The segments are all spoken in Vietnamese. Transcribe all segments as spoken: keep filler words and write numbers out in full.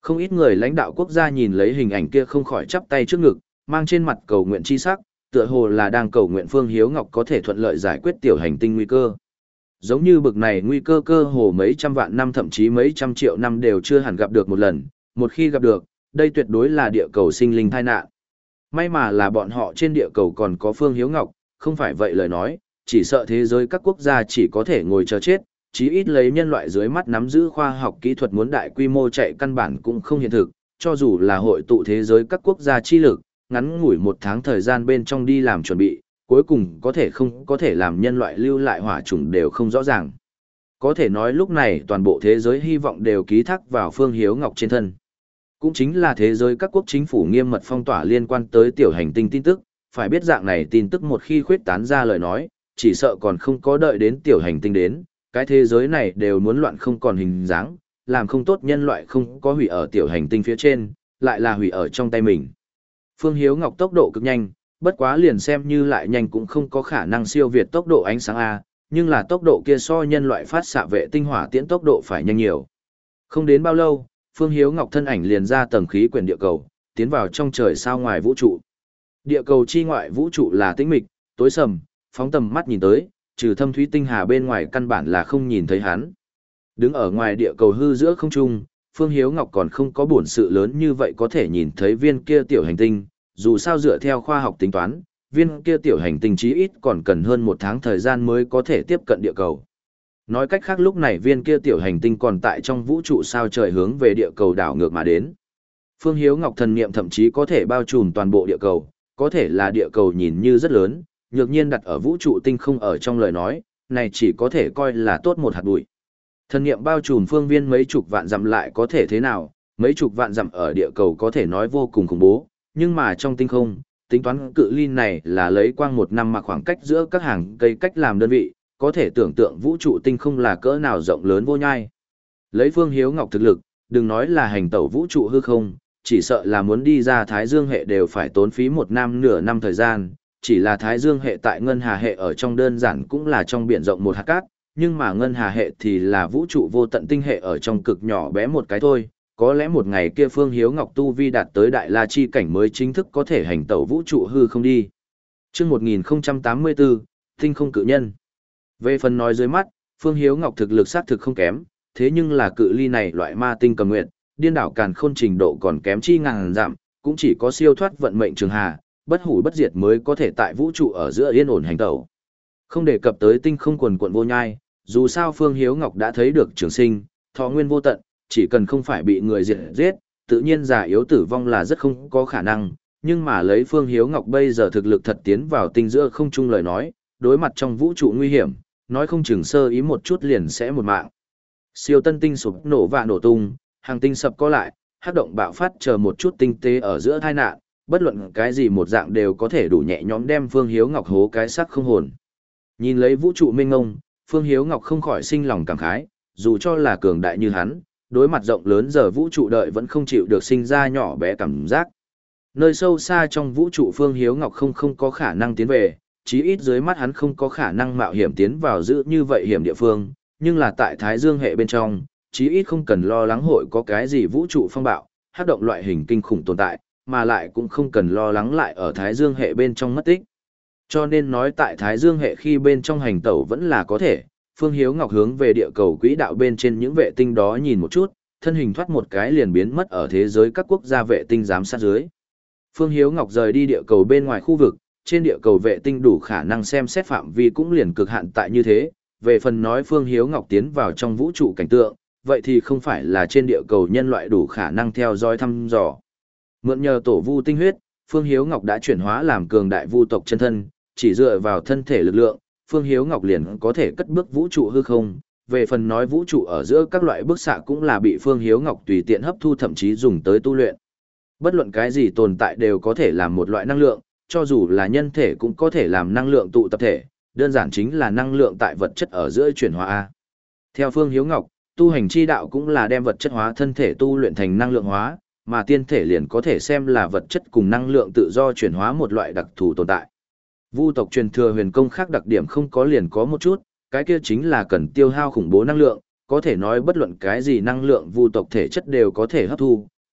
Không ít người lãnh đạo quốc gia nhìn lấy hình ảnh kia không khỏi chắp tay trước ngực, mang trên mặt cầu nguyện chi sắc, tựa hồ là đang cầu nguyện Phương Hiếu Ngọc có thể thuận lợi giải quyết tiểu hành tinh nguy cơ. Giống như bực này nguy cơ cơ hồ mấy trăm vạn năm thậm chí mấy trăm triệu năm đều chưa hẳn gặp được một lần, một khi gặp được, đây tuyệt đối là địa cầu sinh linh tai nạn. May mà là bọn họ trên địa cầu còn có Phương Hiếu Ngọc, không phải vậy lời nói, chỉ sợ thế giới các quốc gia chỉ có thể ngồi chờ chết, chí ít lấy nhân loại dưới mắt nắm giữ khoa học kỹ thuật muốn đại quy mô chạy căn bản cũng không hiện thực, cho dù là hội tụ thế giới các quốc gia chi lực, ngắn ngủi một tháng thời gian bên trong đi làm chuẩn bị, cuối cùng có thể không có thể làm nhân loại lưu lại hỏa chủng đều không rõ ràng. Có thể nói lúc này toàn bộ thế giới hy vọng đều ký thác vào Phương Hiếu Ngọc trên thân. Cũng chính là thế giới các quốc chính phủ nghiêm mật phong tỏa liên quan tới tiểu hành tinh tin tức, phải biết dạng này tin tức một khi khuyết tán ra lời nói, chỉ sợ còn không có đợi đến tiểu hành tinh đến, cái thế giới này đều muốn loạn không còn hình dáng, làm không tốt nhân loại không có hủy ở tiểu hành tinh phía trên, lại là hủy ở trong tay mình. Phương Hiếu Ngọc tốc độ cực nhanh, bất quá liền xem như lại nhanh cũng không có khả năng siêu việt tốc độ ánh sáng A, nhưng là tốc độ kia so nhân loại phát xạ vệ tinh hỏa tiễn tốc độ phải nhanh nhiều. Không đến bao lâu, Phương Hiếu Ngọc thân ảnh liền ra tầng khí quyển địa cầu, tiến vào trong trời sao ngoài vũ trụ. Địa cầu chi ngoại vũ trụ là tĩnh mịch, tối sầm, phóng tầm mắt nhìn tới, trừ thâm thúy tinh hà bên ngoài căn bản là không nhìn thấy hắn. Đứng ở ngoài địa cầu hư giữa không trung, Phương Hiếu Ngọc còn không có bổn sự lớn như vậy có thể nhìn thấy viên kia tiểu hành tinh, dù sao dựa theo khoa học tính toán, viên kia tiểu hành tinh chí ít còn cần hơn một tháng thời gian mới có thể tiếp cận địa cầu. Nói cách khác lúc này viên kia tiểu hành tinh còn tại trong vũ trụ sao trời hướng về địa cầu đảo ngược mà đến. Phương Hiếu Ngọc thần niệm thậm chí có thể bao trùm toàn bộ địa cầu, có thể là địa cầu nhìn như rất lớn, nhược nhiên đặt ở vũ trụ tinh không ở trong lời nói, này chỉ có thể coi là tốt một hạt bụi. Thần niệm bao trùm phương viên mấy chục vạn dặm lại có thể thế nào, mấy chục vạn dặm ở địa cầu có thể nói vô cùng khủng bố, nhưng mà trong tinh không, tính toán cự ly này là lấy quang một năm mà khoảng cách giữa các hàng cây cách làm đơn vị, có thể tưởng tượng vũ trụ tinh không là cỡ nào rộng lớn vô nhai. Lấy Phương Hiếu Ngọc thực lực, đừng nói là hành tẩu vũ trụ hư không, chỉ sợ là muốn đi ra Thái Dương hệ đều phải tốn phí một năm nửa năm thời gian, chỉ là Thái Dương hệ tại Ngân Hà hệ ở trong đơn giản cũng là trong biển rộng một hạt cát, nhưng mà Ngân Hà hệ thì là vũ trụ vô tận tinh hệ ở trong cực nhỏ bé một cái thôi, có lẽ một ngày kia Phương Hiếu Ngọc tu vi đạt tới đại la chi cảnh mới chính thức có thể hành tẩu vũ trụ hư không đi. Chương một nghìn không trăm tám mươi tư, Tinh không cự nhân. Về phần nói dưới mắt, Phương Hiếu Ngọc thực lực xác thực không kém, thế nhưng là cự ly này loại ma tinh cầm nguyện, điên đảo càn khôn trình độ còn kém chi ngàn giảm, cũng chỉ có siêu thoát vận mệnh trường hà, bất hủ bất diệt mới có thể tại vũ trụ ở giữa yên ổn hành tẩu. Không đề cập tới tinh không quần quận vô nhai, dù sao Phương Hiếu Ngọc đã thấy được trường sinh, thọ nguyên vô tận, chỉ cần không phải bị người diệt giết, tự nhiên già yếu tử vong là rất không có khả năng, nhưng mà lấy Phương Hiếu Ngọc bây giờ thực lực thật tiến vào tinh giữa không chung lời nói, đối mặt trong vũ trụ nguy hiểm, nói không chừng sơ ý một chút liền sẽ một mạng. Siêu tân tinh sụp nổ và nổ tung, hàng tinh sập có lại, hắc động bạo phát chờ một chút tinh tế ở giữa tai nạn, bất luận cái gì một dạng đều có thể đủ nhẹ nhõm đem Phương Hiếu Ngọc hố cái sắc không hồn. Nhìn lấy vũ trụ mênh mông, Phương Hiếu Ngọc không khỏi sinh lòng cảm khái, dù cho là cường đại như hắn, đối mặt rộng lớn giờ vũ trụ đợi vẫn không chịu được sinh ra nhỏ bé cảm giác. Nơi sâu xa trong vũ trụ Phương Hiếu Ngọc không không có khả năng tiến về, chí ít dưới mắt hắn không có khả năng mạo hiểm tiến vào giữ như vậy hiểm địa phương, nhưng là tại Thái Dương hệ bên trong, chí ít không cần lo lắng hội có cái gì vũ trụ phong bạo, hắc động loại hình kinh khủng tồn tại, mà lại cũng không cần lo lắng lại ở Thái Dương hệ bên trong mất tích. Cho nên nói tại Thái Dương hệ khi bên trong hành tẩu vẫn là có thể, Phương Hiếu Ngọc hướng về địa cầu quỹ đạo bên trên những vệ tinh đó nhìn một chút, thân hình thoát một cái liền biến mất ở thế giới các quốc gia vệ tinh giám sát dưới. Phương Hiếu Ngọc rời đi địa cầu bên ngoài khu vực, trên địa cầu vệ tinh đủ khả năng xem xét phạm vi cũng liền cực hạn tại như thế, về phần nói Phương Hiếu Ngọc tiến vào trong vũ trụ cảnh tượng, vậy thì không phải là trên địa cầu nhân loại đủ khả năng theo dõi thăm dò. Mượn nhờ tổ vu tinh huyết, Phương Hiếu Ngọc đã chuyển hóa làm cường đại vu tộc chân thân, chỉ dựa vào thân thể lực lượng, Phương Hiếu Ngọc liền có thể cất bước vũ trụ hư không. Về phần nói vũ trụ ở giữa các loại bức xạ cũng là bị Phương Hiếu Ngọc tùy tiện hấp thu thậm chí dùng tới tu luyện. Bất luận cái gì tồn tại đều có thể làm một loại năng lượng, cho dù là nhân thể cũng có thể làm năng lượng tụ tập thể, đơn giản chính là năng lượng tại vật chất ở giữa chuyển hóa A. Theo Phương Hiếu Ngọc, tu hành chi đạo cũng là đem vật chất hóa thân thể tu luyện thành năng lượng hóa, mà tiên thể liền có thể xem là vật chất cùng năng lượng tự do chuyển hóa một loại đặc thù tồn tại. Vu tộc truyền thừa huyền công khác đặc điểm không có liền có một chút, cái kia chính là cần tiêu hao khủng bố năng lượng, có thể nói bất luận cái gì năng lượng vu tộc thể chất đều có thể hấp thu,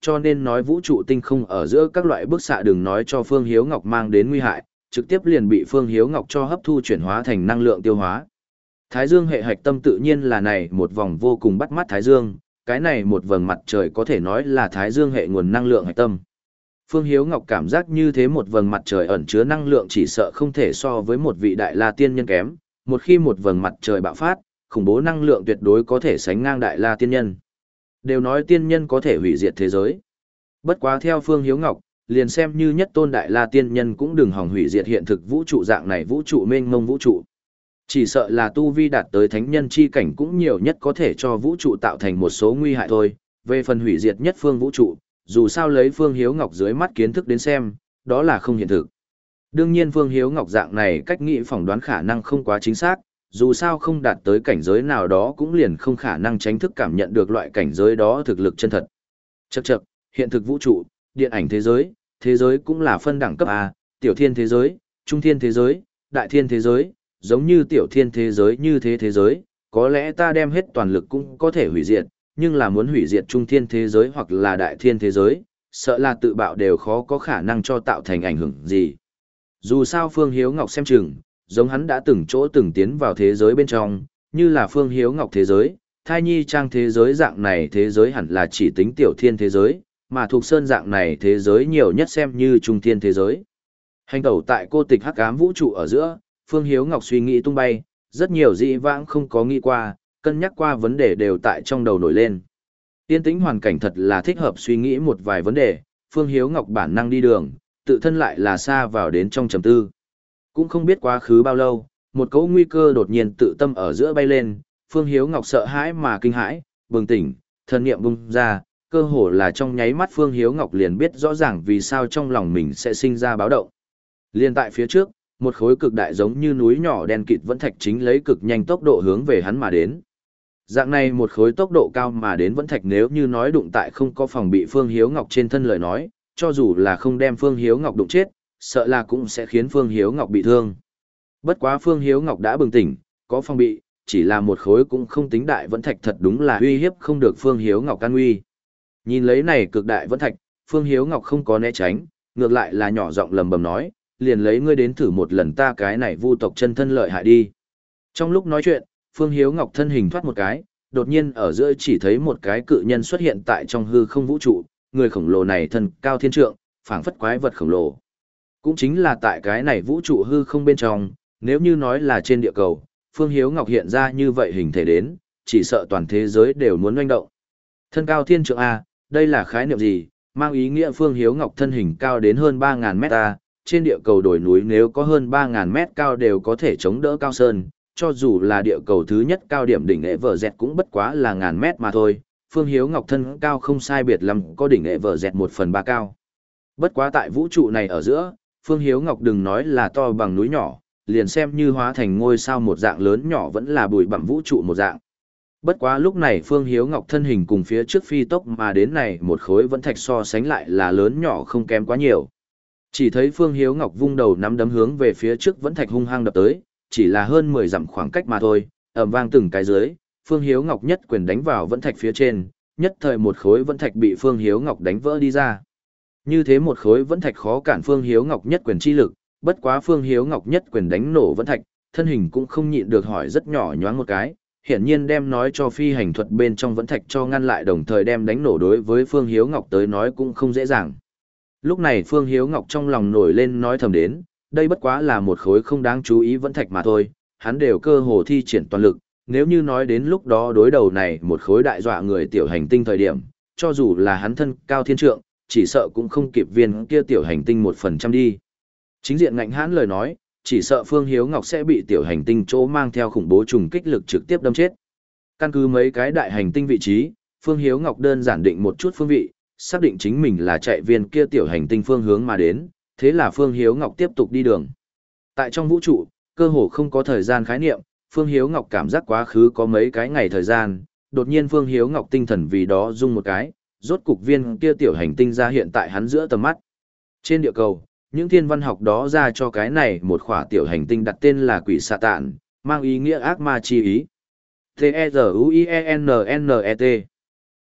cho nên nói vũ trụ tinh không ở giữa các loại bức xạ đừng nói cho Phương Hiếu Ngọc mang đến nguy hại, trực tiếp liền bị Phương Hiếu Ngọc cho hấp thu chuyển hóa thành năng lượng tiêu hóa. Thái dương hệ hạch tâm tự nhiên là này một vòng vô cùng bắt mắt thái dương, cái này một vầng mặt trời có thể nói là thái dương hệ nguồn năng lượng hạch tâm. Phương Hiếu Ngọc cảm giác như thế một vầng mặt trời ẩn chứa năng lượng chỉ sợ không thể so với một vị đại la tiên nhân kém, một khi một vầng mặt trời bạo phát, khủng bố năng lượng tuyệt đối có thể sánh ngang đại la tiên nhân. Đều nói tiên nhân có thể hủy diệt thế giới. Bất quá theo Phương Hiếu Ngọc, liền xem như nhất tôn đại la tiên nhân cũng đừng hòng hủy diệt hiện thực vũ trụ dạng này vũ trụ mênh mông vũ trụ. Chỉ sợ là tu vi đạt tới thánh nhân chi cảnh cũng nhiều nhất có thể cho vũ trụ tạo thành một số nguy hại thôi. Về phần hủy diệt nhất phương vũ trụ, dù sao lấy Phương Hiếu Ngọc dưới mắt kiến thức đến xem, đó là không hiện thực. Đương nhiên Phương Hiếu Ngọc dạng này cách nghĩ phỏng đoán khả năng không quá chính xác, dù sao không đạt tới cảnh giới nào đó cũng liền không khả năng tránh thức cảm nhận được loại cảnh giới đó thực lực chân thật. Chậc chậc, hiện thực vũ trụ, điện ảnh thế giới, thế giới cũng là phân đẳng cấp A, tiểu thiên thế giới, trung thiên thế giới, đại thiên thế giới, giống như tiểu thiên thế giới như thế thế giới, có lẽ ta đem hết toàn lực cũng có thể hủy diệt, nhưng là muốn hủy diệt trung thiên thế giới hoặc là đại thiên thế giới, sợ là tự bạo đều khó có khả năng cho tạo thành ảnh hưởng gì. Dù sao Phương Hiếu Ngọc xem chừng, giống hắn đã từng chỗ từng tiến vào thế giới bên trong, như là Phương Hiếu Ngọc thế giới, thai nhi trang thế giới dạng này thế giới hẳn là chỉ tính tiểu thiên thế giới, mà thuộc sơn dạng này thế giới nhiều nhất xem như trung thiên thế giới. Hành tẩu tại cô tịch hắc ám vũ trụ ở giữa, Phương Hiếu Ngọc suy nghĩ tung bay, rất nhiều dị vãng không có nghĩ qua, cân nhắc qua vấn đề đều tại trong đầu nổi lên. Yên tĩnh hoàn cảnh thật là thích hợp suy nghĩ một vài vấn đề, Phương Hiếu Ngọc bản năng đi đường, tự thân lại là xa vào đến trong trầm tư. Cũng không biết quá khứ bao lâu, một cỗ nguy cơ đột nhiên tự tâm ở giữa bay lên, Phương Hiếu Ngọc sợ hãi mà kinh hãi, bừng tỉnh, thần niệm bung ra, cơ hồ là trong nháy mắt Phương Hiếu Ngọc liền biết rõ ràng vì sao trong lòng mình sẽ sinh ra báo động. Liên tại phía trước, một khối cực đại giống như núi nhỏ đen kịt vẫn thạch chính lấy cực nhanh tốc độ hướng về hắn mà đến. Dạng này một khối tốc độ cao mà đến vẫn thạch nếu như nói đụng tại không có phòng bị Phương Hiếu Ngọc trên thân lời nói, cho dù là không đem Phương Hiếu Ngọc đụng chết, sợ là cũng sẽ khiến Phương Hiếu Ngọc bị thương. Bất quá Phương Hiếu Ngọc đã bừng tỉnh, có phòng bị, chỉ là một khối cũng không tính đại vẫn thạch thật đúng là uy hiếp không được Phương Hiếu Ngọc an nguy. Nhìn lấy này cực đại vẫn thạch, Phương Hiếu Ngọc không có né tránh, ngược lại là nhỏ giọng lầm bầm nói, liền lấy ngươi đến thử một lần ta cái này vu tộc chân thân lợi hại đi. Trong lúc nói chuyện, Phương Hiếu Ngọc thân hình thoát một cái, đột nhiên ở giữa chỉ thấy một cái cự nhân xuất hiện tại trong hư không vũ trụ, người khổng lồ này thân cao thiên trượng, phảng phất quái vật khổng lồ. Cũng chính là tại cái này vũ trụ hư không bên trong, nếu như nói là trên địa cầu, Phương Hiếu Ngọc hiện ra như vậy hình thể đến, chỉ sợ toàn thế giới đều muốn oanh động. Thân cao thiên trượng A, đây là khái niệm gì, mang ý nghĩa Phương Hiếu Ngọc thân hình cao đến hơn ba ngàn mét A, trên địa cầu đồi núi nếu có hơn ba ngàn mét cao đều có thể chống đỡ cao sơn, cho dù là địa cầu thứ nhất cao điểm đỉnh ệ vở dẹt cũng bất quá là ngàn mét mà thôi, Phương Hiếu Ngọc thân cao không sai biệt lắm có đỉnh ệ vở dẹt một phần ba cao. Bất quá tại vũ trụ này ở giữa, Phương Hiếu Ngọc đừng nói là to bằng núi nhỏ, liền xem như hóa thành ngôi sao một dạng lớn nhỏ vẫn là bụi bặm vũ trụ một dạng. Bất quá lúc này Phương Hiếu Ngọc thân hình cùng phía trước phi tốc mà đến này một khối vẫn thạch so sánh lại là lớn nhỏ không kém quá nhiều. Chỉ thấy Phương Hiếu Ngọc vung đầu nắm đấm hướng về phía trước vẫn thạch hung hăng đập tới, chỉ là hơn mười dặm khoảng cách mà thôi, ầm vang từng cái dưới, Phương Hiếu Ngọc nhất quyền đánh vào vẫn thạch phía trên, nhất thời một khối vẫn thạch bị Phương Hiếu Ngọc đánh vỡ đi ra. Như thế một khối vẫn thạch khó cản Phương Hiếu Ngọc nhất quyền chi lực, bất quá Phương Hiếu Ngọc nhất quyền đánh nổ vẫn thạch, thân hình cũng không nhịn được hỏi rất nhỏ nhoáng một cái, hiển nhiên đem nói cho phi hành thuật bên trong vẫn thạch cho ngăn lại đồng thời đem đánh nổ đối với Phương Hiếu Ngọc tới nói cũng không dễ dàng. Lúc này Phương Hiếu Ngọc trong lòng nổi lên nói thầm đến, đây bất quá là một khối không đáng chú ý vẫn thạch mà thôi, hắn đều cơ hồ thi triển toàn lực, nếu như nói đến lúc đó đối đầu này một khối đại dọa người tiểu hành tinh thời điểm, cho dù là hắn thân cao thiên trượng, chỉ sợ cũng không kịp viên kia tiểu hành tinh một phần trăm đi. Chính diện ngạnh hãn lời nói, chỉ sợ Phương Hiếu Ngọc sẽ bị tiểu hành tinh chỗ mang theo khủng bố trùng kích lực trực tiếp đâm chết. Căn cứ mấy cái đại hành tinh vị trí, Phương Hiếu Ngọc đơn giản định một chút phương vị, xác định chính mình là chạy viên kia tiểu hành tinh phương hướng mà đến, thế là Phương Hiếu Ngọc tiếp tục đi đường. Tại trong vũ trụ, cơ hồ không có thời gian khái niệm, Phương Hiếu Ngọc cảm giác quá khứ có mấy cái ngày thời gian, đột nhiên Phương Hiếu Ngọc tinh thần vì đó rung một cái, rốt cục viên kia tiểu hành tinh ra hiện tại hắn giữa tầm mắt. Trên địa cầu, những thiên văn học đó ra cho cái này một khỏa tiểu hành tinh đặt tên là quỷ xạ tạn, mang ý nghĩa ác ma chi ý. T E Z U I E N N E T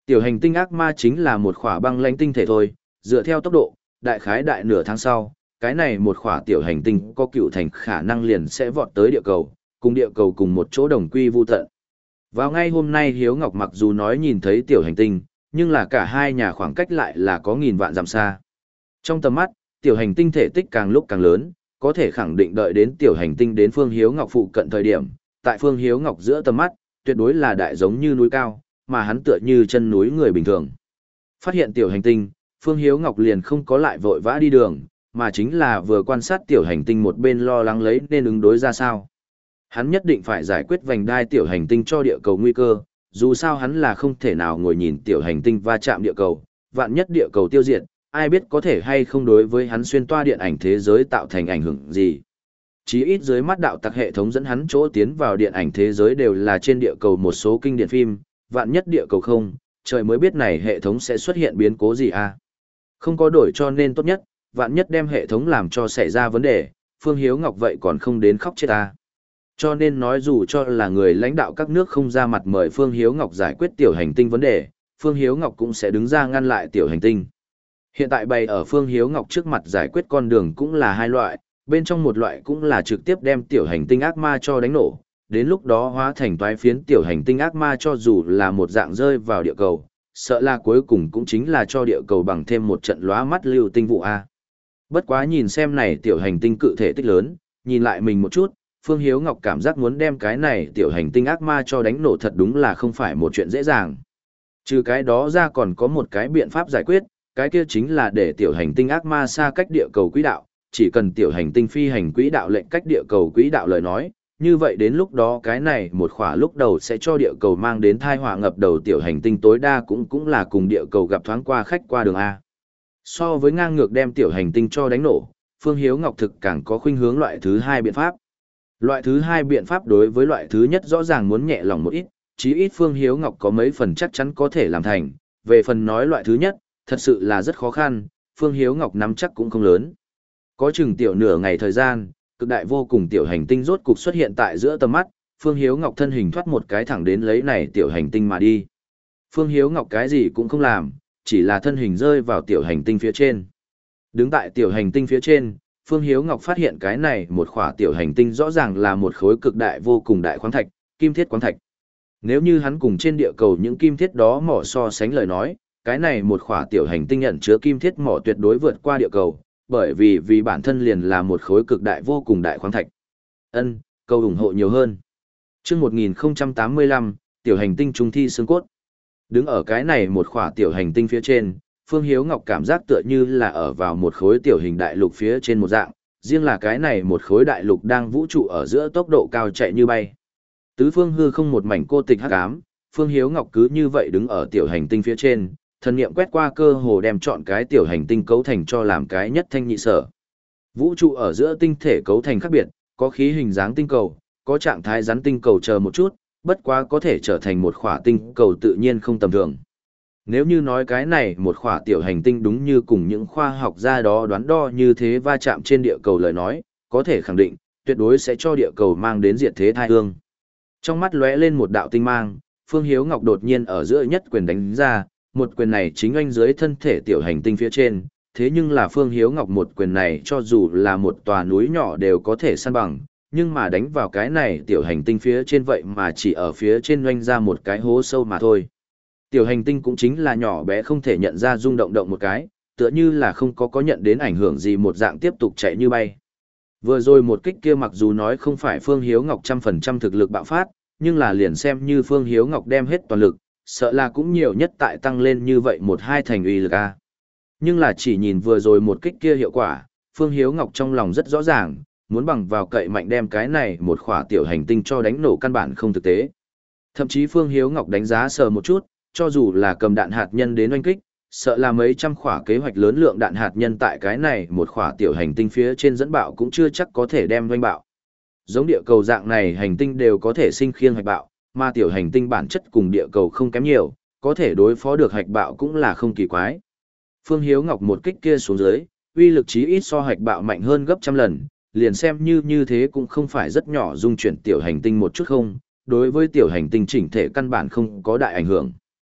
Tiểu hành tinh ác ma chính là một khỏa băng lãnh tinh thể thôi, dựa theo tốc độ, đại khái đại nửa tháng sau, cái này một khỏa tiểu hành tinh có cựu thành khả năng liền sẽ vọt tới địa cầu, cùng địa cầu cùng một chỗ đồng quy vu tận. Vào ngay hôm nay Hiếu Ngọc mặc dù nói nhìn thấy tiểu hành tinh, nhưng là cả hai nhà khoảng cách lại là có nghìn vạn dặm xa. Trong tầm mắt, tiểu hành tinh thể tích càng lúc càng lớn, có thể khẳng định đợi đến tiểu hành tinh đến Phương Hiếu Ngọc phụ cận thời điểm, tại Phương Hiếu Ngọc giữa tầm mắt, tuyệt đối là đại giống như núi cao, mà hắn tựa như chân núi người bình thường. Phát hiện tiểu hành tinh, Phương Hiếu Ngọc liền không có lại vội vã đi đường, mà chính là vừa quan sát tiểu hành tinh một bên lo lắng lấy nên ứng đối ra sao. Hắn nhất định phải giải quyết vành đai tiểu hành tinh cho địa cầu nguy cơ, dù sao hắn là không thể nào ngồi nhìn tiểu hành tinh va chạm địa cầu, vạn nhất địa cầu tiêu diệt, ai biết có thể hay không đối với hắn xuyên toa điện ảnh thế giới tạo thành ảnh hưởng gì. Chí ít dưới mắt đạo tặc hệ thống dẫn hắn chỗ tiến vào điện ảnh thế giới đều là trên địa cầu một số kinh điển phim, vạn nhất địa cầu không, trời mới biết này hệ thống sẽ xuất hiện biến cố gì à. Không có đổi cho nên tốt nhất, vạn nhất đem hệ thống làm cho xảy ra vấn đề, Phương Hiếu Ngọc vậy còn không đến khóc chết ta. Cho nên nói dù cho là người lãnh đạo các nước không ra mặt mời Phương Hiếu Ngọc giải quyết tiểu hành tinh vấn đề, Phương Hiếu Ngọc cũng sẽ đứng ra ngăn lại tiểu hành tinh. Hiện tại bày ở Phương Hiếu Ngọc trước mặt giải quyết con đường cũng là hai loại, bên trong một loại cũng là trực tiếp đem tiểu hành tinh ác ma cho đánh nổ, đến lúc đó hóa thành toái phiến tiểu hành tinh ác ma cho dù là một dạng rơi vào địa cầu, sợ là cuối cùng cũng chính là cho địa cầu bằng thêm một trận lóa mắt lưu tinh vụ A. Bất quá nhìn xem này tiểu hành tinh cự thể tích lớn, nhìn lại mình một chút, Phương Hiếu Ngọc cảm giác muốn đem cái này tiểu hành tinh ác ma cho đánh nổ thật đúng là không phải một chuyện dễ dàng. Trừ cái đó ra còn có một cái biện pháp giải quyết, cái kia chính là để tiểu hành tinh ác ma xa cách địa cầu quỹ đạo, chỉ cần tiểu hành tinh phi hành quỹ đạo lệnh cách địa cầu quỹ đạo lời nói, như vậy đến lúc đó cái này một khỏa lúc đầu sẽ cho địa cầu mang đến thai họa ngập đầu tiểu hành tinh tối đa cũng cũng là cùng địa cầu gặp thoáng qua khách qua đường A. So với ngang ngược đem tiểu hành tinh cho đánh nổ, Phương Hiếu Ngọc thực càng có khuynh hướng loại thứ hai biện pháp. Loại thứ hai biện pháp đối với loại thứ nhất rõ ràng muốn nhẹ lòng một ít, chí ít Phương Hiếu Ngọc có mấy phần chắc chắn có thể làm thành, về phần nói loại thứ nhất, thật sự là rất khó khăn, Phương Hiếu Ngọc nắm chắc cũng không lớn. Có chừng tiểu nửa ngày thời gian, cực đại vô cùng tiểu hành tinh rốt cục xuất hiện tại giữa tầm mắt, Phương Hiếu Ngọc thân hình thoát một cái thẳng đến lấy này tiểu hành tinh mà đi. Phương Hiếu Ngọc cái gì cũng không làm, chỉ là thân hình rơi vào tiểu hành tinh phía trên. Đứng tại tiểu hành tinh phía trên, Phương Hiếu Ngọc phát hiện cái này một khỏa tiểu hành tinh rõ ràng là một khối cực đại vô cùng đại khoáng thạch, kim thiết khoáng thạch. Nếu như hắn cùng trên địa cầu những kim thiết đó mỏ so sánh lời nói, cái này một khỏa tiểu hành tinh ẩn chứa kim thiết mỏ tuyệt đối vượt qua địa cầu, bởi vì vì bản thân liền là một khối cực đại vô cùng đại khoáng thạch. Ân, cầu ủng hộ nhiều hơn. Chương một nghìn không trăm tám mươi lăm, tiểu hành tinh trung thi xương cốt. Đứng ở cái này một khỏa tiểu hành tinh phía trên, Phương Hiếu Ngọc cảm giác tựa như là ở vào một khối tiểu hình đại lục phía trên một dạng, riêng là cái này một khối đại lục đang vũ trụ ở giữa tốc độ cao chạy như bay. Tứ phương hư không một mảnh cô tịch hắc ám, Phương Hiếu Ngọc cứ như vậy đứng ở tiểu hành tinh phía trên, thần niệm quét qua cơ hồ đem chọn cái tiểu hành tinh cấu thành cho làm cái nhất thanh nhị sở. Vũ trụ ở giữa tinh thể cấu thành khác biệt, có khí hình dáng tinh cầu, có trạng thái rắn tinh cầu chờ một chút, bất quá có thể trở thành một khỏa tinh cầu tự nhiên không tầm thường. Nếu như nói cái này một khỏa tiểu hành tinh đúng như cùng những khoa học gia đó đoán đo như thế va chạm trên địa cầu lời nói, có thể khẳng định, tuyệt đối sẽ cho địa cầu mang đến diệt thế thai hương. Trong mắt lóe lên một đạo tinh mang, Phương Hiếu Ngọc đột nhiên ở giữa nhất quyền đánh ra, một quyền này chính oanh dưới thân thể tiểu hành tinh phía trên, thế nhưng là Phương Hiếu Ngọc một quyền này cho dù là một tòa núi nhỏ đều có thể săn bằng, nhưng mà đánh vào cái này tiểu hành tinh phía trên vậy mà chỉ ở phía trên oanh ra một cái hố sâu mà thôi. Tiểu hành tinh cũng chính là nhỏ bé không thể nhận ra rung động động một cái, tựa như là không có có nhận đến ảnh hưởng gì một dạng tiếp tục chạy như bay. Vừa rồi một kích kia mặc dù nói không phải Phương Hiếu Ngọc trăm phần trăm thực lực bạo phát, nhưng là liền xem như Phương Hiếu Ngọc đem hết toàn lực, sợ là cũng nhiều nhất tại tăng lên như vậy một hai thành uy lực a. Nhưng là chỉ nhìn vừa rồi một kích kia hiệu quả, Phương Hiếu Ngọc trong lòng rất rõ ràng, muốn bằng vào cậy mạnh đem cái này một khỏa tiểu hành tinh cho đánh nổ căn bản không thực tế. Thậm chí Phương Hiếu Ngọc đánh giá sờ một chút, cho dù là cầm đạn hạt nhân đến oanh kích, sợ là mấy trăm khỏa kế hoạch lớn lượng đạn hạt nhân tại cái này một khỏa tiểu hành tinh phía trên dẫn bạo cũng chưa chắc có thể đem oanh bạo. Giống địa cầu dạng này hành tinh đều có thể sinh khiêng hạch bạo, mà tiểu hành tinh bản chất cùng địa cầu không kém nhiều, có thể đối phó được hạch bạo cũng là không kỳ quái. Phương Hiếu Ngọc một kích kia xuống dưới, uy lực chí ít so hạch bạo mạnh hơn gấp trăm lần, liền xem như như thế cũng không phải rất nhỏ dung chuyển tiểu hành tinh một chút không, đối với tiểu hành tinh chỉnh thể căn bản không có đại ảnh hưởng.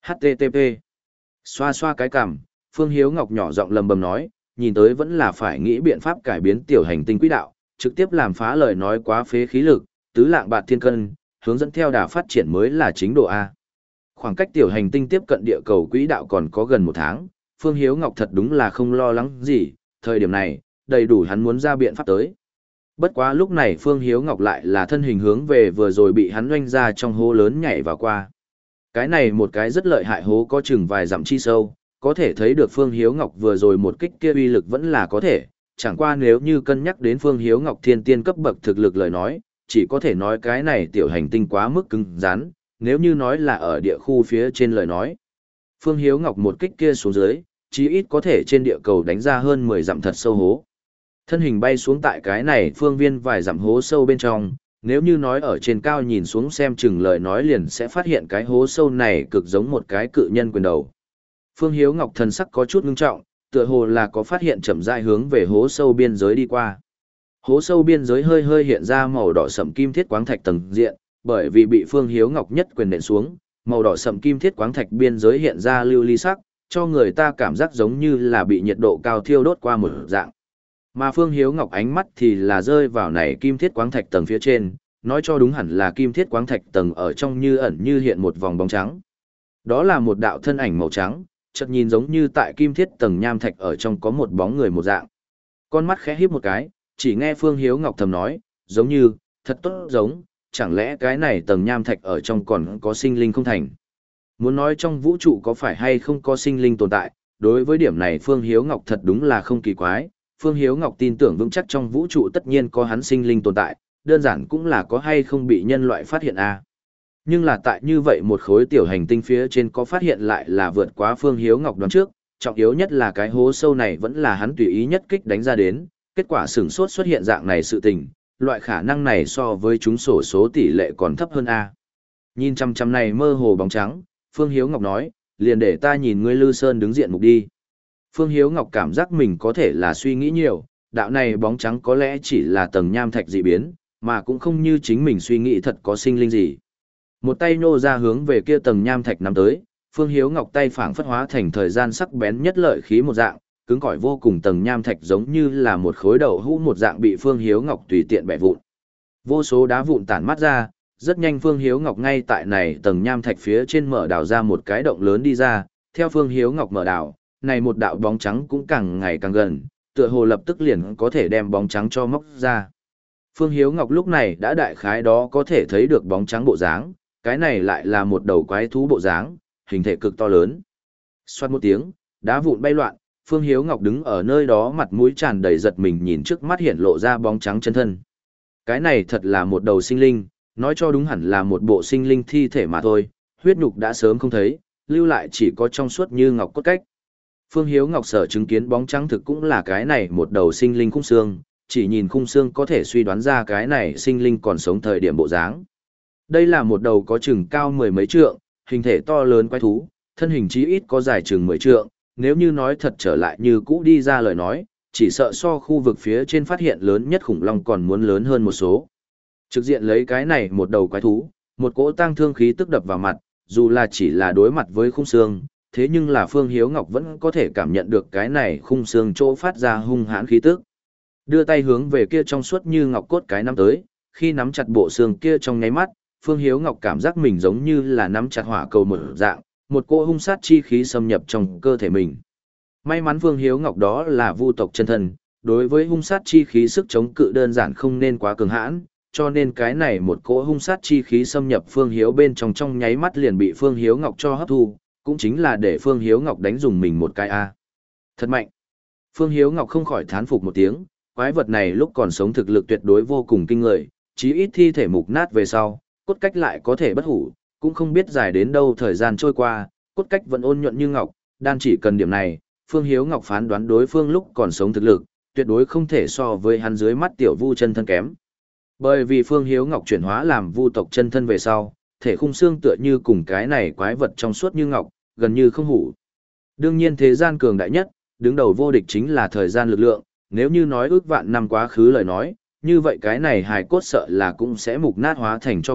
hát tê tê pê. Xoa xoa cái cằm, Phương Hiếu Ngọc nhỏ giọng lầm bầm nói, nhìn tới vẫn là phải nghĩ biện pháp cải biến tiểu hành tinh quỹ đạo, trực tiếp làm phá lời nói quá phế khí lực, tứ lạng bạt thiên cân, hướng dẫn theo đà phát triển mới là chính độ A. Khoảng cách tiểu hành tinh tiếp cận địa cầu quỹ đạo còn có gần một tháng, Phương Hiếu Ngọc thật đúng là không lo lắng gì, thời điểm này, đầy đủ hắn muốn ra biện pháp tới. Bất quá lúc này Phương Hiếu Ngọc lại là thân hình hướng về vừa rồi bị hắn doanh ra trong hố lớn nhảy vào qua. Cái này một cái rất lợi hại hố có chừng vài dặm chi sâu, có thể thấy được Phương Hiếu Ngọc vừa rồi một kích kia uy lực vẫn là có thể, chẳng qua nếu như cân nhắc đến Phương Hiếu Ngọc thiên tiên cấp bậc thực lực lời nói, chỉ có thể nói cái này tiểu hành tinh quá mức cứng rắn, nếu như nói là ở địa khu phía trên lời nói. Phương Hiếu Ngọc một kích kia xuống dưới, chí ít có thể trên địa cầu đánh ra hơn mười dặm thật sâu hố. Thân hình bay xuống tại cái này phương viên vài dặm hố sâu bên trong, nếu như nói ở trên cao nhìn xuống xem chừng lời nói liền sẽ phát hiện cái hố sâu này cực giống một cái cự nhân quyền đầu. Phương Hiếu Ngọc thần sắc có chút ngưng trọng, tựa hồ là có phát hiện chậm rãi hướng về hố sâu biên giới đi qua. Hố sâu biên giới hơi hơi hiện ra màu đỏ sẫm kim thiết quáng thạch tầng diện, bởi vì bị Phương Hiếu Ngọc nhất quyền nện xuống, màu đỏ sẫm kim thiết quáng thạch biên giới hiện ra lưu ly sắc, cho người ta cảm giác giống như là bị nhiệt độ cao thiêu đốt qua một dạng. Mà Phương Hiếu Ngọc ánh mắt thì là rơi vào này kim thiết quáng thạch tầng phía trên, nói cho đúng hẳn là kim thiết quáng thạch tầng ở trong như ẩn như hiện một vòng bóng trắng. Đó là một đạo thân ảnh màu trắng, chợt nhìn giống như tại kim thiết tầng nham thạch ở trong có một bóng người một dạng. Con mắt khẽ híp một cái, chỉ nghe Phương Hiếu Ngọc thầm nói, giống như, thật tốt giống, chẳng lẽ cái này tầng nham thạch ở trong còn có sinh linh không thành. Muốn nói trong vũ trụ có phải hay không có sinh linh tồn tại, đối với điểm này Phương Hiếu Ngọc thật đúng là không kỳ quái. Phương Hiếu Ngọc tin tưởng vững chắc trong vũ trụ tất nhiên có hắn sinh linh tồn tại, đơn giản cũng là có hay không bị nhân loại phát hiện a. Nhưng là tại như vậy một khối tiểu hành tinh phía trên có phát hiện lại là vượt quá Phương Hiếu Ngọc đoán trước, trọng yếu nhất là cái hố sâu này vẫn là hắn tùy ý nhất kích đánh ra đến, kết quả sửng sốt xuất hiện dạng này sự tình, loại khả năng này so với chúng sổ số tỷ lệ còn thấp hơn a. Nhìn chăm chăm này mơ hồ bóng trắng, Phương Hiếu Ngọc nói, liền để ta nhìn ngươi Lư Sơn đứng diện mục đi. Phương Hiếu Ngọc cảm giác mình có thể là suy nghĩ nhiều, đạo này bóng trắng có lẽ chỉ là tầng nham thạch dị biến, mà cũng không như chính mình suy nghĩ thật có sinh linh gì. Một tay nô ra hướng về kia tầng nham thạch nắm tới, Phương Hiếu Ngọc tay phảng phất hóa thành thời gian sắc bén nhất lợi khí một dạng, cứng cỏi vô cùng tầng nham thạch giống như là một khối đậu hũ một dạng bị Phương Hiếu Ngọc tùy tiện bẻ vụn. Vô số đá vụn tản mát ra, rất nhanh Phương Hiếu Ngọc ngay tại này tầng nham thạch phía trên mở đào ra một cái động lớn đi ra, theo Phương Hiếu Ngọc mở đào, này một đạo bóng trắng cũng càng ngày càng gần, tựa hồ lập tức liền có thể đem bóng trắng cho móc ra. Phương Hiếu Ngọc lúc này đã đại khái đó có thể thấy được bóng trắng bộ dáng, cái này lại là một đầu quái thú bộ dáng, hình thể cực to lớn. Xoát một tiếng, đá vụn bay loạn, Phương Hiếu Ngọc đứng ở nơi đó mặt mũi tràn đầy giật mình nhìn trước mắt hiện lộ ra bóng trắng chân thân. Cái này thật là một đầu sinh linh, nói cho đúng hẳn là một bộ sinh linh thi thể mà thôi, huyết nhục đã sớm không thấy, lưu lại chỉ có trong suốt như ngọc cốt cách. Phương Hiếu Ngọc sở chứng kiến bóng trắng thực cũng là cái này một đầu sinh linh khung xương, chỉ nhìn khung xương có thể suy đoán ra cái này sinh linh còn sống thời điểm bộ dáng. Đây là một đầu có chừng cao mười mấy trượng, hình thể to lớn quái thú, thân hình chí ít có dài chừng mười trượng, nếu như nói thật trở lại như cũ đi ra lời nói, chỉ sợ so khu vực phía trên phát hiện lớn nhất khủng long còn muốn lớn hơn một số. Trực diện lấy cái này một đầu quái thú, một cỗ tang thương khí tức đập vào mặt, dù là chỉ là đối mặt với khung xương, thế nhưng là Phương Hiếu Ngọc vẫn có thể cảm nhận được cái này khung xương chỗ phát ra hung hãn khí tức. Đưa tay hướng về kia trong suốt như ngọc cốt cái nắm tới, khi nắm chặt bộ xương kia trong nháy mắt, Phương Hiếu Ngọc cảm giác mình giống như là nắm chặt hỏa cầu một dạng, một cỗ hung sát chi khí xâm nhập trong cơ thể mình. May mắn Phương Hiếu Ngọc đó là vu tộc chân thân, đối với hung sát chi khí sức chống cự đơn giản không nên quá cường hãn, cho nên cái này một cỗ hung sát chi khí xâm nhập Phương Hiếu bên trong trong nháy mắt liền bị Phương Hiếu Ngọc cho hấp thu, cũng chính là để Phương Hiếu Ngọc đánh dùng mình một cái A. Thật mạnh. Phương Hiếu Ngọc không khỏi thán phục một tiếng, quái vật này lúc còn sống thực lực tuyệt đối vô cùng kinh người, chí ít thi thể mục nát về sau, cốt cách lại có thể bất hủ, cũng không biết dài đến đâu thời gian trôi qua, cốt cách vẫn ôn nhuận như ngọc, đan chỉ cần điểm này, Phương Hiếu Ngọc phán đoán đối phương lúc còn sống thực lực, tuyệt đối không thể so với hắn dưới mắt tiểu vu chân thân kém. Bởi vì Phương Hiếu Ngọc chuyển hóa làm vu tộc chân thân về sau, thể khung xương tựa như cùng cái này quái vật trong suốt như ngọc, gần như không hủ. Đương nhiên thế gian cường đại nhất, đứng đầu vô địch chính là thời gian lực lượng, nếu như nói ước vạn năm quá khứ lời nói, như vậy cái này hài cốt sợ là cũng sẽ mục nát hóa thành cho bụi,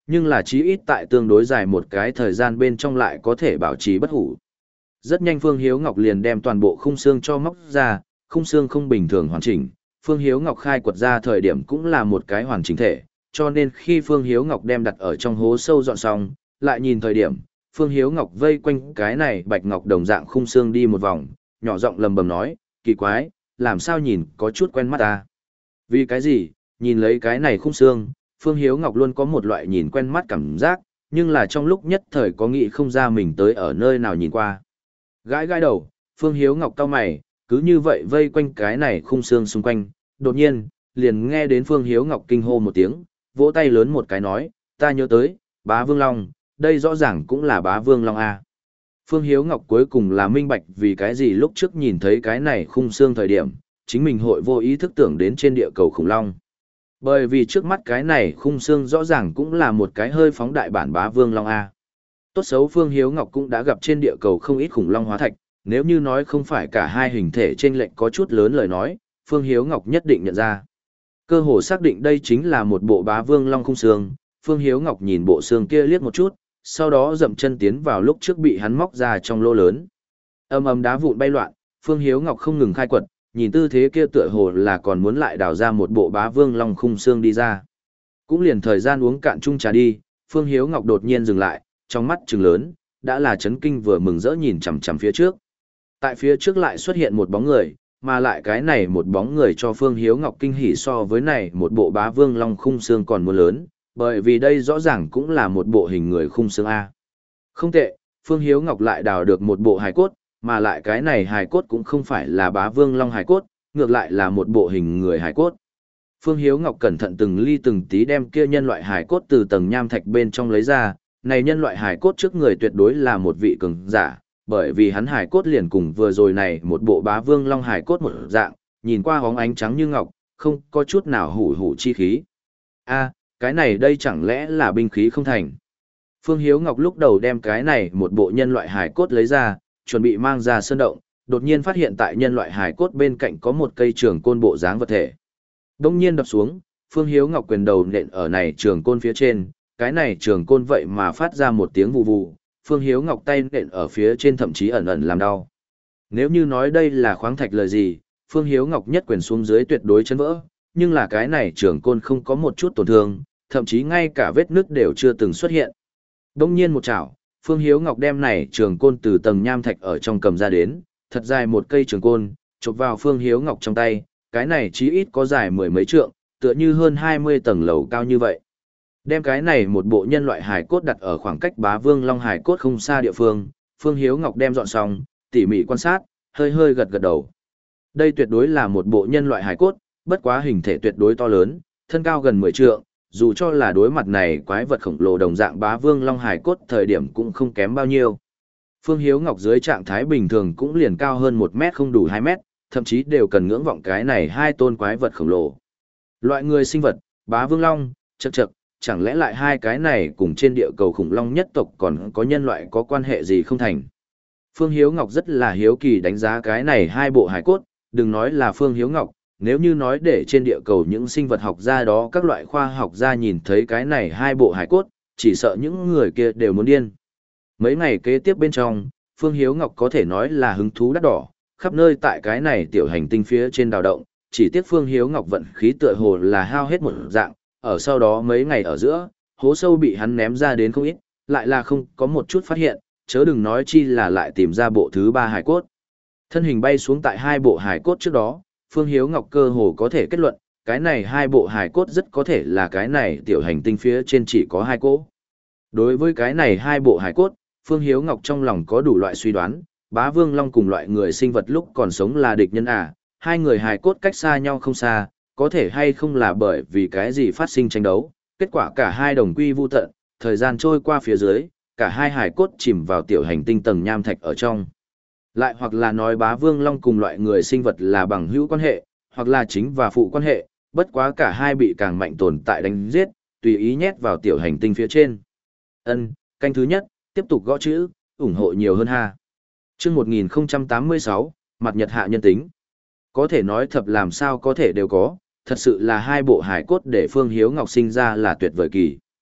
nhưng là chí ít tại tương đối dài một cái thời gian bên trong lại có thể bảo trì bất hủ. Rất nhanh Phương Hiếu Ngọc liền đem toàn bộ khung xương cho móc ra, khung xương không bình thường hoàn chỉnh, Phương Hiếu Ngọc khai quật ra thời điểm cũng là một cái hoàn chỉnh thể, cho nên khi Phương Hiếu Ngọc đem đặt ở trong hố sâu dọn xong, lại nhìn thời điểm, Phương Hiếu Ngọc vây quanh cái này bạch ngọc đồng dạng khung xương đi một vòng, nhỏ giọng lầm bầm nói, kỳ quái, làm sao nhìn có chút quen mắt ta. Vì cái gì, nhìn lấy cái này khung xương, Phương Hiếu Ngọc luôn có một loại nhìn quen mắt cảm giác, nhưng là trong lúc nhất thời có nghĩ không ra mình tới ở nơi nào nhìn qua. Gãi gãi đầu, Phương Hiếu Ngọc cau mày, cứ như vậy vây quanh cái này khung xương xung quanh, đột nhiên, liền nghe đến Phương Hiếu Ngọc kinh hô một tiếng, vỗ tay lớn một cái nói, ta nhớ tới, Bá Vương Long, đây rõ ràng cũng là Bá Vương Long A. Phương Hiếu Ngọc cuối cùng là minh bạch vì cái gì lúc trước nhìn thấy cái này khung xương thời điểm, chính mình hội vô ý thức tưởng đến trên địa cầu khủng long. Bởi vì trước mắt cái này khung xương rõ ràng cũng là một cái hơi phóng đại bản Bá Vương Long A. Tốt xấu Phương Hiếu Ngọc cũng đã gặp trên địa cầu không ít khủng long hóa thạch, nếu như nói không phải cả hai hình thể chênh lệch có chút lớn lời nói, Phương Hiếu Ngọc nhất định nhận ra. Cơ hồ xác định đây chính là một bộ Bá Vương Long khung xương, Phương Hiếu Ngọc nhìn bộ xương kia liếc một chút, sau đó dậm chân tiến vào lúc trước bị hắn móc ra trong lỗ lớn. Âm ầm đá vụn bay loạn, Phương Hiếu Ngọc không ngừng khai quật, nhìn tư thế kia tựa hồ là còn muốn lại đào ra một bộ Bá Vương Long khung xương đi ra. Cũng liền thời gian uống cạn chung trà đi, Phương Hiếu Ngọc đột nhiên dừng lại, trong mắt trừng lớn, đã là chấn kinh vừa mừng rỡ nhìn chằm chằm phía trước. Tại phía trước lại xuất hiện một bóng người, mà lại cái này một bóng người cho Phương Hiếu Ngọc kinh hỉ so với này một bộ Bá Vương Long khung xương còn muốn lớn, bởi vì đây rõ ràng cũng là một bộ hình người khung xương A. Không tệ, Phương Hiếu Ngọc lại đào được một bộ hài cốt, mà lại cái này hài cốt cũng không phải là Bá Vương Long hài cốt, ngược lại là một bộ hình người hài cốt. Phương Hiếu Ngọc cẩn thận từng ly từng tí đem kia nhân loại hài cốt từ tầng nham thạch bên trong lấy ra, này nhân loại hài cốt trước người tuyệt đối là một vị cường giả, bởi vì hắn hài cốt liền cùng vừa rồi này một bộ Bá Vương Long hài cốt một dạng, nhìn qua hóng ánh trắng như ngọc, không có chút nào hủ hủ chi khí. A, cái này đây chẳng lẽ là binh khí không thành? Phương Hiếu Ngọc lúc đầu đem cái này một bộ nhân loại hài cốt lấy ra, chuẩn bị mang ra sơn động, đột nhiên phát hiện tại nhân loại hài cốt bên cạnh có một cây trường côn bộ dáng vật thể. Đông nhiên đập xuống, Phương Hiếu Ngọc quyền đầu nện ở này trường côn phía trên, cái này trường côn vậy mà phát ra một tiếng vù vù, Phương Hiếu Ngọc tay nện ở phía trên thậm chí ẩn ẩn làm đau. Nếu như nói đây là khoáng thạch lời gì, Phương Hiếu Ngọc nhất quyền xuống dưới tuyệt đối chấn vỡ, nhưng là cái này trường côn không có một chút tổn thương, thậm chí ngay cả vết nứt đều chưa từng xuất hiện. Đông nhiên một chảo, Phương Hiếu Ngọc đem này trường côn từ tầng nham thạch ở trong cầm ra đến, thật dài một cây trường côn, chụp vào Phương Hiếu Ngọc trong tay, cái này chí ít có dài mười mấy trượng, tựa như hơn hai mươi tầng lầu cao như vậy. Đem cái này một bộ nhân loại hài cốt đặt ở khoảng cách Bá Vương Long hài cốt không xa địa phương, Phương Hiếu Ngọc đem dọn xong, tỉ mỉ quan sát, hơi hơi gật gật đầu. Đây tuyệt đối là một bộ nhân loại hài cốt, bất quá hình thể tuyệt đối to lớn, thân cao gần mười trượng, dù cho là đối mặt này quái vật khổng lồ đồng dạng Bá Vương Long hài cốt thời điểm cũng không kém bao nhiêu. Phương Hiếu Ngọc dưới trạng thái bình thường cũng liền cao hơn một mét không đủ hai mét, thậm chí đều cần ngưỡng vọng cái này hai tôn quái vật khổng lồ. Loại người sinh vật, Bá Vương Long, chậc chậc, chẳng lẽ lại hai cái này cùng trên địa cầu khủng long nhất tộc còn có nhân loại có quan hệ gì không thành. Phương Hiếu Ngọc rất là hiếu kỳ đánh giá cái này hai bộ hài cốt, đừng nói là Phương Hiếu Ngọc, nếu như nói để trên địa cầu những sinh vật học gia đó các loại khoa học gia nhìn thấy cái này hai bộ hài cốt, chỉ sợ những người kia đều muốn điên. Mấy ngày kế tiếp bên trong, Phương Hiếu Ngọc có thể nói là hứng thú đắt đỏ, khắp nơi tại cái này tiểu hành tinh phía trên đào động, chỉ tiếc Phương Hiếu Ngọc vận khí tựa hồ là hao hết một dạng, ở sau đó mấy ngày ở giữa, hố sâu bị hắn ném ra đến không ít, lại là không có một chút phát hiện, chớ đừng nói chi là lại tìm ra bộ thứ ba hài cốt. Thân hình bay xuống tại hai bộ hài cốt trước đó, Phương Hiếu Ngọc cơ hồ có thể kết luận, cái này hai bộ hài cốt rất có thể là cái này tiểu hành tinh phía trên chỉ có hai cỗ. Đối với cái này hai bộ hài cốt, Phương Hiếu Ngọc trong lòng có đủ loại suy đoán, Bá Vương Long cùng loại người sinh vật lúc còn sống là địch nhân à, hai người hài cốt cách xa nhau không xa, có thể hay không là bởi vì cái gì phát sinh tranh đấu, kết quả cả hai đồng quy vu tận, thời gian trôi qua phía dưới, cả hai hài cốt chìm vào tiểu hành tinh tầng nham thạch ở trong. Lại hoặc là nói Bá Vương Long cùng loại người sinh vật là bằng hữu quan hệ, hoặc là chính và phụ quan hệ, bất quá cả hai bị càng mạnh tồn tại đánh giết, tùy ý nhét vào tiểu hành tinh phía trên. Ân, canh thứ nhất, tiếp tục gõ chữ, ủng hộ nhiều hơn ha. Chương một nghìn không trăm tám mươi sáu, mặt nhật hạ nhân tính. Có thể nói thập làm sao có thể đều có, thật sự là hai bộ hài cốt để Phương Hiếu Ngọc sinh ra là tuyệt vời kỳ.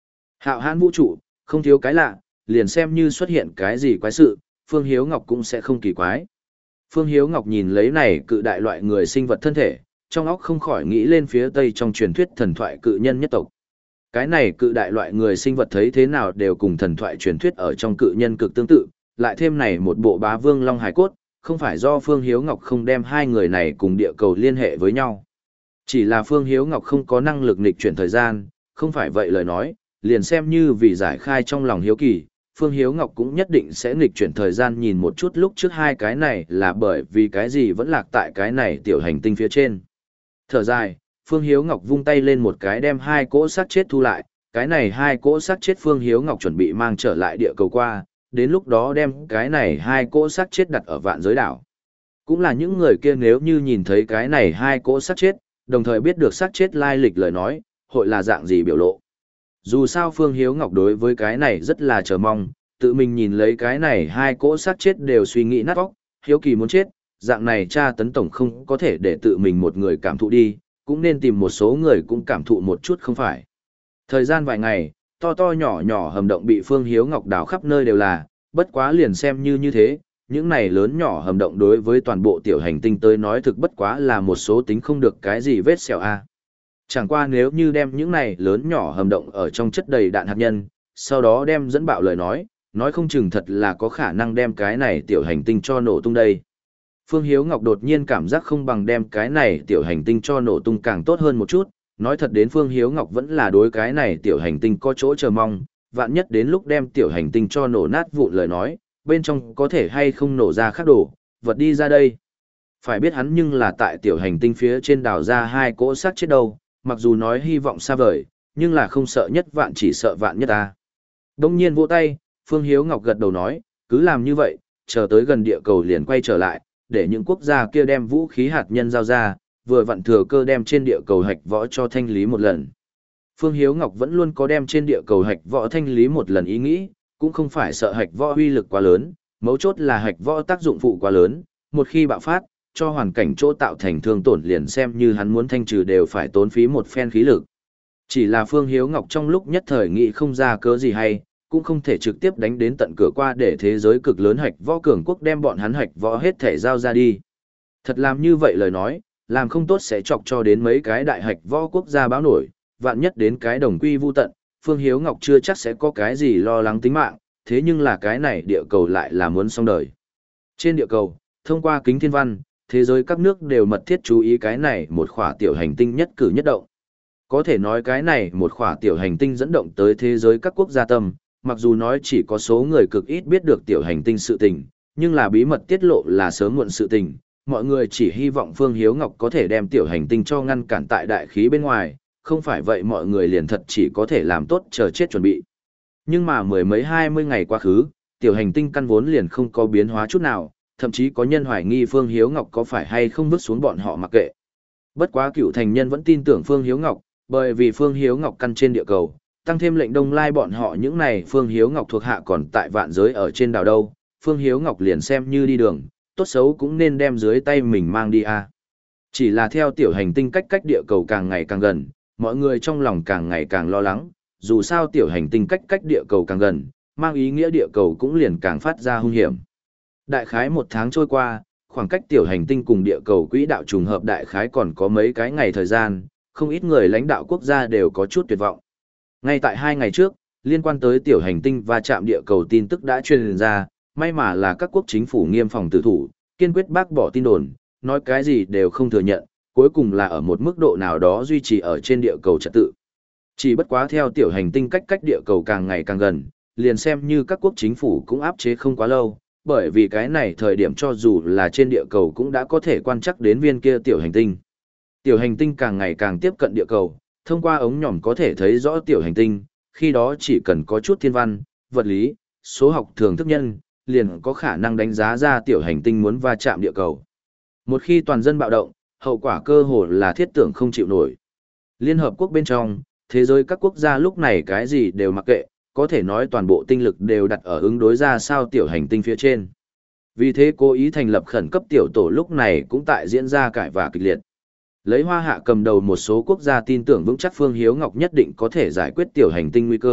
Hạo hãn vũ trụ, không thiếu cái lạ, liền xem như xuất hiện cái gì quái sự, Phương Hiếu Ngọc cũng sẽ không kỳ quái. Phương Hiếu Ngọc nhìn lấy này cự đại loại người sinh vật thân thể, trong óc không khỏi nghĩ lên phía tây trong truyền thuyết thần thoại cự nhân nhất tộc. Cái này cự đại loại người sinh vật thấy thế nào đều cùng thần thoại truyền thuyết ở trong cự nhân cực tương tự, lại thêm này một bộ bá vương long hải cốt, không phải do Phương Hiếu Ngọc không đem hai người này cùng địa cầu liên hệ với nhau. Chỉ là Phương Hiếu Ngọc không có năng lực nghịch chuyển thời gian, không phải vậy lời nói, liền xem như vì giải khai trong lòng hiếu kỳ, Phương Hiếu Ngọc cũng nhất định sẽ nghịch chuyển thời gian nhìn một chút lúc trước hai cái này là bởi vì cái gì vẫn lạc tại cái này tiểu hành tinh phía trên. Thở dài, Phương Hiếu Ngọc vung tay lên một cái đem hai cỗ xác chết thu lại, cái này hai cỗ xác chết Phương Hiếu Ngọc chuẩn bị mang trở lại địa cầu qua, đến lúc đó đem cái này hai cỗ xác chết đặt ở vạn giới đảo. Cũng là những người kia nếu như nhìn thấy cái này hai cỗ xác chết, đồng thời biết được xác chết lai lịch lời nói, hội là dạng gì biểu lộ. Dù sao Phương Hiếu Ngọc đối với cái này rất là chờ mong, tự mình nhìn lấy cái này hai cỗ xác chết đều suy nghĩ nát óc, hiếu kỳ muốn chết, dạng này tra tấn tổng không có thể để tự mình một người cảm thụ đi, cũng nên tìm một số người cũng cảm thụ một chút không phải. Thời gian vài ngày, to to nhỏ nhỏ hầm động bị Phương Hiếu Ngọc đào khắp nơi đều là, bất quá liền xem như như thế, những này lớn nhỏ hầm động đối với toàn bộ tiểu hành tinh tới nói thực bất quá là một số tính không được cái gì vết sẹo a. Chẳng qua nếu như đem những này lớn nhỏ hầm động ở trong chất đầy đạn hạt nhân, sau đó đem dẫn bạo lời nói, nói không chừng thật là có khả năng đem cái này tiểu hành tinh cho nổ tung đây. Phương Hiếu Ngọc đột nhiên cảm giác không bằng đem cái này tiểu hành tinh cho nổ tung càng tốt hơn một chút, nói thật đến Phương Hiếu Ngọc vẫn là đối cái này tiểu hành tinh có chỗ chờ mong, vạn nhất đến lúc đem tiểu hành tinh cho nổ nát vụn lời nói, bên trong có thể hay không nổ ra khác đồ, vật đi ra đây. Phải biết hắn nhưng là tại tiểu hành tinh phía trên đào ra hai cỗ xác chết đâu, mặc dù nói hy vọng xa vời, nhưng là không sợ nhất vạn chỉ sợ vạn nhất ta. Đông nhiên vỗ tay, Phương Hiếu Ngọc gật đầu nói, cứ làm như vậy, chờ tới gần địa cầu liền quay trở lại, để những quốc gia kia đem vũ khí hạt nhân giao ra, vừa vặn thừa cơ đem trên địa cầu hạch võ cho thanh lý một lần. Phương Hiếu Ngọc vẫn luôn có đem trên địa cầu hạch võ thanh lý một lần ý nghĩ, cũng không phải sợ hạch võ uy lực quá lớn, mấu chốt là hạch võ tác dụng phụ quá lớn, một khi bạo phát, cho hoàn cảnh chỗ tạo thành thương tổn liền xem như hắn muốn thanh trừ đều phải tốn phí một phen khí lực. Chỉ là Phương Hiếu Ngọc trong lúc nhất thời nghĩ không ra cớ gì hay, cũng không thể trực tiếp đánh đến tận cửa qua để thế giới cực lớn hạch võ cường quốc đem bọn hắn hạch võ hết thể giao ra đi. Thật làm như vậy lời nói, làm không tốt sẽ chọc cho đến mấy cái đại hạch võ quốc gia báo nổi, vạn nhất đến cái đồng quy vu tận, Phương Hiếu Ngọc chưa chắc sẽ có cái gì lo lắng tính mạng, thế nhưng là cái này địa cầu lại là muốn xong đời. Trên địa cầu, thông qua kính thiên văn, thế giới các nước đều mật thiết chú ý cái này một khỏa tiểu hành tinh nhất cử nhất động. Có thể nói cái này một khỏa tiểu hành tinh dẫn động tới thế giới các quốc gia tâm, mặc dù nói chỉ có số người cực ít biết được tiểu hành tinh sự tình, nhưng là bí mật tiết lộ là sớm muộn sự tình. Mọi người chỉ hy vọng Phương Hiếu Ngọc có thể đem tiểu hành tinh cho ngăn cản tại đại khí bên ngoài, không phải vậy mọi người liền thật chỉ có thể làm tốt chờ chết chuẩn bị. Nhưng mà mười mấy hai mươi ngày quá khứ, tiểu hành tinh căn vốn liền không có biến hóa chút nào, thậm chí có nhân hoài nghi Phương Hiếu Ngọc có phải hay không vứt xuống bọn họ mặc kệ. Bất quá cựu thành nhân vẫn tin tưởng Phương Hiếu Ngọc, bởi vì Phương Hiếu Ngọc căn trên địa cầu, tăng thêm lệnh Đông Lai bọn họ những này Phương Hiếu Ngọc thuộc hạ còn tại vạn giới ở trên đảo đâu, Phương Hiếu Ngọc liền xem như đi đường, tốt xấu cũng nên đem dưới tay mình mang đi à. Chỉ là theo tiểu hành tinh cách cách địa cầu càng ngày càng gần, mọi người trong lòng càng ngày càng lo lắng, dù sao tiểu hành tinh cách cách địa cầu càng gần, mang ý nghĩa địa cầu cũng liền càng phát ra hung hiểm. Đại khái một tháng trôi qua, khoảng cách tiểu hành tinh cùng địa cầu quỹ đạo trùng hợp đại khái còn có mấy cái ngày thời gian, không ít người lãnh đạo quốc gia đều có chút tuyệt vọng. Ngay tại hai ngày trước, liên quan tới tiểu hành tinh và chạm địa cầu tin tức đã truyền ra, may mà là các quốc chính phủ nghiêm phòng tử thủ, kiên quyết bác bỏ tin đồn, nói cái gì đều không thừa nhận, cuối cùng là ở một mức độ nào đó duy trì ở trên địa cầu trật tự. Chỉ bất quá theo tiểu hành tinh cách cách địa cầu càng ngày càng gần, liền xem như các quốc chính phủ cũng áp chế không quá lâu, bởi vì cái này thời điểm cho dù là trên địa cầu cũng đã có thể quan trắc đến viên kia tiểu hành tinh. Tiểu hành tinh càng ngày càng tiếp cận địa cầu, thông qua ống nhòm có thể thấy rõ tiểu hành tinh, khi đó chỉ cần có chút thiên văn, vật lý, số học thường thức nhân, liền có khả năng đánh giá ra tiểu hành tinh muốn va chạm địa cầu. Một khi toàn dân bạo động, hậu quả cơ hồ là thiết tưởng không chịu nổi. Liên Hợp Quốc bên trong, thế giới các quốc gia lúc này cái gì đều mặc kệ, có thể nói toàn bộ tinh lực đều đặt ở ứng đối ra sao tiểu hành tinh phía trên. Vì thế cố ý thành lập khẩn cấp tiểu tổ lúc này cũng tại diễn ra cãi vã kịch liệt. Lấy Hoa Hạ cầm đầu một số quốc gia tin tưởng vững chắc Phương Hiếu Ngọc nhất định có thể giải quyết tiểu hành tinh nguy cơ,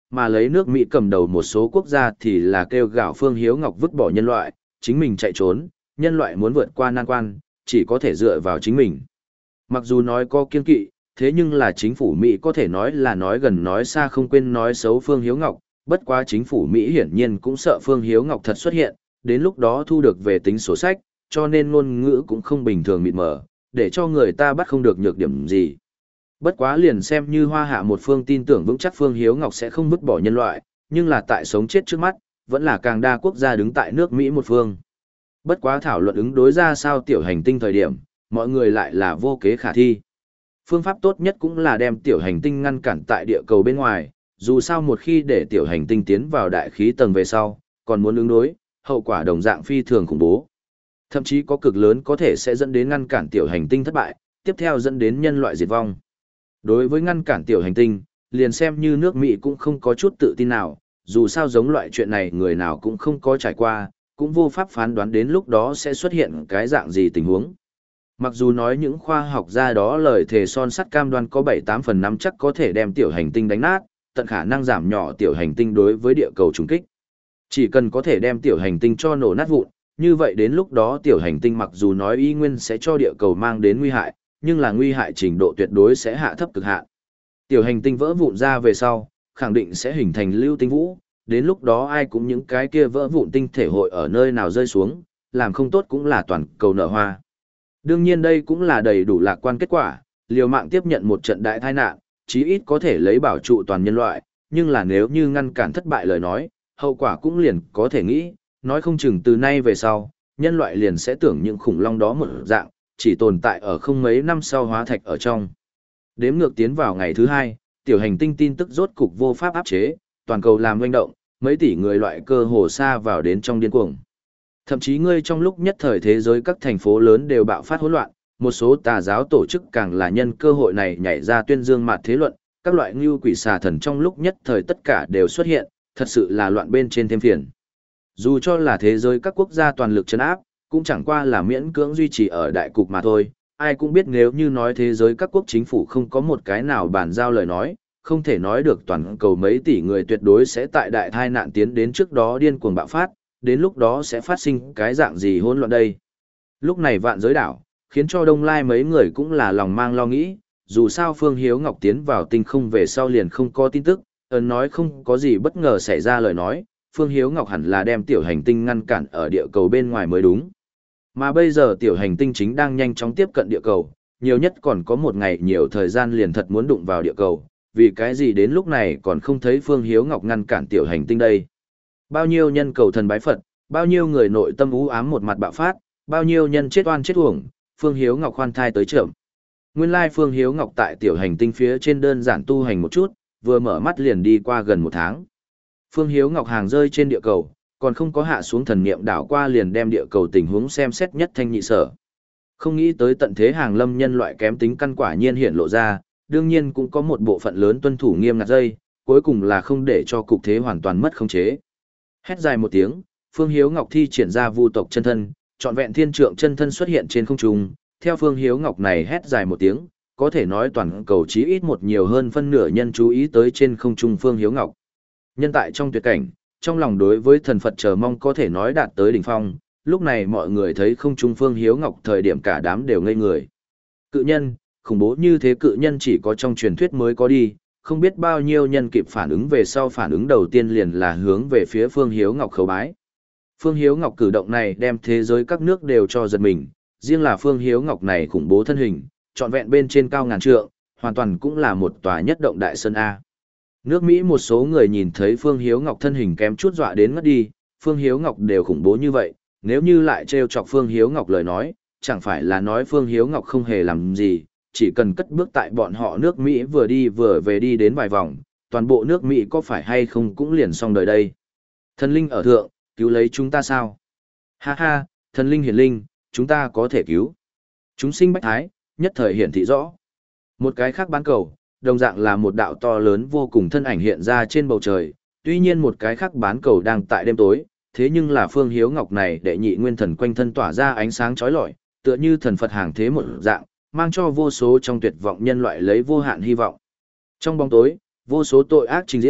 mà lấy nước Mỹ cầm đầu một số quốc gia thì là kêu gào Phương Hiếu Ngọc vứt bỏ nhân loại, chính mình chạy trốn, nhân loại muốn vượt qua nan quan, chỉ có thể dựa vào chính mình. Mặc dù nói có kiên kỵ, thế nhưng là chính phủ Mỹ có thể nói là nói gần nói xa không quên nói xấu Phương Hiếu Ngọc, bất quá chính phủ Mỹ hiển nhiên cũng sợ Phương Hiếu Ngọc thật xuất hiện, đến lúc đó thu được về tính sổ sách, cho nên ngôn ngữ cũng không bình thường mịt mờ, để cho người ta bắt không được nhược điểm gì. Bất quá liền xem như Hoa Hạ một phương tin tưởng vững chắc Phương Hiếu Ngọc sẽ không vứt bỏ nhân loại, nhưng là tại sống chết trước mắt, vẫn là càng đa quốc gia đứng tại nước Mỹ một phương. Bất quá thảo luận ứng đối ra sao tiểu hành tinh thời điểm, mọi người lại là vô kế khả thi. Phương pháp tốt nhất cũng là đem tiểu hành tinh ngăn cản tại địa cầu bên ngoài, dù sao một khi để tiểu hành tinh tiến vào đại khí tầng về sau, còn muốn ứng đối, hậu quả đồng dạng phi thường khủng bố. Thậm chí có cực lớn có thể sẽ dẫn đến ngăn cản tiểu hành tinh thất bại, tiếp theo dẫn đến nhân loại diệt vong. Đối với ngăn cản tiểu hành tinh, liền xem như nước Mỹ cũng không có chút tự tin nào, dù sao giống loại chuyện này người nào cũng không có trải qua, cũng vô pháp phán đoán đến lúc đó sẽ xuất hiện cái dạng gì tình huống. Mặc dù nói những khoa học gia đó lời thề son sắt cam đoan có bảy tám phần nắm chắc có thể đem tiểu hành tinh đánh nát, tận khả năng giảm nhỏ tiểu hành tinh đối với địa cầu trùng kích. Chỉ cần có thể đem tiểu hành tinh cho nổ nát vụn, như vậy đến lúc đó tiểu hành tinh mặc dù nói y nguyên sẽ cho địa cầu mang đến nguy hại, nhưng là nguy hại trình độ tuyệt đối sẽ hạ thấp cực hạn. Tiểu hành tinh vỡ vụn ra về sau, khẳng định sẽ hình thành lưu tinh vũ, đến lúc đó ai cũng những cái kia vỡ vụn tinh thể hội ở nơi nào rơi xuống, làm không tốt cũng là toàn cầu nở hoa. Đương nhiên đây cũng là đầy đủ lạc quan kết quả, liều mạng tiếp nhận một trận đại tai nạn, chí ít có thể lấy bảo trụ toàn nhân loại, nhưng là nếu như ngăn cản thất bại lời nói, hậu quả cũng liền có thể nghĩ, nói không chừng từ nay về sau, nhân loại liền sẽ tưởng những khủng long đó một dạng, chỉ tồn tại ở không mấy năm sau hóa thạch ở trong. Đếm ngược tiến vào ngày thứ hai, tiểu hành tinh tin tức rốt cục vô pháp áp chế, toàn cầu làm doanh động, mấy tỷ người loại cơ hồ xa vào đến trong điên cuồng. Thậm chí ngươi trong lúc nhất thời thế giới các thành phố lớn đều bạo phát hỗn loạn, một số tà giáo tổ chức càng là nhân cơ hội này nhảy ra tuyên dương mạt thế luận, các loại ngưu quỷ xà thần trong lúc nhất thời tất cả đều xuất hiện, thật sự là loạn bên trên thêm phiền. Dù cho là thế giới các quốc gia toàn lực trấn áp, cũng chẳng qua là miễn cưỡng duy trì ở đại cục mà thôi, ai cũng biết nếu như nói thế giới các quốc chính phủ không có một cái nào bàn giao lời nói, không thể nói được toàn cầu mấy tỷ người tuyệt đối sẽ tại đại tai nạn tiến đến trước đó điên cuồng bạo phát, đến lúc đó sẽ phát sinh cái dạng gì hỗn loạn đây. Lúc này vạn giới đảo, khiến cho Đông Lai mấy người cũng là lòng mang lo nghĩ, dù sao Phương Hiếu Ngọc tiến vào tinh không về sau liền không có tin tức, ấn nói không có gì bất ngờ xảy ra lời nói, Phương Hiếu Ngọc hẳn là đem tiểu hành tinh ngăn cản ở địa cầu bên ngoài mới đúng. Mà bây giờ tiểu hành tinh chính đang nhanh chóng tiếp cận địa cầu, nhiều nhất còn có một ngày nhiều thời gian liền thật muốn đụng vào địa cầu, vì cái gì đến lúc này còn không thấy Phương Hiếu Ngọc ngăn cản tiểu hành tinh đây. Bao nhiêu nhân cầu thần bái Phật, bao nhiêu người nội tâm u ám một mặt bạo phát, bao nhiêu nhân chết oan chết uổng, Phương Hiếu Ngọc khoan thai tới trưởng. Nguyên lai Phương Hiếu Ngọc tại tiểu hành tinh phía trên đơn giản tu hành một chút, vừa mở mắt liền đi qua gần một tháng. Phương Hiếu Ngọc hàng rơi trên địa cầu, còn không có hạ xuống thần niệm đảo qua liền đem địa cầu tình huống xem xét nhất thanh nhị sở. Không nghĩ tới tận thế hàng lâm nhân loại kém tính căn quả nhiên hiện lộ ra, đương nhiên cũng có một bộ phận lớn tuân thủ nghiêm ngặt dây, cuối cùng là không để cho cục thế hoàn toàn mất khống chế. Hét dài một tiếng, Phương Hiếu Ngọc thi triển ra vu tộc chân thân, trọn vẹn thiên trượng chân thân xuất hiện trên không trung, theo Phương Hiếu Ngọc này hét dài một tiếng, có thể nói toàn cầu chí ít một nhiều hơn phân nửa nhân chú ý tới trên không trung Phương Hiếu Ngọc. Nhân tại trong tuyệt cảnh, trong lòng đối với thần Phật chờ mong có thể nói đạt tới đỉnh phong, lúc này mọi người thấy không trung Phương Hiếu Ngọc thời điểm cả đám đều ngây người. Cự nhân, khủng bố như thế cự nhân chỉ có trong truyền thuyết mới có đi, không biết bao nhiêu nhân kịp phản ứng về sau phản ứng đầu tiên liền là hướng về phía Phương Hiếu Ngọc khấu bái. Phương Hiếu Ngọc cử động này đem thế giới các nước đều cho giật mình, riêng là Phương Hiếu Ngọc này khủng bố thân hình, trọn vẹn bên trên cao ngàn trượng, hoàn toàn cũng là một tòa nhất động đại sơn A. Nước Mỹ một số người nhìn thấy Phương Hiếu Ngọc thân hình kém chút dọa đến ngất đi, Phương Hiếu Ngọc đều khủng bố như vậy, nếu như lại trêu chọc Phương Hiếu Ngọc lời nói, chẳng phải là nói Phương Hiếu Ngọc không hề làm gì, chỉ cần cất bước tại bọn họ nước Mỹ vừa đi vừa về đi đến vài vòng, toàn bộ nước Mỹ có phải hay không cũng liền xong đời đây. Thần linh ở thượng, cứu lấy chúng ta sao? Ha ha, thần linh hiển linh, chúng ta có thể cứu. Chúng sinh bách thái, nhất thời hiển thị rõ. Một cái khác bán cầu, đồng dạng là một đạo to lớn vô cùng thân ảnh hiện ra trên bầu trời, tuy nhiên một cái khác bán cầu đang tại đêm tối, thế nhưng là Phương Hiếu Ngọc này đệ nhị nguyên thần quanh thân tỏa ra ánh sáng chói lọi, tựa như thần Phật hàng thế một dạng, mang cho vô số trong tuyệt vọng nhân loại lấy vô hạn hy vọng. Trong bóng tối, vô số tội ác trình diễn,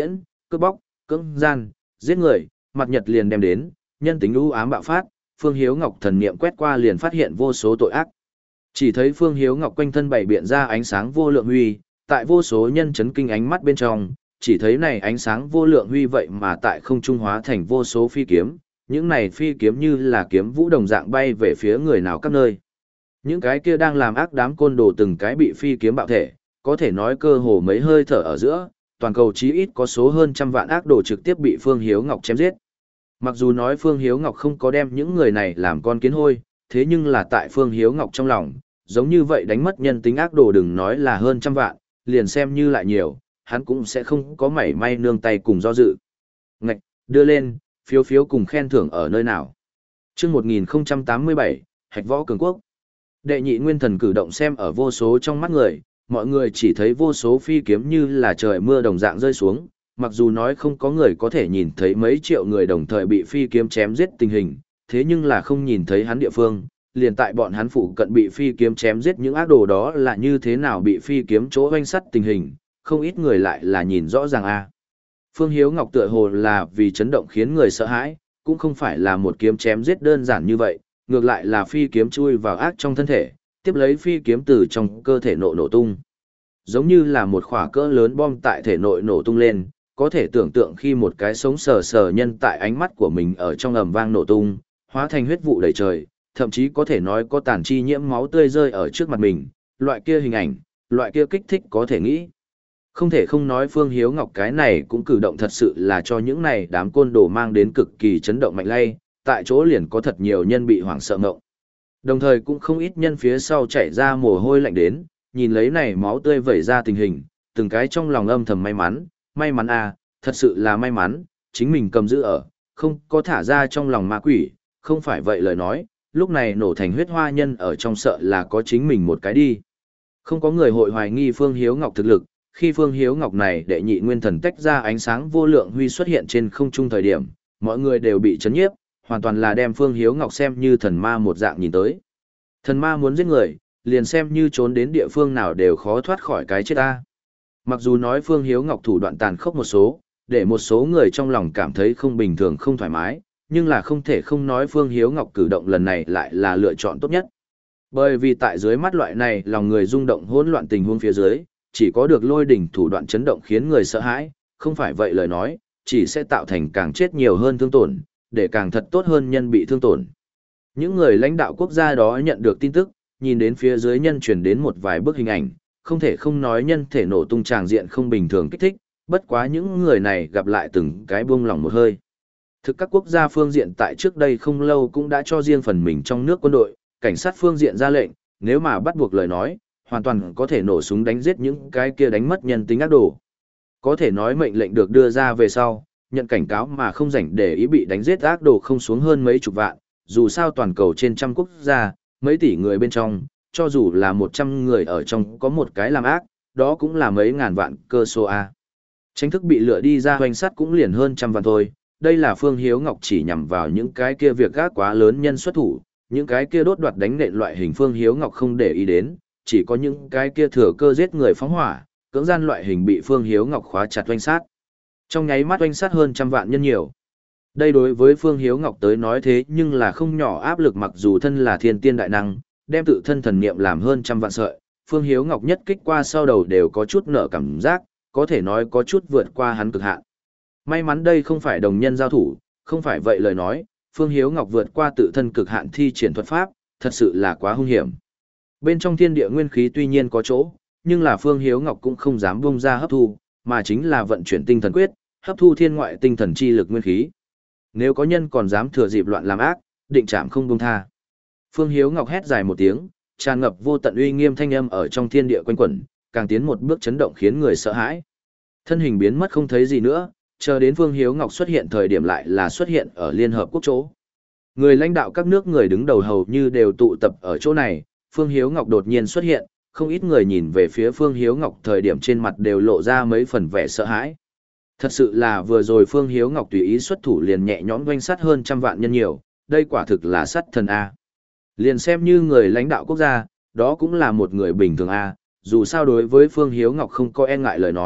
cướp bóc, cưỡng gian, giết người, mặt nhật liền đem đến, nhân tính u ám bạo phát, Phương Hiếu Ngọc thần niệm quét qua liền phát hiện vô số tội ác. Chỉ thấy Phương Hiếu Ngọc quanh thân bảy biện ra ánh sáng vô lượng huy, tại vô số nhân chấn kinh ánh mắt bên trong, chỉ thấy này ánh sáng vô lượng huy vậy mà tại không trung hóa thành vô số phi kiếm, những này phi kiếm như là kiếm vũ đồng dạng bay về phía người nào các nơi. Những cái kia đang làm ác đám côn đồ từng cái bị phi kiếm bạo thể, có thể nói cơ hồ mấy hơi thở ở giữa, toàn cầu chí ít có số hơn trăm vạn ác đồ trực tiếp bị Phương Hiếu Ngọc chém giết. Mặc dù nói Phương Hiếu Ngọc không có đem những người này làm con kiến hôi, thế nhưng là tại Phương Hiếu Ngọc trong lòng, giống như vậy đánh mất nhân tính ác đồ đừng nói là hơn trăm vạn, liền xem như lại nhiều, hắn cũng sẽ không có mảy may nương tay cùng do dự. Ngạch, đưa lên, phiếu phiếu cùng khen thưởng ở nơi nào. Chương một nghìn không trăm tám mươi bảy, Hạch Võ Cường Quốc. Đệ nhị nguyên thần cử động xem ở vô số trong mắt người, mọi người chỉ thấy vô số phi kiếm như là trời mưa đồng dạng rơi xuống, mặc dù nói không có người có thể nhìn thấy mấy triệu người đồng thời bị phi kiếm chém giết tình hình, thế nhưng là không nhìn thấy hắn địa phương, liền tại bọn hắn phụ cận bị phi kiếm chém giết những ác đồ đó là như thế nào bị phi kiếm chỗ hoanh sắt tình hình, không ít người lại là nhìn rõ ràng a. Phương Hiếu Ngọc tựa hồ là vì chấn động khiến người sợ hãi, cũng không phải là một kiếm chém giết đơn giản như vậy, ngược lại là phi kiếm chui vào ác trong thân thể, tiếp lấy phi kiếm từ trong cơ thể nổ nổ tung. Giống như là một khỏa cỡ lớn bom tại thể nội nổ tung lên, có thể tưởng tượng khi một cái sống sờ sờ nhân tại ánh mắt của mình ở trong ầm vang nổ tung, hóa thành huyết vụ đầy trời, thậm chí có thể nói có tàn chi nhiễm máu tươi rơi ở trước mặt mình, loại kia hình ảnh, loại kia kích thích có thể nghĩ. Không thể không nói Phương Hiếu Ngọc cái này cũng cử động thật sự là cho những này đám côn đồ mang đến cực kỳ chấn động mạnh lay, tại chỗ liền có thật nhiều nhân bị hoảng sợ ngộng. Đồng thời cũng không ít nhân phía sau chảy ra mồ hôi lạnh đến, nhìn lấy này máu tươi vẩy ra tình hình, từng cái trong lòng âm thầm may mắn, may mắn à, thật sự là may mắn, chính mình cầm giữ ở, không có thả ra trong lòng ma quỷ, không phải vậy lời nói, lúc này nổ thành huyết hoa nhân ở trong sợ là có chính mình một cái đi. Không có người hội hoài nghi Phương Hiếu Ngọc thực lực, khi Phương Hiếu Ngọc này đệ nhị nguyên thần tách ra ánh sáng vô lượng huy xuất hiện trên không trung thời điểm, mọi người đều bị chấn nhiếp, hoàn toàn là đem Phương Hiếu Ngọc xem như thần ma một dạng nhìn tới. Thần ma muốn giết người, liền xem như trốn đến địa phương nào đều khó thoát khỏi cái chết ta. Mặc dù nói Phương Hiếu Ngọc thủ đoạn tàn khốc một số, để một số người trong lòng cảm thấy không bình thường không thoải mái, nhưng là không thể không nói Phương Hiếu Ngọc cử động lần này lại là lựa chọn tốt nhất. Bởi vì tại dưới mắt loại này lòng người rung động hỗn loạn tình huống phía dưới, chỉ có được lôi đỉnh thủ đoạn chấn động khiến người sợ hãi, không phải vậy lời nói, chỉ sẽ tạo thành càng chết nhiều hơn thương tổn, để càng thật tốt hơn nhân bị thương tổn. Những người lãnh đạo quốc gia đó nhận được tin tức, nhìn đến phía dưới nhân truyền đến một vài bức hình ảnh, không thể không nói nhân thể nổ tung tràng diện không bình thường kích thích, bất quá những người này gặp lại từng cái buông lòng một hơi. Thực các quốc gia phương diện tại trước đây không lâu cũng đã cho riêng phần mình trong nước quân đội, cảnh sát phương diện ra lệnh, nếu mà bắt buộc lời nói, hoàn toàn có thể nổ súng đánh giết những cái kia đánh mất nhân tính ác đồ. Có thể nói mệnh lệnh được đưa ra về sau, nhận cảnh cáo mà không rảnh để ý bị đánh giết ác đồ không xuống hơn mấy chục vạn, dù sao toàn cầu trên trăm quốc gia, mấy tỷ người bên trong, cho dù là một trăm người ở trong có một cái làm ác, đó cũng là mấy ngàn vạn cơ số A. Tranh thức bị lựa đi ra hoành sát cũng liền hơn trăm vạn thôi, đây là Phương Hiếu Ngọc chỉ nhằm vào những cái kia việc gác quá lớn nhân xuất thủ, những cái kia đốt đoạt đánh nện loại hình Phương Hiếu Ngọc không để ý đến, chỉ có những cái kia thừa cơ giết người phóng hỏa, cưỡng gian loại hình bị Phương Hiếu Ngọc khóa chặt oanh sát. Trong nháy mắt oanh sát hơn trăm vạn nhân nhiều. Đây đối với Phương Hiếu Ngọc tới nói thế nhưng là không nhỏ áp lực mặc dù thân là thiên tiên đại năng, đem tự thân thần niệm làm hơn trăm vạn sợi, Phương Hiếu Ngọc nhất kích qua sau đầu đều có chút nở cảm giác, có thể nói có chút vượt qua hắn cực hạn. May mắn đây không phải đồng nhân giao thủ, không phải vậy lời nói, Phương Hiếu Ngọc vượt qua tự thân cực hạn thi triển thuật pháp, thật sự là quá hung hiểm. Bên trong thiên địa nguyên khí tuy nhiên có chỗ, nhưng là Phương Hiếu Ngọc cũng không dám bung ra hấp thu, mà chính là vận chuyển tinh thần quyết, hấp thu thiên ngoại tinh thần chi lực nguyên khí. Nếu có nhân còn dám thừa dịp loạn làm ác, định trảm không buông tha. Phương Hiếu Ngọc hét dài một tiếng, tràn ngập vô tận uy nghiêm thanh âm ở trong thiên địa quanh quẩn, càng tiến một bước chấn động khiến người sợ hãi. Thân hình biến mất không thấy gì nữa, chờ đến Phương Hiếu Ngọc xuất hiện thời điểm lại là xuất hiện ở Liên Hợp Quốc chỗ. Người lãnh đạo các nước người đứng đầu hầu như đều tụ tập ở chỗ này, Phương Hiếu Ngọc đột nhiên xuất hiện, không ít người nhìn về phía Phương Hiếu Ngọc thời điểm trên mặt đều lộ ra mấy phần vẻ sợ hãi. Thật sự là vừa rồi Phương Hiếu Ngọc tùy ý xuất thủ liền nhẹ nhõm doanh sát hơn trăm vạn nhân nhiều, đây quả thực là sát thần A. Liền xem như người lãnh đạo quốc gia, đó cũng là một người bình thường A, dù sao đối với Phương Hiếu Ngọc không có e ngại lời nói,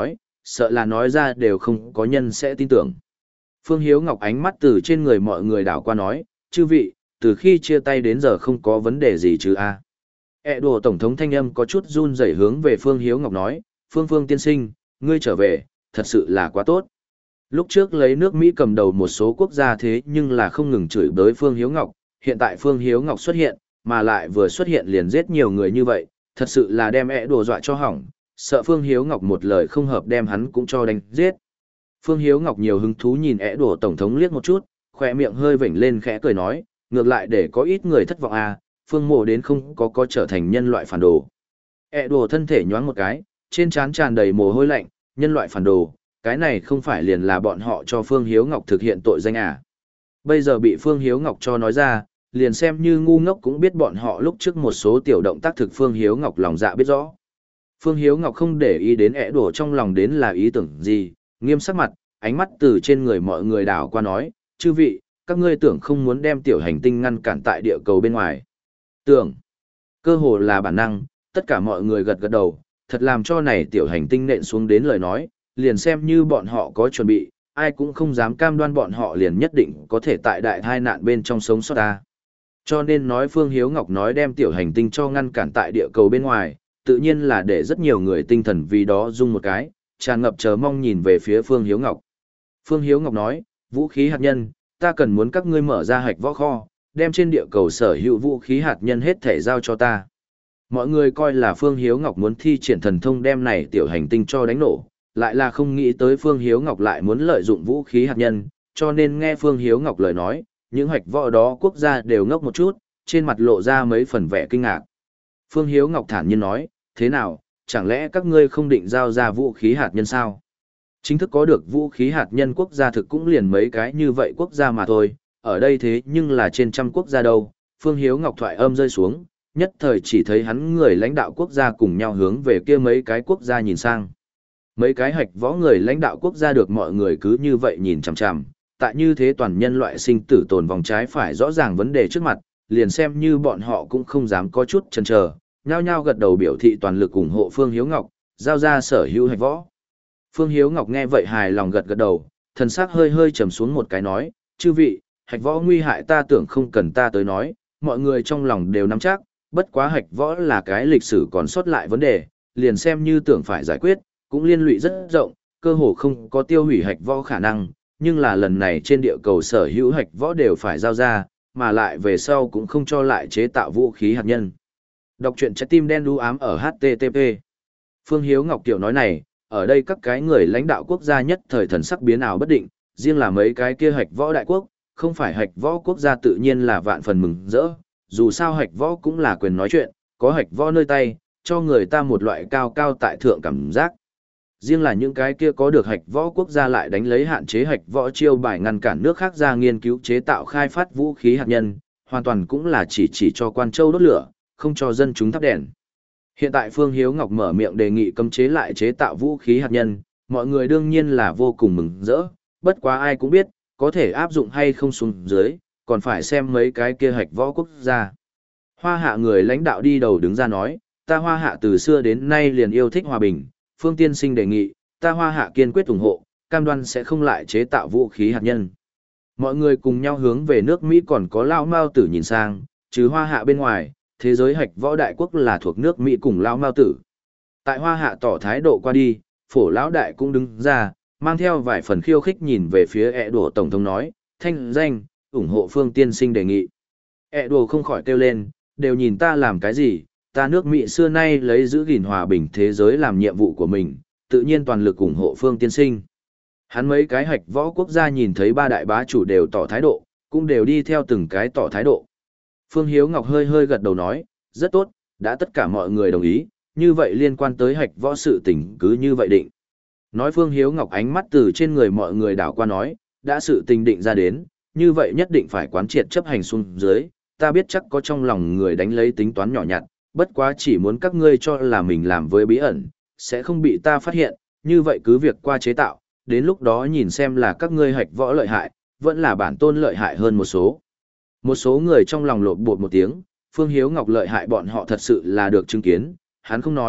sợ là nói ra đều không có nhân sẽ tin tưởng. Phương Hiếu Ngọc ánh mắt từ trên người mọi người đảo qua nói, chư vị, từ khi chia tay đến giờ không có vấn đề gì chứ a? ẹ đồ tổng thống thanh âm có chút run rẩy hướng về Phương Hiếu Ngọc nói, Phương Phương tiên sinh, ngươi trở về, thật sự là quá tốt. Lúc trước lấy nước Mỹ cầm đầu một số quốc gia thế nhưng là không ngừng chửi bới Phương Hiếu Ngọc, hiện tại Phương Hiếu Ngọc xuất hiện, mà lại vừa xuất hiện liền giết nhiều người như vậy, thật sự là đem ẹ đồ dọa cho hỏng, sợ Phương Hiếu Ngọc một lời không hợp đem hắn cũng cho đánh giết. Phương Hiếu Ngọc nhiều hứng thú nhìn ẻ đổ tổng thống liếc một chút, khỏe miệng hơi vểnh lên khẽ cười nói, ngược lại để có ít người thất vọng à, Phương mộ đến không có có trở thành nhân loại phản đồ. ẻ đổ thân thể nhoáng một cái, trên trán tràn đầy mồ hôi lạnh, nhân loại phản đồ, cái này không phải liền là bọn họ cho Phương Hiếu Ngọc thực hiện tội danh à. Bây giờ bị Phương Hiếu Ngọc cho nói ra, liền xem như ngu ngốc cũng biết bọn họ lúc trước một số tiểu động tác thực Phương Hiếu Ngọc lòng dạ biết rõ. Phương Hiếu Ngọc không để ý đến ẻ đổ trong lòng đến là ý tưởng gì, nghiêm sắc mặt, ánh mắt từ trên người mọi người đảo qua nói, chư vị, các ngươi tưởng không muốn đem tiểu hành tinh ngăn cản tại địa cầu bên ngoài. Tưởng, cơ hồ là bản năng, tất cả mọi người gật gật đầu, thật làm cho này tiểu hành tinh nện xuống đến lời nói, liền xem như bọn họ có chuẩn bị, ai cũng không dám cam đoan bọn họ liền nhất định có thể tại đại tai nạn bên trong sống sót ta. Cho nên nói Phương Hiếu Ngọc nói đem tiểu hành tinh cho ngăn cản tại địa cầu bên ngoài, tự nhiên là để rất nhiều người tinh thần vì đó rung một cái, tràn ngập chờ mong nhìn về phía Phương Hiếu Ngọc. Phương Hiếu Ngọc nói, vũ khí hạt nhân, ta cần muốn các ngươi mở ra hạch võ kho, đem trên địa cầu sở hữu vũ khí hạt nhân hết thể giao cho ta. Mọi người coi là Phương Hiếu Ngọc muốn thi triển thần thông đem này tiểu hành tinh cho đánh nổ, lại là không nghĩ tới Phương Hiếu Ngọc lại muốn lợi dụng vũ khí hạt nhân, cho nên nghe Phương Hiếu Ngọc lời nói, những hạch võ đó quốc gia đều ngốc một chút, trên mặt lộ ra mấy phần vẻ kinh ngạc. Phương Hiếu Ngọc thản nhiên nói, thế nào, chẳng lẽ các ngươi không định giao ra vũ khí hạt nhân sao? Chính thức có được vũ khí hạt nhân quốc gia thực cũng liền mấy cái như vậy quốc gia mà thôi, ở đây thế nhưng là trên trăm quốc gia đâu. Phương Hiếu Ngọc thoại âm rơi xuống, nhất thời chỉ thấy hắn người lãnh đạo quốc gia cùng nhau hướng về kia mấy cái quốc gia nhìn sang. Mấy cái hạch võ người lãnh đạo quốc gia được mọi người cứ như vậy nhìn chằm chằm, tại như thế toàn nhân loại sinh tử tồn vòng trái phải rõ ràng vấn đề trước mặt, liền xem như bọn họ cũng không dám có chút chần chờ, nhao nhao gật đầu biểu thị toàn lực ủng hộ Phương Hiếu Ngọc, giao ra sở hữu hạch võ. Phương Hiếu Ngọc nghe vậy hài lòng gật gật đầu, thần sắc hơi hơi trầm xuống một cái nói, chư vị, hạch võ nguy hại ta tưởng không cần ta tới nói, mọi người trong lòng đều nắm chắc, bất quá hạch võ là cái lịch sử còn sót lại vấn đề, liền xem như tưởng phải giải quyết, cũng liên lụy rất rộng, cơ hồ không có tiêu hủy hạch võ khả năng, nhưng là lần này trên địa cầu sở hữu hạch võ đều phải giao ra, mà lại về sau cũng không cho lại chế tạo vũ khí hạt nhân. Đọc truyện trái tim đen đu ám ở hát tê tê pê. Phương Hiếu Ngọc tiểu nói này, ở đây các cái người lãnh đạo quốc gia nhất thời thần sắc biến ảo bất định, riêng là mấy cái kia hạch võ đại quốc, không phải hạch võ quốc gia tự nhiên là vạn phần mừng rỡ, dù sao hạch võ cũng là quyền nói chuyện, có hạch võ nơi tay, cho người ta một loại cao cao tại thượng cảm giác. Riêng là những cái kia có được hạch võ quốc gia lại đánh lấy hạn chế hạch võ chiêu bài ngăn cản nước khác ra nghiên cứu chế tạo khai phát vũ khí hạt nhân, hoàn toàn cũng là chỉ chỉ cho quan châu đốt lửa, không cho dân chúng thắp đèn. Hiện tại Phương Hiếu Ngọc mở miệng đề nghị cấm chế lại chế tạo vũ khí hạt nhân, mọi người đương nhiên là vô cùng mừng rỡ, bất quá ai cũng biết, có thể áp dụng hay không xuống dưới, còn phải xem mấy cái kia hạch võ quốc gia. Hoa Hạ người lãnh đạo đi đầu đứng ra nói, ta Hoa Hạ từ xưa đến nay liền yêu thích hòa bình, Phương tiên sinh đề nghị, ta Hoa Hạ kiên quyết ủng hộ, cam đoan sẽ không lại chế tạo vũ khí hạt nhân. Mọi người cùng nhau hướng về nước Mỹ còn có Lao Mao Tử nhìn sang, trừ Hoa Hạ bên ngoài, thế giới hạch võ đại quốc là thuộc nước Mỹ cùng Lao Mao Tử. Tại Hoa Hạ tỏ thái độ qua đi, Phổ Lão Đại cũng đứng ra, mang theo vài phần khiêu khích nhìn về phía ẹ đùa tổng thống nói, thanh danh, ủng hộ Phương tiên sinh đề nghị. ẹ đùa không khỏi kêu lên, đều nhìn ta làm cái gì, ta nước Mỹ xưa nay lấy giữ gìn hòa bình thế giới làm nhiệm vụ của mình, tự nhiên toàn lực ủng hộ Phương tiên sinh. Hắn mấy cái hạch võ quốc gia nhìn thấy ba đại bá chủ đều tỏ thái độ, cũng đều đi theo từng cái tỏ thái độ. Phương Hiếu Ngọc hơi hơi gật đầu nói, rất tốt, đã tất cả mọi người đồng ý, như vậy liên quan tới hạch võ sự tình cứ như vậy định. Nói Phương Hiếu Ngọc ánh mắt từ trên người mọi người đảo qua nói, đã sự tình định ra đến, như vậy nhất định phải quán triệt chấp hành xuống dưới, ta biết chắc có trong lòng người đánh lấy tính toán nhỏ nhặt, bất quá chỉ muốn các ngươi cho là mình làm với bí ẩn, sẽ không bị ta phát hiện, như vậy cứ việc qua chế tạo, đến lúc đó nhìn xem là các ngươi hạch võ lợi hại, vẫn là bản tôn lợi hại hơn một số. Một số người trong lòng lột bột một tiếng, Phương Hiếu Ngọc lợi hại bọn họ thật sự là được chứng kiến, hắn không nói,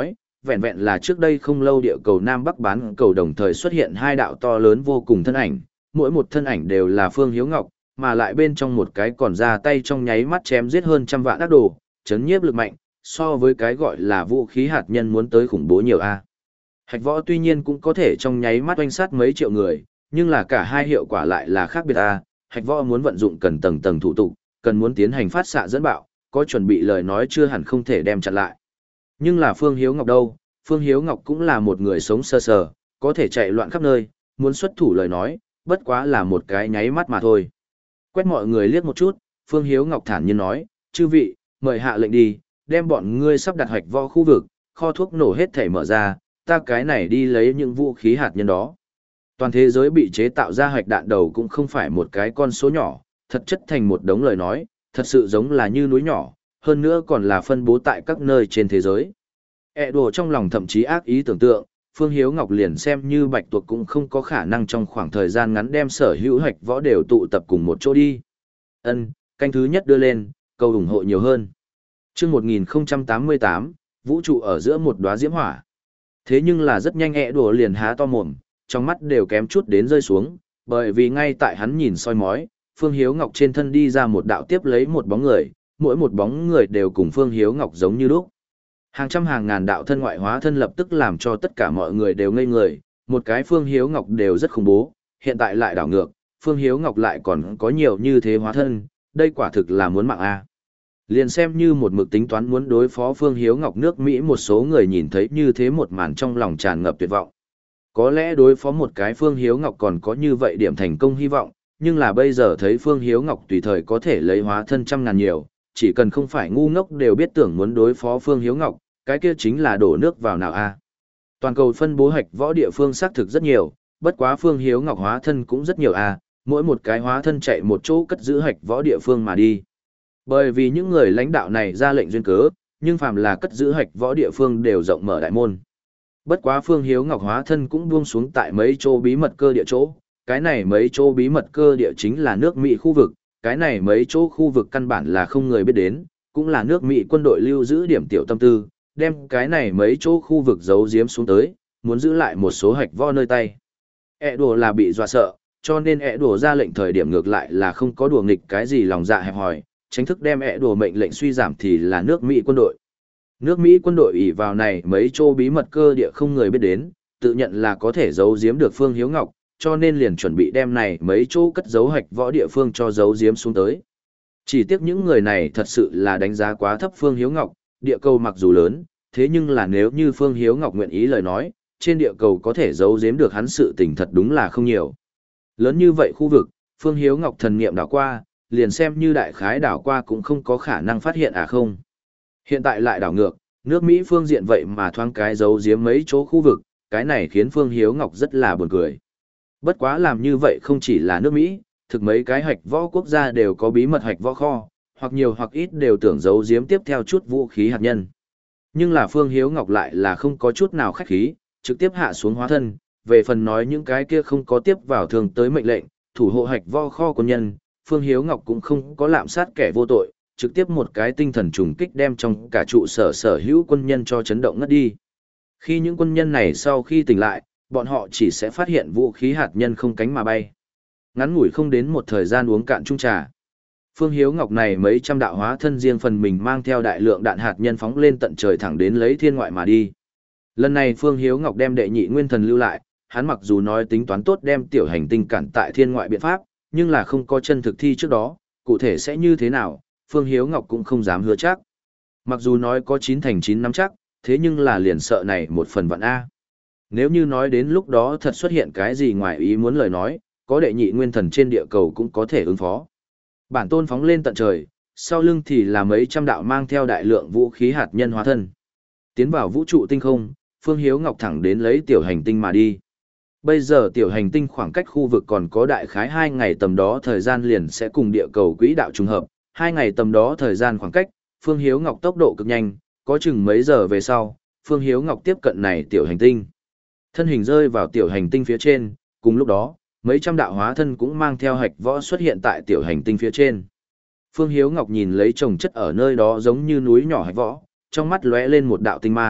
vẹn vẹn là trước đây không lâu địa cầu Nam Bắc bán cầu đồng thời xuất hiện hai đạo to lớn vô cùng thân ảnh, mỗi một thân ảnh đều là Phương Hiếu Ngọc, mà lại bên trong một cái còn ra tay trong nháy mắt chém giết hơn trăm vạn ác đồ, chấn nhiếp lực mạnh, so với cái gọi là vũ khí hạt nhân muốn tới khủng bố nhiều a. Hạch võ tuy nhiên cũng có thể trong nháy mắt oanh sát mấy triệu người, nhưng là cả hai hiệu quả lại là khác biệt a. Hạch võ muốn vận dụng cần tầng tầng thủ tục, cần muốn tiến hành phát xạ dẫn bạo, có chuẩn bị lời nói chưa hẳn không thể đem chặn lại. Nhưng là Phương Hiếu Ngọc đâu, Phương Hiếu Ngọc cũng là một người sống sơ sờ, có thể chạy loạn khắp nơi, muốn xuất thủ lời nói, bất quá là một cái nháy mắt mà thôi. Quét mọi người liếc một chút, Phương Hiếu Ngọc thản nhiên nói, chư vị, mời hạ lệnh đi, đem bọn ngươi sắp đặt hạch võ khu vực, kho thuốc nổ hết thể mở ra, ta cái này đi lấy những vũ khí hạt nhân đó. Toàn thế giới bị chế tạo ra hạch đạn đầu cũng không phải một cái con số nhỏ, thật chất thành một đống lời nói, thật sự giống là như núi nhỏ, hơn nữa còn là phân bố tại các nơi trên thế giới. E đồ trong lòng thậm chí ác ý tưởng tượng, Phương Hiếu Ngọc liền xem như bạch tuộc cũng không có khả năng trong khoảng thời gian ngắn đem sở hữu hạch võ đều tụ tập cùng một chỗ đi. Ân, canh thứ nhất đưa lên, cầu ủng hộ nhiều hơn. Chương một nghìn tám mươi tám, vũ trụ ở giữa một đóa diễm hỏa. Thế nhưng là rất nhanh E đồ liền há to mồm, trong mắt đều kém chút đến rơi xuống, bởi vì ngay tại hắn nhìn soi mói, Phương Hiếu Ngọc trên thân đi ra một đạo tiếp lấy một bóng người, mỗi một bóng người đều cùng Phương Hiếu Ngọc giống như lúc. Hàng trăm hàng ngàn đạo thân ngoại hóa thân lập tức làm cho tất cả mọi người đều ngây người, một cái Phương Hiếu Ngọc đều rất khủng bố, hiện tại lại đảo ngược, Phương Hiếu Ngọc lại còn có nhiều như thế hóa thân, đây quả thực là muốn mạng a. Liền xem như một mực tính toán muốn đối phó Phương Hiếu Ngọc nước Mỹ một số người nhìn thấy như thế một màn trong lòng tràn ngập tuyệt vọng. Có lẽ đối phó một cái Phương Hiếu Ngọc còn có như vậy điểm thành công hy vọng, nhưng là bây giờ thấy Phương Hiếu Ngọc tùy thời có thể lấy hóa thân trăm ngàn nhiều, chỉ cần không phải ngu ngốc đều biết tưởng muốn đối phó Phương Hiếu Ngọc, cái kia chính là đổ nước vào nào a. Toàn cầu phân bố hạch võ địa phương xác thực rất nhiều, bất quá Phương Hiếu Ngọc hóa thân cũng rất nhiều a, mỗi một cái hóa thân chạy một chỗ cất giữ hạch võ địa phương mà đi. Bởi vì những người lãnh đạo này ra lệnh duyên cớ, nhưng phàm là cất giữ hạch võ địa phương đều rộng mở đại môn. Bất quá Phương Hiếu Ngọc hóa thân cũng buông xuống tại mấy chỗ bí mật cơ địa chỗ, cái này mấy chỗ bí mật cơ địa chính là nước Mỹ khu vực, cái này mấy chỗ khu vực căn bản là không người biết đến, cũng là nước Mỹ quân đội lưu giữ điểm tiểu tâm tư, đem cái này mấy chỗ khu vực giấu giếm xuống tới, muốn giữ lại một số hạch võ nơi tay. E đùa là bị dọa sợ, cho nên E đùa ra lệnh thời điểm ngược lại là không có đùa nghịch cái gì lòng dạ hẹp hòi, tránh thức đem E đùa mệnh lệnh suy giảm thì là nước Mỹ quân đội. Nước Mỹ quân đội ỷ vào này mấy chỗ bí mật cơ địa không người biết đến, tự nhận là có thể giấu giếm được Phương Hiếu Ngọc, cho nên liền chuẩn bị đem này mấy chỗ cất giấu hạch võ địa phương cho giấu giếm xuống tới. Chỉ tiếc những người này thật sự là đánh giá quá thấp Phương Hiếu Ngọc, địa cầu mặc dù lớn, thế nhưng là nếu như Phương Hiếu Ngọc nguyện ý lời nói, trên địa cầu có thể giấu giếm được hắn sự tình thật đúng là không nhiều. Lớn như vậy khu vực, Phương Hiếu Ngọc thần niệm đảo qua, liền xem như đại khái đảo qua cũng không có khả năng phát hiện à không. Hiện tại lại đảo ngược, nước Mỹ phương diện vậy mà thoáng cái giấu giếm mấy chỗ khu vực, cái này khiến Phương Hiếu Ngọc rất là buồn cười. Bất quá làm như vậy không chỉ là nước Mỹ, thực mấy cái hạch võ quốc gia đều có bí mật hạch võ kho, hoặc nhiều hoặc ít đều tưởng giấu giếm tiếp theo chút vũ khí hạt nhân. Nhưng là Phương Hiếu Ngọc lại là không có chút nào khách khí, trực tiếp hạ xuống hóa thân, về phần nói những cái kia không có tiếp vào thường tới mệnh lệnh, thủ hộ hạch võ kho quân nhân, Phương Hiếu Ngọc cũng không có lạm sát kẻ vô tội, trực tiếp một cái tinh thần trùng kích đem trong cả trụ sở sở hữu quân nhân cho chấn động ngất đi. Khi những quân nhân này sau khi tỉnh lại, bọn họ chỉ sẽ phát hiện vũ khí hạt nhân không cánh mà bay. Ngắn ngủi không đến một thời gian uống cạn chung trà. Phương Hiếu Ngọc này mấy trăm đạo hóa thân riêng phần mình mang theo đại lượng đạn hạt nhân phóng lên tận trời thẳng đến lấy thiên ngoại mà đi. Lần này Phương Hiếu Ngọc đem đệ nhị nguyên thần lưu lại, hắn mặc dù nói tính toán tốt đem tiểu hành tinh cản tại thiên ngoại biện pháp, nhưng là không có chân thực thi trước đó, cụ thể sẽ như thế nào, Phương Hiếu Ngọc cũng không dám hứa chắc. Mặc dù nói có chín thành chín nắm chắc, thế nhưng là liền sợ này một phần vạn A. Nếu như nói đến lúc đó thật xuất hiện cái gì ngoài ý muốn lời nói, có đệ nhị nguyên thần trên địa cầu cũng có thể ứng phó. Bản tôn phóng lên tận trời, sau lưng thì là mấy trăm đạo mang theo đại lượng vũ khí hạt nhân hóa thân. Tiến vào vũ trụ tinh không, Phương Hiếu Ngọc thẳng đến lấy tiểu hành tinh mà đi. Bây giờ tiểu hành tinh khoảng cách khu vực còn có đại khái hai ngày tầm đó thời gian liền sẽ cùng địa cầu quỹ đạo trùng hợp, hai ngày tầm đó thời gian khoảng cách, Phương Hiếu Ngọc tốc độ cực nhanh, có chừng mấy giờ về sau, Phương Hiếu Ngọc tiếp cận này tiểu hành tinh. Thân hình rơi vào tiểu hành tinh phía trên, cùng lúc đó, mấy trăm đạo hóa thân cũng mang theo hạch võ xuất hiện tại tiểu hành tinh phía trên. Phương Hiếu Ngọc nhìn lấy chồng chất ở nơi đó giống như núi nhỏ hạch võ, trong mắt lóe lên một đạo tinh mang,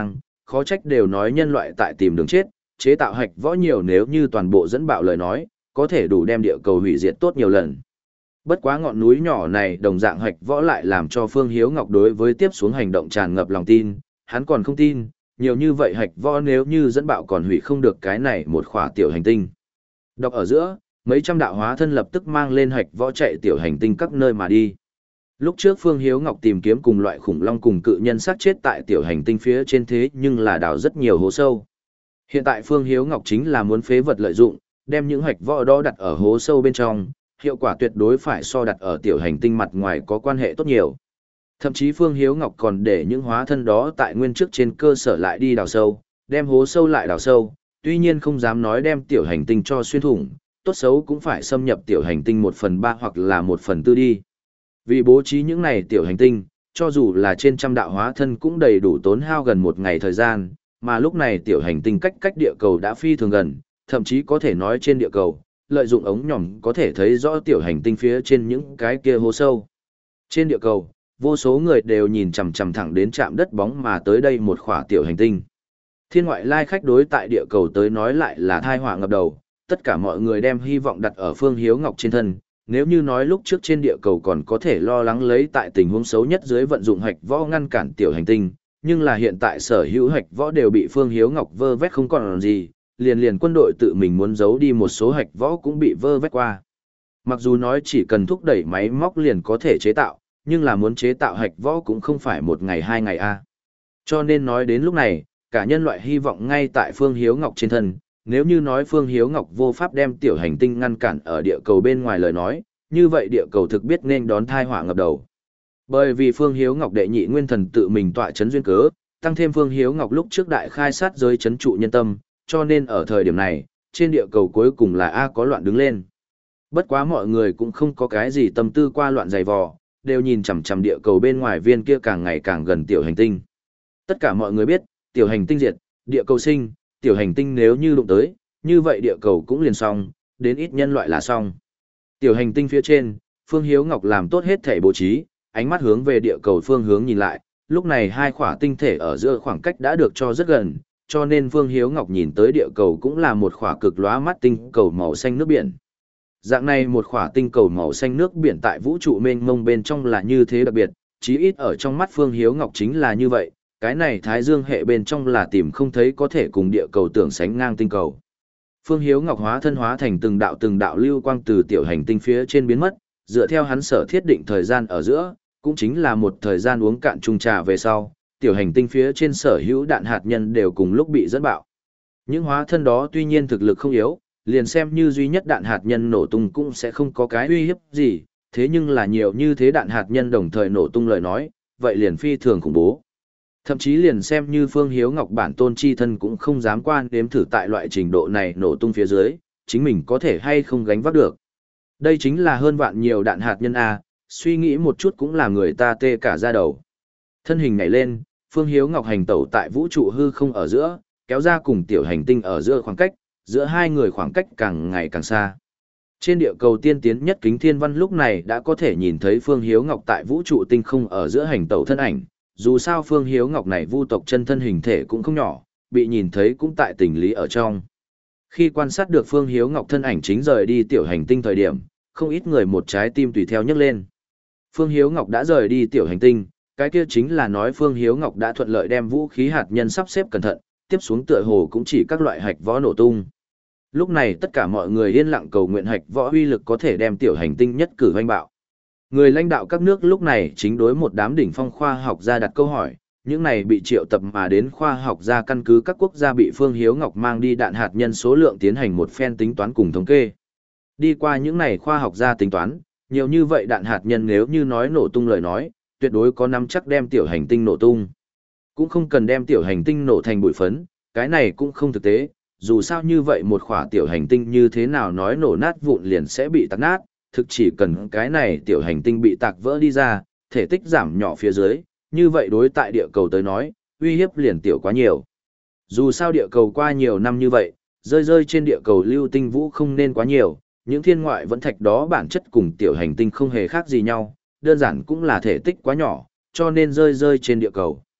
khó trách đều nói nhân loại tại tìm đường chết, chế tạo hạch võ nhiều nếu như toàn bộ dẫn bạo lời nói, có thể đủ đem địa cầu hủy diệt tốt nhiều lần. Bất quá ngọn núi nhỏ này đồng dạng hạch võ lại làm cho Phương Hiếu Ngọc đối với tiếp xuống hành động tràn ngập lòng tin, hắn còn không tin, nhiều như vậy hạch võ nếu như dẫn bạo còn hủy không được cái này một khỏa tiểu hành tinh. Đọc ở giữa, mấy trăm đạo hóa thân lập tức mang lên hạch võ chạy tiểu hành tinh các nơi mà đi. Lúc trước Phương Hiếu Ngọc tìm kiếm cùng loại khủng long cùng cự nhân xác chết tại tiểu hành tinh phía trên thế nhưng là đào rất nhiều hố sâu. Hiện tại Phương Hiếu Ngọc chính là muốn phế vật lợi dụng, đem những hạch võ đó đặt ở hố sâu bên trong, hiệu quả tuyệt đối phải so đặt ở tiểu hành tinh mặt ngoài có quan hệ tốt nhiều. Thậm chí Phương Hiếu Ngọc còn để những hóa thân đó tại nguyên trước trên cơ sở lại đi đào sâu, đem hố sâu lại đào sâu, tuy nhiên không dám nói đem tiểu hành tinh cho xuyên thủng, tốt xấu cũng phải xâm nhập tiểu hành tinh một phần ba hoặc là một phần tư đi. Vì bố trí những này tiểu hành tinh, cho dù là trên trăm đạo hóa thân cũng đầy đủ tốn hao gần một ngày thời gian, mà lúc này tiểu hành tinh cách cách địa cầu đã phi thường gần, thậm chí có thể nói trên địa cầu, lợi dụng ống nhòm có thể thấy rõ tiểu hành tinh phía trên những cái kia hố sâu. Trên địa cầu, vô số người đều nhìn chằm chằm thẳng đến trạm đất bóng mà tới đây một khỏa tiểu hành tinh. Thiên ngoại lai khách đối tại địa cầu tới nói lại là thai họa ngập đầu, tất cả mọi người đem hy vọng đặt ở Phương Hiếu Ngọc trên thân. Nếu như nói lúc trước trên địa cầu còn có thể lo lắng lấy tại tình huống xấu nhất dưới vận dụng hạch võ ngăn cản tiểu hành tinh, nhưng là hiện tại sở hữu hạch võ đều bị Phương Hiếu Ngọc vơ vét không còn gì, liền liền quân đội tự mình muốn giấu đi một số hạch võ cũng bị vơ vét qua. Mặc dù nói chỉ cần thúc đẩy máy móc liền có thể chế tạo, nhưng là muốn chế tạo hạch võ cũng không phải một ngày hai ngày a. Cho nên nói đến lúc này, cả nhân loại hy vọng ngay tại Phương Hiếu Ngọc trên thân. Nếu như nói Phương Hiếu Ngọc vô pháp đem tiểu hành tinh ngăn cản ở địa cầu bên ngoài lời nói, như vậy địa cầu thực biết nên đón thai họa ngập đầu. Bởi vì Phương Hiếu Ngọc đệ nhị nguyên thần tự mình tọa chấn duyên cớ, tăng thêm Phương Hiếu Ngọc lúc trước đại khai sát giới chấn trụ nhân tâm, cho nên ở thời điểm này, trên địa cầu cuối cùng là A có loạn đứng lên. Bất quá mọi người cũng không có cái gì tâm tư qua loạn dày vò, đều nhìn chằm chằm địa cầu bên ngoài viên kia càng ngày càng gần tiểu hành tinh. Tất cả mọi người biết, tiểu hành tinh diệt, địa cầu sinh, tiểu hành tinh nếu như đụng tới, như vậy địa cầu cũng liền xong, đến ít nhân loại là xong. Tiểu hành tinh phía trên, Phương Hiếu Ngọc làm tốt hết thể bố trí, ánh mắt hướng về địa cầu phương hướng nhìn lại, lúc này hai khỏa tinh thể ở giữa khoảng cách đã được cho rất gần, cho nên Phương Hiếu Ngọc nhìn tới địa cầu cũng là một khỏa cực lóa mắt tinh cầu màu xanh nước biển. Dạng này một khỏa tinh cầu màu xanh nước biển tại vũ trụ mênh mông bên trong là như thế đặc biệt, chí ít ở trong mắt Phương Hiếu Ngọc chính là như vậy, cái này Thái Dương hệ bên trong là tìm không thấy có thể cùng địa cầu tưởng sánh ngang tinh cầu. Phương Hiếu Ngọc hóa thân hóa thành từng đạo từng đạo lưu quang từ tiểu hành tinh phía trên biến mất, dựa theo hắn sở thiết định thời gian ở giữa, cũng chính là một thời gian uống cạn chung trà về sau, tiểu hành tinh phía trên sở hữu đạn hạt nhân đều cùng lúc bị dẫn bạo. Những hóa thân đó tuy nhiên thực lực không yếu, liền xem như duy nhất đạn hạt nhân nổ tung cũng sẽ không có cái uy hiếp gì, thế nhưng là nhiều như thế đạn hạt nhân đồng thời nổ tung lời nói, vậy liền phi thường khủng bố. Thậm chí liền xem như Phương Hiếu Ngọc bản tôn chi thân cũng không dám quan đếm thử tại loại trình độ này nổ tung phía dưới, chính mình có thể hay không gánh vác được. Đây chính là hơn vạn nhiều đạn hạt nhân A, suy nghĩ một chút cũng là người ta tê cả da đầu. Thân hình nhảy lên, Phương Hiếu Ngọc hành tẩu tại vũ trụ hư không ở giữa, kéo ra cùng tiểu hành tinh ở giữa khoảng cách, giữa hai người khoảng cách càng ngày càng xa. Trên địa cầu tiên tiến nhất Kính Thiên Văn lúc này đã có thể nhìn thấy Phương Hiếu Ngọc tại vũ trụ tinh không ở giữa hành tẩu thân ảnh, dù sao Phương Hiếu Ngọc này vu tộc chân thân hình thể cũng không nhỏ, bị nhìn thấy cũng tại tình lý ở trong. Khi quan sát được Phương Hiếu Ngọc thân ảnh chính rời đi tiểu hành tinh thời điểm, không ít người một trái tim tùy theo nhấc lên. Phương Hiếu Ngọc đã rời đi tiểu hành tinh, cái kia chính là nói Phương Hiếu Ngọc đã thuận lợi đem vũ khí hạt nhân sắp xếp cẩn thận, tiếp xuống tựa hồ cũng chỉ các loại hạch võ nổ tung. Lúc này tất cả mọi người yên lặng cầu nguyện hạch võ uy lực có thể đem tiểu hành tinh nhất cử hoành bạo. Người lãnh đạo các nước lúc này chính đối một đám đỉnh phong khoa học gia đặt câu hỏi, những này bị triệu tập mà đến khoa học gia căn cứ các quốc gia bị Phương Hiếu Ngọc mang đi đạn hạt nhân số lượng tiến hành một phen tính toán cùng thống kê. Đi qua những này khoa học gia tính toán, nhiều như vậy đạn hạt nhân nếu như nói nổ tung lời nói, tuyệt đối có nắm chắc đem tiểu hành tinh nổ tung. Cũng không cần đem tiểu hành tinh nổ thành bụi phấn, cái này cũng không thực tế, dù sao như vậy một khỏa tiểu hành tinh như thế nào nói nổ nát vụn liền sẽ bị tạc nát, thực chỉ cần cái này tiểu hành tinh bị tạc vỡ đi ra, thể tích giảm nhỏ phía dưới, như vậy đối tại địa cầu tới nói, uy hiếp liền tiểu quá nhiều. Dù sao địa cầu qua nhiều năm như vậy, rơi rơi trên địa cầu lưu tinh vũ không nên quá nhiều, những thiên ngoại vẫn thạch đó bản chất cùng tiểu hành tinh không hề khác gì nhau, đơn giản cũng là thể tích quá nhỏ, cho nên rơi rơi trên địa cầu.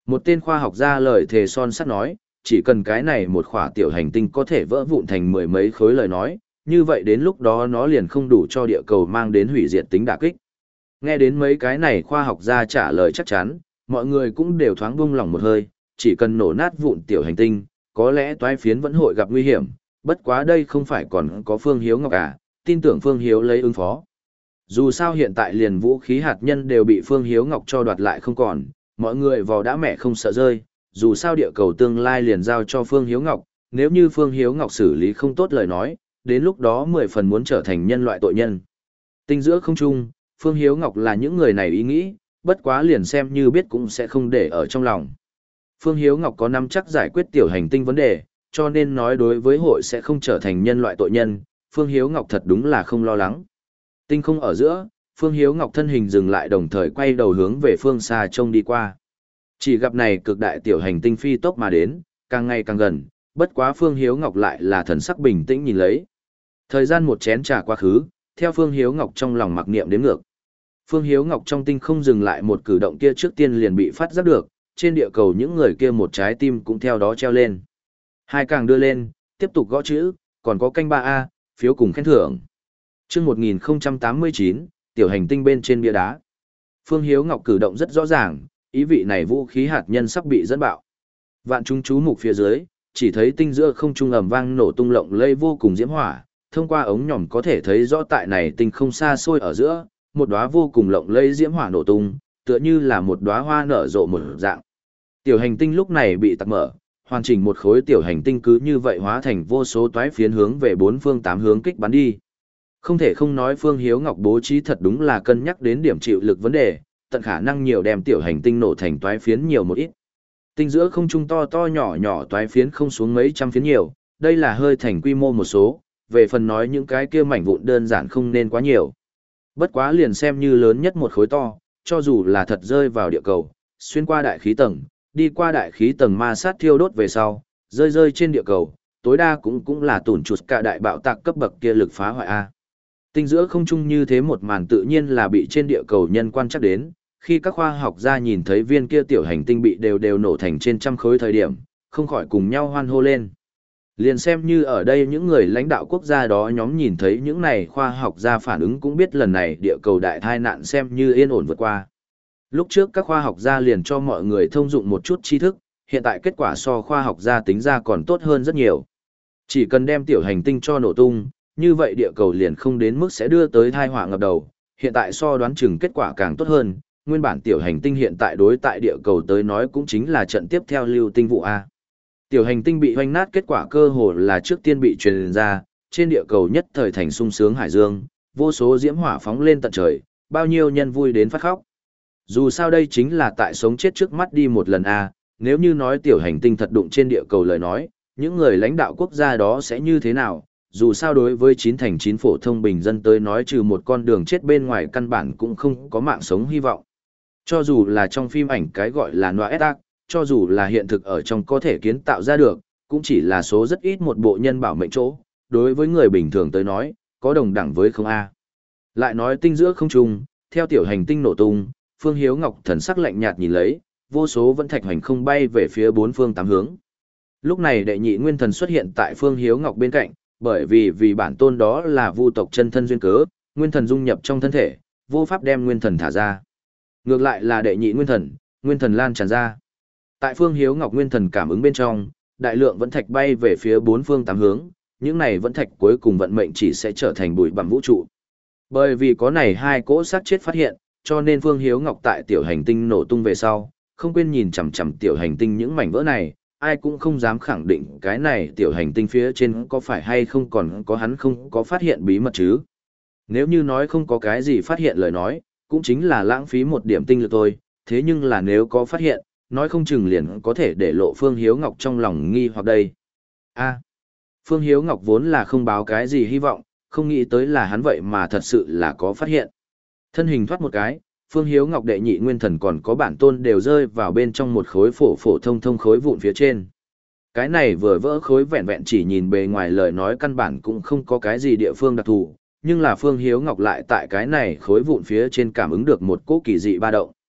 Một tên khoa học gia lời thề son sắt nói, chỉ cần cái này một khỏa tiểu hành tinh có thể vỡ vụn thành mười mấy khối lời nói, như vậy đến lúc đó nó liền không đủ cho địa cầu mang đến hủy diệt tính đả kích. Nghe đến mấy cái này khoa học gia trả lời chắc chắn, mọi người cũng đều thoáng buông lòng một hơi, chỉ cần nổ nát vụn tiểu hành tinh, có lẽ toái phiến vẫn hội gặp nguy hiểm, bất quá đây không phải còn có Phương Hiếu Ngọc à, tin tưởng Phương Hiếu lấy ứng phó. Dù sao hiện tại liền vũ khí hạt nhân đều bị Phương Hiếu Ngọc cho đoạt lại không còn, mọi người vò đã mẹ không sợ rơi, dù sao địa cầu tương lai liền giao cho Phương Hiếu Ngọc, nếu như Phương Hiếu Ngọc xử lý không tốt lời nói, đến lúc đó mười phần muốn trở thành nhân loại tội nhân. Tinh giữa không trung, Phương Hiếu Ngọc là những người này ý nghĩ, bất quá liền xem như biết cũng sẽ không để ở trong lòng. Phương Hiếu Ngọc có nắm chắc giải quyết tiểu hành tinh vấn đề, cho nên nói đối với hội sẽ không trở thành nhân loại tội nhân, Phương Hiếu Ngọc thật đúng là không lo lắng. Tinh không ở giữa, Phương Hiếu Ngọc thân hình dừng lại đồng thời quay đầu hướng về phương xa trông đi qua. Chỉ gặp này cực đại tiểu hành tinh phi tốc mà đến, càng ngày càng gần, bất quá Phương Hiếu Ngọc lại là thần sắc bình tĩnh nhìn lấy. Thời gian một chén trà quá khứ, theo Phương Hiếu Ngọc trong lòng mặc niệm đến ngược. Phương Hiếu Ngọc trong tinh không dừng lại một cử động kia trước tiên liền bị phát giác được, trên địa cầu những người kia một trái tim cũng theo đó treo lên. Hai càng đưa lên, tiếp tục gõ chữ, còn có canh ba A, phiếu cùng khen thưởng. Chương một nghìn không trăm tám mươi chín, tiểu hành tinh bên trên bia đá. Phương Hiếu Ngọc cử động rất rõ ràng, ý vị này vũ khí hạt nhân sắp bị dẫn bạo. Vạn chúng chú mục phía dưới, chỉ thấy tinh giữa không trung ầm vang nổ tung lộng lây vô cùng diễm hỏa, thông qua ống nhòm có thể thấy rõ tại này tinh không xa xôi ở giữa, một đóa vô cùng lộng lây diễm hỏa nổ tung, tựa như là một đóa hoa nở rộ một dạng. Tiểu hành tinh lúc này bị tạc mở, hoàn chỉnh một khối tiểu hành tinh cứ như vậy hóa thành vô số toái phiến hướng về bốn phương tám hướng kích bắn đi. Không thể không nói Phương Hiếu Ngọc bố trí thật đúng là cân nhắc đến điểm chịu lực vấn đề, tận khả năng nhiều đem tiểu hành tinh nổ thành toái phiến nhiều một ít. Tinh giữa không trung to to nhỏ nhỏ toái phiến không xuống mấy trăm phiến nhiều, đây là hơi thành quy mô một số, về phần nói những cái kia mảnh vụn đơn giản không nên quá nhiều. Bất quá liền xem như lớn nhất một khối to, cho dù là thật rơi vào địa cầu, xuyên qua đại khí tầng, đi qua đại khí tầng ma sát thiêu đốt về sau, rơi rơi trên địa cầu, tối đa cũng cũng là tủn chuột cả đại bạo tạc cấp bậc kia lực phá hoại A. Tinh giữa không trung như thế một màn tự nhiên là bị trên địa cầu nhân quan chắc đến, khi các khoa học gia nhìn thấy viên kia tiểu hành tinh bị đều đều nổ thành trên trăm khối thời điểm, không khỏi cùng nhau hoan hô lên. Liền xem như ở đây những người lãnh đạo quốc gia đó nhóm nhìn thấy những này khoa học gia phản ứng cũng biết lần này địa cầu đại tai nạn xem như yên ổn vượt qua. Lúc trước các khoa học gia liền cho mọi người thông dụng một chút tri thức, hiện tại kết quả so khoa học gia tính ra còn tốt hơn rất nhiều. Chỉ cần đem tiểu hành tinh cho nổ tung, như vậy địa cầu liền không đến mức sẽ đưa tới tai họa ngập đầu, hiện tại so đoán chừng kết quả càng tốt hơn, nguyên bản tiểu hành tinh hiện tại đối tại địa cầu tới nói cũng chính là trận tiếp theo lưu tinh vụ A. Tiểu hành tinh bị hoanh nát kết quả cơ hồ là trước tiên bị truyền ra, trên địa cầu nhất thời thành sung sướng hải dương, vô số diễm hỏa phóng lên tận trời, bao nhiêu nhân vui đến phát khóc. Dù sao đây chính là tại sống chết trước mắt đi một lần A, nếu như nói tiểu hành tinh thật đụng trên địa cầu lời nói, những người lãnh đạo quốc gia đó sẽ như thế nào? Dù sao đối với chín thành chín phổ thông bình dân tới nói trừ một con đường chết bên ngoài căn bản cũng không có mạng sống hy vọng. Cho dù là trong phim ảnh cái gọi là Noah Ark, cho dù là hiện thực ở trong có thể kiến tạo ra được, cũng chỉ là số rất ít một bộ nhân bảo mệnh chỗ, đối với người bình thường tới nói, có đồng đẳng với không A. Lại nói tinh giữa không trung, theo tiểu hành tinh nổ tung, Phương Hiếu Ngọc thần sắc lạnh nhạt nhìn lấy, vô số vẫn thạch hành không bay về phía bốn phương tám hướng. Lúc này đệ nhị nguyên thần xuất hiện tại Phương Hiếu Ngọc bên cạnh, bởi vì vì bản tôn đó là vu tộc chân thân duyên cớ, nguyên thần dung nhập trong thân thể, vô pháp đem nguyên thần thả ra. Ngược lại là đệ nhị nguyên thần, nguyên thần lan tràn ra. Tại Phương Hiếu Ngọc nguyên thần cảm ứng bên trong, đại lượng vẫn thạch bay về phía bốn phương tám hướng, những này vẫn thạch cuối cùng vận mệnh chỉ sẽ trở thành bụi bặm vũ trụ. Bởi vì có này hai cỗ xác chết phát hiện, cho nên Phương Hiếu Ngọc tại tiểu hành tinh nổ tung về sau, không quên nhìn chằm chằm tiểu hành tinh những mảnh vỡ này, ai cũng không dám khẳng định cái này tiểu hành tinh phía trên có phải hay không còn có hắn không có phát hiện bí mật chứ. Nếu như nói không có cái gì phát hiện lời nói, cũng chính là lãng phí một điểm tinh lực thôi, thế nhưng là nếu có phát hiện, nói không chừng liền có thể để lộ Phương Hiếu Ngọc trong lòng nghi hoặc đây. A, Phương Hiếu Ngọc vốn là không báo cái gì hy vọng, không nghĩ tới là hắn vậy mà thật sự là có phát hiện. Thân hình thoát một cái, Phương Hiếu Ngọc đệ nhị nguyên thần còn có bản tôn đều rơi vào bên trong một khối phổ phổ thông thông khối vụn phía trên. Cái này vừa vỡ khối vẹn vẹn chỉ nhìn bề ngoài lời nói căn bản cũng không có cái gì địa phương đặc thù, nhưng là Phương Hiếu Ngọc lại tại cái này khối vụn phía trên cảm ứng được một cỗ kỳ dị ba động.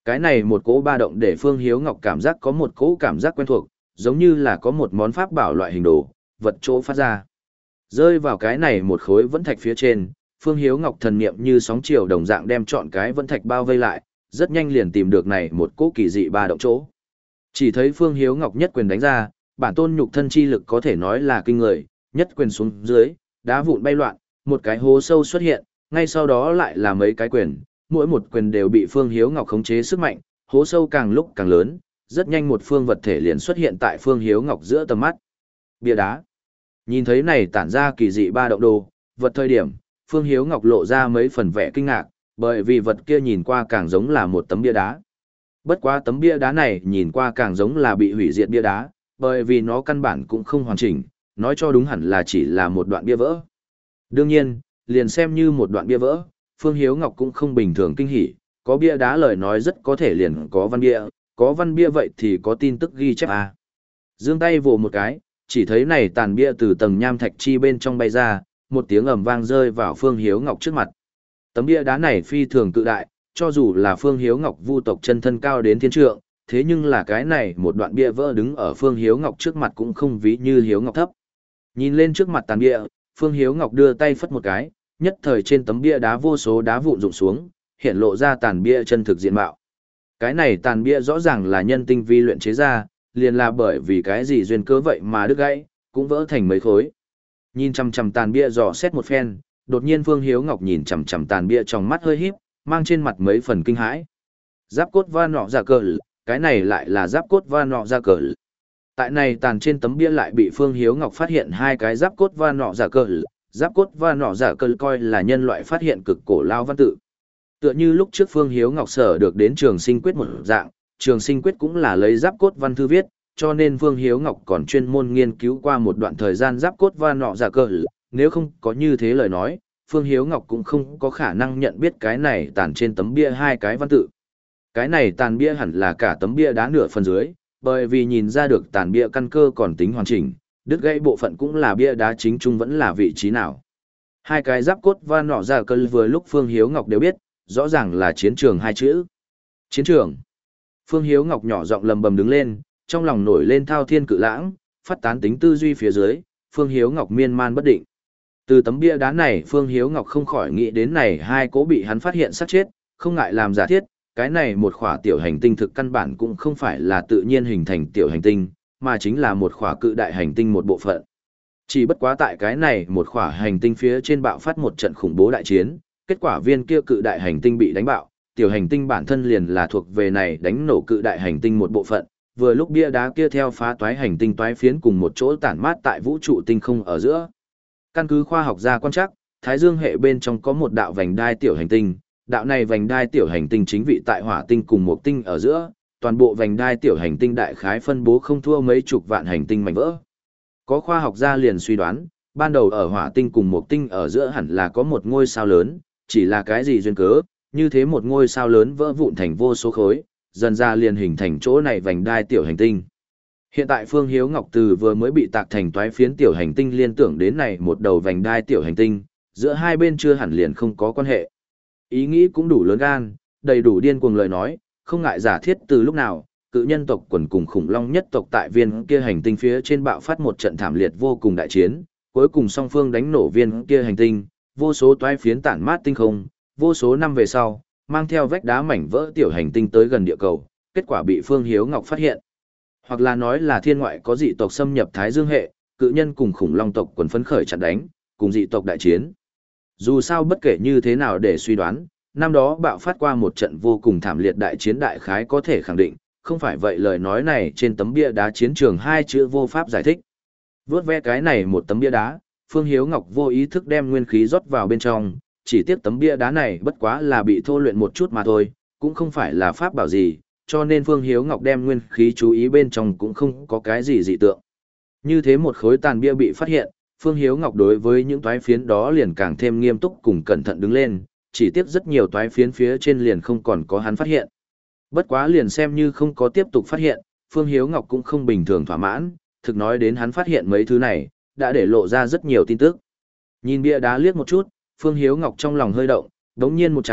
Cái này một cỗ ba động để Phương Hiếu Ngọc cảm giác có một cỗ cảm giác quen thuộc, giống như là có một món pháp bảo loại hình đồ, vật chỗ phát ra. Rơi vào cái này một khối vẫn thạch phía trên, Phương Hiếu Ngọc thần niệm như sóng chiều đồng dạng đem trọn cái vẫn thạch bao vây lại, rất nhanh liền tìm được này một cỗ kỳ dị ba động chỗ. Chỉ thấy Phương Hiếu Ngọc nhất quyền đánh ra, bản tôn nhục thân chi lực có thể nói là kinh người, nhất quyền xuống dưới, đá vụn bay loạn, một cái hố sâu xuất hiện, ngay sau đó lại là mấy cái quyền, mỗi một quyền đều bị Phương Hiếu Ngọc khống chế sức mạnh, hố sâu càng lúc càng lớn, rất nhanh một phương vật thể liền xuất hiện tại Phương Hiếu Ngọc giữa tầm mắt. Bia đá. Nhìn thấy này tản ra kỳ dị ba động đồ, vật thời điểm, Phương Hiếu Ngọc lộ ra mấy phần vẻ kinh ngạc, bởi vì vật kia nhìn qua càng giống là một tấm bia đá. Bất quá tấm bia đá này nhìn qua càng giống là bị hủy diệt bia đá, bởi vì nó căn bản cũng không hoàn chỉnh, nói cho đúng hẳn là chỉ là một đoạn bia vỡ. Đương nhiên, liền xem như một đoạn bia vỡ, Phương Hiếu Ngọc cũng không bình thường kinh hỉ, có bia đá lời nói rất có thể liền có văn bia, có văn bia vậy thì có tin tức ghi chép à. Giương tay vồ một cái, chỉ thấy này tàn bia từ tầng nham thạch chi bên trong bay ra, một tiếng ầm vang rơi vào Phương Hiếu Ngọc trước mặt. Tấm bia đá này phi thường cự đại, cho dù là Phương Hiếu Ngọc vu tộc chân thân cao đến thiên trượng, thế nhưng là cái này một đoạn bia vỡ đứng ở Phương Hiếu Ngọc trước mặt cũng không ví như Hiếu Ngọc thấp. Nhìn lên trước mặt tàn bia, Phương Hiếu Ngọc đưa tay phất một cái, nhất thời trên tấm bia đá vô số đá vụn rụng xuống, hiện lộ ra tàn bia chân thực diện mạo. Cái này tàn bia rõ ràng là nhân tinh vi luyện chế ra, liền là bởi vì cái gì duyên cớ vậy mà đứt gãy, cũng vỡ thành mấy khối. Nhìn chằm chằm tàn bia dò xét một phen, đột nhiên Phương Hiếu Ngọc nhìn chằm chằm tàn bia trong mắt hơi híp, mang trên mặt mấy phần kinh hãi. Giáp cốt va nọ ra cờ, cái này lại là giáp cốt va nọ ra cờ. Tại này tàn trên tấm bia lại bị Phương Hiếu Ngọc phát hiện hai cái giáp cốt va nọ giả cờ, giáp cốt va nọ giả cờ coi là nhân loại phát hiện cực cổ lao văn tự. Tựa như lúc trước Phương Hiếu Ngọc sở được đến Trường Sinh Quyết một dạng, Trường Sinh Quyết cũng là lấy giáp cốt văn thư viết, cho nên Phương Hiếu Ngọc còn chuyên môn nghiên cứu qua một đoạn thời gian giáp cốt va nọ giả cờ, nếu không có như thế lời nói, Phương Hiếu Ngọc cũng không có khả năng nhận biết cái này tàn trên tấm bia hai cái văn tự. Cái này tàn bia hẳn là cả tấm bia đá nửa phần dưới, bởi vì nhìn ra được tàn bia căn cơ còn tính hoàn chỉnh, đứt gãy bộ phận cũng là bia đá chính trung vẫn là vị trí nào. Hai cái giáp cốt va nọ giả cờ vừa lúc Phương Hiếu Ngọc đều biết, rõ ràng là chiến trường hai chữ. Chiến trường. Phương Hiếu Ngọc nhỏ giọng lầm bầm đứng lên, trong lòng nổi lên thao thiên cự lãng, phát tán tính tư duy phía dưới, Phương Hiếu Ngọc miên man bất định. Từ tấm bia đá này Phương Hiếu Ngọc không khỏi nghĩ đến này hai cố bị hắn phát hiện sát chết, không ngại làm giả thiết, cái này một khỏa tiểu hành tinh thực căn bản cũng không phải là tự nhiên hình thành tiểu hành tinh, mà chính là một khỏa cự đại hành tinh một bộ phận. Chỉ bất quá tại cái này một khỏa hành tinh phía trên bạo phát một trận khủng bố đại chiến, kết quả viên kia cự đại hành tinh bị đánh bạo, tiểu hành tinh bản thân liền là thuộc về này đánh nổ cự đại hành tinh một bộ phận, vừa lúc bia đá kia theo phá toái hành tinh toái phiến cùng một chỗ tản mát tại vũ trụ tinh không ở giữa. Căn cứ khoa học gia quan trắc, Thái Dương hệ bên trong có một đạo vành đai tiểu hành tinh, đạo này vành đai tiểu hành tinh chính vị tại hỏa tinh cùng một tinh ở giữa, toàn bộ vành đai tiểu hành tinh đại khái phân bố không thua mấy chục vạn hành tinh mảnh vỡ. Có khoa học gia liền suy đoán, ban đầu ở hỏa tinh cùng một tinh ở giữa hẳn là có một ngôi sao lớn, chỉ là cái gì duyên cớ, như thế một ngôi sao lớn vỡ vụn thành vô số khối, dần ra liền hình thành chỗ này vành đai tiểu hành tinh. Hiện tại Phương Hiếu Ngọc từ vừa mới bị tạc thành toái phiến tiểu hành tinh liên tưởng đến này một đầu vành đai tiểu hành tinh, giữa hai bên chưa hẳn liền không có quan hệ. Ý nghĩ cũng đủ lớn gan, đầy đủ điên cuồng lời nói, không ngại giả thiết từ lúc nào, cự nhân tộc quần cùng khủng long nhất tộc tại viên kia hành tinh phía trên bạo phát một trận thảm liệt vô cùng đại chiến, cuối cùng song phương đánh nổ viên kia hành tinh, vô số toái phiến tản mát tinh không, vô số năm về sau, mang theo vách đá mảnh vỡ tiểu hành tinh tới gần địa cầu, kết quả bị Phương Hiếu Ngọc phát hiện. Hoặc là nói là thiên ngoại có dị tộc xâm nhập Thái Dương hệ, cự nhân cùng khủng long tộc quần phấn khởi chặn đánh, cùng dị tộc đại chiến. Dù sao bất kể như thế nào để suy đoán, năm đó bạo phát qua một trận vô cùng thảm liệt đại chiến đại khái có thể khẳng định, không phải vậy lời nói này trên tấm bia đá chiến trường hai chữ vô pháp giải thích. Vướt ve cái này một tấm bia đá, Phương Hiếu Ngọc vô ý thức đem nguyên khí rót vào bên trong, chỉ tiếc tấm bia đá này bất quá là bị thô luyện một chút mà thôi, cũng không phải là pháp bảo gì, cho nên Phương Hiếu Ngọc đem nguyên khí chú ý bên trong cũng không có cái gì dị tượng. Như thế một khối tàn bia bị phát hiện, Phương Hiếu Ngọc đối với những toái phiến đó liền càng thêm nghiêm túc cùng cẩn thận đứng lên, chỉ tiếc rất nhiều toái phiến phía trên liền không còn có hắn phát hiện. Bất quá liền xem như không có tiếp tục phát hiện, Phương Hiếu Ngọc cũng không bình thường thỏa mãn, thực nói đến hắn phát hiện mấy thứ này, đã để lộ ra rất nhiều tin tức. Nhìn bia đá liếc một chút, Phương Hiếu Ngọc trong lòng hơi động, đống nhiên một chảo,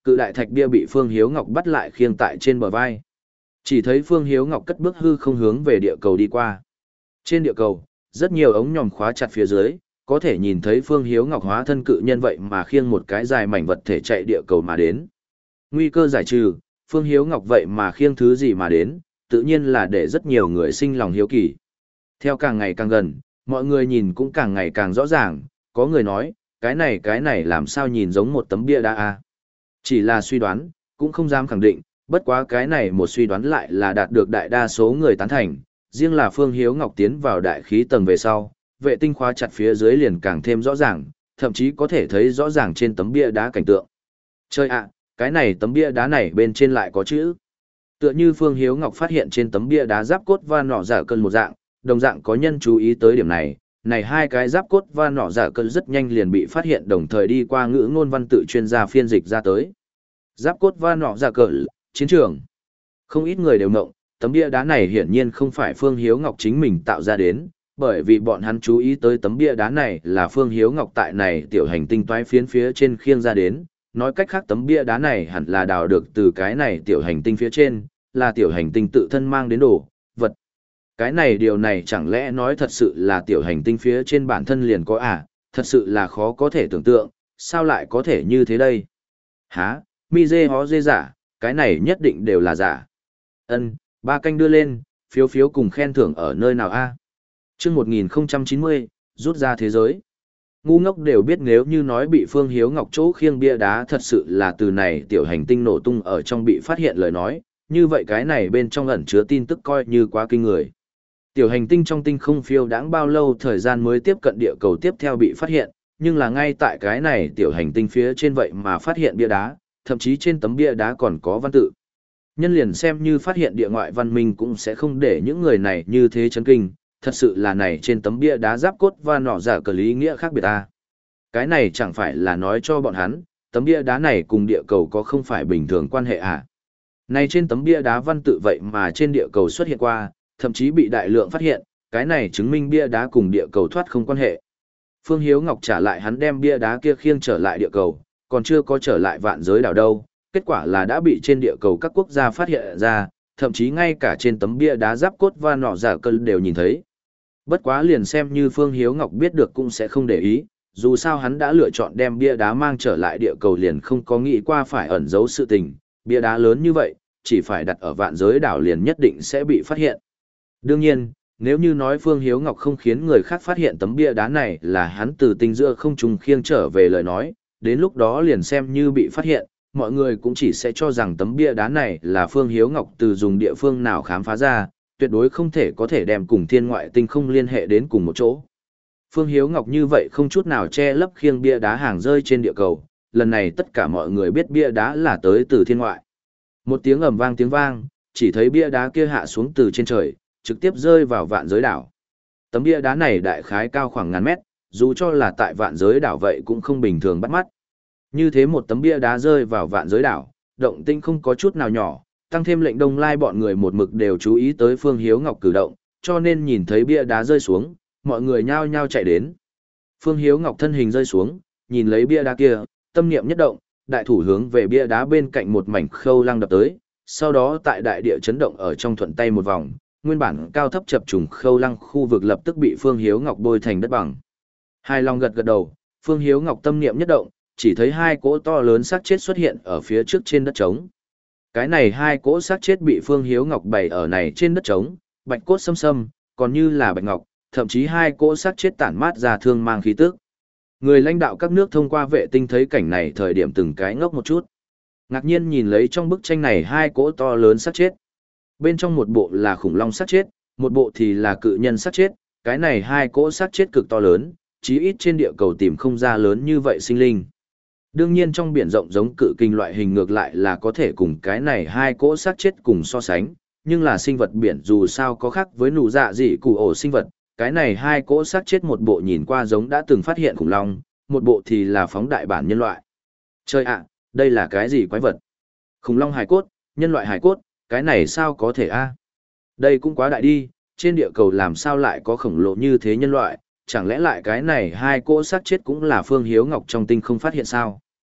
Cự đại thạch bia bị Phương Hiếu Ngọc bắt lại khiêng tại trên bờ vai. Chỉ thấy Phương Hiếu Ngọc cất bước hư không hướng về địa cầu đi qua. Trên địa cầu, rất nhiều ống nhòm khóa chặt phía dưới, có thể nhìn thấy Phương Hiếu Ngọc hóa thân cự nhân vậy mà khiêng một cái dài mảnh vật thể chạy địa cầu mà đến. Nguy cơ giải trừ, Phương Hiếu Ngọc vậy mà khiêng thứ gì mà đến, tự nhiên là để rất nhiều người sinh lòng hiếu kỳ. Theo càng ngày càng gần, mọi người nhìn cũng càng ngày càng rõ ràng, có người nói, cái này cái này làm sao nhìn giống một tấm bia đá a. Chỉ là suy đoán, cũng không dám khẳng định, bất quá cái này một suy đoán lại là đạt được đại đa số người tán thành, riêng là Phương Hiếu Ngọc tiến vào đại khí tầng về sau, vệ tinh khóa chặt phía dưới liền càng thêm rõ ràng, thậm chí có thể thấy rõ ràng trên tấm bia đá cảnh tượng. Chơi ạ, cái này tấm bia đá này bên trên lại có chữ. Tựa như Phương Hiếu Ngọc phát hiện trên tấm bia đá giáp cốt và nọ giả cơn một dạng, đồng dạng có nhân chú ý tới điểm này, này hai cái giáp cốt và nọ giả cơn rất nhanh liền bị phát hiện đồng thời đi qua ngữ ngôn văn tự chuyên gia phiên dịch ra tới. Giáp cốt và nọ giả cơn, chiến trường. Không ít người đều ngộng, tấm bia đá này hiển nhiên không phải Phương Hiếu Ngọc chính mình tạo ra đến, bởi vì bọn hắn chú ý tới tấm bia đá này là Phương Hiếu Ngọc tại này tiểu hành tinh toái phiến phía trên khiêng ra đến, nói cách khác tấm bia đá này hẳn là đào được từ cái này tiểu hành tinh phía trên, là tiểu hành tinh tự thân mang đến đồ, vật. Cái này điều này chẳng lẽ nói thật sự là tiểu hành tinh phía trên bản thân liền có à, thật sự là khó có thể tưởng tượng, sao lại có thể như thế đây? Hả, mi dê hó dê giả, cái này nhất định đều là giả. Ân, ba canh đưa lên, phiếu phiếu cùng khen thưởng ở nơi nào a? Chương một nghìn không trăm chín mươi, rút ra thế giới. Ngu ngốc đều biết nếu như nói bị Phương Hiếu Ngọc chỗ khiêng bia đá thật sự là từ này tiểu hành tinh nổ tung ở trong bị phát hiện lời nói, như vậy cái này bên trong ẩn chứa tin tức coi như quá kinh người. Tiểu hành tinh trong tinh không phiêu đãng bao lâu thời gian mới tiếp cận địa cầu tiếp theo bị phát hiện, nhưng là ngay tại cái này tiểu hành tinh phía trên vậy mà phát hiện bia đá, thậm chí trên tấm bia đá còn có văn tự. Nhân liền xem như phát hiện địa ngoại văn minh cũng sẽ không để những người này như thế chấn kinh, thật sự là này trên tấm bia đá giáp cốt và nọ giả cờ lý nghĩa khác biệt ta. Cái này chẳng phải là nói cho bọn hắn, tấm bia đá này cùng địa cầu có không phải bình thường quan hệ à. Này trên tấm bia đá văn tự vậy mà trên địa cầu xuất hiện qua, thậm chí bị đại lượng phát hiện, cái này chứng minh bia đá cùng địa cầu thoát không quan hệ. Phương Hiếu Ngọc trả lại hắn đem bia đá kia khiêng trở lại địa cầu, còn chưa có trở lại vạn giới đảo đâu, kết quả là đã bị trên địa cầu các quốc gia phát hiện ra, thậm chí ngay cả trên tấm bia đá giáp cốt và nọ giả cơn đều nhìn thấy. Bất quá liền xem như Phương Hiếu Ngọc biết được cũng sẽ không để ý, dù sao hắn đã lựa chọn đem bia đá mang trở lại địa cầu liền không có nghĩ qua phải ẩn giấu sự tình, bia đá lớn như vậy, chỉ phải đặt ở vạn giới đảo liền nhất định sẽ bị phát hiện. Đương nhiên, nếu như nói Phương Hiếu Ngọc không khiến người khác phát hiện tấm bia đá này là hắn từ tinh giữa không trùng khiêng trở về lời nói, đến lúc đó liền xem như bị phát hiện, mọi người cũng chỉ sẽ cho rằng tấm bia đá này là Phương Hiếu Ngọc từ dùng địa phương nào khám phá ra, tuyệt đối không thể có thể đem cùng thiên ngoại tinh không liên hệ đến cùng một chỗ. Phương Hiếu Ngọc như vậy không chút nào che lấp khiêng bia đá hàng rơi trên địa cầu, lần này tất cả mọi người biết bia đá là tới từ thiên ngoại. Một tiếng ầm vang tiếng vang, chỉ thấy bia đá kia hạ xuống từ trên trời, trực tiếp rơi vào vạn giới đảo. Tấm bia đá này đại khái cao khoảng ngàn mét, dù cho là tại vạn giới đảo vậy cũng không bình thường bắt mắt. Như thế một tấm bia đá rơi vào vạn giới đảo, động tinh không có chút nào nhỏ, tăng thêm lệnh Đông Lai bọn người một mực đều chú ý tới Phương Hiếu Ngọc cử động, cho nên nhìn thấy bia đá rơi xuống, mọi người nhao nhao chạy đến. Phương Hiếu Ngọc thân hình rơi xuống, nhìn lấy bia đá kia, tâm niệm nhất động, đại thủ hướng về bia đá bên cạnh một mảnh khâu lăng đập tới, sau đó tại đại địa chấn động ở trong thuận tay một vòng, nguyên bản cao thấp chập trùng khâu lăng khu vực lập tức bị Phương Hiếu Ngọc bôi thành đất bằng. Hai lòng gật gật đầu, Phương Hiếu Ngọc tâm niệm nhất động, chỉ thấy hai cỗ to lớn xác chết xuất hiện ở phía trước trên đất trống. Cái này hai cỗ xác chết bị Phương Hiếu Ngọc bày ở này trên đất trống, bạch cốt xâm xâm, còn như là bạch ngọc, thậm chí hai cỗ xác chết tản mát ra thương mang khí tức. Người lãnh đạo các nước thông qua vệ tinh thấy cảnh này thời điểm từng cái ngốc một chút. Ngạc nhiên nhìn lấy trong bức tranh này hai cỗ to lớn xác chết. Bên trong một bộ là khủng long xác chết, một bộ thì là cự nhân xác chết, cái này hai cỗ xác chết cực to lớn, chí ít trên địa cầu tìm không ra lớn như vậy sinh linh. Đương nhiên trong biển rộng giống cự kinh loại hình ngược lại là có thể cùng cái này hai cỗ xác chết cùng so sánh, nhưng là sinh vật biển dù sao có khác với nụ dạ dị cụ ổ sinh vật, cái này hai cỗ xác chết một bộ nhìn qua giống đã từng phát hiện khủng long, một bộ thì là phóng đại bản nhân loại. Chơi ạ, đây là cái gì quái vật? Khủng long hài cốt, nhân loại hài cốt, cái này sao có thể a? Đây cũng quá đại đi, trên địa cầu làm sao lại có khổng lồ như thế nhân loại, chẳng lẽ lại cái này hai cỗ xác chết cũng là Phương Hiếu Ngọc trong tinh không phát hiện sao?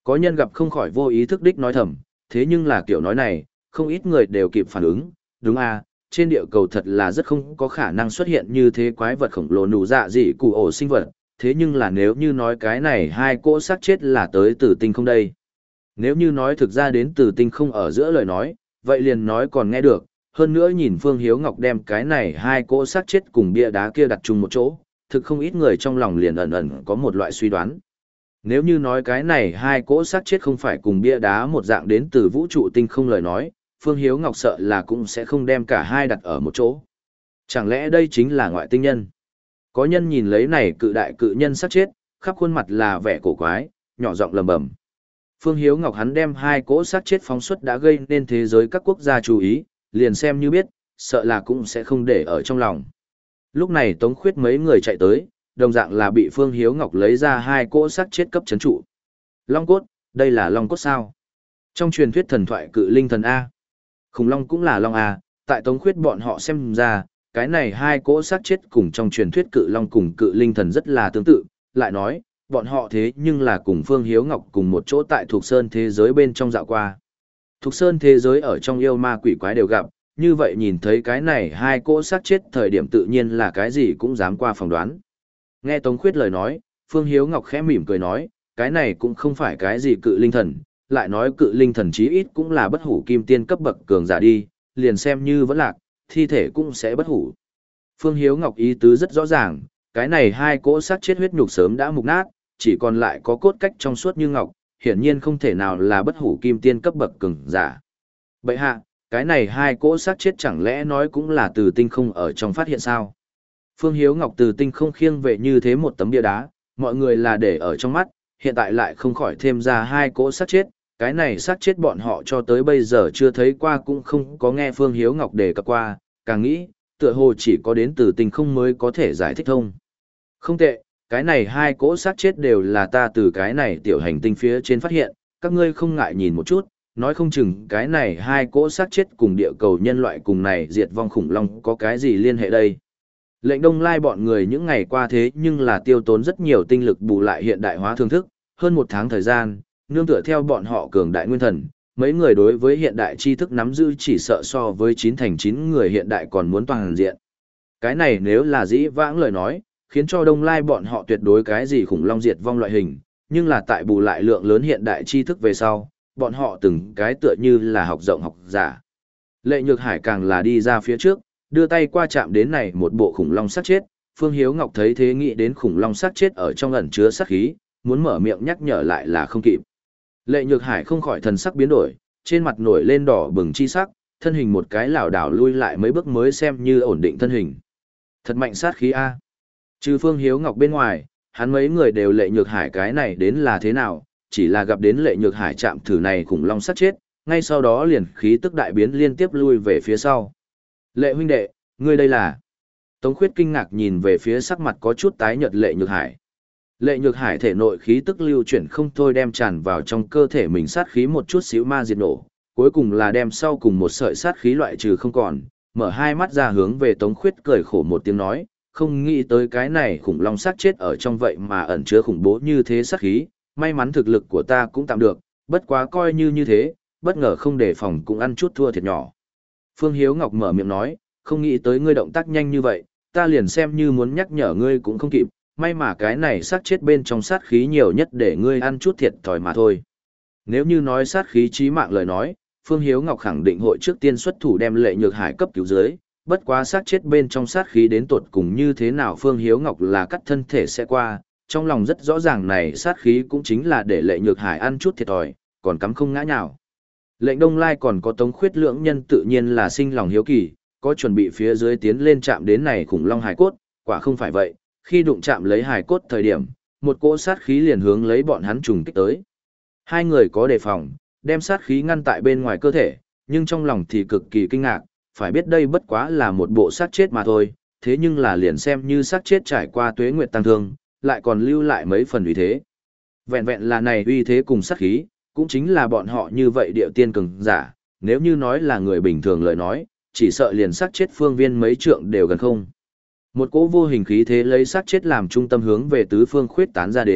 Có nhân gặp không khỏi vô ý thức đích nói thầm, thế nhưng là kiểu nói này, không ít người đều kịp phản ứng, đúng à, trên địa cầu thật là rất không có khả năng xuất hiện như thế quái vật khổng lồ nụ dạ dị cụ ổ sinh vật, thế nhưng là nếu như nói cái này hai cỗ xác chết là tới từ tinh không đây. Nếu như nói thực ra đến từ tinh không ở giữa lời nói, vậy liền nói còn nghe được, hơn nữa nhìn Phương Hiếu Ngọc đem cái này hai cỗ xác chết cùng bia đá kia đặt chung một chỗ, thực không ít người trong lòng liền ẩn ẩn có một loại suy đoán. Nếu như nói cái này hai cỗ xác chết không phải cùng bia đá một dạng đến từ vũ trụ tinh không lời nói, Phương Hiếu Ngọc sợ là cũng sẽ không đem cả hai đặt ở một chỗ. Chẳng lẽ đây chính là ngoại tinh nhân? Có nhân nhìn lấy này cự đại cự nhân xác chết, khắp khuôn mặt là vẻ cổ quái, nhỏ giọng lầm bầm. Phương Hiếu Ngọc hắn đem hai cỗ xác chết phóng xuất đã gây nên thế giới các quốc gia chú ý, liền xem như biết, sợ là cũng sẽ không để ở trong lòng. Lúc này Tống Khuyết mấy người chạy tới, đồng dạng là bị Phương Hiếu Ngọc lấy ra hai cỗ xác chết cấp chấn trụ. Long cốt, đây là long cốt sao? Trong truyền thuyết thần thoại cự linh thần A. Khủng long cũng là long A, tại Tống Khuyết bọn họ xem ra, cái này hai cỗ xác chết cùng trong truyền thuyết cự long cùng cự linh thần rất là tương tự, lại nói, bọn họ thế nhưng là cùng Phương Hiếu Ngọc cùng một chỗ tại Thục Sơn thế giới bên trong dạo qua. Thục Sơn thế giới ở trong yêu ma quỷ quái đều gặp, như vậy nhìn thấy cái này hai cỗ xác chết thời điểm tự nhiên là cái gì cũng dám qua phỏng đoán. Nghe Tống Khuyết lời nói, Phương Hiếu Ngọc khẽ mỉm cười nói, cái này cũng không phải cái gì cự linh thần, lại nói cự linh thần chí ít cũng là bất hủ kim tiên cấp bậc cường giả đi, liền xem như vẫn lạc, thi thể cũng sẽ bất hủ. Phương Hiếu Ngọc ý tứ rất rõ ràng, cái này hai cỗ xác chết huyết nhục sớm đã mục nát, chỉ còn lại có cốt cách trong suốt như ngọc, hiển nhiên không thể nào là bất hủ kim tiên cấp bậc cường giả. Bậy hạ, cái này hai cỗ xác chết chẳng lẽ nói cũng là từ tinh không ở trong phát hiện sao? Phương Hiếu Ngọc từ tinh không khiêng về như thế một tấm bia đá, mọi người là để ở trong mắt, hiện tại lại không khỏi thêm ra hai cỗ xác chết, cái này xác chết bọn họ cho tới bây giờ chưa thấy qua cũng không có nghe Phương Hiếu Ngọc đề cập qua, càng nghĩ, tựa hồ chỉ có đến từ tinh không mới có thể giải thích thông. Không tệ, cái này hai cỗ xác chết đều là ta từ cái này tiểu hành tinh phía trên phát hiện, các ngươi không ngại nhìn một chút, nói không chừng cái này hai cỗ xác chết cùng địa cầu nhân loại cùng này diệt vong khủng long có cái gì liên hệ đây. Lệnh Đông Lai bọn người những ngày qua thế nhưng là tiêu tốn rất nhiều tinh lực bù lại hiện đại hóa thương thức, hơn một tháng thời gian, nương tựa theo bọn họ cường đại nguyên thần, mấy người đối với hiện đại tri thức nắm giữ chỉ sợ so với chín thành chín người hiện đại còn muốn toàn diện. Cái này nếu là dĩ vãng lời nói, khiến cho Đông Lai bọn họ tuyệt đối cái gì khủng long diệt vong loại hình, nhưng là tại bù lại lượng lớn hiện đại tri thức về sau, bọn họ từng cái tựa như là học rộng học giả. Lệ Nhược Hải càng là đi ra phía trước, đưa tay qua chạm đến này một bộ khủng long sát chết, Phương Hiếu Ngọc thấy thế nghĩ đến khủng long sát chết ở trong ẩn chứa sát khí, muốn mở miệng nhắc nhở lại là không kịp. Lệ Nhược Hải không khỏi thần sắc biến đổi, trên mặt nổi lên đỏ bừng chi sắc, thân hình một cái lảo đảo lui lại mấy bước mới xem như ổn định thân hình. Thật mạnh sát khí a. Trừ Phương Hiếu Ngọc bên ngoài, hắn mấy người đều Lệ Nhược Hải cái này đến là thế nào, chỉ là gặp đến Lệ Nhược Hải chạm thử này khủng long sát chết, ngay sau đó liền khí tức đại biến liên tiếp lui về phía sau. Lệ huynh đệ, ngươi đây là... Tống Khuyết kinh ngạc nhìn về phía sắc mặt có chút tái nhợt Lệ Nhược Hải. Lệ Nhược Hải thể nội khí tức lưu chuyển không thôi đem tràn vào trong cơ thể mình sát khí một chút xíu ma diệt nổ, cuối cùng là đem sau cùng một sợi sát khí loại trừ không còn, mở hai mắt ra hướng về Tống Khuyết cười khổ một tiếng nói, không nghĩ tới cái này khủng long sát chết ở trong vậy mà ẩn chứa khủng bố như thế sát khí, may mắn thực lực của ta cũng tạm được, bất quá coi như như thế, bất ngờ không đề phòng cũng ăn chút thua thiệt nhỏ. Phương Hiếu Ngọc mở miệng nói, không nghĩ tới ngươi động tác nhanh như vậy, ta liền xem như muốn nhắc nhở ngươi cũng không kịp, may mà cái này sát chết bên trong sát khí nhiều nhất để ngươi ăn chút thiệt thòi mà thôi. Nếu như nói sát khí chí mạng lời nói, Phương Hiếu Ngọc khẳng định hội trước tiên xuất thủ đem Lệ Nhược Hải cấp cứu dưới, bất quá sát chết bên trong sát khí đến tột cùng như thế nào Phương Hiếu Ngọc là cắt thân thể sẽ qua, trong lòng rất rõ ràng này sát khí cũng chính là để Lệ Nhược Hải ăn chút thiệt thòi, còn cắm không ngã nhào. Lệnh Đông Lai còn có Tống Khuyết lưỡng nhân tự nhiên là sinh lòng hiếu kỳ, có chuẩn bị phía dưới tiến lên chạm đến này khủng long hải cốt, quả không phải vậy, khi đụng chạm lấy hải cốt thời điểm, một cỗ sát khí liền hướng lấy bọn hắn trùng kích tới. Hai người có đề phòng, đem sát khí ngăn tại bên ngoài cơ thể, nhưng trong lòng thì cực kỳ kinh ngạc, phải biết đây bất quá là một bộ sát chết mà thôi, thế nhưng là liền xem như sát chết trải qua tuế nguyệt tăng thương, lại còn lưu lại mấy phần uy thế. Vẹn vẹn là này uy thế cùng sát khí, cũng chính là bọn họ như vậy địa tiên cường giả, nếu như nói là người bình thường lời nói, chỉ sợ liền sát chết phương viên mấy trượng đều gần không. Một cỗ vô hình khí thế lấy sát chết làm trung tâm hướng về tứ phương khuyết tán ra đến,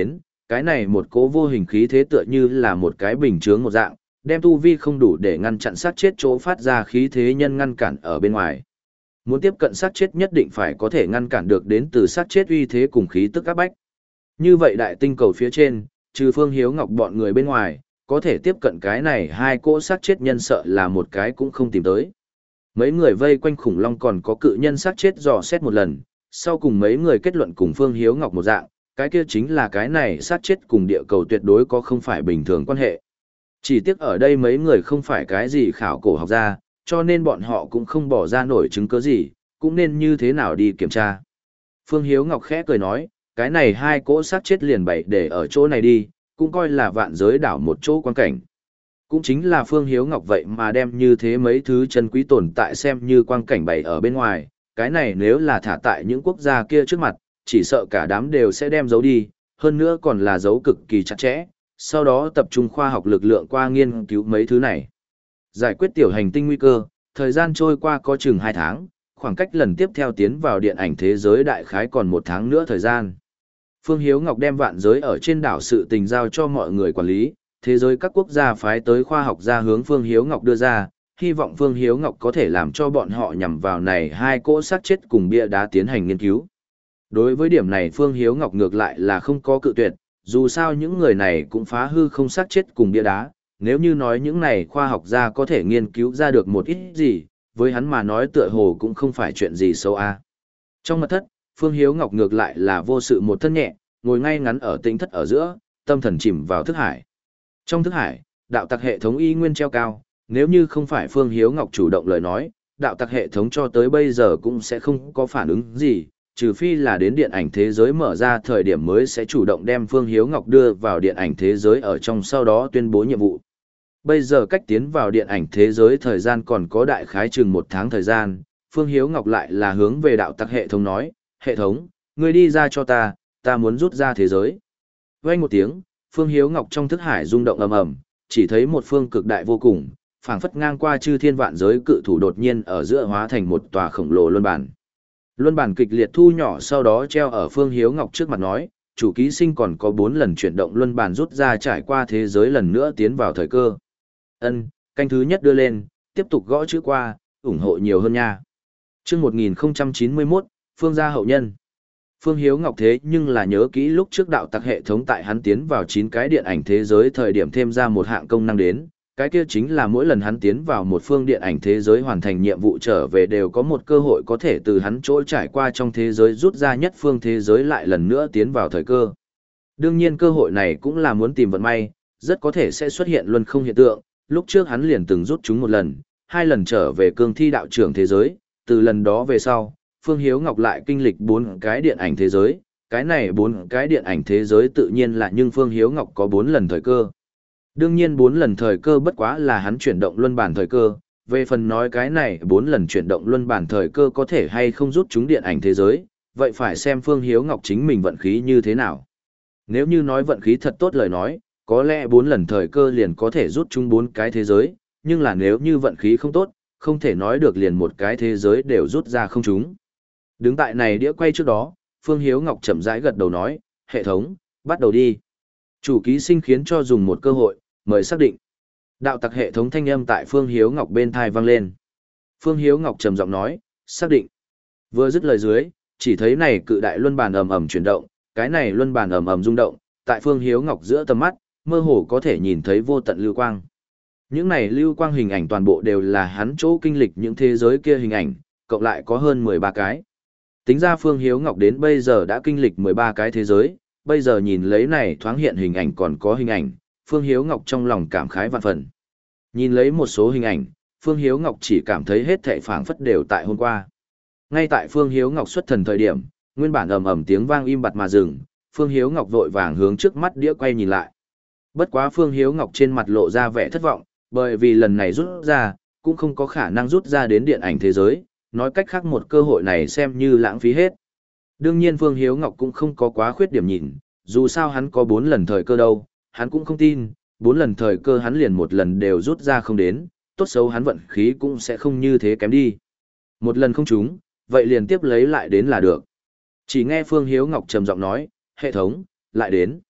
Cái này một cố vô hình khí thế tựa như là một cái bình chướng một dạng, đem tu vi không đủ để ngăn chặn sát chết chỗ phát ra khí thế nhân ngăn cản ở bên ngoài. Muốn tiếp cận sát chết nhất định phải có thể ngăn cản được đến từ sát chết uy thế cùng khí tức áp bách. Như vậy đại tinh cầu phía trên, trừ Phương Hiếu Ngọc bọn người bên ngoài, có thể tiếp cận cái này hai cỗ sát chết nhân sợ là một cái cũng không tìm tới. Mấy người vây quanh khủng long còn có cự nhân sát chết dò xét một lần, sau cùng mấy người kết luận cùng Phương Hiếu Ngọc một dạng, cái kia chính là cái này sát chết cùng địa cầu tuyệt đối có không phải bình thường quan hệ. Chỉ tiếc ở đây mấy người không phải cái gì khảo cổ học ra, cho nên bọn họ cũng không bỏ ra nổi chứng cứ gì, cũng nên như thế nào đi kiểm tra. Phương Hiếu Ngọc khẽ cười nói, cái này hai cỗ sát chết liền bày để ở chỗ này đi, cũng coi là vạn giới đảo một chỗ quan cảnh. Cũng chính là Phương Hiếu Ngọc vậy mà đem như thế mấy thứ chân quý tồn tại xem như quang cảnh bày ở bên ngoài, cái này nếu là thả tại những quốc gia kia trước mặt, chỉ sợ cả đám đều sẽ đem giấu đi, hơn nữa còn là giấu cực kỳ chặt chẽ, sau đó tập trung khoa học lực lượng qua nghiên cứu mấy thứ này. Giải quyết tiểu hành tinh nguy cơ, thời gian trôi qua có chừng hai tháng, khoảng cách lần tiếp theo tiến vào điện ảnh thế giới đại khái còn một tháng nữa thời gian. Phương Hiếu Ngọc đem vạn giới ở trên đảo sự tình giao cho mọi người quản lý, thế giới các quốc gia phái tới khoa học gia hướng Phương Hiếu Ngọc đưa ra, hy vọng Phương Hiếu Ngọc có thể làm cho bọn họ nhằm vào này hai cỗ sát chết cùng bia đá tiến hành nghiên cứu. Đối với điểm này Phương Hiếu Ngọc ngược lại là không có cự tuyệt, dù sao những người này cũng phá hư không sát chết cùng bia đá, nếu như nói những này khoa học gia có thể nghiên cứu ra được một ít gì, với hắn mà nói tựa hồ cũng không phải chuyện gì xấu a. Trong mật thất, Phương Hiếu Ngọc ngược lại là vô sự một thân nhẹ, ngồi ngay ngắn ở tĩnh thất ở giữa, tâm thần chìm vào thức hải. Trong thức hải, đạo tặc hệ thống y nguyên treo cao, nếu như không phải Phương Hiếu Ngọc chủ động lời nói, đạo tặc hệ thống cho tới bây giờ cũng sẽ không có phản ứng gì, trừ phi là đến điện ảnh thế giới mở ra thời điểm mới sẽ chủ động đem Phương Hiếu Ngọc đưa vào điện ảnh thế giới ở trong sau đó tuyên bố nhiệm vụ. Bây giờ cách tiến vào điện ảnh thế giới thời gian còn có đại khái chừng một tháng thời gian, Phương Hiếu Ngọc lại là hướng về đạo tặc hệ thống nói, hệ thống, ngươi đi ra cho ta, ta muốn rút ra thế giới. Vang một tiếng, Phương Hiếu Ngọc trong thức hải rung động ầm ầm, chỉ thấy một phương cực đại vô cùng, phảng phất ngang qua chư thiên vạn giới cự thủ đột nhiên ở giữa hóa thành một tòa khổng lồ luân bản. Luân bản kịch liệt thu nhỏ sau đó treo ở Phương Hiếu Ngọc trước mặt nói, chủ ký sinh còn có bốn lần chuyển động luân bản rút ra trải qua thế giới lần nữa tiến vào thời cơ. Ân, canh thứ nhất đưa lên, tiếp tục gõ chữ qua, ủng hộ nhiều hơn nha. Chương một nghìn không trăm chín mươi mốt, Phương gia hậu nhân. Phương Hiếu Ngọc thế nhưng là nhớ kỹ lúc trước đạo tặc hệ thống tại hắn tiến vào chín cái điện ảnh thế giới thời điểm thêm ra một hạng công năng đến, cái kia chính là mỗi lần hắn tiến vào một phương điện ảnh thế giới hoàn thành nhiệm vụ trở về đều có một cơ hội có thể từ hắn chỗ trải qua trong thế giới rút ra nhất phương thế giới lại lần nữa tiến vào thời cơ. Đương nhiên cơ hội này cũng là muốn tìm vận may, rất có thể sẽ xuất hiện luân không hiện tượng, lúc trước hắn liền từng rút chúng một lần, hai lần trở về cương thi đạo trưởng thế giới, từ lần đó về sau, Phương Hiếu Ngọc lại kinh lịch bốn cái điện ảnh thế giới, cái này bốn cái điện ảnh thế giới tự nhiên là nhưng Phương Hiếu Ngọc có bốn lần thời cơ. Đương nhiên bốn lần thời cơ bất quá là hắn chuyển động luân bản thời cơ, về phần nói cái này bốn lần chuyển động luân bản thời cơ có thể hay không rút chúng điện ảnh thế giới, vậy phải xem Phương Hiếu Ngọc chính mình vận khí như thế nào. Nếu như nói vận khí thật tốt lời nói, có lẽ bốn lần thời cơ liền có thể rút chúng bốn cái thế giới, nhưng là nếu như vận khí không tốt, không thể nói được liền một cái thế giới đều rút ra không chúng. Đứng tại này đĩa quay trước đó, Phương Hiếu Ngọc chậm rãi gật đầu nói, hệ thống, bắt đầu đi. Chủ ký sinh khiến cho dùng một cơ hội, mời xác định. Đạo tặc hệ thống thanh âm tại Phương Hiếu Ngọc bên thai vang lên. Phương Hiếu Ngọc trầm giọng nói, xác định. Vừa dứt lời dưới, chỉ thấy này cự đại luân bàn ầm ầm chuyển động, cái này luân bàn ầm ầm rung động, tại Phương Hiếu Ngọc giữa tầm mắt, mơ hồ có thể nhìn thấy vô tận lưu quang. Những này lưu quang hình ảnh toàn bộ đều là hắn chỗ kinh lịch những thế giới kia hình ảnh, cộng lại có hơn mười ba cái. Tính ra Phương Hiếu Ngọc đến bây giờ đã kinh lịch mười ba cái thế giới, bây giờ nhìn lấy này thoáng hiện hình ảnh còn có hình ảnh, Phương Hiếu Ngọc trong lòng cảm khái vạn phần. Nhìn lấy một số hình ảnh, Phương Hiếu Ngọc chỉ cảm thấy hết thảy phảng phất đều tại hôm qua. Ngay tại Phương Hiếu Ngọc xuất thần thời điểm, nguyên bản ầm ầm tiếng vang im bặt mà dừng, Phương Hiếu Ngọc vội vàng hướng trước mắt đĩa quay nhìn lại. Bất quá Phương Hiếu Ngọc trên mặt lộ ra vẻ thất vọng, bởi vì lần này rút ra, cũng không có khả năng rút ra đến điện ảnh thế giới, nói cách khác một cơ hội này xem như lãng phí hết. Đương nhiên Phương Hiếu Ngọc cũng không có quá khuyết điểm nhìn, dù sao hắn có bốn lần thời cơ đâu, hắn cũng không tin, bốn lần thời cơ hắn liền một lần đều rút ra không đến, tốt xấu hắn vận khí cũng sẽ không như thế kém đi. Một lần không trúng, vậy liền tiếp lấy lại đến là được. Chỉ nghe Phương Hiếu Ngọc trầm giọng nói, hệ thống, lại đến.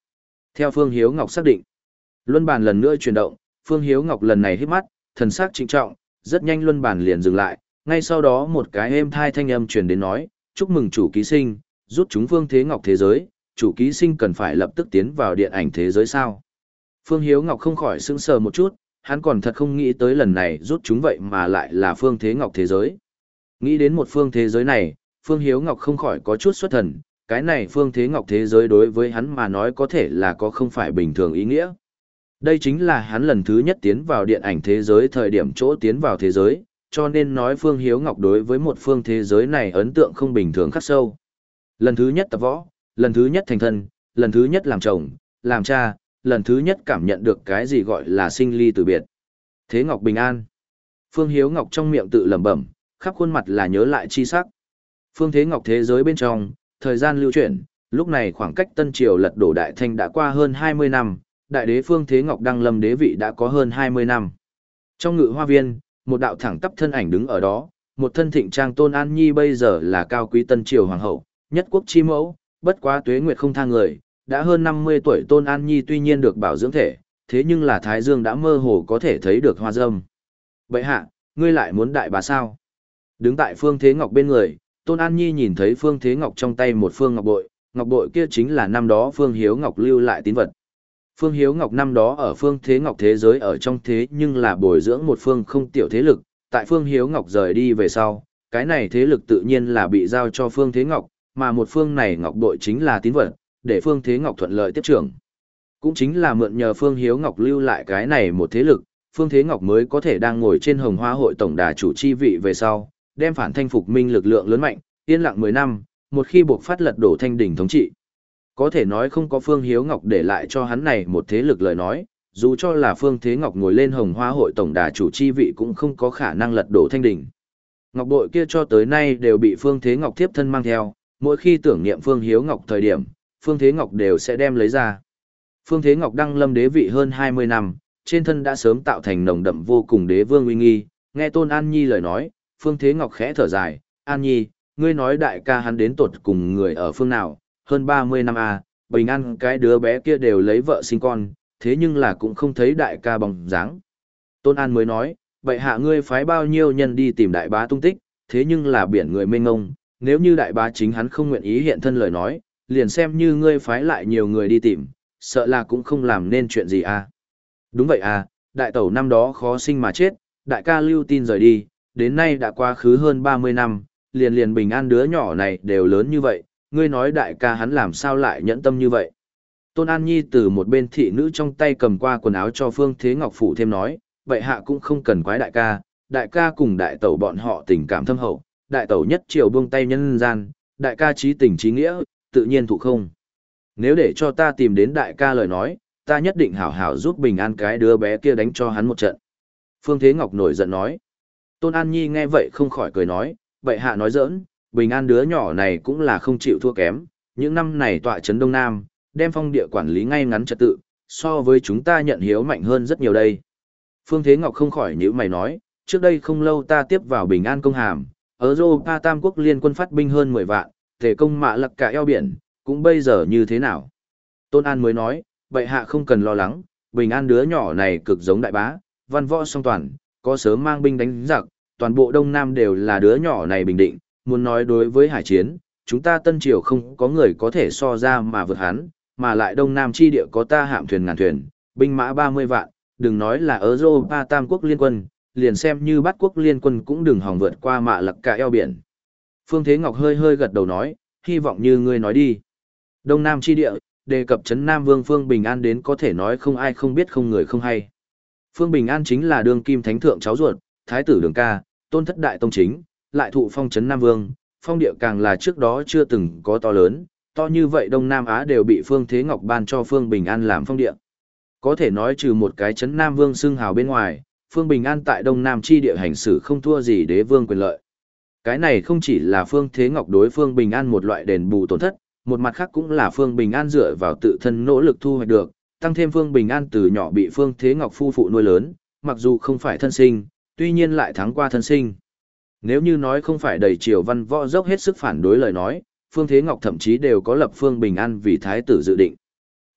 Theo Phương Hiếu Ngọc xác định, luân bàn lần nữa chuyển động, Phương Hiếu Ngọc lần này hít mắt, thần sắc trịnh trọng, rất nhanh luân bàn liền dừng lại, ngay sau đó một cái êm thai thanh âm truyền đến nói, chúc mừng chủ ký sinh, rút chúng Phương Thế Ngọc thế giới, chủ ký sinh cần phải lập tức tiến vào điện ảnh thế giới sao. Phương Hiếu Ngọc không khỏi sững sờ một chút, hắn còn thật không nghĩ tới lần này rút chúng vậy mà lại là Phương Thế Ngọc thế giới. Nghĩ đến một phương thế giới này, Phương Hiếu Ngọc không khỏi có chút xuất thần, cái này Phương Thế Ngọc thế giới đối với hắn mà nói có thể là có không phải bình thường ý nghĩa. Đây chính là hắn lần thứ nhất tiến vào điện ảnh thế giới thời điểm chỗ tiến vào thế giới, cho nên nói Phương Hiếu Ngọc đối với một phương thế giới này ấn tượng không bình thường khắc sâu. Lần thứ nhất tập võ, lần thứ nhất thành thân, lần thứ nhất làm chồng, làm cha, lần thứ nhất cảm nhận được cái gì gọi là sinh ly từ biệt. Thế Ngọc bình an. Phương Hiếu Ngọc trong miệng tự lẩm bẩm, khắp khuôn mặt là nhớ lại chi sắc. Phương Thế Ngọc thế giới bên trong, thời gian lưu chuyển, lúc này khoảng cách Tân Triều lật đổ Đại Thanh đã qua hơn hai mươi năm, đại đế Phương Thế Ngọc đăng lâm đế vị đã có hơn hai mươi năm. Trong ngự hoa viên, một đạo thẳng tắp thân ảnh đứng ở đó, một thân thịnh trang Tôn An Nhi bây giờ là cao quý Tân Triều hoàng hậu, nhất quốc chi mẫu, bất quá tuế nguyệt không tha người, đã hơn năm mươi tuổi Tôn An Nhi tuy nhiên được bảo dưỡng thể, thế nhưng là Thái Dương đã mơ hồ có thể thấy được hoa dâm. Bệ hạ, ngươi lại muốn đại bá sao? Đứng tại Phương Thế Ngọc bên người, Tôn An Nhi nhìn thấy Phương Thế Ngọc trong tay một phương ngọc bội, ngọc bội kia chính là năm đó Phương Hiếu Ngọc lưu lại tín vật. Phương Hiếu Ngọc năm đó ở Phương Thế Ngọc thế giới ở trong thế nhưng là bồi dưỡng một phương không tiểu thế lực, tại Phương Hiếu Ngọc rời đi về sau, cái này thế lực tự nhiên là bị giao cho Phương Thế Ngọc, mà một phương này ngọc bội chính là tín vật, để Phương Thế Ngọc thuận lợi tiếp trưởng. Cũng chính là mượn nhờ Phương Hiếu Ngọc lưu lại cái này một thế lực, Phương Thế Ngọc mới có thể đang ngồi trên Hồng Hoa hội tổng đà chủ chi vị về sau, đem phản thanh phục minh lực lượng lớn mạnh, yên lặng mười năm, một khi buộc phát lật đổ thanh đỉnh thống trị. Có thể nói không có Phương Hiếu Ngọc để lại cho hắn này một thế lực lời nói, dù cho là Phương Thế Ngọc ngồi lên Hồng Hoa hội tổng đà chủ chi vị cũng không có khả năng lật đổ thanh đỉnh. Ngọc bội kia cho tới nay đều bị Phương Thế Ngọc tiếp thân mang theo, mỗi khi tưởng niệm Phương Hiếu Ngọc thời điểm, Phương Thế Ngọc đều sẽ đem lấy ra. Phương Thế Ngọc đăng lâm đế vị hơn hai mươi năm, trên thân đã sớm tạo thành nồng đậm vô cùng đế vương uy nghi, nghe Tôn An Nhi lời nói, Phương Thế Ngọc khẽ thở dài, An Nhi, ngươi nói đại ca hắn đến tột cùng người ở phương nào, hơn ba mươi năm à, bình an cái đứa bé kia đều lấy vợ sinh con, thế nhưng là cũng không thấy đại ca bóng dáng. Tôn An mới nói, vậy hạ ngươi phái bao nhiêu nhân đi tìm đại bá tung tích, thế nhưng là biển người mênh ngông, nếu như đại bá chính hắn không nguyện ý hiện thân lời nói, liền xem như ngươi phái lại nhiều người đi tìm, sợ là cũng không làm nên chuyện gì à. Đúng vậy à, đại tẩu năm đó khó sinh mà chết, đại ca lưu tin rời đi, đến nay đã qua khứ hơn ba mươi năm, liền liền bình an đứa nhỏ này đều lớn như vậy, ngươi nói đại ca hắn làm sao lại nhẫn tâm như vậy. Tôn An Nhi từ một bên thị nữ trong tay cầm qua quần áo cho Phương Thế Ngọc phụ thêm nói, vậy hạ cũng không cần quái đại ca, đại ca cùng đại tẩu bọn họ tình cảm thâm hậu, đại tẩu nhất triều buông tay nhân gian, đại ca trí tình trí nghĩa, tự nhiên thụ không. Nếu để cho ta tìm đến đại ca lời nói, ta nhất định hảo hảo giúp bình an cái đứa bé kia đánh cho hắn một trận. Phương Thế Ngọc nổi giận nói. Tôn An Nhi nghe vậy không khỏi cười nói, vậy hạ nói giỡn, bình an đứa nhỏ này cũng là không chịu thua kém, những năm này tọa trấn Đông Nam, đem phong địa quản lý ngay ngắn trật tự, so với chúng ta nhận hiếu mạnh hơn rất nhiều đây. Phương Thế Ngọc không khỏi nhíu mày nói, trước đây không lâu ta tiếp vào bình an công hàm, ở Europa Tam Quốc liên quân phát binh hơn mười vạn, thể công mạ lặc cả eo biển, cũng bây giờ như thế nào? Tôn An mới nói, vậy hạ không cần lo lắng, bình an đứa nhỏ này cực giống đại bá, văn võ song toàn, có sớm mang binh đánh giặc, toàn bộ Đông Nam đều là đứa nhỏ này bình định, muốn nói đối với hải chiến, chúng ta Tân Triều không có người có thể so ra mà vượt hắn, mà lại Đông Nam chi địa có ta hạm thuyền ngàn thuyền, binh mã ba mươi vạn, đừng nói là ở Europa Tam Quốc liên quân, liền xem như Bát Quốc liên quân cũng đừng hòng vượt qua mạ lặc cả eo biển. Phương Thế Ngọc hơi hơi gật đầu nói, hy vọng như ngươi nói đi. Đông Nam chi địa, đề cập Trấn Nam Vương Phương Bình An đến có thể nói không ai không biết không người không hay. Phương Bình An chính là đương kim thánh thượng cháu ruột, thái tử Đường Ca, tôn thất đại tông chính, lại thụ phong Trấn Nam Vương, phong địa càng là trước đó chưa từng có to lớn, to như vậy Đông Nam Á đều bị Phương Thế Ngọc ban cho Phương Bình An làm phong địa. Có thể nói trừ một cái Trấn Nam Vương xưng hào bên ngoài, Phương Bình An tại Đông Nam chi địa hành xử không thua gì đế vương quyền lợi. Cái này không chỉ là Phương Thế Ngọc đối Phương Bình An một loại đền bù tổn thất, một mặt khác cũng là Phương Bình An dựa vào tự thân nỗ lực thu hoạch được, tăng thêm Phương Bình An từ nhỏ bị Phương Thế Ngọc phu phụ nuôi lớn, mặc dù không phải thân sinh, tuy nhiên lại thắng qua thân sinh. Nếu như nói không phải đầy triều văn võ dốc hết sức phản đối lời nói, Phương Thế Ngọc thậm chí đều có lập Phương Bình An vì thái tử dự định.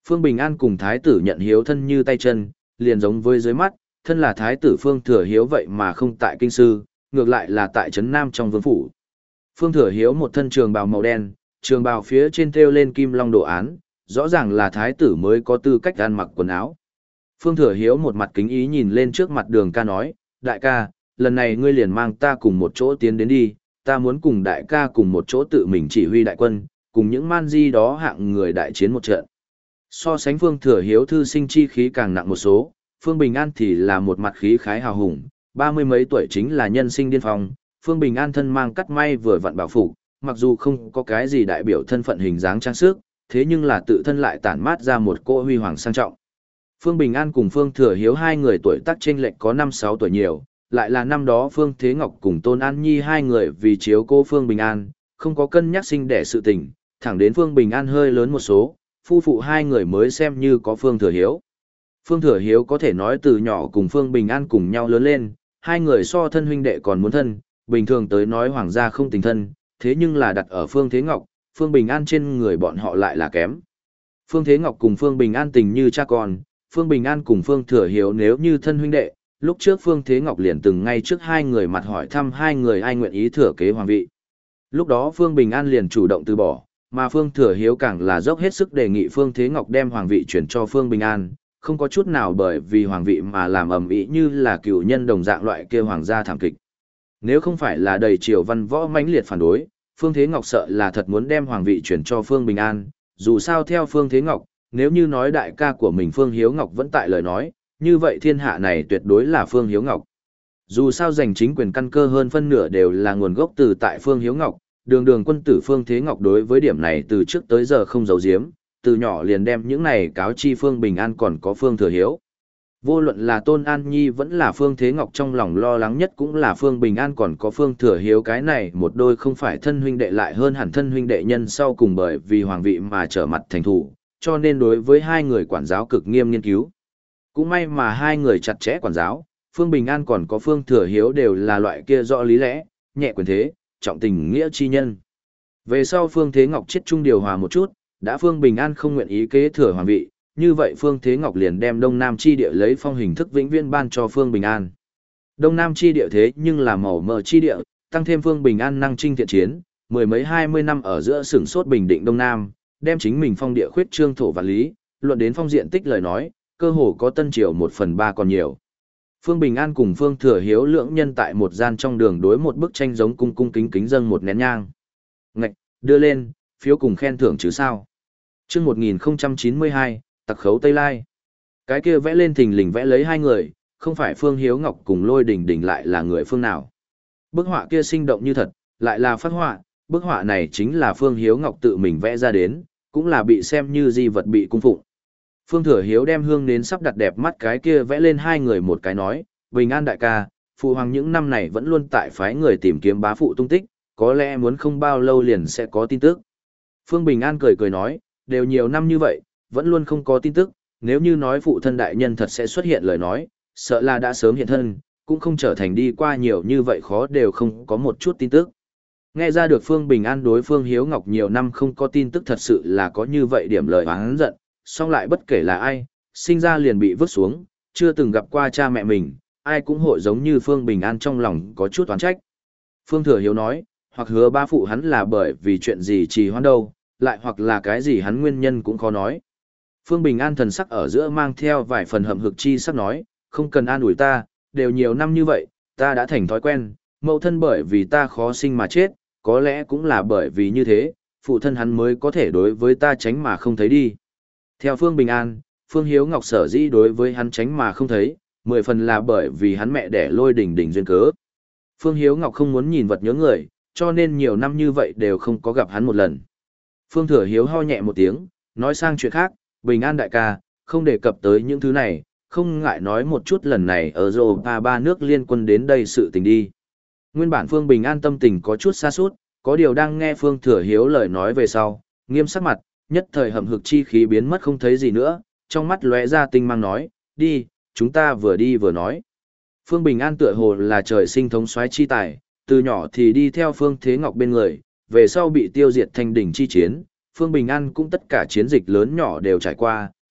Phương Bình An cùng thái tử nhận hiếu thân như tay chân, liền giống với dưới mắt, thân là thái tử Phương Thừa Hiếu vậy mà không tại kinh sư, ngược lại là tại trấn Nam trong vương phủ. Phương Thừa Hiếu một thân trường bào màu đen, trường bào phía trên thêu lên kim long đồ án, rõ ràng là thái tử mới có tư cách ăn mặc quần áo. Phương Thừa Hiếu một mặt kính ý nhìn lên trước mặt Đường ca nói, đại ca, lần này ngươi liền mang ta cùng một chỗ tiến đến đi, ta muốn cùng đại ca cùng một chỗ tự mình chỉ huy đại quân, cùng những man di đó hạng người đại chiến một trận. So sánh Phương Thừa Hiếu thư sinh chi khí càng nặng một số, Phương Bình An thì là một mặt khí khái hào hùng, ba mươi mấy tuổi chính là nhân sinh điên phong, Phương Bình An thân mang cắt may vừa vặn bảo phục, mặc dù không có cái gì đại biểu thân phận hình dáng trang sức, thế nhưng là tự thân lại tản mát ra một cỗ huy hoàng sang trọng. Phương Bình An cùng Phương Thừa Hiếu hai người tuổi tác chênh lệch có năm sáu tuổi nhiều, lại là năm đó Phương Thế Ngọc cùng Tôn An Nhi hai người vì chiếu cô Phương Bình An, không có cân nhắc sinh đẻ sự tình, thẳng đến Phương Bình An hơi lớn một số, phu phụ hai người mới xem như có Phương Thừa Hiếu. Phương Thừa Hiếu có thể nói từ nhỏ cùng Phương Bình An cùng nhau lớn lên, hai người so thân huynh đệ còn muốn thân, bình thường tới nói hoàng gia không tình thân, thế nhưng là đặt ở Phương Thế Ngọc, Phương Bình An trên người bọn họ lại là kém. Phương Thế Ngọc cùng Phương Bình An tình như cha con, Phương Bình An cùng Phương Thừa Hiếu nếu như thân huynh đệ, lúc trước Phương Thế Ngọc liền từng ngay trước hai người mặt hỏi thăm hai người ai nguyện ý thừa kế hoàng vị. Lúc đó Phương Bình An liền chủ động từ bỏ, mà Phương Thừa Hiếu càng là dốc hết sức đề nghị Phương Thế Ngọc đem hoàng vị chuyển cho Phương Bình An, không có chút nào bởi vì hoàng vị mà làm ầm ĩ như là cựu nhân đồng dạng loại kia hoàng gia thảm kịch. Nếu không phải là đầy triều văn võ mãnh liệt phản đối, Phương Thế Ngọc sợ là thật muốn đem hoàng vị chuyển cho Phương Bình An, dù sao theo Phương Thế Ngọc, nếu như nói đại ca của mình Phương Hiếu Ngọc vẫn tại lời nói, như vậy thiên hạ này tuyệt đối là Phương Hiếu Ngọc. Dù sao giành chính quyền căn cơ hơn phân nửa đều là nguồn gốc từ tại Phương Hiếu Ngọc, đường đường quân tử Phương Thế Ngọc đối với điểm này từ trước tới giờ không giấu giếm, từ nhỏ liền đem những này cáo chi Phương Bình An còn có Phương Thừa Hiếu. Vô luận là Tôn An Nhi vẫn là Phương Thế Ngọc trong lòng lo lắng nhất cũng là Phương Bình An còn có Phương Thừa Hiếu, cái này một đôi không phải thân huynh đệ lại hơn hẳn thân huynh đệ nhân sau cùng bởi vì hoàng vị mà trở mặt thành thủ, cho nên đối với hai người quản giáo cực nghiêm nghiên cứu. Cũng may mà hai người chặt chẽ quản giáo, Phương Bình An còn có Phương Thừa Hiếu đều là loại kia rõ lý lẽ, nhẹ quyền thế, trọng tình nghĩa chi nhân. Về sau Phương Thế Ngọc chết chung điều hòa một chút, đã Phương Bình An không nguyện ý kế thừa hoàng vị, như vậy Phương Thế Ngọc liền đem Đông Nam chi địa lấy phong hình thức vĩnh viễn ban cho Phương Bình An. Đông Nam chi địa thế nhưng là màu mờ chi địa, tăng thêm Phương Bình An năng trinh thiện chiến, mười mấy hai mươi năm ở giữa sửng sốt bình định Đông Nam, đem chính mình phong địa khuyết trương thổ vạn lý, luận đến phong diện tích lời nói, cơ hồ có Tân Triều một phần ba còn nhiều. Phương Bình An cùng Phương Thừa Hiếu lưỡng nhân tại một gian trong đường đối một bức tranh giống cung cung kính kính dâng một nén nhang. Ngạch, đưa lên, phiếu cùng khen thưởng chứ sao. Chương một nghìn chín mươi hai, Tặc khấu Tây Lai. Cái kia vẽ lên thình lình vẽ lấy hai người, không phải Phương Hiếu Ngọc cùng Lôi Đình Đình lại là người phương nào. Bức họa kia sinh động như thật, lại là phác họa, bức họa này chính là Phương Hiếu Ngọc tự mình vẽ ra đến, cũng là bị xem như di vật bị cung phụng. Phương Thừa Hiếu đem hương nến sắp đặt đẹp mắt cái kia vẽ lên hai người một cái nói, Bình An đại ca, phụ hoàng những năm này vẫn luôn tại phái người tìm kiếm bá phụ tung tích, có lẽ muốn không bao lâu liền sẽ có tin tức. Phương Bình An cười cười nói, đều nhiều năm như vậy, vẫn luôn không có tin tức, nếu như nói phụ thân đại nhân thật sẽ xuất hiện lời nói, sợ là đã sớm hiện thân, cũng không trở thành đi qua nhiều như vậy khó đều không có một chút tin tức. Nghe ra được Phương Bình An đối Phương Hiếu Ngọc nhiều năm không có tin tức thật sự là có như vậy điểm lời oán giận, song lại bất kể là ai, sinh ra liền bị vứt xuống, chưa từng gặp qua cha mẹ mình, ai cũng hội giống như Phương Bình An trong lòng có chút oán trách. Phương Thừa Hiếu nói, hoặc hứa ba phụ hắn là bởi vì chuyện gì trì hoãn đâu, lại hoặc là cái gì hắn nguyên nhân cũng khó nói. Phương Bình An thần sắc ở giữa mang theo vài phần hậm hực chi sắc nói, không cần an ủi ta, đều nhiều năm như vậy, ta đã thành thói quen, mẫu thân bởi vì ta khó sinh mà chết, có lẽ cũng là bởi vì như thế, phụ thân hắn mới có thể đối với ta tránh mà không thấy đi. Theo Phương Bình An, Phương Hiếu Ngọc sở dĩ đối với hắn tránh mà không thấy, mười phần là bởi vì hắn mẹ đẻ Lôi Đình Đình duyên cớ. Phương Hiếu Ngọc không muốn nhìn vật nhớ người, cho nên nhiều năm như vậy đều không có gặp hắn một lần. Phương Thừa Hiếu ho nhẹ một tiếng, nói sang chuyện khác, Bình An đại ca, không đề cập tới những thứ này, không ngại nói một chút lần này ở Europa ba nước liên quân đến đây sự tình đi. Nguyên bản Phương Bình An tâm tình có chút xa sút, có điều đang nghe Phương Thừa Hiếu lời nói về sau, nghiêm sắc mặt, nhất thời hậm hực chi khí biến mất không thấy gì nữa, trong mắt lóe ra tinh mang nói, đi, chúng ta vừa đi vừa nói. Phương Bình An tựa hồ là trời sinh thống soái chi tài, từ nhỏ thì đi theo Phương Thế Ngọc bên người, về sau bị tiêu diệt thanh đỉnh chi chiến, Phương Bình An cũng tất cả chiến dịch lớn nhỏ đều trải qua,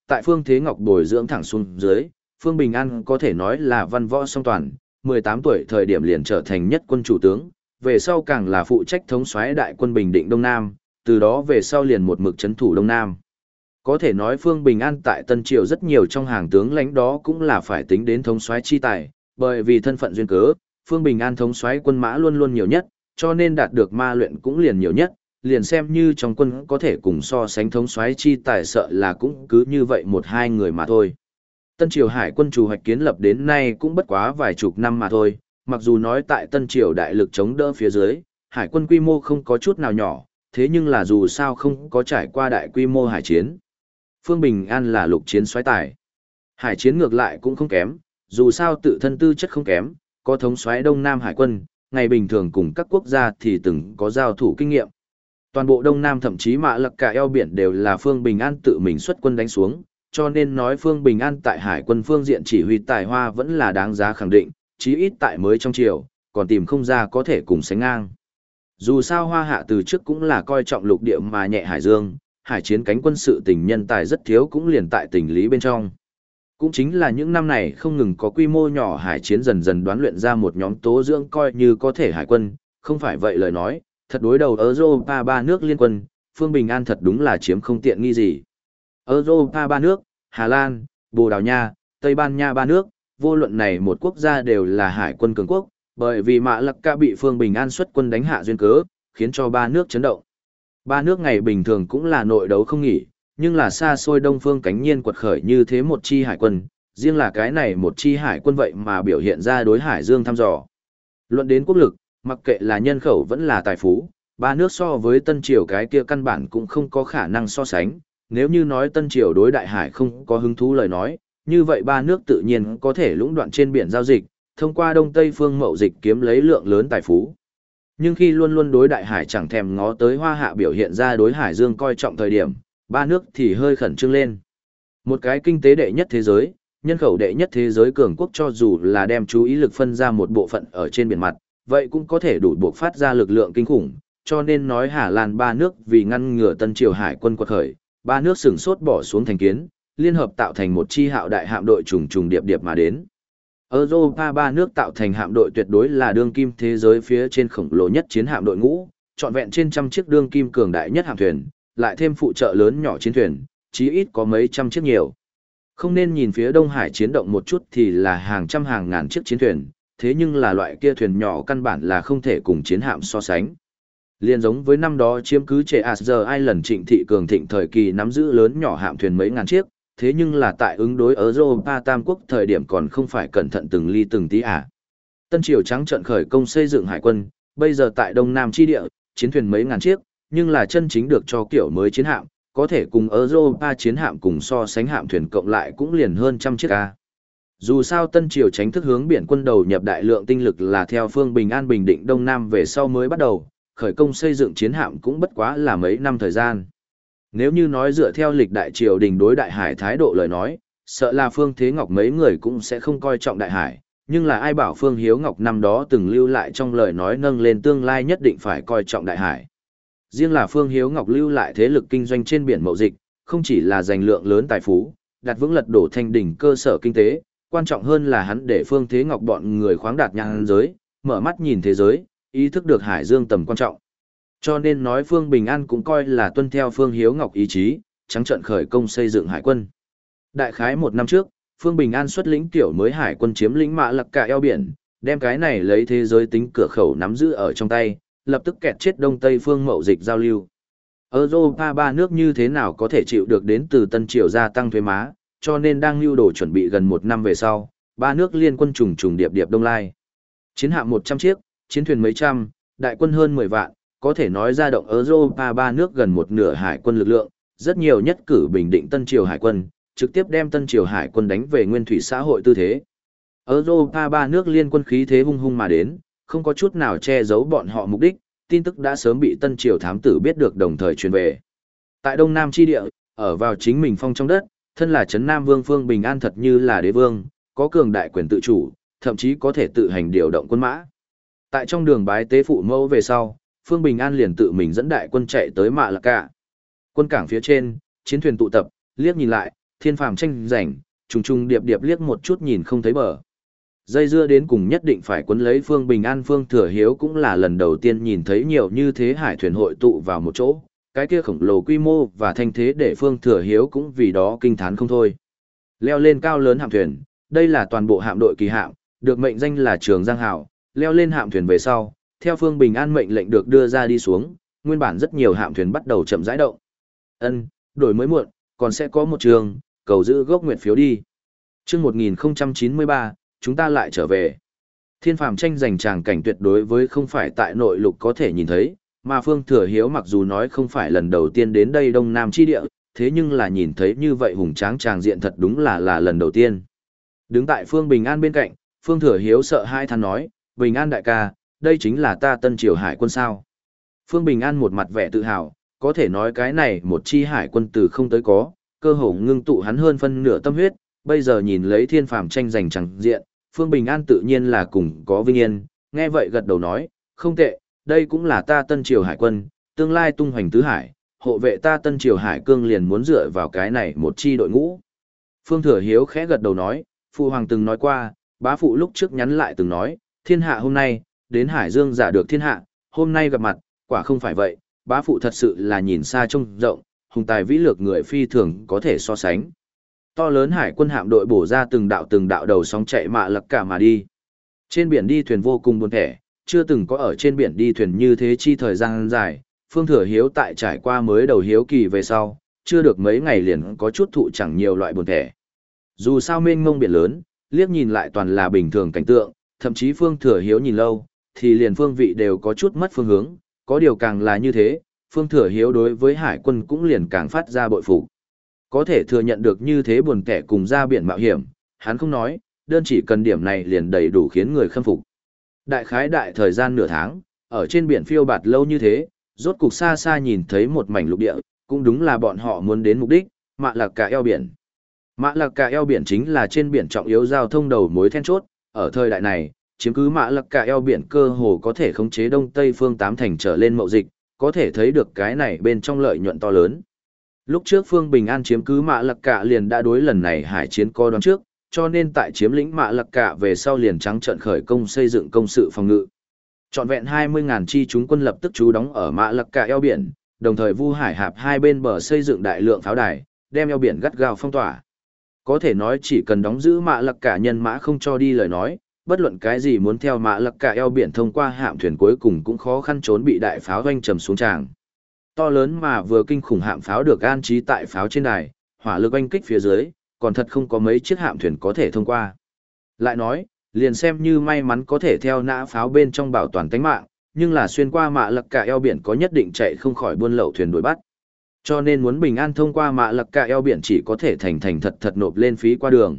tại Phương Thế Ngọc bồi dưỡng thẳng xuống dưới, Phương Bình An có thể nói là văn võ song toàn, mười tám tuổi thời điểm liền trở thành nhất quân chủ tướng, về sau càng là phụ trách thống soái đại quân Bình Định Đông Nam, từ đó về sau liền một mực trấn thủ Đông Nam. Có thể nói Phương Bình An tại Tân Triều rất nhiều trong hàng tướng lãnh đó cũng là phải tính đến thống soái chi tài, bởi vì thân phận duyên cớ, Phương Bình An thống soái quân mã luôn luôn nhiều nhất, cho nên đạt được ma luyện cũng liền nhiều nhất, liền xem như trong quân có thể cùng so sánh thống soái chi tài sợ là cũng cứ như vậy một hai người mà thôi. Tân Triều Hải quân chủ hoạch kiến lập đến nay cũng bất quá vài chục năm mà thôi, mặc dù nói tại Tân Triều đại lực chống đỡ phía dưới, hải quân quy mô không có chút nào nhỏ, thế nhưng là dù sao không có trải qua đại quy mô hải chiến. Phương Bình An là lục chiến soái tài. Hải chiến ngược lại cũng không kém, dù sao tự thân tư chất không kém, có thống soái Đông Nam hải quân, ngày bình thường cùng các quốc gia thì từng có giao thủ kinh nghiệm. Toàn bộ Đông Nam thậm chí Mã Lặc cả eo biển đều là Phương Bình An tự mình xuất quân đánh xuống, cho nên nói Phương Bình An tại hải quân phương diện chỉ huy tài hoa vẫn là đáng giá khẳng định, chí ít tại mới trong triều, còn tìm không ra có thể cùng sánh ngang. Dù sao Hoa Hạ từ trước cũng là coi trọng lục địa mà nhẹ hải dương, hải chiến cánh quân sự tình nhân tài rất thiếu cũng liền tại tình lý bên trong. Cũng chính là những năm này không ngừng có quy mô nhỏ hải chiến dần dần đoán luyện ra một nhóm tố dưỡng coi như có thể hải quân, không phải vậy lời nói, thật đối đầu Europa ba nước liên quân, Phương Bình An thật đúng là chiếm không tiện nghi gì. Europa ba nước, Hà Lan, Bồ Đào Nha, Tây Ban Nha ba nước, vô luận này một quốc gia đều là hải quân cường quốc, bởi vì Mã Lặc Ca bị Phương Bình An xuất quân đánh hạ duyên cớ, khiến cho ba nước chấn động. Ba nước ngày bình thường cũng là nội đấu không nghỉ, nhưng là xa xôi Đông Phương cánh nhiên quật khởi như thế một chi hải quân, riêng là cái này một chi hải quân vậy mà biểu hiện ra đối hải dương thăm dò. Luận đến quốc lực, mặc kệ là nhân khẩu vẫn là tài phú, ba nước so với Tân Triều cái kia căn bản cũng không có khả năng so sánh, nếu như nói Tân Triều đối đại hải không có hứng thú lời nói, như vậy ba nước tự nhiên có thể lũng đoạn trên biển giao dịch, thông qua Đông Tây phương mậu dịch kiếm lấy lượng lớn tài phú. Nhưng khi luôn luôn đối đại hải chẳng thèm ngó tới Hoa Hạ biểu hiện ra đối hải dương coi trọng thời điểm, ba nước thì hơi khẩn trương lên. Một cái kinh tế đệ nhất thế giới, nhân khẩu đệ nhất thế giới cường quốc cho dù là đem chú ý lực phân ra một bộ phận ở trên biển mặt, vậy cũng có thể đủ buộc phát ra lực lượng kinh khủng, cho nên nói Hà Lan ba nước vì ngăn ngừa Tân Triều hải quân quật khởi, ba nước sửng sốt bỏ xuống thành kiến, liên hợp tạo thành một chi hạo đại hạm đội trùng trùng điệp điệp mà đến. Europa ba nước tạo thành hạm đội tuyệt đối là đương kim thế giới phía trên khổng lồ nhất chiến hạm đội ngũ, trọn vẹn trên trăm chiếc đương kim cường đại nhất hạm thuyền, lại thêm phụ trợ lớn nhỏ chiến thuyền, chí ít có mấy trăm chiếc nhiều. Không nên nhìn phía Đông Hải chiến động một chút thì là hàng trăm hàng ngàn chiếc chiến thuyền, thế nhưng là loại kia thuyền nhỏ căn bản là không thể cùng chiến hạm so sánh. Liên giống với năm đó chiếm cứ Trệ Asger Island Trịnh Thị Cường thịnh thời kỳ nắm giữ lớn nhỏ hạm thuyền mấy ngàn chiếc, thế nhưng là tại ứng đối ở Europa Tam Quốc thời điểm còn không phải cẩn thận từng ly từng tí à. Tân Triều trắng trận khởi công xây dựng hải quân, bây giờ tại Đông Nam chi địa, chiến thuyền mấy ngàn chiếc, nhưng là chân chính được cho kiểu mới chiến hạm, có thể cùng Europa chiến hạm cùng so sánh hạm thuyền cộng lại cũng liền hơn trăm chiếc a. Dù sao Tân Triều tránh thức hướng biển quân đầu nhập đại lượng tinh lực là theo phương Bình An Bình Định Đông Nam về sau mới bắt đầu, khởi công xây dựng chiến hạm cũng bất quá là mấy năm thời gian. Nếu như nói dựa theo lịch đại triều đình đối đại hải thái độ lời nói, sợ là Phương Thế Ngọc mấy người cũng sẽ không coi trọng đại hải, nhưng là ai bảo Phương Hiếu Ngọc năm đó từng lưu lại trong lời nói nâng lên tương lai nhất định phải coi trọng đại hải. Riêng là Phương Hiếu Ngọc lưu lại thế lực kinh doanh trên biển mậu dịch, không chỉ là giành lượng lớn tài phú, đặt vững lật đổ thanh đỉnh cơ sở kinh tế, quan trọng hơn là hắn để Phương Thế Ngọc bọn người khoáng đạt nhãn giới, mở mắt nhìn thế giới, ý thức được hải dương tầm quan trọng. Cho nên nói Phương Bình An cũng coi là tuân theo Phương Hiếu Ngọc ý chí, trắng trận khởi công xây dựng hải quân. Đại khái một năm trước, Phương Bình An xuất lĩnh tiểu mới hải quân chiếm lĩnh Mã Lặc cả eo biển, đem cái này lấy thế giới tính cửa khẩu nắm giữ ở trong tay, lập tức kẹt chết Đông Tây phương mậu dịch giao lưu. Europa ba nước như thế nào có thể chịu được đến từ Tân Triều gia tăng thuế má, cho nên đang lưu đồ chuẩn bị gần một năm về sau, ba nước liên quân trùng trùng điệp điệp đông lai. Chiến hạm một trăm chiếc, chiến thuyền mấy trăm, đại quân hơn mười vạn, có thể nói ra động Europa ba nước gần một nửa hải quân lực lượng, rất nhiều nhất cử bình định Tân Triều hải quân, trực tiếp đem Tân Triều hải quân đánh về nguyên thủy xã hội tư thế. Europa ba nước liên quân khí thế hung hung mà đến, không có chút nào che giấu bọn họ mục đích, tin tức đã sớm bị Tân Triều thám tử biết được đồng thời truyền về. Tại Đông Nam chi địa, ở vào chính mình phong trong đất, thân là Trấn Nam Vương Phương Bình An thật như là đế vương, có cường đại quyền tự chủ, thậm chí có thể tự hành điều động quân mã. Tại trong đường bái tế phụ mẫu về sau, Phương Bình An liền tự mình dẫn đại quân chạy tới Mã Lặc Cả. Quân cảng phía trên, chiến thuyền tụ tập, liếc nhìn lại, thiên phàm tranh giành, trùng trùng điệp điệp liếc một chút nhìn không thấy bờ. Dây dưa đến cùng nhất định phải quấn lấy Phương Bình An. Phương Thừa Hiếu cũng là lần đầu tiên nhìn thấy nhiều như thế hải thuyền hội tụ vào một chỗ, cái kia khổng lồ quy mô và thanh thế để Phương Thừa Hiếu cũng vì đó kinh thán không thôi. Leo lên cao lớn hạm thuyền, đây là toàn bộ hạm đội kỳ hạm, được mệnh danh là Trường Giang Hảo, leo lên hạm thuyền về sau, theo Phương Bình An mệnh lệnh được đưa ra đi xuống, nguyên bản rất nhiều hạm thuyền bắt đầu chậm rãi động. Ân, đổi mới muộn, còn sẽ có một trường, cầu giữ gốc nguyện phiếu đi. Chương một nghìn không trăm chín mươi ba, chúng ta lại trở về. Thiên phàm tranh giành tràng cảnh tuyệt đối với không phải tại nội lục có thể nhìn thấy, mà Phương Thừa Hiếu mặc dù nói không phải lần đầu tiên đến đây Đông Nam chi địa, thế nhưng là nhìn thấy như vậy hùng tráng tràng diện thật đúng là là lần đầu tiên. Đứng tại Phương Bình An bên cạnh, Phương Thừa Hiếu sợ hai than nói, Bình An đại ca, đây chính là ta Tân Triều Hải quân sao. Phương Bình An một mặt vẻ tự hào, có thể nói cái này một chi hải quân từ không tới có, cơ hồ ngưng tụ hắn hơn phân nửa tâm huyết, bây giờ nhìn lấy thiên phàm tranh giành tràng diện, Phương Bình An tự nhiên là cùng có vinh yên, nghe vậy gật đầu nói, không tệ, đây cũng là ta Tân Triều Hải quân, tương lai tung hoành tứ hải, hộ vệ ta Tân Triều Hải cương liền muốn dựa vào cái này một chi đội ngũ. Phương Thừa Hiếu khẽ gật đầu nói, Phụ Hoàng từng nói qua, bá phụ lúc trước nhắn lại từng nói, thiên hạ hôm nay, đến Hải Dương giả được thiên hạ, hôm nay gặp mặt, quả không phải vậy, bá phụ thật sự là nhìn xa trông rộng, hùng tài vĩ lược người phi thường có thể so sánh. To lớn hải quân hạm đội bổ ra từng đạo từng đạo đầu sóng chạy mạ lặc cả mà đi. Trên biển đi thuyền vô cùng buồn thẻ, chưa từng có ở trên biển đi thuyền như thế chi thời gian dài, Phương Thừa Hiếu tại trải qua mới đầu hiếu kỳ về sau, chưa được mấy ngày liền có chút thụ chẳng nhiều loại buồn thẻ. Dù sao mênh mông biển lớn, liếc nhìn lại toàn là bình thường cảnh tượng, thậm chí Phương Thừa Hiếu nhìn lâu, thì liền phương vị đều có chút mất phương hướng, có điều càng là như thế, Phương Thừa Hiếu đối với hải quân cũng liền càng phát ra bội phục. Có thể thừa nhận được như thế buồn kẻ cùng ra biển mạo hiểm, hắn không nói, đơn chỉ cần điểm này liền đầy đủ khiến người khâm phục. Đại khái đại thời gian nửa tháng, ở trên biển phiêu bạt lâu như thế, rốt cục xa xa nhìn thấy một mảnh lục địa, cũng đúng là bọn họ muốn đến mục đích, Mạ Lạc Cả eo biển. Mạ Lạc Cả eo biển chính là trên biển trọng yếu giao thông đầu mối then chốt, ở thời đại này, chiếm cứ Mạ Lạc Cả eo biển cơ hồ có thể khống chế đông tây phương tám thành trở lên mậu dịch, có thể thấy được cái này bên trong lợi nhuận to lớn. Lúc trước Phương Bình An chiếm cứ Mạ Lạc Cả liền đã đối lần này hải chiến có đoán trước, cho nên tại chiếm lĩnh Mạ Lạc Cả về sau liền trắng trợn khởi công xây dựng công sự phòng ngự. Trọn vẹn hai mươi nghìn chi chúng quân lập tức trú đóng ở Mạ Lạc Cả eo biển, đồng thời vu hải hạp hai bên bờ xây dựng đại lượng pháo đài, đem eo biển gắt gao phong tỏa. Có thể nói chỉ cần đóng giữ Mạ Lạc Cả nhân mã không cho đi lời nói, bất luận cái gì muốn theo Mạ Lạc Cả eo biển thông qua hạm thuyền cuối cùng cũng khó khăn trốn bị đại pháo doanh trầm xuống tràng. To lớn mà vừa kinh khủng hạm pháo được an trí tại pháo trên đài, hỏa lực oanh kích phía dưới, còn thật không có mấy chiếc hạm thuyền có thể thông qua. Lại nói, liền xem như may mắn có thể theo nã pháo bên trong bảo toàn tính mạng, nhưng là xuyên qua Mạ Lạc Cả eo biển có nhất định chạy không khỏi buôn lậu thuyền đuổi bắt. Cho nên muốn bình an thông qua Mạ Lạc Cả eo biển chỉ có thể thành thành thật thật nộp lên phí qua đường.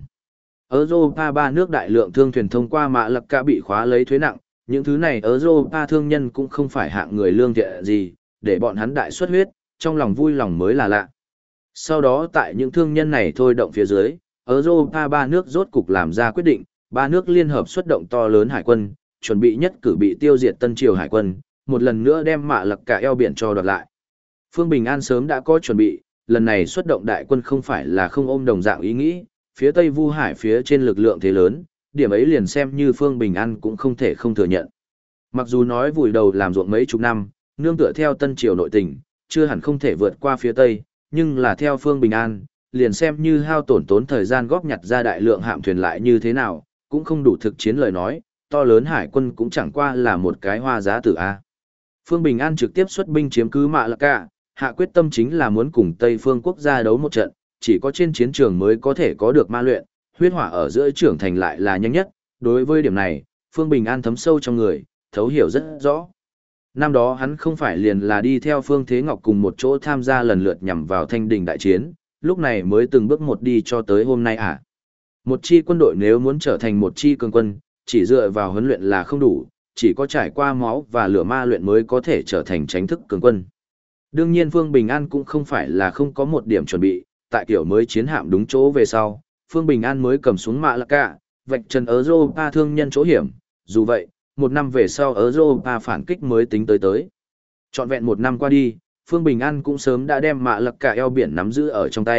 Europa ba nước đại lượng thương thuyền thông qua Mạ Lạc Cả bị khóa lấy thuế nặng, những thứ này Europa thương nhân cũng không phải hạng người lương thiện gì, để bọn hắn đại xuất huyết, trong lòng vui lòng mới là lạ. Sau đó tại những thương nhân này thôi động phía dưới, Europa ba nước rốt cục làm ra quyết định, ba nước liên hợp xuất động to lớn hải quân, chuẩn bị nhất cử bị tiêu diệt Tân Triều hải quân, một lần nữa đem Mạ Lạc Cả eo biển cho đoạt lại. Phương Bình An sớm đã có chuẩn bị, lần này xuất động đại quân không phải là không ôm đồng dạng ý nghĩ, phía Tây Vu Hải phía trên lực lượng thế lớn, điểm ấy liền xem như Phương Bình An cũng không thể không thừa nhận. Mặc dù nói vùi đầu làm ruộng mấy chục năm, nương tựa theo Tân Triều nội tình, chưa hẳn không thể vượt qua phía Tây, nhưng là theo Phương Bình An, liền xem như hao tổn tốn thời gian góp nhặt ra đại lượng hạm thuyền lại như thế nào, cũng không đủ thực chiến lời nói, to lớn hải quân cũng chẳng qua là một cái hoa giá tử A. Phương Bình An trực tiếp xuất binh chiếm cứ Mạ Lạc Cả, hạ quyết tâm chính là muốn cùng Tây phương quốc gia đấu một trận, chỉ có trên chiến trường mới có thể có được ma luyện, huyết hỏa ở giữa trưởng thành lại là nhanh nhất, đối với điểm này, Phương Bình An thấm sâu trong người, thấu hiểu rất rõ. Năm đó hắn không phải liền là đi theo Phương Thế Ngọc cùng một chỗ tham gia lần lượt nhằm vào Thanh Đình đại chiến, lúc này mới từng bước một đi cho tới hôm nay à. Một chi quân đội nếu muốn trở thành một chi cường quân, chỉ dựa vào huấn luyện là không đủ, chỉ có trải qua máu và lửa ma luyện mới có thể trở thành chính thức cường quân. Đương nhiên Phương Bình An cũng không phải là không có một điểm chuẩn bị, tại kiểu mới chiến hạm đúng chỗ về sau, Phương Bình An mới cầm xuống Mạ Lạc Cả, vạch trần Europa thương nhân chỗ hiểm, dù vậy, một năm về sau Europa phản kích mới tính tới tới. Trọn vẹn một năm qua đi, Phương Bình An cũng sớm đã đem Mạ Lạc Cả eo biển nắm giữ ở trong tay,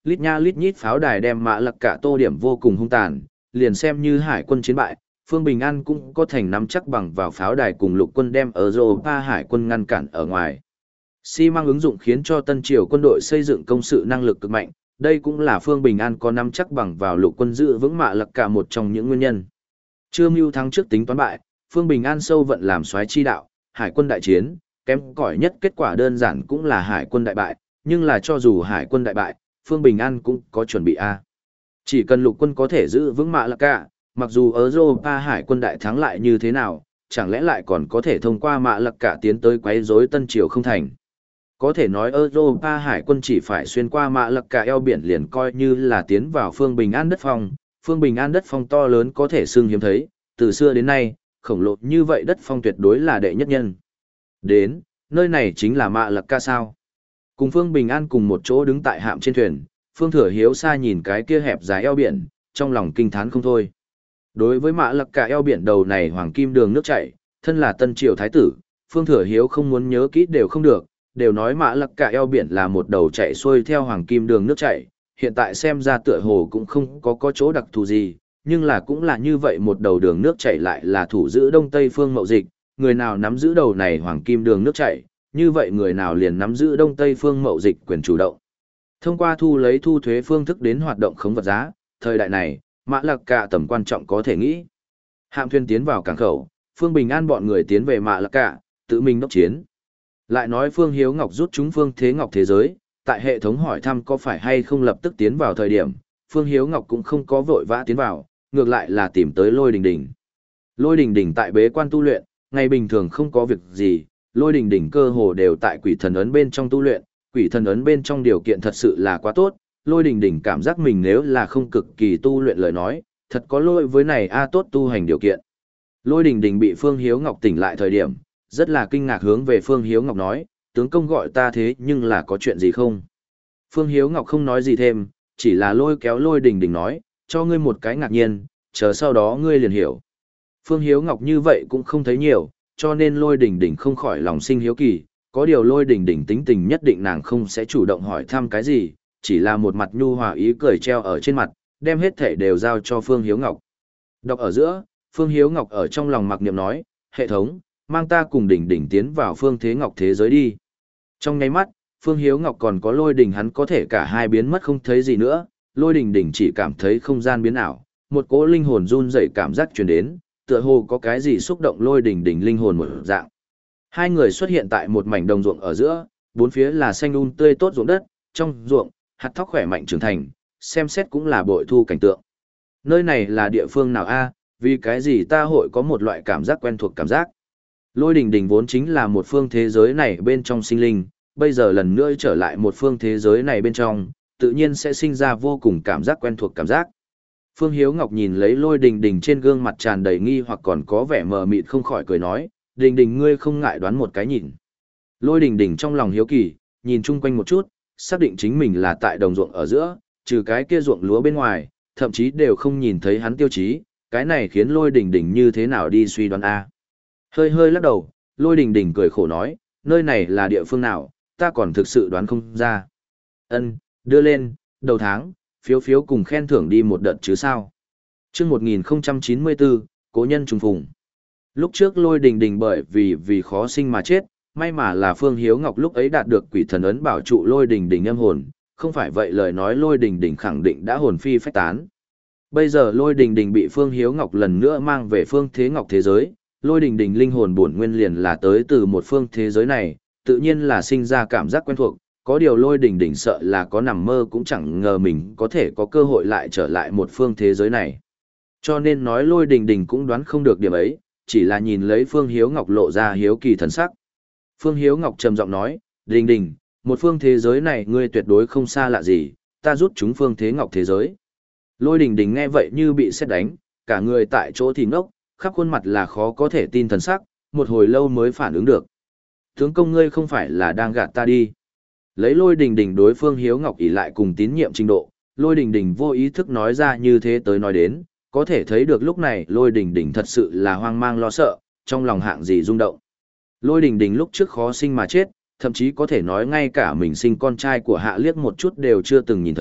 Lít nha lít nhít pháo đài đem Mã Lặc Cả tô điểm vô cùng hung tàn, liền xem như hải quân chiến bại, Phương Bình An cũng có thành nắm chắc bằng vào pháo đài cùng lục quân đem ở Europa hải quân ngăn cản ở ngoài. Xi măng ứng dụng khiến cho Tân Triều quân đội xây dựng công sự năng lực cực mạnh, đây cũng là Phương Bình An có nắm chắc bằng vào lục quân giữ vững Mã Lặc Cả một trong những nguyên nhân. Chưa mưu thắng trước tính toán bại, Phương Bình An sâu vận làm soái chi đạo, hải quân đại chiến, kém cỏi nhất kết quả đơn giản cũng là hải quân đại bại, nhưng là cho dù hải quân đại bại, Phương Bình An cũng có chuẩn bị a. Chỉ cần lục quân có thể giữ vững Mã Lặc Cả, mặc dù ở Europa hải quân đại thắng lại như thế nào, chẳng lẽ lại còn có thể thông qua Mã Lặc Cả tiến tới quấy rối Tân Triều không thành. Có thể nói Europa hải quân chỉ phải xuyên qua Mã Lặc Cả eo biển liền coi như là tiến vào Phương Bình An đất phong, Phương Bình An đất phong to lớn có thể xưng hiếm thấy, từ xưa đến nay, khổng lồ như vậy đất phong tuyệt đối là đệ nhất nhân. Đến, nơi này chính là Mã Lặc Cả sao? Cùng Phương Bình An cùng một chỗ đứng tại hạm trên thuyền, Phương Thừa Hiếu xa nhìn cái kia hẹp dài eo biển, trong lòng kinh thán không thôi. Đối với Mã Lặc Cả eo biển đầu này hoàng kim đường nước chảy, thân là Tân Triều thái tử, Phương Thừa Hiếu không muốn nhớ kỹ đều không được, đều nói Mã Lặc Cả eo biển là một đầu chạy xuôi theo hoàng kim đường nước chảy, hiện tại xem ra tựa hồ cũng không có có chỗ đặc thù gì, nhưng là cũng là như vậy một đầu đường nước chảy lại là thủ giữ Đông Tây phương mậu dịch, người nào nắm giữ đầu này hoàng kim đường nước chảy, như vậy người nào liền nắm giữ Đông Tây phương mậu dịch quyền chủ động. Thông qua thu lấy thu thuế phương thức đến hoạt động khống vật giá, thời đại này, Mã Lặc Cả tầm quan trọng có thể nghĩ. Hạm thuyền tiến vào cảng khẩu, Phương Bình An bọn người tiến về Mã Lặc Cả, tự mình đốc chiến. Lại nói Phương Hiếu Ngọc rút chúng Phương Thế Ngọc thế giới, tại hệ thống hỏi thăm có phải hay không lập tức tiến vào thời điểm, Phương Hiếu Ngọc cũng không có vội vã tiến vào, ngược lại là tìm tới Lôi Đình Đình. Lôi Đình Đình tại bế quan tu luyện, ngày bình thường không có việc gì, Lôi Đình Đình cơ hồ đều tại quỷ thần ấn bên trong tu luyện, quỷ thần ấn bên trong điều kiện thật sự là quá tốt, Lôi Đình Đình cảm giác mình nếu là không cực kỳ tu luyện lời nói, thật có lỗi với này a tốt tu hành điều kiện. Lôi Đình Đình bị Phương Hiếu Ngọc tỉnh lại thời điểm, rất là kinh ngạc hướng về Phương Hiếu Ngọc nói, tướng công gọi ta thế nhưng là có chuyện gì không? Phương Hiếu Ngọc không nói gì thêm, chỉ là lôi kéo Lôi Đình Đình nói, cho ngươi một cái ngạc nhiên, chờ sau đó ngươi liền hiểu. Phương Hiếu Ngọc như vậy cũng không thấy nhiều, cho nên Lôi Đình Đình không khỏi lòng sinh hiếu kỳ, có điều Lôi Đình Đình tính tình nhất định nàng không sẽ chủ động hỏi thăm cái gì, chỉ là một mặt nhu hòa ý cười treo ở trên mặt, đem hết thể đều giao cho Phương Hiếu Ngọc. Đọc ở giữa, Phương Hiếu Ngọc ở trong lòng mặc niệm nói, hệ thống, mang ta cùng Đình Đình tiến vào Phương Thế Ngọc thế giới đi. Trong nháy mắt, Phương Hiếu Ngọc còn có Lôi Đình hắn có thể cả hai biến mất không thấy gì nữa, Lôi Đình Đình chỉ cảm thấy không gian biến ảo, một cỗ linh hồn run rẩy cảm giác truyền đến, tựa hồ có cái gì xúc động Lôi Đình Đình linh hồn một dạng. Hai người xuất hiện tại một mảnh đồng ruộng ở giữa, bốn phía là xanh um tươi tốt ruộng đất, trong ruộng, hạt thóc khỏe mạnh trưởng thành, xem xét cũng là bội thu cảnh tượng. Nơi này là địa phương nào a? Vì cái gì ta hội có một loại cảm giác quen thuộc cảm giác. Lôi Đình Đình vốn chính là một phương thế giới này bên trong sinh linh, bây giờ lần nữa trở lại một phương thế giới này bên trong, tự nhiên sẽ sinh ra vô cùng cảm giác quen thuộc cảm giác. Phương Hiếu Ngọc nhìn lấy Lôi Đình Đình trên gương mặt tràn đầy nghi hoặc còn có vẻ mờ mịt không khỏi cười nói, Đình Đình ngươi không ngại đoán một cái nhìn. Lôi Đình Đình trong lòng hiếu kỳ, nhìn chung quanh một chút, xác định chính mình là tại đồng ruộng ở giữa, trừ cái kia ruộng lúa bên ngoài, thậm chí đều không nhìn thấy hắn tiêu chí, cái này khiến Lôi Đình Đình như thế nào đi suy đoán a. Hơi hơi lắc đầu, Lôi Đình Đình cười khổ nói, nơi này là địa phương nào, ta còn thực sự đoán không ra. Ân, đưa lên, đầu tháng, phiếu phiếu cùng khen thưởng đi một đợt chứ sao. Chương một nghìn chín mươi bốn, cố nhân trùng phùng. Lúc trước Lôi Đình Đình bởi vì vì khó sinh mà chết, may mà là Phương Hiếu Ngọc lúc ấy đạt được quỷ thần ấn bảo trụ Lôi Đình Đình âm hồn, không phải vậy lời nói Lôi Đình Đình khẳng định đã hồn phi phách tán. Bây giờ Lôi Đình Đình bị Phương Hiếu Ngọc lần nữa mang về Phương Thế Ngọc thế giới, Lôi Đình Đình linh hồn bổn nguyên liền là tới từ một phương thế giới này, tự nhiên là sinh ra cảm giác quen thuộc, có điều Lôi Đình Đình sợ là có nằm mơ cũng chẳng ngờ mình có thể có cơ hội lại trở lại một phương thế giới này. Cho nên nói Lôi Đình Đình cũng đoán không được điểm ấy, chỉ là nhìn lấy Phương Hiếu Ngọc lộ ra hiếu kỳ thần sắc. Phương Hiếu Ngọc trầm giọng nói, Đình Đình, một phương thế giới này ngươi tuyệt đối không xa lạ gì, ta rút chúng Phương Thế Ngọc thế giới. Lôi Đình Đình nghe vậy như bị sét đánh, cả người tại chỗ thì ngốc, khắp khuôn mặt là khó có thể tin thần sắc, một hồi lâu mới phản ứng được. Tướng công ngươi không phải là đang gạt ta đi. Lấy Lôi Đình Đình đối Phương Hiếu Ngọc ỷ lại cùng tín nhiệm trình độ, Lôi Đình Đình vô ý thức nói ra như thế tới nói đến, có thể thấy được lúc này Lôi Đình Đình thật sự là hoang mang lo sợ, trong lòng hạng gì rung động. Lôi Đình Đình lúc trước khó sinh mà chết, thậm chí có thể nói ngay cả mình sinh con trai của Hạ Liếc một chút đều chưa từng nhìn thấy,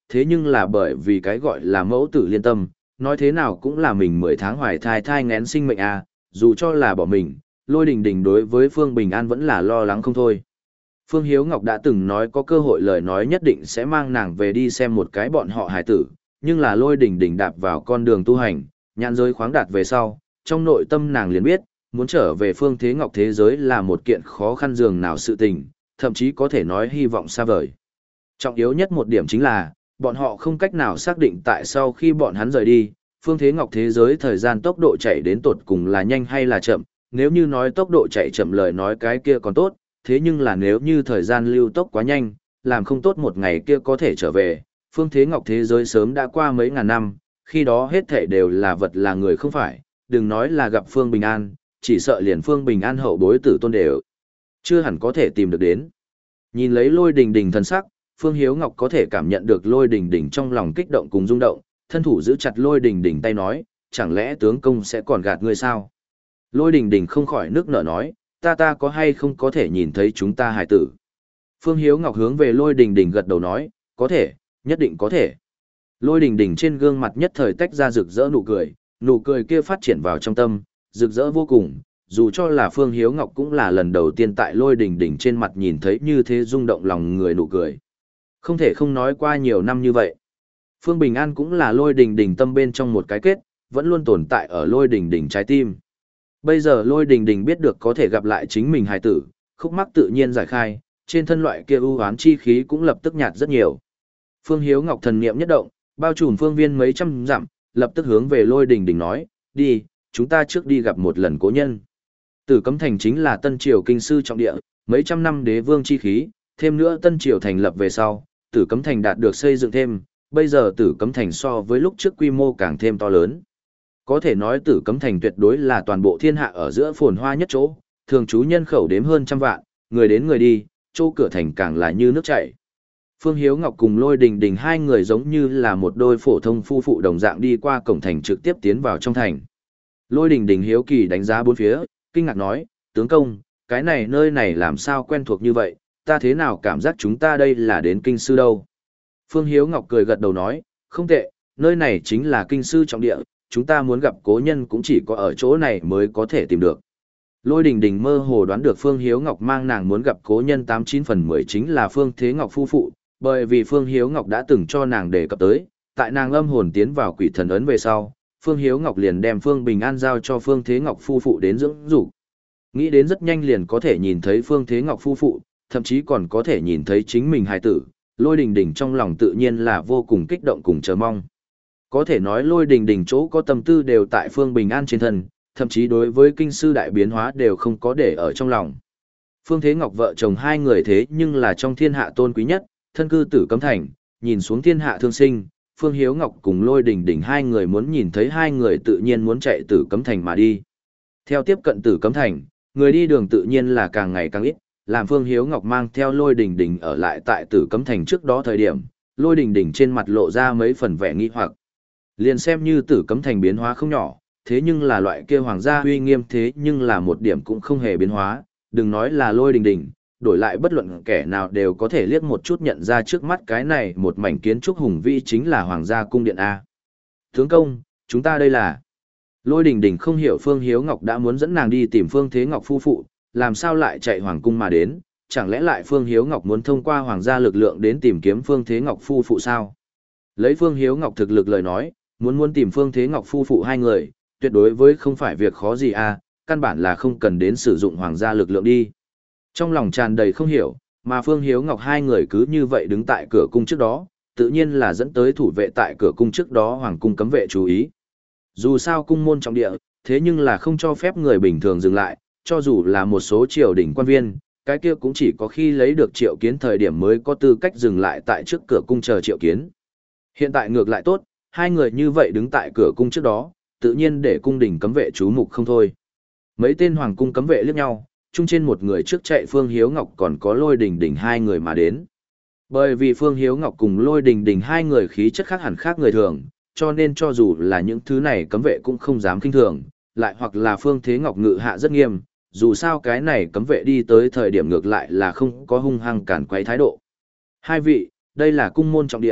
thế nhưng là bởi vì cái gọi là mẫu tử liên tâm, nói thế nào cũng là mình mười tháng hoài thai thai ngén sinh mệnh à, dù cho là bỏ mình, Lôi Đình Đình đối với Phương Bình An vẫn là lo lắng không thôi. Phương Hiếu Ngọc đã từng nói có cơ hội lời nói nhất định sẽ mang nàng về đi xem một cái bọn họ hài tử, nhưng là Lôi Đình Đình đạp vào con đường tu hành, nhãn giới khoáng đạt về sau, trong nội tâm nàng liền biết, muốn trở về Phương Thế Ngọc thế giới là một kiện khó khăn dường nào sự tình, thậm chí có thể nói hy vọng xa vời. Trọng yếu nhất một điểm chính là, bọn họ không cách nào xác định tại sao khi bọn hắn rời đi, Phương Thế Ngọc thế giới thời gian tốc độ chạy đến tột cùng là nhanh hay là chậm, nếu như nói tốc độ chạy chậm lời nói cái kia còn tốt, thế nhưng là nếu như thời gian lưu tốc quá nhanh, làm không tốt một ngày kia có thể trở về, Phương Thế Ngọc thế giới sớm đã qua mấy ngàn năm, khi đó hết thảy đều là vật là người không phải, đừng nói là gặp Phương Bình An, chỉ sợ liền Phương Bình An hậu bối tử tôn đều chưa hẳn có thể tìm được đến. Nhìn lấy Lôi Đình Đình thần sắc, Phương Hiếu Ngọc có thể cảm nhận được Lôi Đình Đình trong lòng kích động cùng rung động, thân thủ giữ chặt Lôi Đình Đình tay nói, chẳng lẽ tướng công sẽ còn gạt ngươi sao? Lôi Đình Đình không khỏi nước nở nói, ta ta có hay không có thể nhìn thấy chúng ta hài tử. Phương Hiếu Ngọc hướng về Lôi Đình Đình gật đầu nói, có thể, nhất định có thể. Lôi Đình Đình trên gương mặt nhất thời tách ra rực rỡ nụ cười, nụ cười kia phát triển vào trong tâm, rực rỡ vô cùng, dù cho là Phương Hiếu Ngọc cũng là lần đầu tiên tại Lôi Đình Đình trên mặt nhìn thấy như thế rung động lòng người nụ cười. Không thể không nói qua nhiều năm như vậy. Phương Bình An cũng là Lôi Đình Đình tâm bên trong một cái kết, vẫn luôn tồn tại ở Lôi Đình Đình trái tim. Bây giờ Lôi Đình Đình biết được có thể gặp lại chính mình hài tử, khúc mắc tự nhiên giải khai, trên thân loại kia ưu hoán chi khí cũng lập tức nhạt rất nhiều. Phương Hiếu Ngọc thần niệm nhất động, bao trùm phương viên mấy trăm dặm, lập tức hướng về Lôi Đình Đình nói, đi, chúng ta trước đi gặp một lần cố nhân. Tử Cấm Thành chính là Tân Triều kinh sư trọng địa, mấy trăm năm đế vương chi khí, thêm nữa Tân Triều thành lập về sau, Tử Cấm Thành đạt được xây dựng thêm, bây giờ Tử Cấm Thành so với lúc trước quy mô càng thêm to lớn. Có thể nói Tử Cấm Thành tuyệt đối là toàn bộ thiên hạ ở giữa phồn hoa nhất chỗ, thường trú nhân khẩu đếm hơn trăm vạn, người đến người đi, chỗ cửa thành càng là như nước chảy. Phương Hiếu Ngọc cùng Lôi Đình Đình hai người giống như là một đôi phổ thông phu phụ đồng dạng đi qua cổng thành trực tiếp tiến vào trong thành. Lôi Đình Đình hiếu kỳ đánh giá bốn phía, kinh ngạc nói, tướng công, cái này nơi này làm sao quen thuộc như vậy, ta thế nào cảm giác chúng ta đây là đến kinh sư đâu. Phương Hiếu Ngọc cười gật đầu nói, không tệ, nơi này chính là kinh sư trọng địa, chúng ta muốn gặp cố nhân cũng chỉ có ở chỗ này mới có thể tìm được. Lôi Đình Đình mơ hồ đoán được Phương Hiếu Ngọc mang nàng muốn gặp cố nhân tám chín phần mười chính là Phương Thế Ngọc phu phụ, bởi vì Phương Hiếu Ngọc đã từng cho nàng đề cập tới, tại nàng âm hồn tiến vào quỷ thần ấn về sau, Phương Hiếu Ngọc liền đem Phương Bình An giao cho Phương Thế Ngọc phu phụ đến dưỡng dục. Nghĩ đến rất nhanh liền có thể nhìn thấy Phương Thế Ngọc phu phụ, thậm chí còn có thể nhìn thấy chính mình hài tử, Lôi Đình Đình trong lòng tự nhiên là vô cùng kích động cùng chờ mong. Có thể nói Lôi Đình Đình chỗ có tâm tư đều tại Phương Bình An trên thân, thậm chí đối với kinh sư đại biến hóa đều không có để ở trong lòng. Phương Thế Ngọc vợ chồng hai người thế nhưng là trong thiên hạ tôn quý nhất, thân cư Tử Cấm Thành, nhìn xuống thiên hạ thương sinh, Phương Hiếu Ngọc cùng Lôi Đình Đình hai người muốn nhìn thấy hai người tự nhiên muốn chạy Tử Cấm Thành mà đi. Theo tiếp cận Tử Cấm Thành, người đi đường tự nhiên là càng ngày càng ít, làm Phương Hiếu Ngọc mang theo Lôi Đình Đình ở lại tại Tử Cấm Thành trước đó thời điểm, Lôi Đình Đình trên mặt lộ ra mấy phần vẻ nghi hoặc. Liền xem như Tử Cấm Thành biến hóa không nhỏ, thế nhưng là loại kia hoàng gia uy nghiêm thế nhưng là một điểm cũng không hề biến hóa, đừng nói là Lôi Đình Đình, đổi lại bất luận kẻ nào đều có thể liếc một chút nhận ra trước mắt cái này một mảnh kiến trúc hùng vĩ chính là hoàng gia cung điện A. Tướng công, chúng ta đây là... Lôi Đình Đình không hiểu Phương Hiếu Ngọc đã muốn dẫn nàng đi tìm Phương Thế Ngọc phu phụ, làm sao lại chạy hoàng cung mà đến, chẳng lẽ lại Phương Hiếu Ngọc muốn thông qua hoàng gia lực lượng đến tìm kiếm Phương Thế Ngọc phu phụ sao? Lấy Phương Hiếu Ngọc thực lực lời nói, muốn muốn tìm Phương Thế Ngọc phu phụ hai người, tuyệt đối với không phải việc khó gì à, căn bản là không cần đến sử dụng hoàng gia lực lượng đi. Trong lòng tràn đầy không hiểu, mà Phương Hiếu Ngọc hai người cứ như vậy đứng tại cửa cung trước đó, tự nhiên là dẫn tới thủ vệ tại cửa cung trước đó hoàng cung cấm vệ chú ý. Dù sao cung môn trọng địa, thế nhưng là không cho phép người bình thường dừng lại, cho dù là một số triều đình quan viên, cái kia cũng chỉ có khi lấy được triệu kiến thời điểm mới có tư cách dừng lại tại trước cửa cung chờ triệu kiến. Hiện tại ngược lại tốt, hai người như vậy đứng tại cửa cung trước đó, tự nhiên để cung đình cấm vệ chú mục không thôi. Mấy tên hoàng cung cấm vệ liếc nhau, chung trên một người trước chạy Phương Hiếu Ngọc còn có Lôi Đình Đình hai người mà đến. Bởi vì Phương Hiếu Ngọc cùng Lôi Đình Đình hai người khí chất khác hẳn khác người thường, cho nên cho dù là những thứ này cấm vệ cũng không dám kinh thường, lại hoặc là Phương Thế Ngọc ngự hạ rất nghiêm, dù sao cái này cấm vệ đi tới thời điểm ngược lại là không có hung hăng cản quấy thái độ. Hai vị, đây là cung môn trọng địa,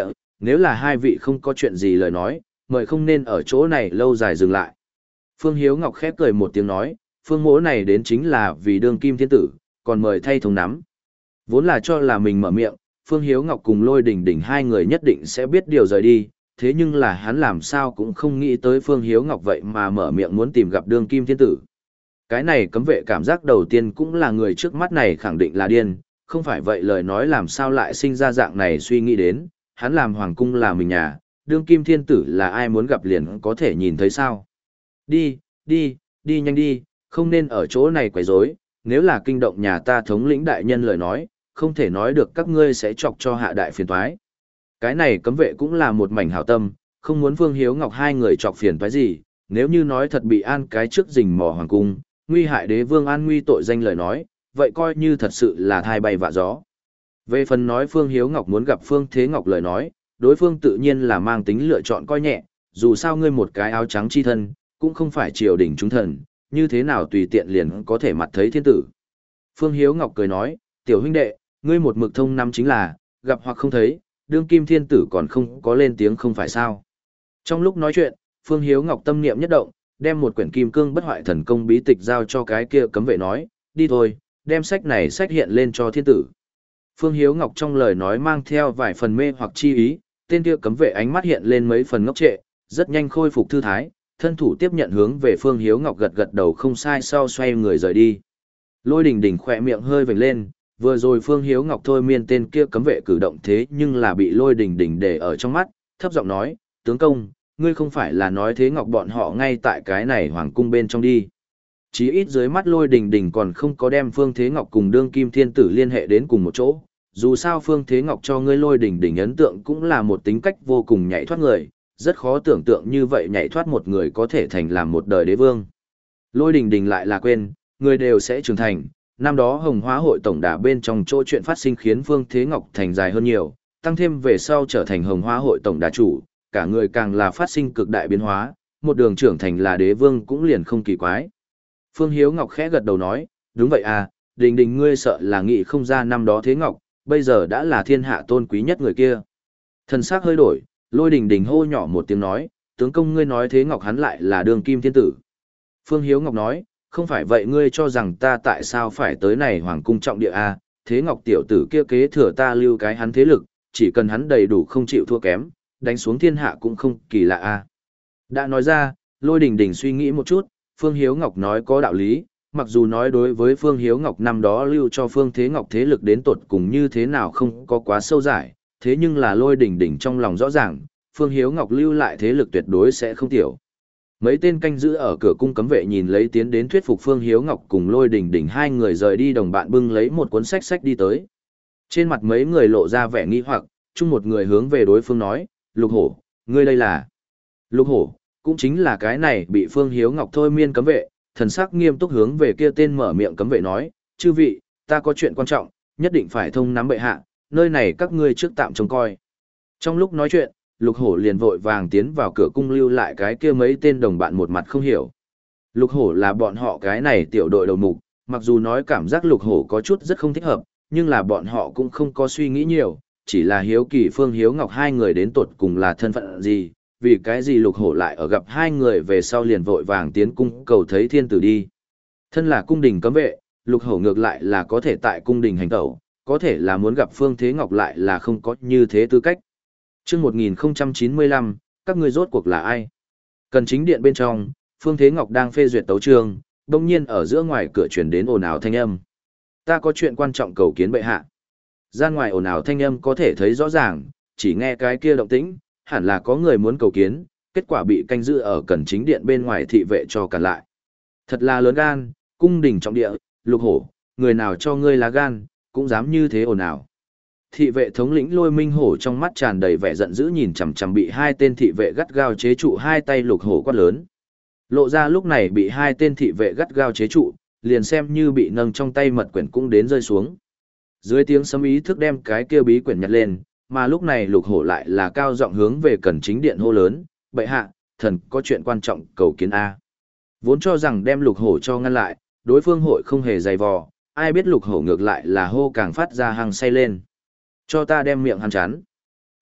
nếu là hai vị không có chuyện gì lời nói, mời không nên ở chỗ này lâu dài dừng lại. Phương Hiếu Ngọc khép cười một tiếng nói, Phương mỗ này đến chính là vì đương kim thiên tử, còn mời thay thống nắm. Vốn là cho là mình mở miệng, Phương Hiếu Ngọc cùng Lôi Đình Đình hai người nhất định sẽ biết điều rời đi, thế nhưng là hắn làm sao cũng không nghĩ tới Phương Hiếu Ngọc vậy mà mở miệng muốn tìm gặp đương kim thiên tử. Cái này cấm vệ cảm giác đầu tiên cũng là người trước mắt này khẳng định là điên, không phải vậy lời nói làm sao lại sinh ra dạng này suy nghĩ đến, hắn làm hoàng cung là mình nhà, đương kim thiên tử là ai muốn gặp liền có thể nhìn thấy sao. Đi, đi, đi nhanh đi, không nên ở chỗ này quấy rối, nếu là kinh động nhà ta thống lĩnh đại nhân lời nói, không thể nói được các ngươi sẽ chọc cho hạ đại phiền toái. Cái này cấm vệ cũng là một mảnh hảo tâm, không muốn Phương Hiếu Ngọc hai người chọc phiền toái gì, nếu như nói thật bị an cái trước rình mò hoàng cung, nguy hại đế vương an nguy tội danh lời nói, vậy coi như thật sự là thai bay vạ gió. Về phần nói Phương Hiếu Ngọc muốn gặp Phương Thế Ngọc lời nói, đối phương tự nhiên là mang tính lựa chọn coi nhẹ, dù sao ngươi một cái áo trắng chi thân, cũng không phải triều đình chúng thần, như thế nào tùy tiện liền có thể mặt thấy thiên tử. Phương Hiếu Ngọc cười nói, tiểu huynh đệ, ngươi một mực thông năm chính là, gặp hoặc không thấy, đương kim thiên tử còn không có lên tiếng không phải sao. Trong lúc nói chuyện, Phương Hiếu Ngọc tâm niệm nhất động, đem một quyển kim cương bất hoại thần công bí tịch giao cho cái kia cấm vệ nói, đi thôi, đem sách này sách hiện lên cho thiên tử. Phương Hiếu Ngọc trong lời nói mang theo vài phần mê hoặc chi ý, tên kia cấm vệ ánh mắt hiện lên mấy phần ngốc trệ, rất nhanh khôi phục thư thái, thân thủ tiếp nhận hướng về Phương Hiếu Ngọc gật gật đầu không sai sau xoay người rời đi. Lôi Đình Đình khỏe miệng hơi vểnh lên, vừa rồi Phương Hiếu Ngọc thôi miên tên kia cấm vệ cử động thế nhưng là bị Lôi Đình Đình để ở trong mắt, thấp giọng nói, tướng công, ngươi không phải là nói thế Ngọc bọn họ ngay tại cái này hoàng cung bên trong đi. Chí ít dưới mắt Lôi Đình Đình còn không có đem Phương Thế Ngọc cùng đương kim thiên tử liên hệ đến cùng một chỗ. Dù sao Phương Thế Ngọc cho ngươi Lôi Đình Đình ấn tượng cũng là một tính cách vô cùng nhảy thoát người, rất khó tưởng tượng như vậy nhảy thoát một người có thể thành làm một đời đế vương. Lôi Đình Đình lại là quên, người đều sẽ trưởng thành, năm đó Hồng Hóa hội tổng đà bên trong chỗ chuyện phát sinh khiến Phương Thế Ngọc thành dài hơn nhiều, tăng thêm về sau trở thành Hồng Hóa hội tổng đà chủ, cả người càng là phát sinh cực đại biến hóa, một đường trưởng thành là đế vương cũng liền không kỳ quái. Phương Hiếu Ngọc khẽ gật đầu nói, đúng vậy à, Đình Đình ngươi sợ là nghĩ không ra năm đó Thế Ngọc, bây giờ đã là thiên hạ tôn quý nhất người kia. Thần sắc hơi đổi, Lôi Đình Đình hô nhỏ một tiếng nói, tướng công ngươi nói Thế Ngọc hắn lại là đường kim thiên tử. Phương Hiếu Ngọc nói, không phải vậy ngươi cho rằng ta tại sao phải tới này hoàng cung trọng địa à, Thế Ngọc tiểu tử kia kế thừa ta lưu cái hắn thế lực, chỉ cần hắn đầy đủ không chịu thua kém, đánh xuống thiên hạ cũng không kỳ lạ à. Đã nói ra, Lôi Đình Đình suy nghĩ một chút, Phương Hiếu Ngọc nói có đạo lý, mặc dù nói đối với Phương Hiếu Ngọc năm đó lưu cho Phương Thế Ngọc thế lực đến tột cùng như thế nào không có quá sâu giải, thế nhưng là Lôi Đình Đình trong lòng rõ ràng, Phương Hiếu Ngọc lưu lại thế lực tuyệt đối sẽ không tiểu. Mấy tên canh giữ ở cửa cung cấm vệ nhìn lấy tiến đến thuyết phục Phương Hiếu Ngọc cùng Lôi Đình Đình hai người rời đi, đồng bạn bưng lấy một cuốn sách sách đi tới. Trên mặt mấy người lộ ra vẻ nghi hoặc, chung một người hướng về đối phương nói, Lục Hổ, ngươi đây là... Lục Hổ, cũng chính là cái này bị Phương Hiếu Ngọc thôi miên cấm vệ, thần sắc nghiêm túc hướng về kia tên mở miệng cấm vệ nói, chư vị, ta có chuyện quan trọng, nhất định phải thông nắm bệ hạ, nơi này các ngươi trước tạm trông coi. Trong lúc nói chuyện, Lục Hổ liền vội vàng tiến vào cửa cung lưu lại cái kia mấy tên đồng bạn một mặt không hiểu. Lục Hổ là bọn họ cái này tiểu đội đầu mục, mặc dù nói cảm giác Lục Hổ có chút rất không thích hợp, nhưng là bọn họ cũng không có suy nghĩ nhiều, chỉ là hiếu kỳ Phương Hiếu Ngọc hai người đến tột cùng là thân phận gì, vì cái gì Lục Hổ lại ở gặp hai người về sau liền vội vàng tiến cung cầu thấy thiên tử đi. Thân là cung đình cấm vệ, Lục Hổ ngược lại là có thể tại cung đình hành tẩu, có thể là muốn gặp Phương Thế Ngọc lại là không có như thế tư cách. Trước một nghìn không trăm chín mươi lăm, các ngươi rốt cuộc là ai? Cần chính điện bên trong, Phương Thế Ngọc đang phê duyệt tấu chương, đồng nhiên ở giữa ngoài cửa truyền đến ồn ào thanh âm. Ta có chuyện quan trọng cầu kiến bệ hạ. Gian ngoài ồn ào thanh âm có thể thấy rõ ràng, chỉ nghe cái kia động tĩnh, hẳn là có người muốn cầu kiến, kết quả bị canh giữ ở cần chính điện bên ngoài thị vệ cho cản lại. Thật là lớn gan, cung đình trọng địa, Lục Hổ, người nào cho ngươi lá gan, cũng dám như thế ồn ào. Thị vệ thống lĩnh Lôi Minh Hổ trong mắt tràn đầy vẻ giận dữ nhìn chằm chằm bị hai tên thị vệ gắt gao chế trụ hai tay Lục Hổ quát lớn. Lộ ra lúc này bị hai tên thị vệ gắt gao chế trụ, liền xem như bị nâng trong tay mật quyển cũng đến rơi xuống. Dưới tiếng sấm ý thức đem cái kia bí quyển nhặt lên, mà lúc này Lục Hổ lại là cao giọng hướng về cần chính điện hô lớn, bệ hạ, thần có chuyện quan trọng cầu kiến A. Vốn cho rằng đem Lục Hổ cho ngăn lại, đối phương hội không hề dày vò, ai biết Lục Hổ ngược lại là hô càng phát ra hăng say lên. Cho ta đem miệng hắn chắn.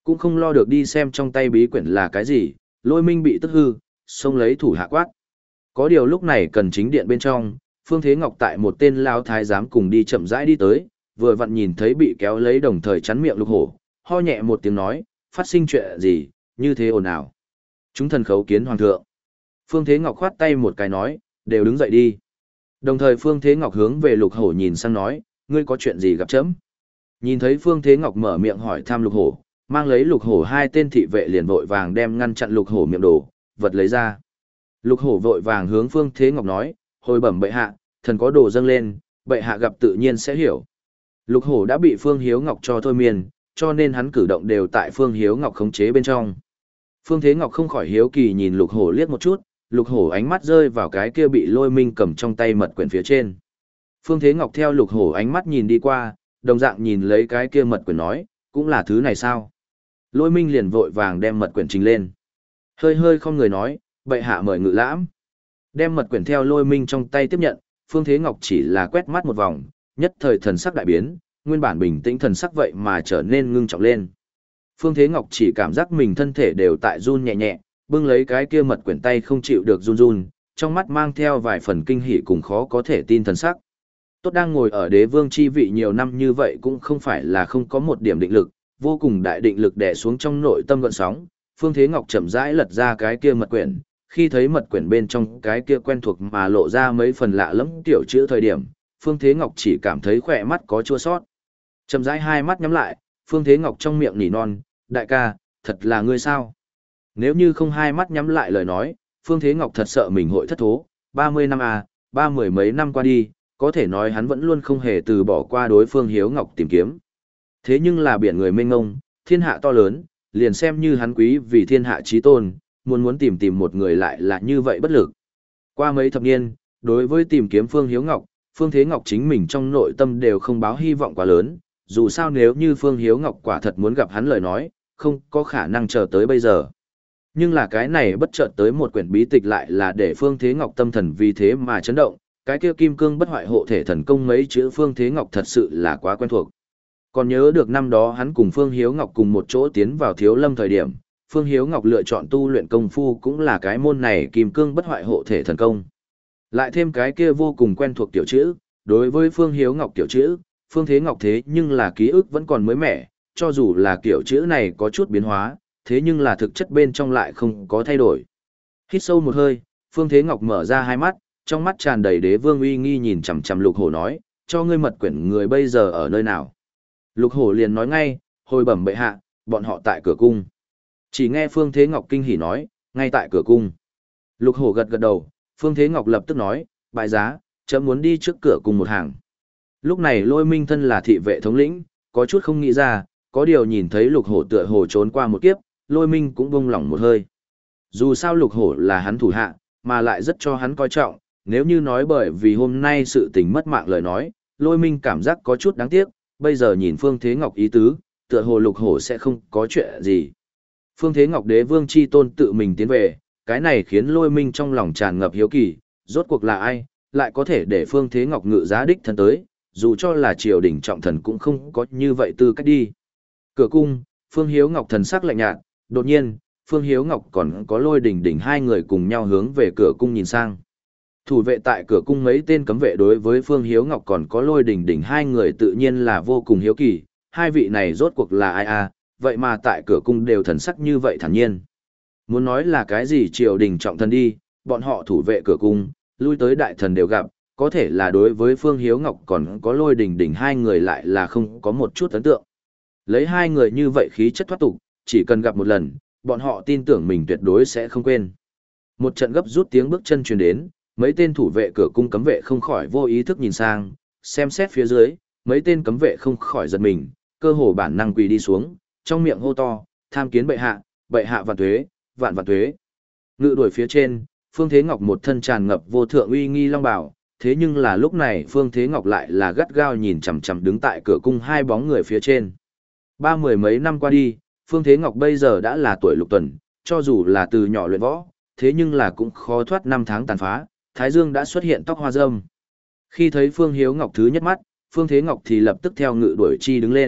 Cũng không lo được đi xem trong tay bí quyển là cái gì, Lôi Minh bị tức hư, xông lấy thủ hạ quát. Có điều lúc này cần chính điện bên trong, Phương Thế Ngọc tại một tên lão thái giám cùng đi chậm rãi đi tới, vừa vặn nhìn thấy bị kéo lấy đồng thời chắn miệng Lục Hổ, ho nhẹ một tiếng nói, phát sinh chuyện gì, như thế ồn ào. Chúng thần khấu kiến hoàng thượng. Phương Thế Ngọc khoát tay một cái nói, đều đứng dậy đi. Đồng thời Phương Thế Ngọc hướng về Lục Hổ nhìn sang nói, ngươi có chuyện gì gặp chấm? Nhìn thấy Phương Thế Ngọc mở miệng hỏi thăm Lục Hổ, mang lấy Lục Hổ hai tên thị vệ liền vội vàng đem ngăn chặn Lục Hổ miệng đồ, vật lấy ra. Lục Hổ vội vàng hướng Phương Thế Ngọc nói, hồi bẩm bệ hạ, thần có đồ dâng lên, bệ hạ gặp tự nhiên sẽ hiểu. Lục Hổ đã bị Phương Hiếu Ngọc cho thôi miên, cho nên hắn cử động đều tại Phương Hiếu Ngọc khống chế bên trong. Phương Thế Ngọc không khỏi hiếu kỳ nhìn Lục Hổ liếc một chút, Lục Hổ ánh mắt rơi vào cái kia bị Lôi Minh cầm trong tay mật quyển phía trên. Phương Thế Ngọc theo Lục Hổ ánh mắt nhìn đi qua, đồng dạng nhìn lấy cái kia mật quyển nói, cũng là thứ này sao? Lôi Minh liền vội vàng đem mật quyển trình lên. Hơi hơi không người nói, bệ hạ mời ngự lãm. Đem mật quyển theo Lôi Minh trong tay tiếp nhận, Phương Thế Ngọc chỉ là quét mắt một vòng, nhất thời thần sắc đại biến, nguyên bản bình tĩnh thần sắc vậy mà trở nên ngưng trọng lên. Phương Thế Ngọc chỉ cảm giác mình thân thể đều tại run nhẹ nhẹ, bưng lấy cái kia mật quyển tay không chịu được run run, trong mắt mang theo vài phần kinh hỉ cùng khó có thể tin thần sắc. Tốt đang ngồi ở đế vương chi vị nhiều năm như vậy cũng không phải là không có một điểm định lực, vô cùng đại định lực đè xuống trong nội tâm gợn sóng. Phương Thế Ngọc chậm rãi lật ra cái kia mật quyển, khi thấy mật quyển bên trong cái kia quen thuộc mà lộ ra mấy phần lạ lẫm tiểu chữ thời điểm, Phương Thế Ngọc chỉ cảm thấy khỏe mắt có chua sót. Chậm rãi hai mắt nhắm lại, Phương Thế Ngọc trong miệng nỉ non, đại ca, thật là ngươi sao? Nếu như không hai mắt nhắm lại lời nói, Phương Thế Ngọc thật sợ mình hội thất thố, ba mươi năm à, ba mười mấy năm qua đi, có thể nói hắn vẫn luôn không hề từ bỏ qua đối phương Hiếu Ngọc tìm kiếm. Thế nhưng là biển người mênh ngông, thiên hạ to lớn, liền xem như hắn quý vì thiên hạ chí tôn, muốn muốn tìm tìm một người lại là như vậy bất lực. Qua mấy thập niên, đối với tìm kiếm Phương Hiếu Ngọc, Phương Thế Ngọc chính mình trong nội tâm đều không báo hy vọng quá lớn, dù sao nếu như Phương Hiếu Ngọc quả thật muốn gặp hắn lời nói, không có khả năng chờ tới bây giờ. Nhưng là cái này bất chợt tới một quyển bí tịch lại là để Phương Thế Ngọc tâm thần vì thế mà chấn động, cái kia kim cương bất hoại hộ thể thần công mấy chữ Phương Thế Ngọc thật sự là quá quen thuộc. Còn nhớ được năm đó hắn cùng Phương Hiếu Ngọc cùng một chỗ tiến vào Thiếu Lâm thời điểm, Phương Hiếu Ngọc lựa chọn tu luyện công phu cũng là cái môn này kim cương bất hoại hộ thể thần công. Lại thêm cái kia vô cùng quen thuộc tiểu chữ, đối với Phương Hiếu Ngọc tiểu chữ, Phương Thế Ngọc thế nhưng là ký ức vẫn còn mới mẻ, cho dù là kiểu chữ này có chút biến hóa, thế nhưng là thực chất bên trong lại không có thay đổi. Hít sâu một hơi, Phương Thế Ngọc mở ra hai mắt, trong mắt tràn đầy đế vương uy nghi nhìn chằm chằm Lục Hổ nói, cho ngươi mật quyển người bây giờ ở nơi nào? Lục Hổ liền nói ngay, hồi bẩm bệ hạ, bọn họ tại cửa cung. Chỉ nghe Phương Thế Ngọc kinh hỉ nói, ngay tại cửa cung. Lục Hổ gật gật đầu, Phương Thế Ngọc lập tức nói, bại giá, chấm muốn đi trước cửa cung một hàng. Lúc này Lôi Minh thân là thị vệ thống lĩnh, có chút không nghĩ ra, có điều nhìn thấy Lục Hổ tựa hồ trốn qua một kiếp, Lôi Minh cũng buông lỏng một hơi. Dù sao Lục Hổ là hắn thủ hạ, mà lại rất cho hắn coi trọng, nếu như nói bởi vì hôm nay sự tình mất mạng lời nói, Lôi Minh cảm giác có chút đáng tiếc, bây giờ nhìn Phương Thế Ngọc ý tứ, tựa hồ Lục Hổ sẽ không có chuyện gì. Phương Thế Ngọc đế vương chi tôn tự mình tiến về, cái này khiến Lôi Minh trong lòng tràn ngập hiếu kỳ, rốt cuộc là ai, lại có thể để Phương Thế Ngọc ngự giá đích thân tới, dù cho là triều đình trọng thần cũng không có như vậy tư cách đi. Cửa cung, Phương Hiếu Ngọc thần sắc lạnh nhạt, đột nhiên, Phương Hiếu Ngọc còn có Lôi Đình Đình hai người cùng nhau hướng về cửa cung nhìn sang. Thủ vệ tại cửa cung mấy tên cấm vệ đối với Phương Hiếu Ngọc còn có Lôi Đình Đình hai người tự nhiên là vô cùng hiếu kỳ, hai vị này rốt cuộc là ai à, vậy mà tại cửa cung đều thần sắc như vậy thản nhiên. Muốn nói là cái gì triều đình trọng thần đi, bọn họ thủ vệ cửa cung, lui tới đại thần đều gặp, có thể là đối với Phương Hiếu Ngọc còn có Lôi Đình Đình hai người lại là không có một chút ấn tượng. Lấy hai người như vậy khí chất thoát tục, chỉ cần gặp một lần, bọn họ tin tưởng mình tuyệt đối sẽ không quên. Một trận gấp rút tiếng bước chân truyền đến, mấy tên thủ vệ cửa cung cấm vệ không khỏi vô ý thức nhìn sang, xem xét phía dưới, mấy tên cấm vệ không khỏi giật mình, cơ hồ bản năng quỳ đi xuống, trong miệng hô to, tham kiến bệ hạ, bệ hạ vạn tuế, vạn vạn tuế. Ngự đuổi phía trên, Phương Thế Ngọc một thân tràn ngập vô thượng uy nghi long bào, thế nhưng là lúc này Phương Thế Ngọc lại là gắt gao nhìn chằm chằm đứng tại cửa cung hai bóng người phía trên. Ba mười mấy năm qua đi, Phương Thế Ngọc bây giờ đã là tuổi lục tuần, cho dù là từ nhỏ luyện võ, thế nhưng là cũng khó thoát năm tháng tàn phá, thái dương đã xuất hiện tóc hoa râm. Khi thấy Phương Hiếu Ngọc thứ nhất mắt, Phương Thế Ngọc thì lập tức theo ngự đuổi chi đứng lên,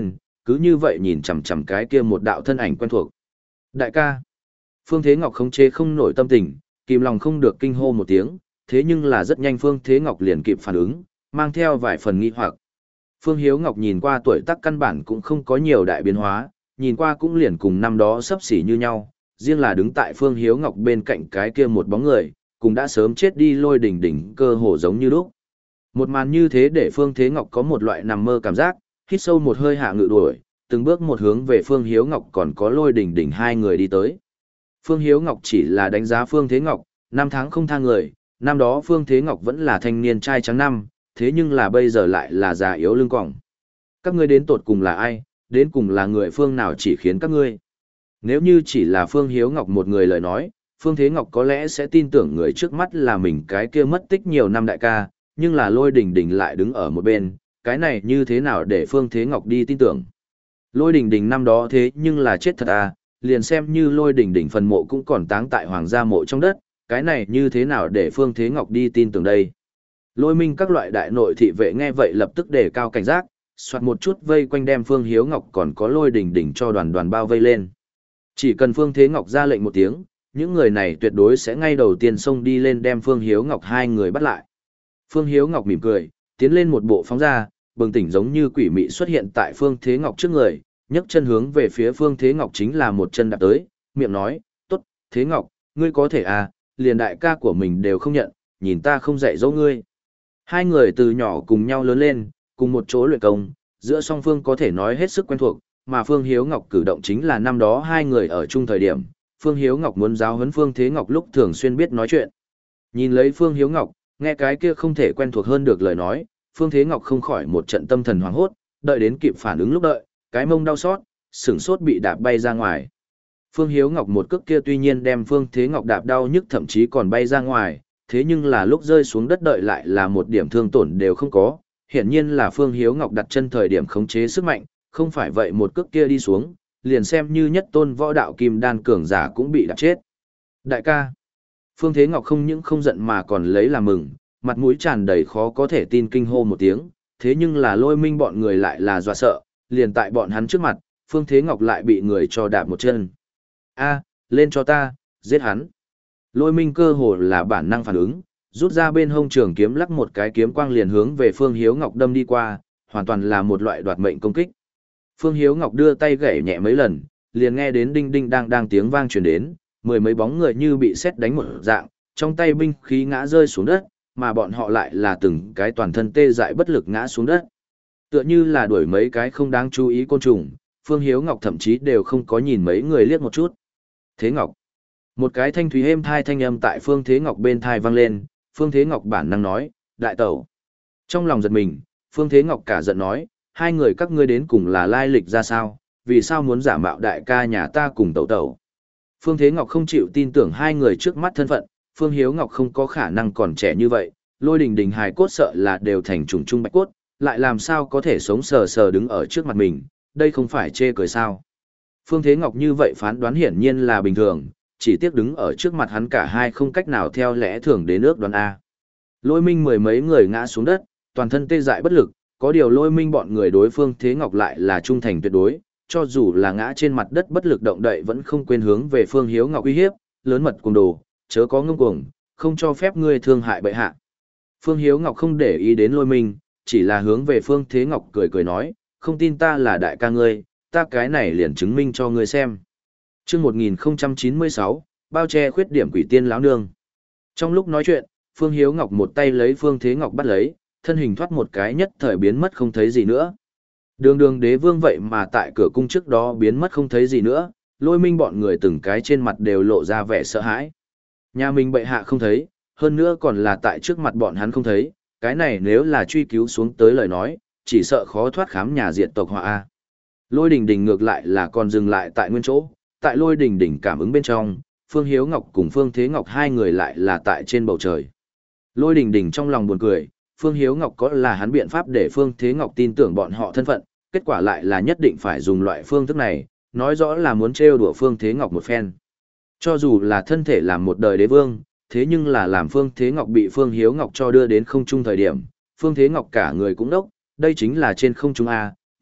cứ như vậy nhìn chằm chằm cái kia một đạo thân ảnh quen thuộc. Đại ca. Phương Thế Ngọc khống chế không nổi tâm tình, kìm lòng không được kinh hô một tiếng, thế nhưng là rất nhanh Phương Thế Ngọc liền kịp phản ứng, mang theo vài phần nghi hoặc. Phương Hiếu Ngọc nhìn qua tuổi tác căn bản cũng không có nhiều đại biến hóa, nhìn qua cũng liền cùng năm đó sắp xỉ như nhau, riêng là đứng tại Phương Hiếu Ngọc bên cạnh cái kia một bóng người, cũng đã sớm chết đi Lôi Đỉnh Đỉnh cơ hồ giống như lúc. Một màn như thế để Phương Thế Ngọc có một loại nằm mơ cảm giác, hít sâu một hơi hạ ngự đuổi, từng bước một hướng về Phương Hiếu Ngọc còn có Lôi Đỉnh Đỉnh hai người đi tới. Phương Hiếu Ngọc chỉ là đánh giá Phương Thế Ngọc, năm tháng không tha người, năm đó Phương Thế Ngọc vẫn là thanh niên trai trắng năm, thế nhưng là bây giờ lại là già yếu lưng còng. Các ngươi đến tột cùng là ai, đến cùng là người phương nào chỉ khiến các ngươi. Nếu như chỉ là Phương Hiếu Ngọc một người lời nói, Phương Thế Ngọc có lẽ sẽ tin tưởng người trước mắt là mình cái kia mất tích nhiều năm đại ca, nhưng là Lôi Đình Đình lại đứng ở một bên, cái này như thế nào để Phương Thế Ngọc đi tin tưởng. Lôi Đình Đình năm đó thế nhưng là chết thật à, liền xem như Lôi Đình Đình phần mộ cũng còn táng tại hoàng gia mộ trong đất, cái này như thế nào để Phương Thế Ngọc đi tin tưởng đây. Lôi Minh các loại đại nội thị vệ nghe vậy lập tức đề cao cảnh giác, soạt một chút vây quanh đem Phương Hiếu Ngọc còn có Lôi Đình Đình cho đoàn đoàn bao vây lên. Chỉ cần Phương Thế Ngọc ra lệnh một tiếng, những người này tuyệt đối sẽ ngay đầu tiên xông đi lên đem Phương Hiếu Ngọc hai người bắt lại. Phương Hiếu Ngọc mỉm cười, tiến lên một bộ phóng ra, bừng tỉnh giống như quỷ mị xuất hiện tại Phương Thế Ngọc trước người, nhấc chân hướng về phía Phương Thế Ngọc chính là một chân đạp tới, miệng nói, tốt, Thế Ngọc, ngươi có thể à, liền đại ca của mình đều không nhận, nhìn ta không dạy dỗ ngươi. Hai người từ nhỏ cùng nhau lớn lên, cùng một chỗ luyện công, giữa song phương có thể nói hết sức quen thuộc, mà Phương Hiếu Ngọc cử động chính là năm đó hai người ở chung thời điểm, Phương Hiếu Ngọc muốn giáo huấn Phương Thế Ngọc lúc thường xuyên biết nói chuyện. Nhìn lấy Phương Hiếu Ngọc, nghe cái kia không thể quen thuộc hơn được lời nói, Phương Thế Ngọc không khỏi một trận tâm thần hoảng hốt, đợi đến kịp phản ứng lúc đợi, cái mông đau xót, sửng sốt bị đạp bay ra ngoài. Phương Hiếu Ngọc một cước kia tuy nhiên đem Phương Thế Ngọc đạp đau nhức thậm chí còn bay ra ngoài, thế nhưng là lúc rơi xuống đất đợi lại là một điểm thương tổn đều không có, hiển nhiên là Phương Hiếu Ngọc đặt chân thời điểm khống chế sức mạnh, không phải vậy một cước kia đi xuống, liền xem như nhất tôn võ đạo kim đan cường giả cũng bị đạp chết. Đại ca, Phương Thế Ngọc không những không giận mà còn lấy làm mừng, mặt mũi tràn đầy khó có thể tin kinh hô một tiếng, thế nhưng là Lôi Minh bọn người lại là dọa sợ, liền tại bọn hắn trước mặt, Phương Thế Ngọc lại bị người cho đạp một chân. A, lên cho ta, giết hắn. Lôi Minh cơ hồ là bản năng phản ứng, rút ra bên hông trường kiếm lắc một cái kiếm quang liền hướng về Phương Hiếu Ngọc đâm đi qua, hoàn toàn là một loại đoạt mệnh công kích. Phương Hiếu Ngọc đưa tay gảy nhẹ mấy lần, liền nghe đến đinh đinh đang đang tiếng vang truyền đến, mười mấy bóng người như bị sét đánh một dạng, trong tay binh khí ngã rơi xuống đất, mà bọn họ lại là từng cái toàn thân tê dại bất lực ngã xuống đất. Tựa như là đuổi mấy cái không đáng chú ý côn trùng, Phương Hiếu Ngọc thậm chí đều không có nhìn mấy người liếc một chút. Thế Ngọc. Một cái thanh thúy êm thai thanh âm tại Phương Thế Ngọc bên thai vang lên, Phương Thế Ngọc bản năng nói, đại tẩu. Trong lòng giật mình, Phương Thế Ngọc cả giận nói, hai người các ngươi đến cùng là lai lịch ra sao, vì sao muốn giả mạo đại ca nhà ta cùng tẩu tẩu. Phương Thế Ngọc không chịu tin tưởng hai người trước mắt thân phận, Phương Hiếu Ngọc không có khả năng còn trẻ như vậy, Lôi Đình Đình hài cốt sợ là đều thành trùng trung bạch cốt, lại làm sao có thể sống sờ sờ đứng ở trước mặt mình, đây không phải chê cười sao. Phương Thế Ngọc như vậy phán đoán hiển nhiên là bình thường, chỉ tiếc đứng ở trước mặt hắn cả hai không cách nào theo lẽ thường đến ước đoán A. Lôi Minh mười mấy người ngã xuống đất, toàn thân tê dại bất lực, có điều Lôi Minh bọn người đối Phương Thế Ngọc lại là trung thành tuyệt đối, cho dù là ngã trên mặt đất bất lực động đậy vẫn không quên hướng về Phương Hiếu Ngọc uy hiếp, lớn mật cuồng đồ, chớ có ngông cuồng, không cho phép ngươi thương hại bệ hạ. Phương Hiếu Ngọc không để ý đến Lôi Minh, chỉ là hướng về Phương Thế Ngọc cười cười nói, không tin ta là đại ca ngươi, ta cái này liền chứng minh cho ngươi xem. Chương một nghìn không trăm chín mươi sáu, bao che khuyết điểm quỷ tiên lão nương. Trong lúc nói chuyện, Phương Hiếu Ngọc một tay lấy Phương Thế Ngọc bắt lấy, thân hình thoát một cái nhất thời biến mất không thấy gì nữa. Đường đường đế vương vậy mà tại cửa cung trước đó biến mất không thấy gì nữa, Lôi Minh bọn người từng cái trên mặt đều lộ ra vẻ sợ hãi. Nhà mình bệ hạ không thấy, hơn nữa còn là tại trước mặt bọn hắn không thấy, cái này nếu là truy cứu xuống tới lời nói, chỉ sợ khó thoát khám nhà diệt tộc họa a. Lôi Đình Đình ngược lại là còn dừng lại tại nguyên chỗ, tại Lôi Đình Đình cảm ứng bên trong, Phương Hiếu Ngọc cùng Phương Thế Ngọc hai người lại là tại trên bầu trời. Lôi Đình Đình trong lòng buồn cười, Phương Hiếu Ngọc có là hắn biện pháp để Phương Thế Ngọc tin tưởng bọn họ thân phận, kết quả lại là nhất định phải dùng loại phương thức này, nói rõ là muốn trêu đùa Phương Thế Ngọc một phen. Cho dù là thân thể làm một đời đế vương, thế nhưng là làm Phương Thế Ngọc bị Phương Hiếu Ngọc cho đưa đến không trung thời điểm, Phương Thế Ngốc cả người cũng đốc, đây chính là trên không trung A,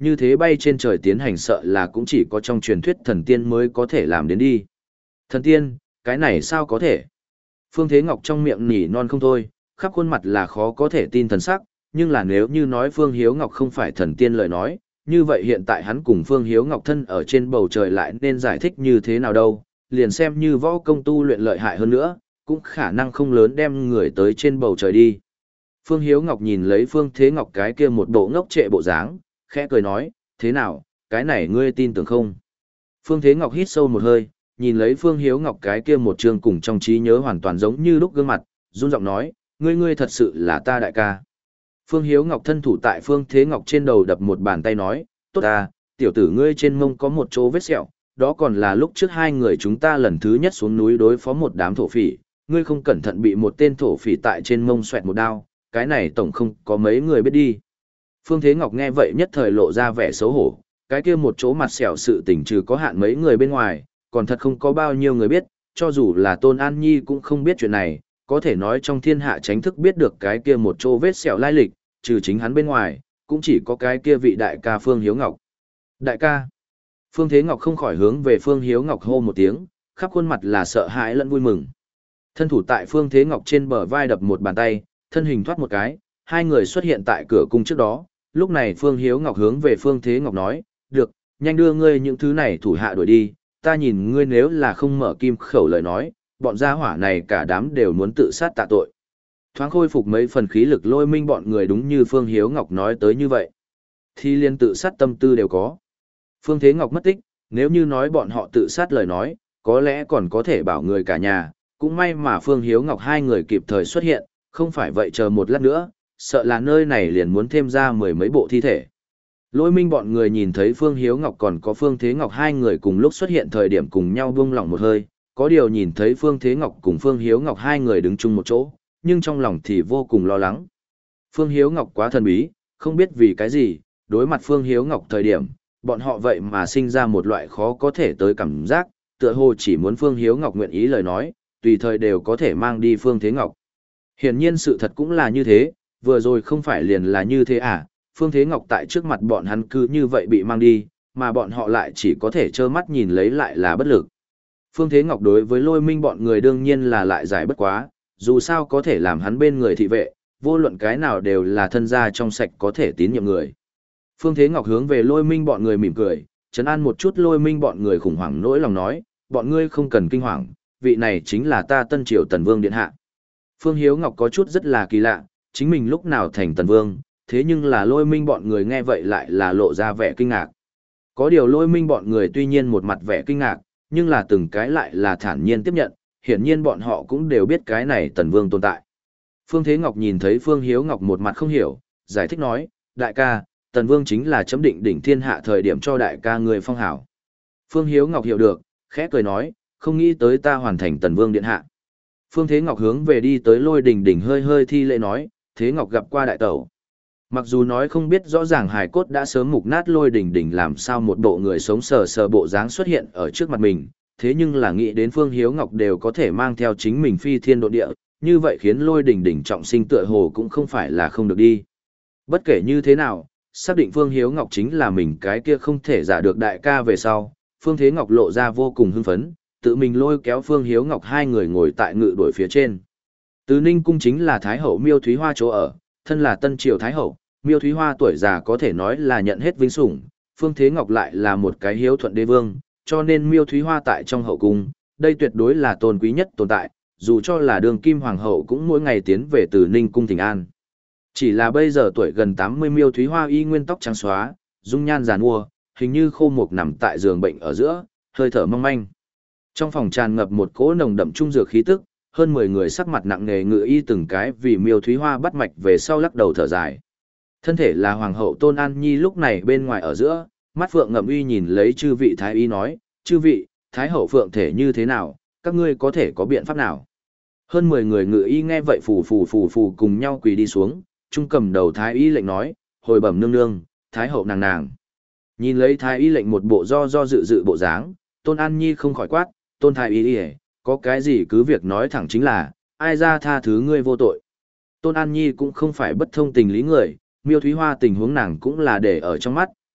như thế bay trên trời tiến hành sợ là cũng chỉ có trong truyền thuyết thần tiên mới có thể làm đến đi. Thần tiên, cái này sao có thể? Phương Thế Ngọc trong miệng nỉ non không thôi, khắp khuôn mặt là khó có thể tin thần sắc, nhưng là nếu như nói Phương Hiếu Ngọc không phải thần tiên lời nói, như vậy hiện tại hắn cùng Phương Hiếu Ngọc thân ở trên bầu trời lại nên giải thích như thế nào đâu, liền xem như võ công tu luyện lợi hại hơn nữa, cũng khả năng không lớn đem người tới trên bầu trời đi. Phương Hiếu Ngọc nhìn lấy Phương Thế Ngọc cái kia một bộ ngốc trệ bộ dáng, khẽ cười nói, thế nào, cái này ngươi tin tưởng không? Phương Thế Ngọc hít sâu một hơi, nhìn lấy Phương Hiếu Ngọc cái kia một trường cùng trong trí nhớ hoàn toàn giống như lúc gương mặt, run giọng nói, ngươi ngươi thật sự là ta đại ca. Phương Hiếu Ngọc thân thủ tại Phương Thế Ngọc trên đầu đập một bàn tay nói, tốt à, tiểu tử ngươi trên mông có một chỗ vết sẹo, đó còn là lúc trước hai người chúng ta lần thứ nhất xuống núi đối phó một đám thổ phỉ, ngươi không cẩn thận bị một tên thổ phỉ tại trên mông xoẹt một đao, cái này tổng không có mấy người biết đi. Phương Thế Ngọc nghe vậy nhất thời lộ ra vẻ xấu hổ, cái kia một chỗ mặt sẹo sự tình trừ có hạn mấy người bên ngoài, còn thật không có bao nhiêu người biết, cho dù là Tôn An Nhi cũng không biết chuyện này, có thể nói trong thiên hạ tránh thức biết được cái kia một chỗ vết sẹo lai lịch, trừ chính hắn bên ngoài, cũng chỉ có cái kia vị đại ca Phương Hiếu Ngọc. Đại ca. Phương Thế Ngọc không khỏi hướng về Phương Hiếu Ngọc hô một tiếng, khắp khuôn mặt là sợ hãi lẫn vui mừng. Thân thủ tại Phương Thế Ngọc trên bờ vai đập một bàn tay, thân hình thoát một cái, hai người xuất hiện tại cửa cung trước đó. Lúc này Phương Hiếu Ngọc hướng về Phương Thế Ngọc nói, được, nhanh đưa ngươi những thứ này thủ hạ đuổi đi, ta nhìn ngươi nếu là không mở kim khẩu lời nói, bọn gia hỏa này cả đám đều muốn tự sát tạ tội. Thoáng khôi phục mấy phần khí lực Lôi Minh bọn người đúng như Phương Hiếu Ngọc nói tới như vậy. Thì liên tự sát tâm tư đều có. Phương Thế Ngọc mất tích, nếu như nói bọn họ tự sát lời nói, có lẽ còn có thể bảo người cả nhà, cũng may mà Phương Hiếu Ngọc hai người kịp thời xuất hiện, không phải vậy chờ một lát nữa, sợ là nơi này liền muốn thêm ra mười mấy bộ thi thể. Lôi Minh bọn người nhìn thấy Phương Hiếu Ngọc còn có Phương Thế Ngọc hai người cùng lúc xuất hiện thời điểm cùng nhau buông lỏng một hơi, có điều nhìn thấy Phương Thế Ngọc cùng Phương Hiếu Ngọc hai người đứng chung một chỗ, nhưng trong lòng thì vô cùng lo lắng. Phương Hiếu Ngọc quá thần bí, không biết vì cái gì, đối mặt Phương Hiếu Ngọc thời điểm, bọn họ vậy mà sinh ra một loại khó có thể tới cảm giác, tựa hồ chỉ muốn Phương Hiếu Ngọc nguyện ý lời nói, tùy thời đều có thể mang đi Phương Thế Ngọc. Hiển nhiên sự thật cũng là như thế, vừa rồi không phải liền là như thế à, Phương Thế Ngọc tại trước mặt bọn hắn cứ như vậy bị mang đi, mà bọn họ lại chỉ có thể trơ mắt nhìn lấy lại là bất lực. Phương Thế Ngọc đối với Lôi Minh bọn người đương nhiên là lại giải bất quá, dù sao có thể làm hắn bên người thị vệ, vô luận cái nào đều là thân gia trong sạch có thể tín nhiệm người. Phương Thế Ngọc hướng về Lôi Minh bọn người mỉm cười, trấn an một chút Lôi Minh bọn người khủng hoảng nỗi lòng nói, bọn ngươi không cần kinh hoàng, vị này chính là ta Tân Triều Tần Vương điện hạ. Phương Hiếu Ngọc có chút rất là kỳ lạ, chính mình lúc nào thành Tần Vương, thế nhưng là Lôi Minh bọn người nghe vậy lại là lộ ra vẻ kinh ngạc. Có điều Lôi Minh bọn người tuy nhiên một mặt vẻ kinh ngạc, nhưng là từng cái lại là thản nhiên tiếp nhận, hiển nhiên bọn họ cũng đều biết cái này Tần Vương tồn tại. Phương Thế Ngọc nhìn thấy Phương Hiếu Ngọc một mặt không hiểu, giải thích nói, đại ca, Tần Vương chính là chấm định đỉnh thiên hạ thời điểm cho đại ca người phong hảo. Phương Hiếu Ngọc hiểu được, khẽ cười nói, không nghĩ tới ta hoàn thành Tần Vương điện hạ. Phương Thế Ngọc hướng về đi tới Lôi Đình Đình hơi hơi thi lễ nói, Thế Ngọc gặp qua đại tẩu. Mặc dù nói không biết rõ ràng hài cốt đã sớm mục nát Lôi Đình Đình làm sao một bộ người sống sờ sờ bộ dáng xuất hiện ở trước mặt mình, thế nhưng là nghĩ đến Phương Hiếu Ngọc đều có thể mang theo chính mình phi thiên độ địa, như vậy khiến Lôi Đình Đình trọng sinh tựa hồ cũng không phải là không được đi. Bất kể như thế nào, xác định Phương Hiếu Ngọc chính là mình cái kia không thể giả được đại ca về sau, Phương Thế Ngọc lộ ra vô cùng hưng phấn, tự mình lôi kéo Phương Hiếu Ngọc hai người ngồi tại ngự đuổi phía trên. Từ Ninh cung chính là Thái hậu Miêu Thúy Hoa chỗ ở, thân là Tân Triều Thái hậu, Miêu Thúy Hoa tuổi già có thể nói là nhận hết vinh sủng, Phương Thế Ngọc lại là một cái hiếu thuận đế vương, cho nên Miêu Thúy Hoa tại trong hậu cung, đây tuyệt đối là tôn quý nhất tồn tại, dù cho là đường kim hoàng hậu cũng mỗi ngày tiến về từ Ninh cung thỉnh an. Chỉ là bây giờ tuổi gần tám mươi Miêu Thúy Hoa y nguyên tóc trắng xóa, dung nhan giàn mua, hình như khô mục nằm tại giường bệnh ở giữa, hơi thở mong manh. Trong phòng tràn ngập một cỗ nồng đậm trung dược khí tức, hơn mười người sắc mặt nặng nề ngự y từng cái vì Miêu Thúy Hoa bắt mạch về sau lắc đầu thở dài. Thân thể là hoàng hậu Tôn An Nhi lúc này bên ngoài ở giữa, mắt phượng ngậm uy nhìn lấy chư vị thái y nói, chư vị, thái hậu phượng thể như thế nào, các ngươi có thể có biện pháp nào? Hơn mười người ngự y nghe vậy phù phù phù phù cùng nhau quỳ đi xuống, trung cầm đầu thái y lệnh nói, hồi bẩm nương nương, thái hậu nàng nàng. Nhìn lấy thái y lệnh một bộ do do dự dự bộ dáng, Tôn An Nhi không khỏi quát, Tôn thái y đi, có cái gì cứ việc nói thẳng chính là, ai ra tha thứ ngươi vô tội. Tôn An Nhi cũng không phải bất thông tình lý người, Miêu Thúy Hoa tình huống nàng cũng là để ở trong mắt,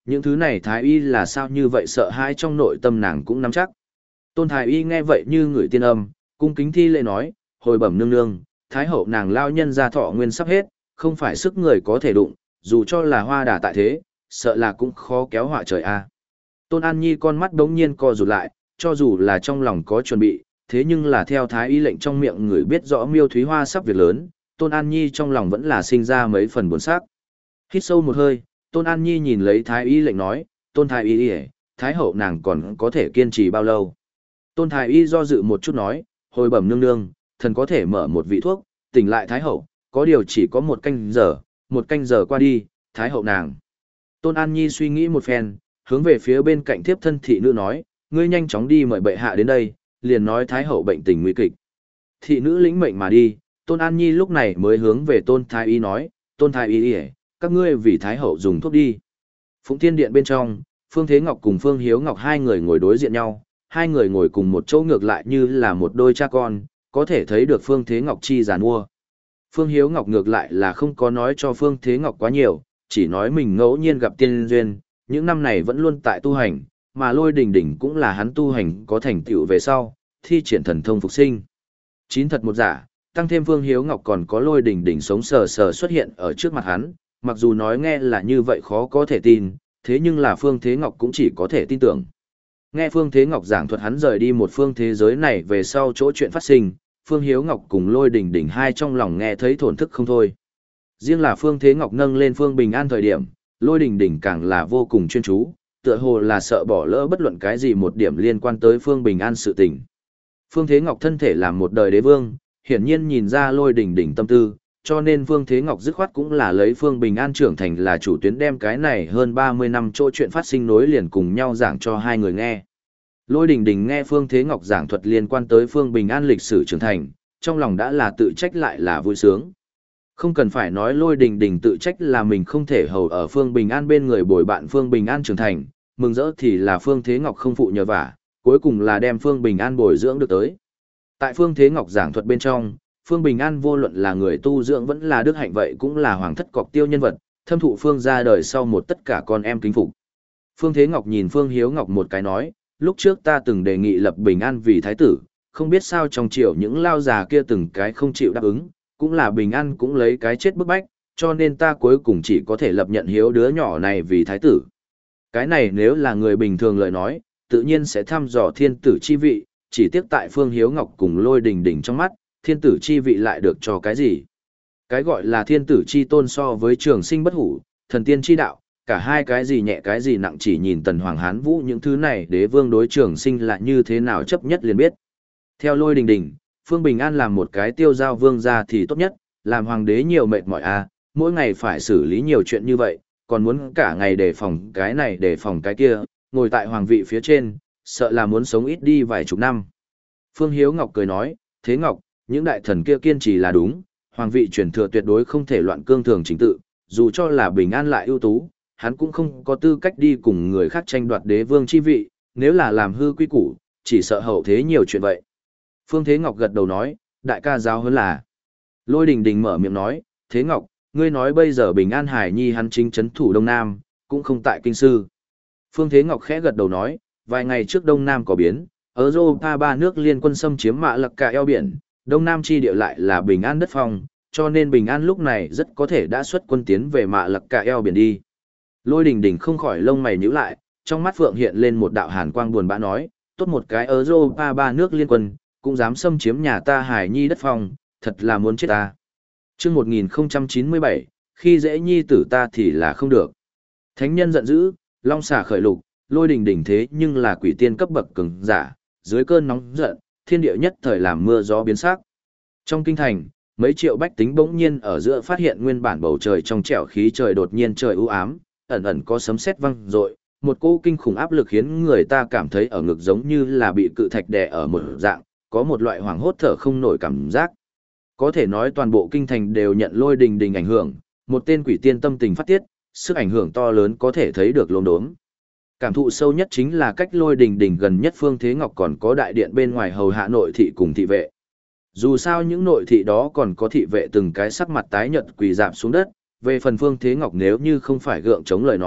Những thứ này thái y là sao như vậy, sợ hãi trong nội tâm nàng cũng nắm chắc. Tôn thái y nghe vậy như người tiên âm, cung kính thi lễ nói, hồi bẩm nương nương, thái hậu nàng lao nhân ra thọ nguyên sắp hết, không phải sức người có thể đụng, dù cho là hoa đà tại thế, sợ là cũng khó kéo họa trời a. Tôn An Nhi con mắt đống nhiên co rụt lại, cho dù là trong lòng có chuẩn bị, thế nhưng là theo thái y lệnh trong miệng người biết rõ Miêu Thúy Hoa sắp việc lớn, Tôn An Nhi trong lòng vẫn là sinh ra mấy phần buồn sắc. Hít sâu một hơi, Tôn An Nhi nhìn lấy thái y lệnh nói, Tôn thái y, thái hậu nàng còn có thể kiên trì bao lâu? Tôn thái y do dự một chút nói, hồi bẩm nương nương, thần có thể mở một vị thuốc, tỉnh lại thái hậu, có điều chỉ có một canh giờ, một canh giờ qua đi, thái hậu nàng. Tôn An Nhi suy nghĩ một phen, hướng về phía bên cạnh thiếp thân thị nữ nói, ngươi nhanh chóng đi mời bệ hạ đến đây, liền nói thái hậu bệnh tình nguy kịch. Thị nữ lĩnh mệnh mà đi, Tôn An Nhi lúc này mới hướng về Tôn thái y nói, Tôn thái y, các ngươi vì thái hậu dùng thuốc đi. Phụng Thiên Điện bên trong, Phương Thế Ngọc cùng Phương Hiếu Ngọc hai người ngồi đối diện nhau, hai người ngồi cùng một chỗ ngược lại như là một đôi cha con, có thể thấy được Phương Thế Ngọc chi giàn mua. Phương Hiếu Ngọc ngược lại là không có nói cho Phương Thế Ngọc quá nhiều, chỉ nói mình ngẫu nhiên gặp tiên duyên, những năm này vẫn luôn tại tu hành, mà Lôi Đình Đình cũng là hắn tu hành có thành tựu về sau, thi triển thần thông phục sinh. Chín thật một giả, tăng thêm Phương Hiếu Ngọc còn có Lôi Đình Đình sống sờ sờ xuất hiện ở trước mặt hắn, mặc dù nói nghe là như vậy khó có thể tin, thế nhưng là Phương Thế Ngọc cũng chỉ có thể tin tưởng. Nghe Phương Thế Ngọc giảng thuật hắn rời đi một phương thế giới này về sau chỗ chuyện phát sinh, Phương Hiếu Ngọc cùng Lôi Đình Đình hai trong lòng nghe thấy thổn thức không thôi. Riêng là Phương Thế Ngọc nâng lên Phương Bình An thời điểm, Lôi Đình Đình càng là vô cùng chuyên chú, tựa hồ là sợ bỏ lỡ bất luận cái gì một điểm liên quan tới Phương Bình An sự tình. Phương Thế Ngọc thân thể làm một đời đế vương, hiển nhiên nhìn ra Lôi Đình Đình tâm tư, cho nên Phương Thế Ngọc dứt khoát cũng là lấy Phương Bình An trưởng thành là chủ tuyến đem cái này hơn ba mươi năm chỗ chuyện phát sinh nối liền cùng nhau giảng cho hai người nghe. Lôi Đình Đình nghe Phương Thế Ngọc giảng thuật liên quan tới Phương Bình An lịch sử trưởng thành, trong lòng đã là tự trách lại là vui sướng. Không cần phải nói Lôi Đình Đình tự trách là mình không thể hầu ở Phương Bình An bên người bồi bạn Phương Bình An trưởng thành, mừng rỡ thì là Phương Thế Ngọc không phụ nhờ vả, cuối cùng là đem Phương Bình An bồi dưỡng được tới. Tại Phương Thế Ngọc giảng thuật bên trong, Phương Bình An vô luận là người tu dưỡng vẫn là đức hạnh vậy cũng là hoàng thất cọc tiêu nhân vật, thâm thụ Phương ra đời sau một tất cả con em kính phục. Phương Thế Ngọc nhìn Phương Hiếu Ngọc một cái nói, lúc trước ta từng đề nghị lập Bình An vì thái tử, không biết sao trong triều những lao già kia từng cái không chịu đáp ứng, cũng là Bình An cũng lấy cái chết bức bách, cho nên ta cuối cùng chỉ có thể lập nhận Hiếu đứa nhỏ này vì thái tử. Cái này nếu là người bình thường lời nói, tự nhiên sẽ thăm dò thiên tử chi vị, chỉ tiếc tại Phương Hiếu Ngọc cùng Lôi Đình Đình trong mắt, thiên tử chi vị lại được cho cái gì? Cái gọi là thiên tử chi tôn so với trường sinh bất hủ, thần tiên chi đạo, cả hai cái gì nhẹ cái gì nặng chỉ nhìn Tần Hoàng Hán Vũ những thứ này đế vương đối trường sinh là như thế nào chấp nhất liền biết. Theo Lôi Đình Đình, Phương Bình An làm một cái tiêu giao vương gia thì tốt nhất, làm hoàng đế nhiều mệt mỏi à, mỗi ngày phải xử lý nhiều chuyện như vậy, còn muốn cả ngày đề phòng cái này đề phòng cái kia, ngồi tại hoàng vị phía trên, sợ là muốn sống ít đi vài chục năm. Phương Hiếu Ngọc cười nói, Thế Ngọc, những đại thần kia kiên trì là đúng, hoàng vị truyền thừa tuyệt đối không thể loạn cương thường chính tự, dù cho là Bình An lại ưu tú, hắn cũng không có tư cách đi cùng người khác tranh đoạt đế vương chi vị, nếu là làm hư quy củ, chỉ sợ hậu thế nhiều chuyện vậy. Phương Thế Ngọc gật đầu nói, đại ca giáo hơn là. Lôi Đình Đình mở miệng nói, Thế Ngọc, ngươi nói bây giờ Bình An Hải Nhi hắn chính trấn thủ Đông Nam, cũng không tại kinh sư. Phương Thế Ngọc khẽ gật đầu nói, vài ngày trước Đông Nam có biến, ở Europa ba nước liên quân xâm chiếm Mạ Lặc cả eo biển, Đông Nam chi địa lại là Bình An đất phong, cho nên Bình An lúc này rất có thể đã xuất quân tiến về Mạ Lặc cả eo biển đi. Lôi Đình Đình không khỏi lông mày nhíu lại, trong mắt Phượng hiện lên một đạo hàn quang buồn bã nói, tốt một cái ở Europa ba nước liên quân, cũng dám xâm chiếm nhà ta Hải Nhi đất phong, thật là muốn chết ta. Chương một nghìn chín mươi bảy, khi dễ nhi tử ta thì là không được. Thánh nhân giận dữ, long xà khởi lục, Lôi Đình Đình thế nhưng là quỷ tiên cấp bậc cường giả, dưới cơn nóng giận, thiên địa nhất thời làm mưa gió biến sắc. Trong kinh thành, mấy triệu bách tính bỗng nhiên ở giữa phát hiện nguyên bản bầu trời trong trẻo khí trời đột nhiên trời u ám, ẩn ẩn có sấm sét vang dội, một cỗ kinh khủng áp lực khiến người ta cảm thấy ở ngực giống như là bị cự thạch đè ở một dạng, có một loại hoảng hốt thở không nổi cảm giác. Có thể nói toàn bộ kinh thành đều nhận Lôi Đình Đình ảnh hưởng, một tên quỷ tiên tâm tình phát tiết, sức ảnh hưởng to lớn có thể thấy được lốm đốm. Cảm thụ sâu nhất chính là cách Lôi Đình Đình gần nhất Phương Thế Ngọc còn có đại điện bên ngoài hầu hạ nội thị cùng thị vệ. Dù sao những nội thị đó còn có thị vệ từng cái sắc mặt tái nhợt quỳ rạp xuống đất, về phần Phương Thế Ngọc nếu như không phải gượng chống lời nói,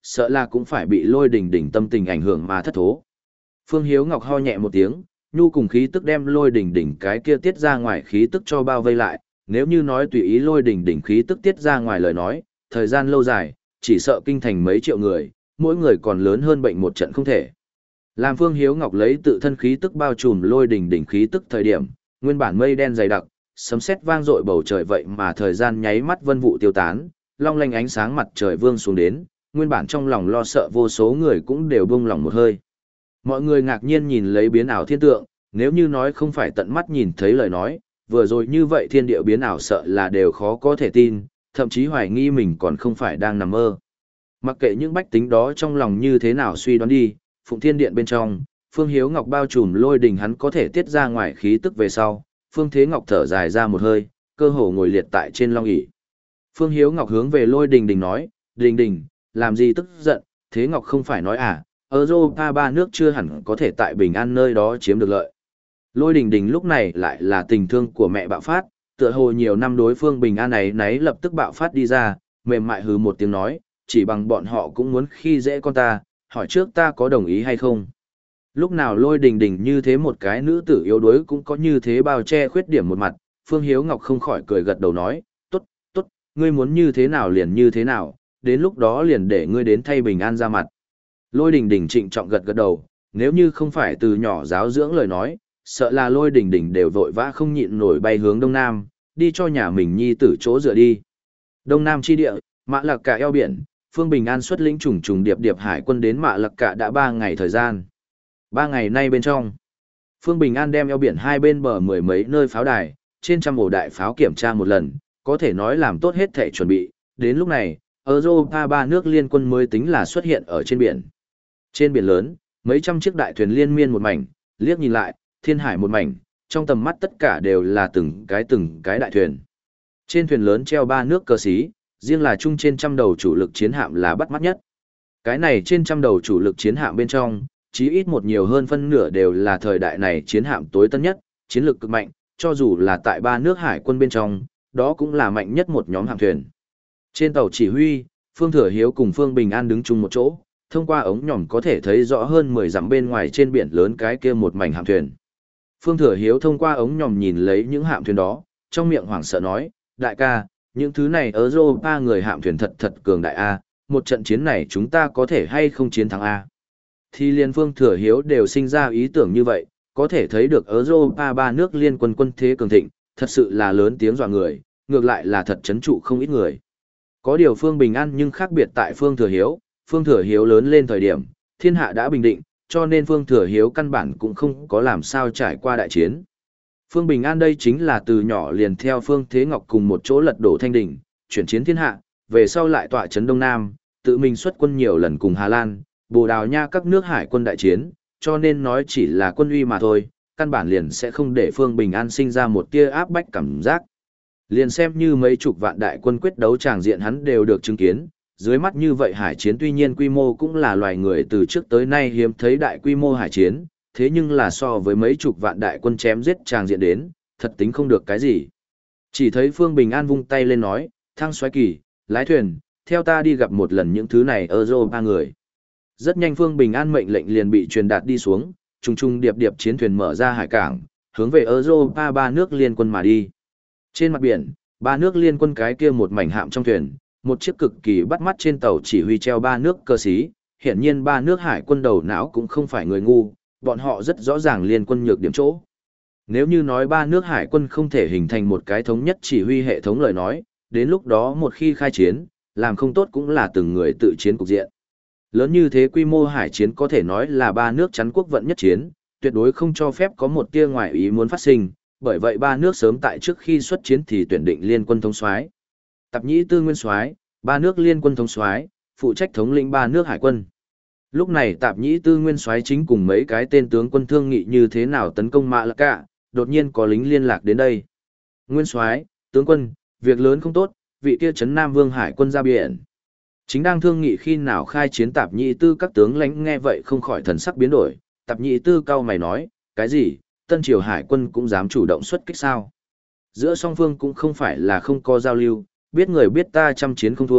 sợ là cũng phải bị Lôi Đình Đình tâm tình ảnh hưởng mà thất thố. Phương Hiếu Ngọc ho nhẹ một tiếng, nhu cùng khí tức đem Lôi Đình Đình cái kia tiết ra ngoài khí tức cho bao vây lại, nếu như nói tùy ý Lôi Đình Đình khí tức tiết ra ngoài lời nói, thời gian lâu dài, chỉ sợ kinh thành mấy triệu người, mỗi người còn lớn hơn bệnh một trận không thể. Làm Phương Hiếu Ngọc lấy tự thân khí tức bao trùm Lôi Đình Đình khí tức thời điểm, nguyên bản mây đen dày đặc, sấm sét vang dội bầu trời vậy mà thời gian nháy mắt vân vụ tiêu tán, long lanh ánh sáng mặt trời vương xuống đến, nguyên bản trong lòng lo sợ vô số người cũng đều buông lòng một hơi. Mọi người ngạc nhiên nhìn lấy biến ảo thiên tượng, nếu như nói không phải tận mắt nhìn thấy lời nói, vừa rồi như vậy thiên địa biến ảo sợ là đều khó có thể tin, thậm chí hoài nghi mình còn không phải đang nằm mơ. Mặc kệ những bách tính đó trong lòng như thế nào suy đoán đi, Phụng Thiên Điện bên trong, Phương Hiếu Ngọc bao trùm Lôi Đình hắn có thể tiết ra ngoài khí tức về sau, Phương Thế Ngọc thở dài ra một hơi, cơ hồ ngồi liệt tại trên long ỷ. Phương Hiếu Ngọc hướng về Lôi Đình Đình nói, Đình Đình, làm gì tức giận, Thế Ngọc không phải nói à, Europa ba nước chưa hẳn có thể tại bình an nơi đó chiếm được lợi. Lôi Đình Đình lúc này lại là tình thương của mẹ bạo phát, tựa hồ nhiều năm đối phương bình an này nấy lập tức bạo phát đi ra, mềm mại hừ một tiếng nói, chỉ bằng bọn họ cũng muốn khi dễ con ta, hỏi trước ta có đồng ý hay không. Lúc nào Lôi Đình Đình như thế một cái nữ tử yếu đuối cũng có như thế bao che khuyết điểm một mặt, Phương Hiếu Ngọc không khỏi cười gật đầu nói, tốt, tốt, ngươi muốn như thế nào liền như thế nào, đến lúc đó liền để ngươi đến thay bình an ra mặt. Lôi Đình Đình trịnh trọng gật gật đầu, nếu như không phải từ nhỏ giáo dưỡng lời nói, sợ là Lôi Đình Đình đều vội vã không nhịn nổi bay hướng đông nam, đi cho nhà mình nhi tử chỗ dựa đi. Đông nam chi địa, Mã Lặc Cả eo biển, Phương Bình An xuất lĩnh trùng trùng điệp điệp hải quân đến Mã Lặc Cả đã ba ngày thời gian. Ba ngày nay bên trong, Phương Bình An đem eo biển hai bên bờ mười mấy nơi pháo đài, trên trăm ổ đại pháo kiểm tra một lần, có thể nói làm tốt hết thể chuẩn bị. Đến lúc này, Europa ba nước liên quân mới tính là xuất hiện ở trên biển. Trên biển lớn, mấy trăm chiếc đại thuyền liên miên một mảnh, liếc nhìn lại, thiên hải một mảnh, trong tầm mắt tất cả đều là từng cái từng cái đại thuyền. Trên thuyền lớn treo ba nước cờ xí, riêng là chung trên trăm đầu chủ lực chiến hạm là bắt mắt nhất. Cái này trên trăm đầu chủ lực chiến hạm bên trong, chí ít một nhiều hơn phân nửa đều là thời đại này chiến hạm tối tân nhất, chiến lược cực mạnh, cho dù là tại ba nước hải quân bên trong, đó cũng là mạnh nhất một nhóm hạm thuyền. Trên tàu chỉ huy, Phương Thừa Hiếu cùng Phương Bình An đứng chung một chỗ, thông qua ống nhòm có thể thấy rõ hơn mười dặm bên ngoài trên biển lớn cái kia một mảnh hạm thuyền. Phương Thừa Hiếu thông qua ống nhòm nhìn lấy những hạm thuyền đó, trong miệng hoảng sợ nói, đại ca, những thứ này ở Europa người hạm thuyền thật thật cường đại A, một trận chiến này chúng ta có thể hay không chiến thắng A. Thì liên Phương Thừa Hiếu đều sinh ra ý tưởng như vậy, có thể thấy được ở Europa ba nước liên quân quân thế cường thịnh, thật sự là lớn tiếng dọa người, ngược lại là thật chấn trụ không ít người. Có điều Phương Bình An nhưng khác biệt tại Phương Thừa Hiếu, Phương Thừa Hiếu lớn lên thời điểm, thiên hạ đã bình định, cho nên Phương Thừa Hiếu căn bản cũng không có làm sao trải qua đại chiến. Phương Bình An đây chính là từ nhỏ liền theo Phương Thế Ngọc cùng một chỗ lật đổ Thanh Đình, chuyển chiến thiên hạ, về sau lại tọa trấn Đông Nam, tự mình xuất quân nhiều lần cùng Hà Lan, Bồ Đào Nha các nước hải quân đại chiến, cho nên nói chỉ là quân uy mà thôi, căn bản liền sẽ không để Phương Bình An sinh ra một tia áp bách cảm giác. Liền xem như mấy chục vạn đại quân quyết đấu tràng diện hắn đều được chứng kiến, dưới mắt như vậy hải chiến tuy nhiên quy mô cũng là loài người từ trước tới nay hiếm thấy đại quy mô hải chiến, thế nhưng là so với mấy chục vạn đại quân chém giết tràng diện đến, thật tính không được cái gì. Chỉ thấy Phương Bình An vung tay lên nói, thăng xoáy kỳ, lái thuyền, theo ta đi gặp một lần những thứ này ở Europa người. Rất nhanh Phương Bình An mệnh lệnh liền bị truyền đạt đi xuống, trùng trùng điệp điệp chiến thuyền mở ra hải cảng, hướng về Europa ba nước liên quân mà đi. Trên mặt biển, ba nước liên quân cái kia một mảnh hạm trong thuyền, một chiếc cực kỳ bắt mắt trên tàu chỉ huy treo ba nước cơ sĩ, hiển nhiên ba nước hải quân đầu não cũng không phải người ngu, bọn họ rất rõ ràng liên quân nhược điểm chỗ. Nếu như nói ba nước hải quân không thể hình thành một cái thống nhất chỉ huy hệ thống lời nói, đến lúc đó một khi khai chiến, làm không tốt cũng là từng người tự chiến cục diện. Lớn như thế quy mô hải chiến có thể nói là ba nước chắn quốc vận nhất chiến, tuyệt đối không cho phép có một tia ngoại ý muốn phát sinh, bởi vậy ba nước sớm tại trước khi xuất chiến thì tuyển định liên quân thống soái. Tạp Nhĩ Tư nguyên soái, ba nước liên quân thống soái, phụ trách thống lĩnh ba nước hải quân. Lúc này Tạp Nhĩ Tư nguyên soái chính cùng mấy cái tên tướng quân thương nghị như thế nào tấn công Mã Lặc Cả, đột nhiên có lính liên lạc đến đây. Nguyên soái, tướng quân, việc lớn không tốt, vị kia trấn Nam Vương hải quân ra biển. Chính đang thương nghị khi nào khai chiến. Tạp Nhĩ Tư các tướng lãnh nghe vậy không khỏi thần sắc biến đổi. Tạp Nhĩ Tư cau mày nói, cái gì, Tân Triều hải quân cũng dám chủ động xuất kích sao? Giữa song phương cũng không phải là không có giao lưu, biết người biết ta trăm chiến không thua,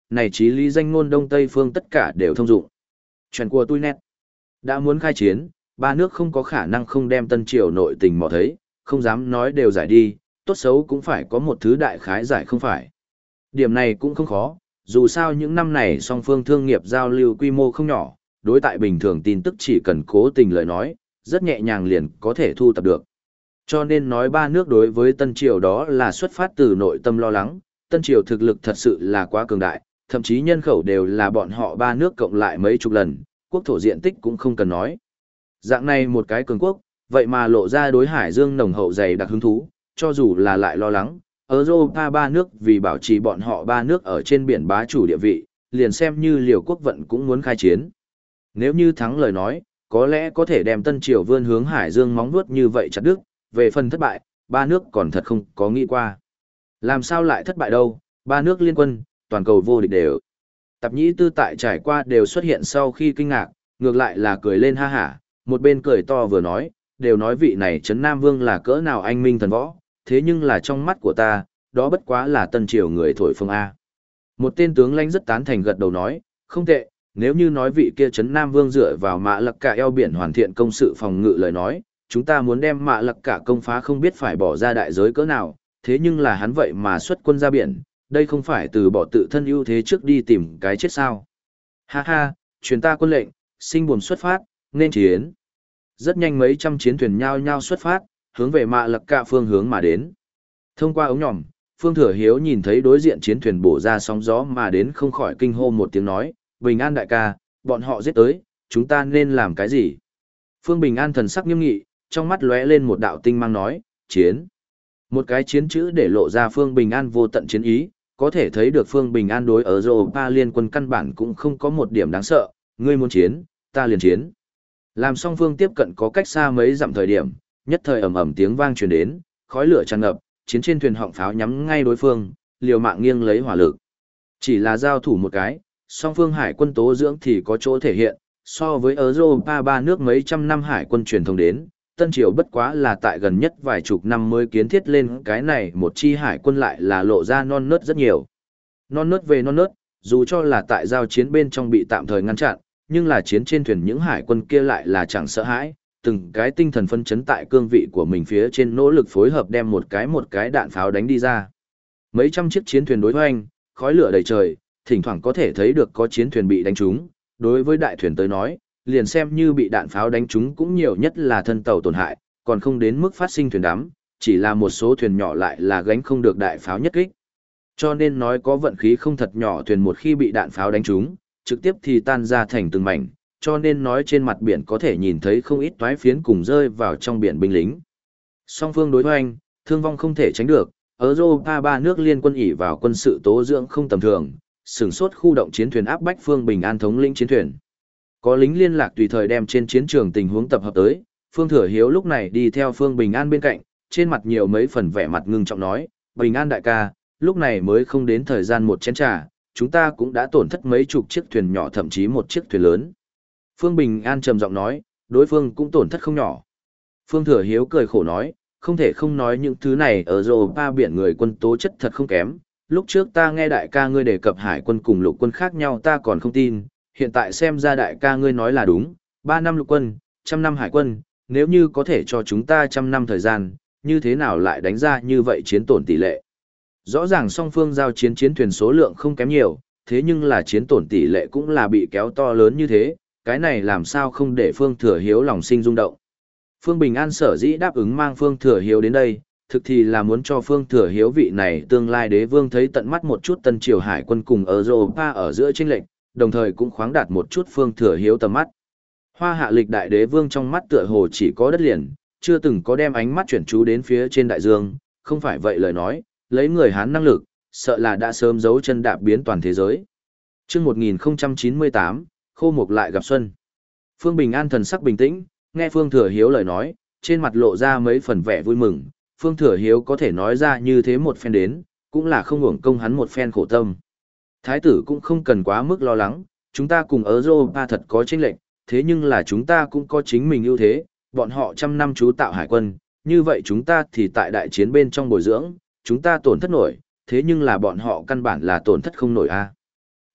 này chí lý danh ngôn Đông Tây phương tất cả đều thông dụng. Chuyện của tôi nét. Đã muốn khai chiến, ba nước không có khả năng không đem Tân Triều nội tình mò thấy, không dám nói đều giải đi, tốt xấu cũng phải có một thứ đại khái giải không phải. Điểm này cũng không khó, dù sao những năm này song phương thương nghiệp giao lưu quy mô không nhỏ, đối tại bình thường tin tức chỉ cần cố tình lời nói, rất nhẹ nhàng liền có thể thu tập được. Cho nên nói ba nước đối với Tân Triều đó là xuất phát từ nội tâm lo lắng, Tân Triều thực lực thật sự là quá cường đại, thậm chí nhân khẩu đều là bọn họ ba nước cộng lại mấy chục lần, quốc thổ diện tích cũng không cần nói. Dạng này một cái cường quốc, vậy mà lộ ra đối Hải Dương nồng hậu dày đặc hứng thú, cho dù là lại lo lắng, Europa ba nước vì bảo trì bọn họ ba nước ở trên biển bá chủ địa vị, liền xem như liều quốc vận cũng muốn khai chiến. Nếu như thắng lời nói, có lẽ có thể đem Tân Triều vươn hướng Hải Dương móng vuốt như vậy chặt đứt, về phần thất bại, ba nước còn thật không có nghĩ qua. Làm sao lại thất bại đâu, ba nước liên quân, toàn cầu vô địch đều. Tạp nhĩ tư tại trải qua đều xuất hiện sau khi kinh ngạc, ngược lại là cười lên ha hả, một bên cười to vừa nói, đều nói vị này Trấn Nam Vương là cỡ nào anh minh thần võ, thế nhưng là trong mắt của ta, đó bất quá là Tân Triều người thổi phồng A. Một tên tướng lãnh rất tán thành gật đầu nói, không tệ, nếu như nói vị kia Trấn Nam Vương dựa vào Mạ Lặc Cả eo biển hoàn thiện công sự phòng ngự lời nói, chúng ta muốn đem Mạ Lặc Cả công phá không biết phải bỏ ra đại giới cỡ nào, thế nhưng là hắn vậy mà xuất quân ra biển, đây không phải từ bỏ tự thân ưu thế trước đi tìm cái chết sao. Ha ha, truyền ta quân lệnh, sinh buồm xuất phát, nên chiến. Rất nhanh mấy trăm chiến thuyền nhao nhao xuất phát, hướng về Mạ Lặc Cả phương hướng mà đến. Thông qua ống nhòm, Phương Thừa Hiếu nhìn thấy đối diện chiến thuyền bổ ra sóng gió mà đến không khỏi kinh hô một tiếng nói, Bình An đại ca, bọn họ giết tới, chúng ta nên làm cái gì? Phương Bình An thần sắc nghiêm nghị, trong mắt lóe lên một đạo tinh mang nói, chiến. Một cái chiến chữ để lộ ra Phương Bình An vô tận chiến ý, có thể thấy được Phương Bình An đối ở Europa liên quân căn bản cũng không có một điểm đáng sợ, ngươi muốn chiến, ta liền chiến. Làm song phương tiếp cận có cách xa mấy dặm thời điểm, nhất thời ầm ầm tiếng vang truyền đến, khói lửa tràn ngập, chiến trên thuyền họng pháo nhắm ngay đối phương, liều mạng nghiêng lấy hỏa lực. Chỉ là giao thủ một cái, song phương hải quân tố dưỡng thì có chỗ thể hiện, so với Europa ba nước mấy trăm năm hải quân truyền thống đến, Tân Triều bất quá là tại gần nhất vài chục năm mới kiến thiết lên cái này một chi hải quân lại là lộ ra non nớt rất nhiều. Non nớt về non nớt, dù cho là tại giao chiến bên trong bị tạm thời ngăn chặn, nhưng là chiến trên thuyền những hải quân kia lại là chẳng sợ hãi, từng cái tinh thần phân chấn tại cương vị của mình phía trên nỗ lực phối hợp đem một cái một cái đạn pháo đánh đi ra. Mấy trăm chiếc chiến thuyền đối hoành, khói lửa đầy trời, thỉnh thoảng có thể thấy được có chiến thuyền bị đánh trúng, đối với đại thuyền tới nói, liền xem như bị đạn pháo đánh trúng cũng nhiều nhất là thân tàu tổn hại, còn không đến mức phát sinh thuyền đắm, chỉ là một số thuyền nhỏ lại là gánh không được đại pháo nhất kích. Cho nên nói có vận khí không thật nhỏ thuyền một khi bị đạn pháo đánh trúng, trực tiếp thì tan ra thành từng mảnh, cho nên nói trên mặt biển có thể nhìn thấy không ít toái phiến cùng rơi vào trong biển binh lính. Song phương đối hoành, thương vong không thể tránh được, Europa ba nước liên quân ỷ vào quân sự tố dưỡng không tầm thường, sửng sốt khu động chiến thuyền áp bách Phương Bình An thống lĩnh chiến thuyền. Có lính liên lạc tùy thời đem trên chiến trường tình huống tập hợp tới, Phương Thừa Hiếu lúc này đi theo Phương Bình An bên cạnh, trên mặt nhiều mấy phần vẻ mặt ngưng trọng nói, Bình An đại ca, lúc này mới không đến thời gian một chén trà, chúng ta cũng đã tổn thất mấy chục chiếc thuyền nhỏ thậm chí một chiếc thuyền lớn. Phương Bình An trầm giọng nói, đối phương cũng tổn thất không nhỏ. Phương Thừa Hiếu cười khổ nói, không thể không nói những thứ này ở Europa biển người quân tố chất thật không kém. Lúc trước ta nghe đại ca ngươi đề cập hải quân cùng lục quân khác nhau ta còn không tin, hiện tại xem ra đại ca ngươi nói là đúng, ba năm lục quân, trăm năm hải quân, nếu như có thể cho chúng ta trăm năm thời gian, như thế nào lại đánh ra như vậy chiến tổn tỷ lệ. Rõ ràng song phương giao chiến chiến thuyền số lượng không kém nhiều, thế nhưng là chiến tổn tỷ lệ cũng là bị kéo to lớn như thế, cái này làm sao không để Phương Thừa Hiếu lòng sinh rung động. Phương Bình An sở dĩ đáp ứng mang Phương Thừa Hiếu đến đây, thực thì là muốn cho Phương Thừa Hiếu vị này tương lai đế vương thấy tận mắt một chút Tân Triều hải quân cùng Europa ở giữa chênh lệch, đồng thời cũng khoáng đạt một chút Phương Thừa Hiếu tầm mắt. Hoa hạ lịch đại đế vương trong mắt tựa hồ chỉ có đất liền, chưa từng có đem ánh mắt chuyển chú đến phía trên đại dương, không phải vậy lời nói, lấy người Hán năng lực, sợ là đã sớm giấu chân đạp biến toàn thế giới. Chương một nghìn không trăm chín mươi tám, khô mục lại gặp xuân. Phương Bình An thần sắc bình tĩnh, nghe Phương Thừa Hiếu lời nói, trên mặt lộ ra mấy phần vẻ vui mừng, Phương Thừa Hiếu có thể nói ra như thế một phen đến, cũng là không hưởng công hắn một phen khổ tâm. Thái tử cũng không cần quá mức lo lắng, chúng ta cùng ở Europa thật có chênh lệch, thế nhưng là chúng ta cũng có chính mình ưu thế, bọn họ trăm năm chú tạo hải quân, như vậy chúng ta thì tại đại chiến bên trong bồi dưỡng, chúng ta tổn thất nổi, thế nhưng là bọn họ căn bản là tổn thất không nổi a.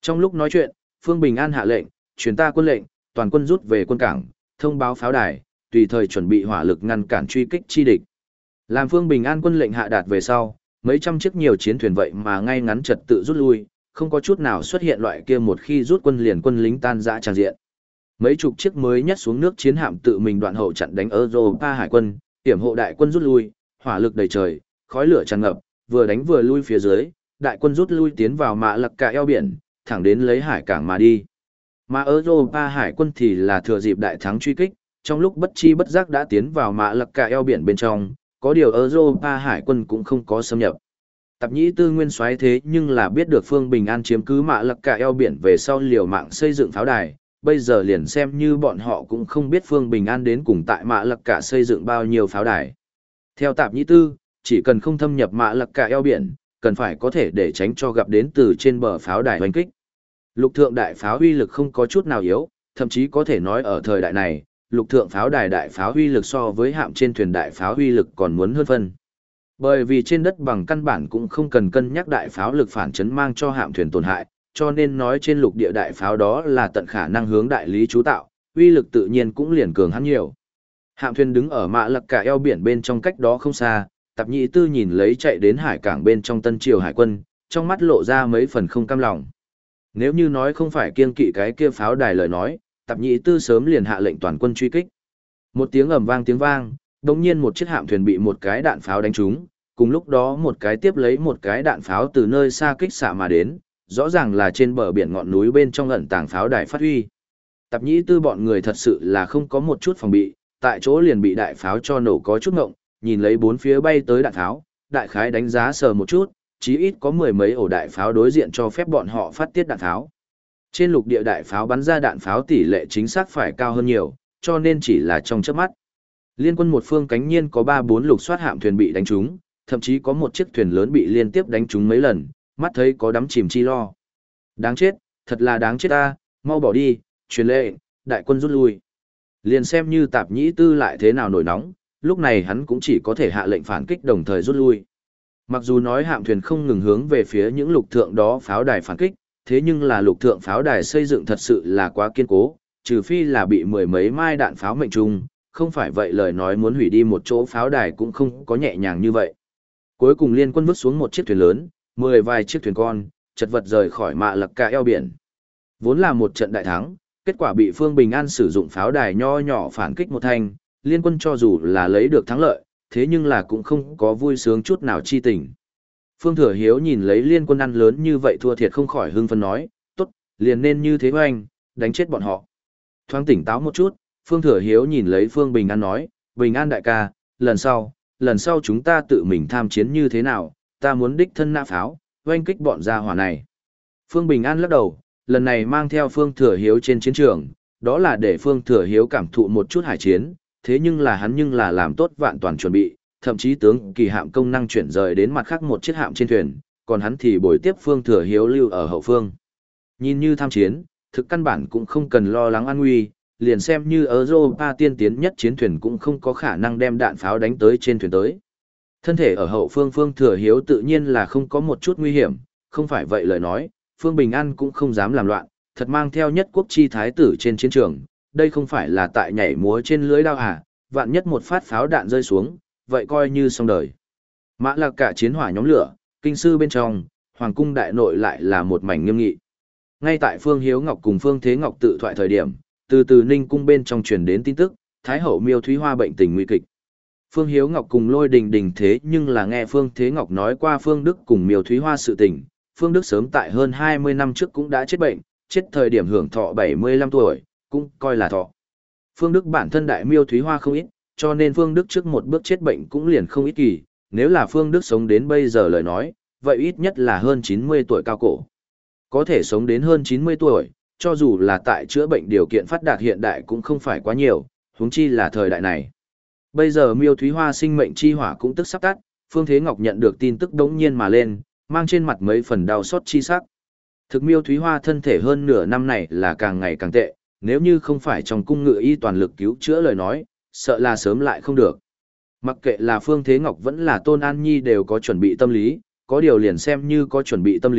Trong lúc nói chuyện, Phương Bình An hạ lệnh, truyền ta quân lệnh, toàn quân rút về quân cảng, thông báo pháo đài, tùy thời chuẩn bị hỏa lực ngăn cản truy kích chi địch. Làm Phương Bình An quân lệnh hạ đạt về sau, mấy trăm chiếc nhiều chiến thuyền vậy mà ngay ngắn trật tự rút lui, không có chút nào xuất hiện loại kia một khi rút quân liền quân lính tan rã tràn diện. Mấy chục chiếc mới nhất xuống nước chiến hạm tự mình đoạn hậu chặn đánh Europa hải quân, tiểm hộ đại quân rút lui, hỏa lực đầy trời, khói lửa tràn ngập, vừa đánh vừa lui phía dưới, đại quân rút lui tiến vào mạ lặc cả eo biển, thẳng đến lấy hải cảng mà đi. Mà Europa hải quân thì là thừa dịp đại thắng truy kích, trong lúc bất chi bất giác đã tiến vào mạ lặc cả eo biển bên trong, có điều Europa hải quân cũng không có xâm nhập. Tạp nhĩ tư nguyên soái thế nhưng là biết được Phương Bình An chiếm cứ mạ lặc cả eo biển về sau liều mạng xây dựng pháo đài, bây giờ liền xem như bọn họ cũng không biết Phương Bình An đến cùng tại mạ lặc cả xây dựng bao nhiêu pháo đài. Theo tạp nhĩ tư, chỉ cần không thâm nhập mạ lặc cả eo biển, cần phải có thể để tránh cho gặp đến từ trên bờ pháo đài hoành kích. Lục thượng đại pháo uy lực không có chút nào yếu, thậm chí có thể nói ở thời đại này, lục thượng pháo đài đại pháo uy lực so với hạm trên thuyền đại pháo uy lực còn muốn hơn phân. Bởi vì trên đất bằng căn bản cũng không cần cân nhắc đại pháo lực phản chấn mang cho hạm thuyền tổn hại, cho nên nói trên lục địa đại pháo đó là tận khả năng hướng đại lý chú tạo, uy lực tự nhiên cũng liền cường hắn nhiều. Hạm thuyền đứng ở mạ lặc cả eo biển bên trong cách đó không xa, Tạp nhĩ tư nhìn lấy chạy đến hải cảng bên trong Tân Triều hải quân, trong mắt lộ ra mấy phần không cam lòng. Nếu như nói không phải kiêng kỵ cái kia pháo đài lời nói, Tạp nhĩ tư sớm liền hạ lệnh toàn quân truy kích. Một tiếng ầm vang tiếng vang, đột nhiên một chiếc hạm thuyền bị một cái đạn pháo đánh trúng, cùng lúc đó một cái tiếp lấy một cái đạn pháo từ nơi xa kích xạ mà đến, rõ ràng là trên bờ biển ngọn núi bên trong ẩn tàng pháo đài phát huy. Tạp nhĩ tư bọn người thật sự là không có một chút phòng bị, tại chỗ liền bị đại pháo cho nổ có chút ngộng, nhìn lấy bốn phía bay tới đạn pháo, đại khái đánh giá sờ một chút, chí ít có mười mấy ổ đại pháo đối diện cho phép bọn họ phát tiết đạn pháo. Trên lục địa đại pháo bắn ra đạn pháo tỷ lệ chính xác phải cao hơn nhiều, cho nên chỉ là trong chớp mắt. Liên quân một phương cánh nhiên có ba bốn lục soát hạm thuyền bị đánh trúng, thậm chí có một chiếc thuyền lớn bị liên tiếp đánh trúng mấy lần, mắt thấy có đắm chìm chi lo. Đáng chết, thật là đáng chết ta, mau bỏ đi, truyền lệnh, đại quân rút lui. Liền xem như tạp nhĩ tư lại thế nào nổi nóng, lúc này hắn cũng chỉ có thể hạ lệnh phản kích đồng thời rút lui. Mặc dù nói hạm thuyền không ngừng hướng về phía những lục thượng đó pháo đài phản kích, thế nhưng là lục thượng pháo đài xây dựng thật sự là quá kiên cố, trừ phi là bị mười mấy mai đạn pháo mệnh trung, không phải vậy lời nói muốn hủy đi một chỗ pháo đài cũng không có nhẹ nhàng như vậy. Cuối cùng liên quân vứt xuống một chiếc thuyền lớn, mười vài chiếc thuyền con, chật vật rời khỏi mạ lặc cả eo biển. Vốn là một trận đại thắng, kết quả bị Phương Bình An sử dụng pháo đài nho nhỏ phản kích một thanh, liên quân cho dù là lấy được thắng lợi, thế nhưng là cũng không có vui sướng chút nào chi tình. Phương Thừa Hiếu nhìn lấy liên quân ăn lớn như vậy thua thiệt không khỏi hưng phấn nói, tốt, liền nên như thế hoành, đánh chết bọn họ. Thoáng tỉnh táo một chút, Phương Thừa Hiếu nhìn lấy Phương Bình An nói, Bình An đại ca, lần sau, lần sau chúng ta tự mình tham chiến như thế nào, ta muốn đích thân nã pháo, hoành kích bọn gia hỏa này. Phương Bình An lắc đầu, lần này mang theo Phương Thừa Hiếu trên chiến trường, đó là để Phương Thừa Hiếu cảm thụ một chút hải chiến, thế nhưng là hắn nhưng là làm tốt vạn toàn chuẩn bị, thậm chí tướng kỳ hạm công năng chuyển rời đến mặt khác một chiếc hạm trên thuyền, còn hắn thì bồi tiếp Phương Thừa Hiếu lưu ở hậu phương. Nhìn như tham chiến, thực căn bản cũng không cần lo lắng an nguy, liền xem như Europa tiên tiến nhất chiến thuyền cũng không có khả năng đem đạn pháo đánh tới trên thuyền tới. Thân thể ở hậu phương Phương Thừa Hiếu tự nhiên là không có một chút nguy hiểm, không phải vậy lời nói, Phương Bình An cũng không dám làm loạn, thật mang theo nhất quốc chi thái tử trên chiến trường, đây không phải là tại nhảy múa trên lưới đao à, vạn nhất một phát pháo đạn rơi xuống, vậy coi như xong đời. Mã là cả chiến hỏa nhóm lửa, kinh sư bên trong, hoàng cung đại nội lại là một mảnh nghiêm nghị. Ngay tại Phương Hiếu Ngọc cùng Phương Thế Ngọc tự thoại thời điểm, từ từ Ninh cung bên trong truyền đến tin tức, Thái hậu Miêu Thúy Hoa bệnh tình nguy kịch. Phương Hiếu Ngọc cùng Lôi Đình Đình thế nhưng là nghe Phương Thế Ngọc nói qua Phương Đức cùng Miêu Thúy Hoa sự tình, Phương Đức sớm tại hơn hai mươi năm trước cũng đã chết bệnh, chết thời điểm hưởng thọ bảy mươi lăm tuổi, cũng coi là thọ. Phương Đức bản thân đại Miêu Thúy Hoa không ít, cho nên Phương Đức trước một bước chết bệnh cũng liền không ít kỳ, nếu là Phương Đức sống đến bây giờ lời nói, vậy ít nhất là hơn chín mươi tuổi cao cổ. Có thể sống đến hơn chín mươi tuổi, cho dù là tại chữa bệnh điều kiện phát đạt hiện đại cũng không phải quá nhiều, huống chi là thời đại này. Bây giờ Miêu Thúy Hoa sinh mệnh chi hỏa cũng tức sắp tắt, Phương Thế Ngọc nhận được tin tức đống nhiên mà lên, mang trên mặt mấy phần đau xót chi sắc. Thực Miêu Thúy Hoa thân thể hơn nửa năm này là càng ngày càng tệ, nếu như không phải trong cung ngự y toàn lực cứu chữa lời nói, sợ là sớm lại không được. Mặc kệ là Phương Thế Ngọc vẫn là Tôn An Nhi đều có chuẩn bị tâm lý, có điều liền xem như có chuẩn bị tâm lý,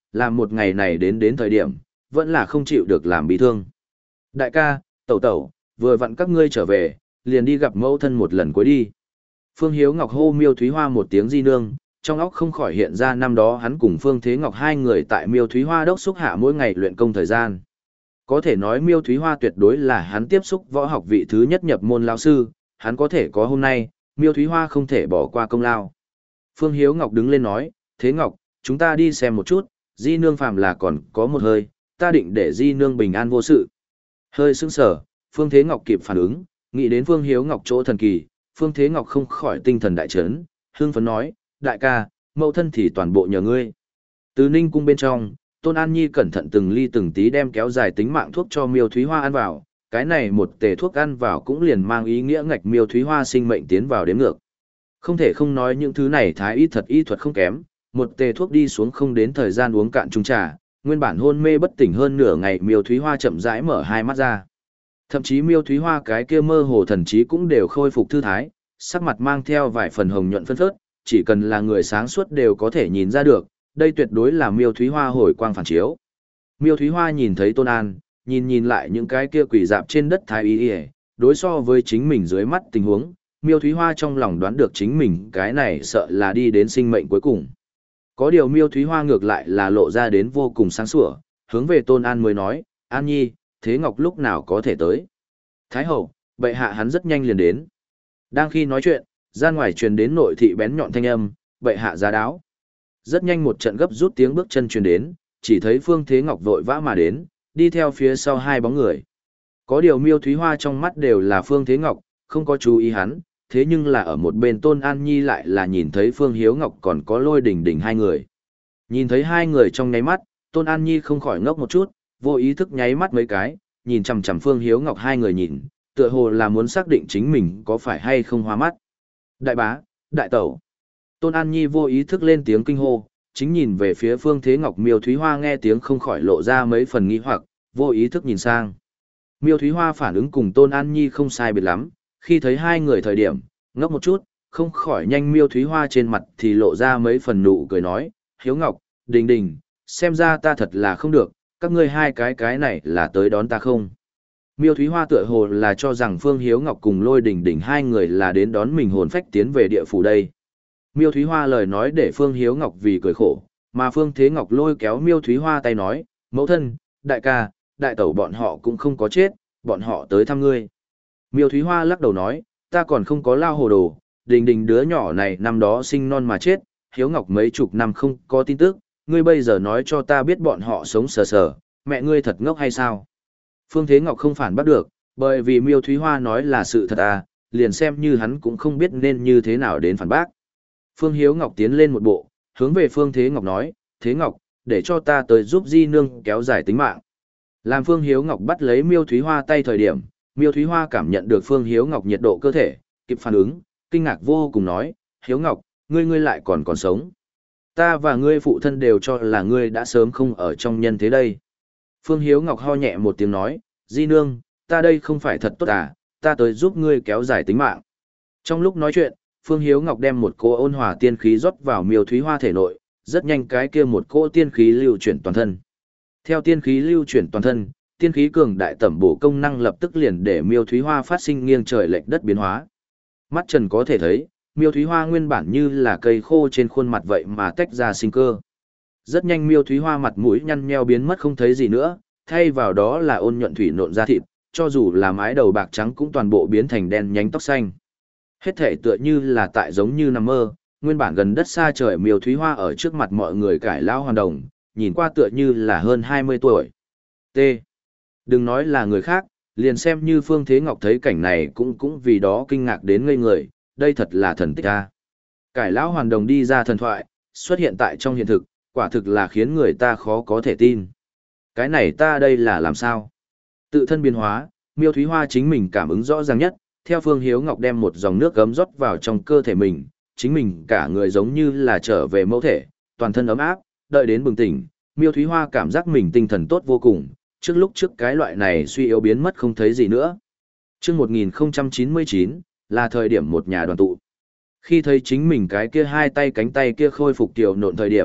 làm một ngày này đến đến thời điểm, vẫn là không chịu được làm bị thương. Đại ca, tẩu tẩu, vừa vặn các ngươi trở về, liền đi gặp mẫu thân một lần cuối đi. Phương Hiếu Ngọc hô Miêu Thúy Hoa một tiếng di nương, trong óc không khỏi hiện ra năm đó hắn cùng Phương Thế Ngọc hai người tại Miêu Thúy Hoa đốc xúc hạ mỗi ngày luyện công thời gian. Có thể nói Miêu Thúy Hoa tuyệt đối là hắn tiếp xúc võ học vị thứ nhất nhập môn lão sư, hắn có thể có hôm nay, Miêu Thúy Hoa không thể bỏ qua công lao. Phương Hiếu Ngọc đứng lên nói, Thế Ngọc, chúng ta đi xem một chút, di nương phàm là còn có một hơi, ta định để di nương bình an vô sự. Hơi sững sờ, Phương Thế Ngọc kịp phản ứng, nghĩ đến Phương Hiếu Ngọc chỗ thần kỳ, Phương Thế Ngọc không khỏi tinh thần đại chấn, hưng phấn nói, đại ca, mẫu thân thì toàn bộ nhờ ngươi. Từ Ninh cung bên trong, Tôn An Nhi cẩn thận từng ly từng tí đem kéo dài tính mạng thuốc cho Miêu Thúy Hoa ăn vào, cái này một tề thuốc ăn vào cũng liền mang ý nghĩa ngạch Miêu Thúy Hoa sinh mệnh tiến vào đếm ngược. Không thể không nói những thứ này thái y thật y thuật không kém, một tề thuốc đi xuống không đến thời gian uống cạn chung trà, nguyên bản hôn mê bất tỉnh hơn nửa ngày Miêu Thúy Hoa chậm rãi mở hai mắt ra. Thậm chí Miêu Thúy Hoa cái kia mơ hồ thần trí cũng đều khôi phục thư thái, sắc mặt mang theo vài phần hồng nhuận phân phớt, chỉ cần là người sáng suốt đều có thể nhìn ra được, đây tuyệt đối là Miêu Thúy Hoa hồi quang phản chiếu. Miêu Thúy Hoa nhìn thấy Tôn An, nhìn nhìn lại những cái kia quỷ dạp trên đất thái y y, đối so với chính mình dưới mắt tình huống, Miêu Thúy Hoa trong lòng đoán được chính mình cái này sợ là đi đến sinh mệnh cuối cùng. Có điều Miêu Thúy Hoa ngược lại là lộ ra đến vô cùng sáng sủa, hướng về Tôn An mới nói, An Nhi, Thế Ngọc lúc nào có thể tới. Thái hậu, bệ hạ hắn rất nhanh liền đến. Đang khi nói chuyện, gian ngoài truyền đến nội thị bén nhọn thanh âm, bệ hạ giá đáo. Rất nhanh một trận gấp rút tiếng bước chân truyền đến, chỉ thấy Phương Thế Ngọc vội vã mà đến, đi theo phía sau hai bóng người. Có điều Miêu Thúy Hoa trong mắt đều là Phương Thế Ngọc, không có chú ý hắn, thế nhưng là ở một bên Tôn An Nhi lại là nhìn thấy Phương Hiếu Ngọc còn có Lôi Đình Đình hai người. Nhìn thấy hai người trong nháy mắt, Tôn An Nhi không khỏi ngốc một chút, vô ý thức nháy mắt mấy cái, nhìn chằm chằm Phương Hiếu Ngọc hai người nhìn, tựa hồ là muốn xác định chính mình có phải hay không hoa mắt. Đại bá, đại tẩu. Tôn An Nhi vô ý thức lên tiếng kinh hô, chính nhìn về phía Phương Thế Ngọc. Miêu Thúy Hoa nghe tiếng không khỏi lộ ra mấy phần nghi hoặc, vô ý thức nhìn sang. Miêu Thúy Hoa phản ứng cùng Tôn An Nhi không sai biệt lắm, khi thấy hai người thời điểm, ngốc một chút, không khỏi nhanh Miêu Thúy Hoa trên mặt thì lộ ra mấy phần nụ cười nói, Hiếu Ngọc, Đình Đình, xem ra ta thật là không được, các ngươi hai cái cái này là tới đón ta không? Miêu Thúy Hoa tựa hồ là cho rằng Phương Hiếu Ngọc cùng Lôi Đình Đình hai người là đến đón mình hồn phách tiến về địa phủ đây. Miêu Thúy Hoa lời nói để Phương Hiếu Ngọc vì cười khổ, mà Phương Thế Ngọc lôi kéo Miêu Thúy Hoa tay nói, mẫu thân, đại ca, đại tẩu bọn họ cũng không có chết, bọn họ tới thăm ngươi. Miêu Thúy Hoa lắc đầu nói, ta còn không có lao hồ đồ, Đình Đình đứa nhỏ này năm đó sinh non mà chết, Hiếu Ngọc mấy chục năm không có tin tức, ngươi bây giờ nói cho ta biết bọn họ sống sờ sờ, mẹ ngươi thật ngốc hay sao? Phương Thế Ngọc không phản bắt được, bởi vì Miêu Thúy Hoa nói là sự thật à, liền xem như hắn cũng không biết nên như thế nào đến phản bác. Phương Hiếu Ngọc tiến lên một bộ, hướng về Phương Thế Ngọc nói, Thế Ngọc, để cho ta tới giúp Di Nương kéo dài tính mạng. Làm Phương Hiếu Ngọc bắt lấy Miêu Thúy Hoa tay thời điểm, Miêu Thúy Hoa cảm nhận được Phương Hiếu Ngọc nhiệt độ cơ thể, kịp phản ứng, kinh ngạc vô cùng nói, Hiếu Ngọc, ngươi ngươi lại còn còn sống. Ta và ngươi phụ thân đều cho là ngươi đã sớm không ở trong nhân thế đây. Phương Hiếu Ngọc ho nhẹ một tiếng nói, Di Nương, ta đây không phải thật tốt à, ta tới giúp ngươi kéo dài tính mạng. Trong lúc nói chuyện, Phương Hiếu Ngọc đem một cỗ ôn hòa tiên khí rót vào Miêu Thúy Hoa thể nội, rất nhanh cái kia một cỗ tiên khí lưu chuyển toàn thân. Theo tiên khí lưu chuyển toàn thân, tiên khí cường đại tẩm bổ công năng lập tức liền để Miêu Thúy Hoa phát sinh nghiêng trời lệch đất biến hóa. Mắt trần có thể thấy, Miêu Thúy Hoa nguyên bản như là cây khô trên khuôn mặt vậy mà tách ra sinh cơ. Rất nhanh Miêu Thúy Hoa mặt mũi nhăn nheo biến mất không thấy gì nữa, thay vào đó là ôn nhuận thủy nộn da thịt, cho dù là mái đầu bạc trắng cũng toàn bộ biến thành đen nhánh tóc xanh. Hết thể tựa như là tại giống như nằm mơ, nguyên bản gần đất xa trời Miêu Thúy Hoa ở trước mặt mọi người cải lão hoàn đồng, nhìn qua tựa như là hơn hai mươi tuổi. T. Đừng nói là người khác, liền xem như Phương Thế Ngọc thấy cảnh này cũng cũng vì đó kinh ngạc đến ngây người, đây thật là thần tích a. Cải lão hoàn đồng đi ra thần thoại, xuất hiện tại trong hiện thực, quả thực là khiến người ta khó có thể tin. Cái này ta đây là làm sao? Tự thân biến hóa, Miêu Thúy Hoa chính mình cảm ứng rõ ràng nhất, theo Phương Hiếu Ngọc đem một dòng nước gấm rót vào trong cơ thể mình, chính mình cả người giống như là trở về mẫu thể, toàn thân ấm áp, đợi đến bừng tỉnh, Miêu Thúy Hoa cảm giác mình tinh thần tốt vô cùng, trước lúc trước cái loại này suy yếu biến mất không thấy gì nữa. Trước một nghìn không trăm chín mươi chín, là thời điểm một nhà đoàn tụ. Khi thấy chính mình cái kia hai tay cánh tay kia khôi phục tiểu nộn thời điểm,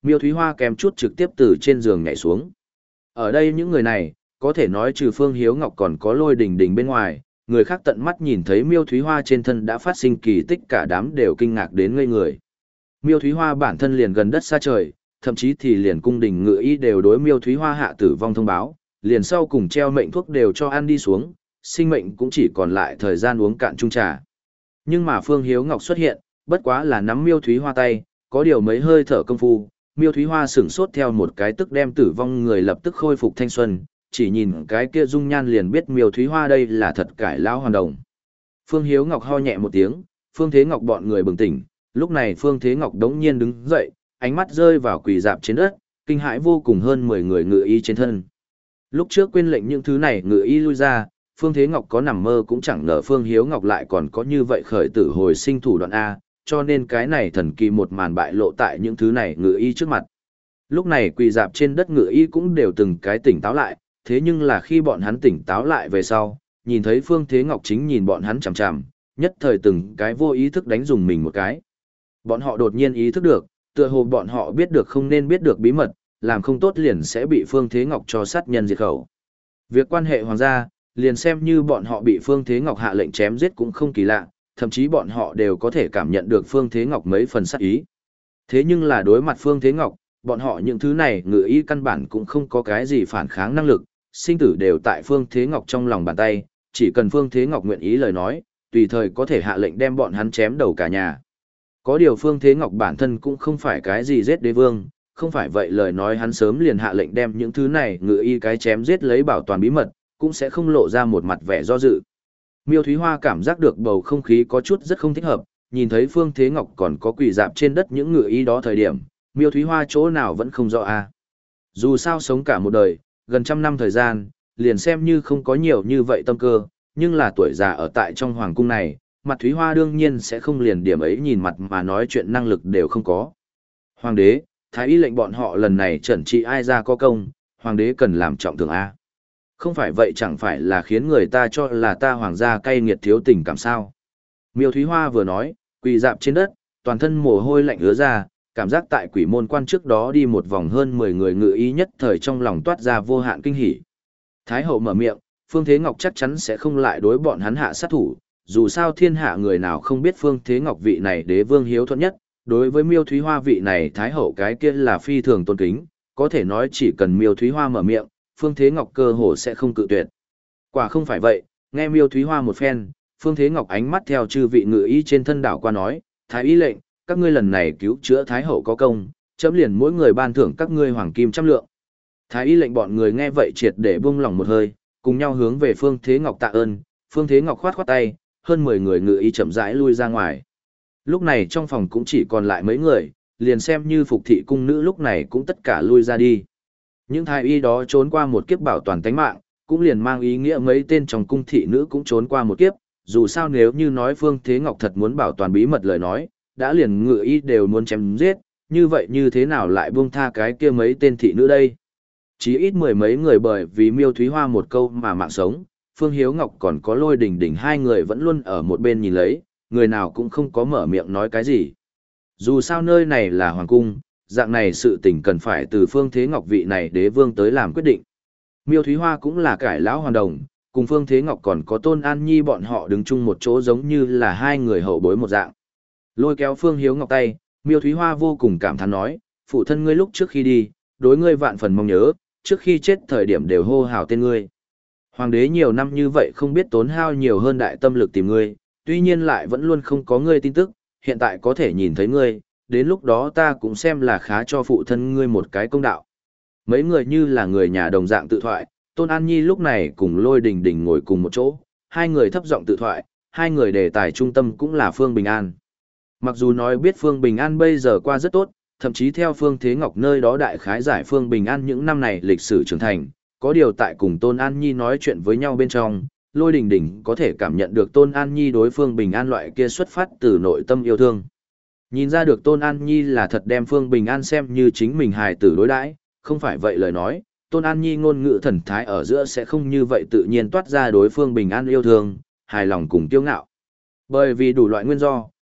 Miêu Thúy Hoa kèm chút trực tiếp từ trên giường nhảy xuống. Ở đây những người này, có thể nói trừ Phương Hiếu Ngọc còn có Lôi Đình Đình bên ngoài, người khác tận mắt nhìn thấy Miêu Thúy Hoa trên thân đã phát sinh kỳ tích, cả đám đều kinh ngạc đến ngây người. Miêu Thúy Hoa bản thân liền gần đất xa trời, thậm chí thì liền cung đình ngự y đều đối Miêu Thúy Hoa hạ tử vong thông báo, liền sau cùng treo mệnh thuốc đều cho ăn đi xuống, sinh mệnh cũng chỉ còn lại thời gian uống cạn chung trà. Nhưng mà Phương Hiếu Ngọc xuất hiện, bất quá là nắm Miêu Thúy Hoa tay, có điều mấy hơi thở công phu, Miêu Thúy Hoa sửng sốt theo một cái tức đem tử vong người lập tức khôi phục thanh xuân, chỉ nhìn cái kia dung nhan liền biết Miêu Thúy Hoa đây là thật cải lão hoàn đồng. Phương Hiếu Ngọc ho nhẹ một tiếng, Phương Thế Ngọc bọn người bừng tỉnh, lúc này Phương Thế Ngọc đống nhiên đứng dậy, ánh mắt rơi vào quỳ dạp trên đất, kinh hãi vô cùng hơn mười người ngự y trên thân. Lúc trước quên lệnh những thứ này ngự y lui ra, Phương Thế Ngọc có nằm mơ cũng chẳng ngờ Phương Hiếu Ngọc lại còn có như vậy khởi tử hồi sinh thủ đoạn A, cho nên cái này thần kỳ một màn bại lộ tại những thứ này ngự y trước mặt. Lúc này quỳ dạp trên đất ngự y cũng đều từng cái tỉnh táo lại, thế nhưng là khi bọn hắn tỉnh táo lại về sau, nhìn thấy Phương Thế Ngọc chính nhìn bọn hắn chằm chằm, nhất thời từng cái vô ý thức đánh dùng mình một cái. Bọn họ đột nhiên ý thức được, tựa hồ bọn họ biết được không nên biết được bí mật, làm không tốt liền sẽ bị Phương Thế Ngọc cho sát nhân diệt khẩu. Việc quan hệ hoàng gia, liền xem như bọn họ bị Phương Thế Ngọc hạ lệnh chém giết cũng không kỳ lạ, thậm chí bọn họ đều có thể cảm nhận được Phương Thế Ngọc mấy phần sát ý. Thế nhưng là đối mặt Phương Thế Ngọc, bọn họ những thứ này ngự ý căn bản cũng không có cái gì phản kháng năng lực, sinh tử đều tại Phương Thế Ngọc trong lòng bàn tay, chỉ cần Phương Thế Ngọc nguyện ý lời nói, tùy thời có thể hạ lệnh đem bọn hắn chém đầu cả nhà. Có điều Phương Thế Ngọc bản thân cũng không phải cái gì giết đế vương, không phải vậy lời nói hắn sớm liền hạ lệnh đem những thứ này ngự y cái chém giết lấy bảo toàn bí mật, cũng sẽ không lộ ra một mặt vẻ do dự. Miêu Thúy Hoa cảm giác được bầu không khí có chút rất không thích hợp, nhìn thấy Phương Thế Ngọc còn có quỳ dạp trên đất những ngự y đó thời điểm, Miêu Thúy Hoa chỗ nào vẫn không rõ a. Dù sao sống cả một đời, gần trăm năm thời gian, liền xem như không có nhiều như vậy tâm cơ, nhưng là tuổi già ở tại trong hoàng cung này, mặt Thúy Hoa đương nhiên sẽ không liền điểm ấy nhìn mặt mà nói chuyện năng lực đều không có. Hoàng đế, thái y lệnh bọn họ lần này trẩn trị ai ra có công, hoàng đế cần làm trọng thưởng a. Không phải vậy chẳng phải là khiến người ta cho là ta hoàng gia cay nghiệt thiếu tình cảm sao. Miêu Thúy Hoa vừa nói, quỳ dạp trên đất, toàn thân mồ hôi lạnh ứa ra, cảm giác tại quỷ môn quan trước đó đi một vòng hơn mười người ngự ý nhất thời trong lòng toát ra vô hạn kinh hỉ. Thái hậu mở miệng, Phương Thế Ngọc chắc chắn sẽ không lại đối bọn hắn hạ sát thủ, dù sao thiên hạ người nào không biết Phương Thế Ngọc vị này đế vương hiếu thuận nhất, đối với Miêu Thúy Hoa vị này thái hậu cái kia là phi thường tôn kính, có thể nói chỉ cần Miêu Thúy Hoa mở miệng, Phương Thế Ngọc cơ hồ sẽ không cự tuyệt. Quả không phải vậy, nghe Miêu Thúy Hoa một phen, Phương Thế Ngọc ánh mắt theo chư vị ngự y trên thân đảo qua nói, thái y lệnh, các ngươi lần này cứu chữa thái hậu có công, chấm liền mỗi người ban thưởng các ngươi hoàng kim trăm lượng. Thái y lệnh bọn người nghe vậy triệt để buông lòng một hơi, cùng nhau hướng về Phương Thế Ngọc tạ ơn. Phương Thế Ngọc khoát khoát tay, hơn mười người ngự y chậm rãi lui ra ngoài. Lúc này trong phòng cũng chỉ còn lại mấy người, liền xem như phục thị cung nữ lúc này cũng tất cả lui ra đi. Những thái y đó trốn qua một kiếp bảo toàn tánh mạng, cũng liền mang ý nghĩa mấy tên trong cung thị nữ cũng trốn qua một kiếp, dù sao nếu như nói Phương Thế Ngọc thật muốn bảo toàn bí mật lời nói, đã liền ngự y đều muốn chém giết, như vậy như thế nào lại buông tha cái kia mấy tên thị nữ đây? Chỉ ít mười mấy người bởi vì Miêu Thúy Hoa một câu mà mạng sống, Phương Hiếu Ngọc còn có Lôi Đình Đình hai người vẫn luôn ở một bên nhìn lấy, người nào cũng không có mở miệng nói cái gì. Dù sao nơi này là hoàng cung, dạng này sự tình cần phải từ Phương Thế Ngọc vị này đế vương tới làm quyết định. Miêu Thúy Hoa cũng là cải lão hoàn đồng, cùng Phương Thế Ngọc còn có Tôn An Nhi bọn họ đứng chung một chỗ giống như là hai người hậu bối một dạng. Lôi kéo Phương Hiếu Ngọc tay, Miêu Thúy Hoa vô cùng cảm thán nói, phụ thân ngươi lúc trước khi đi, đối ngươi vạn phần mong nhớ, trước khi chết thời điểm đều hô hào tên ngươi. Hoàng đế nhiều năm như vậy không biết tốn hao nhiều hơn đại tâm lực tìm ngươi, tuy nhiên lại vẫn luôn không có ngươi tin tức, hiện tại có thể nhìn thấy ngươi, đến lúc đó ta cũng xem là khá cho phụ thân ngươi một cái công đạo. Mấy người như là người nhà đồng dạng tự thoại, Tôn An Nhi lúc này cùng Lôi Đình Đình ngồi cùng một chỗ, hai người thấp giọng tự thoại, hai người đề tài trung tâm cũng là Phương Bình An. Mặc dù nói biết Phương Bình An bây giờ qua rất tốt, thậm chí theo Phương Thế Ngọc nơi đó đại khái giải Phương Bình An những năm này lịch sử trưởng thành, có điều tại cùng Tôn An Nhi nói chuyện với nhau bên trong, Lôi Đình Đình có thể cảm nhận được Tôn An Nhi đối Phương Bình An loại kia xuất phát từ nội tâm yêu thương. Nhìn ra được Tôn An Nhi là thật đem Phương Bình An xem như chính mình hài tử đối đãi, không phải vậy lời nói, Tôn An Nhi ngôn ngữ thần thái ở giữa sẽ không như vậy tự nhiên toát ra đối Phương Bình An yêu thương, hài lòng cùng kiêu ngạo. Bởi vì đủ loại nguyên do,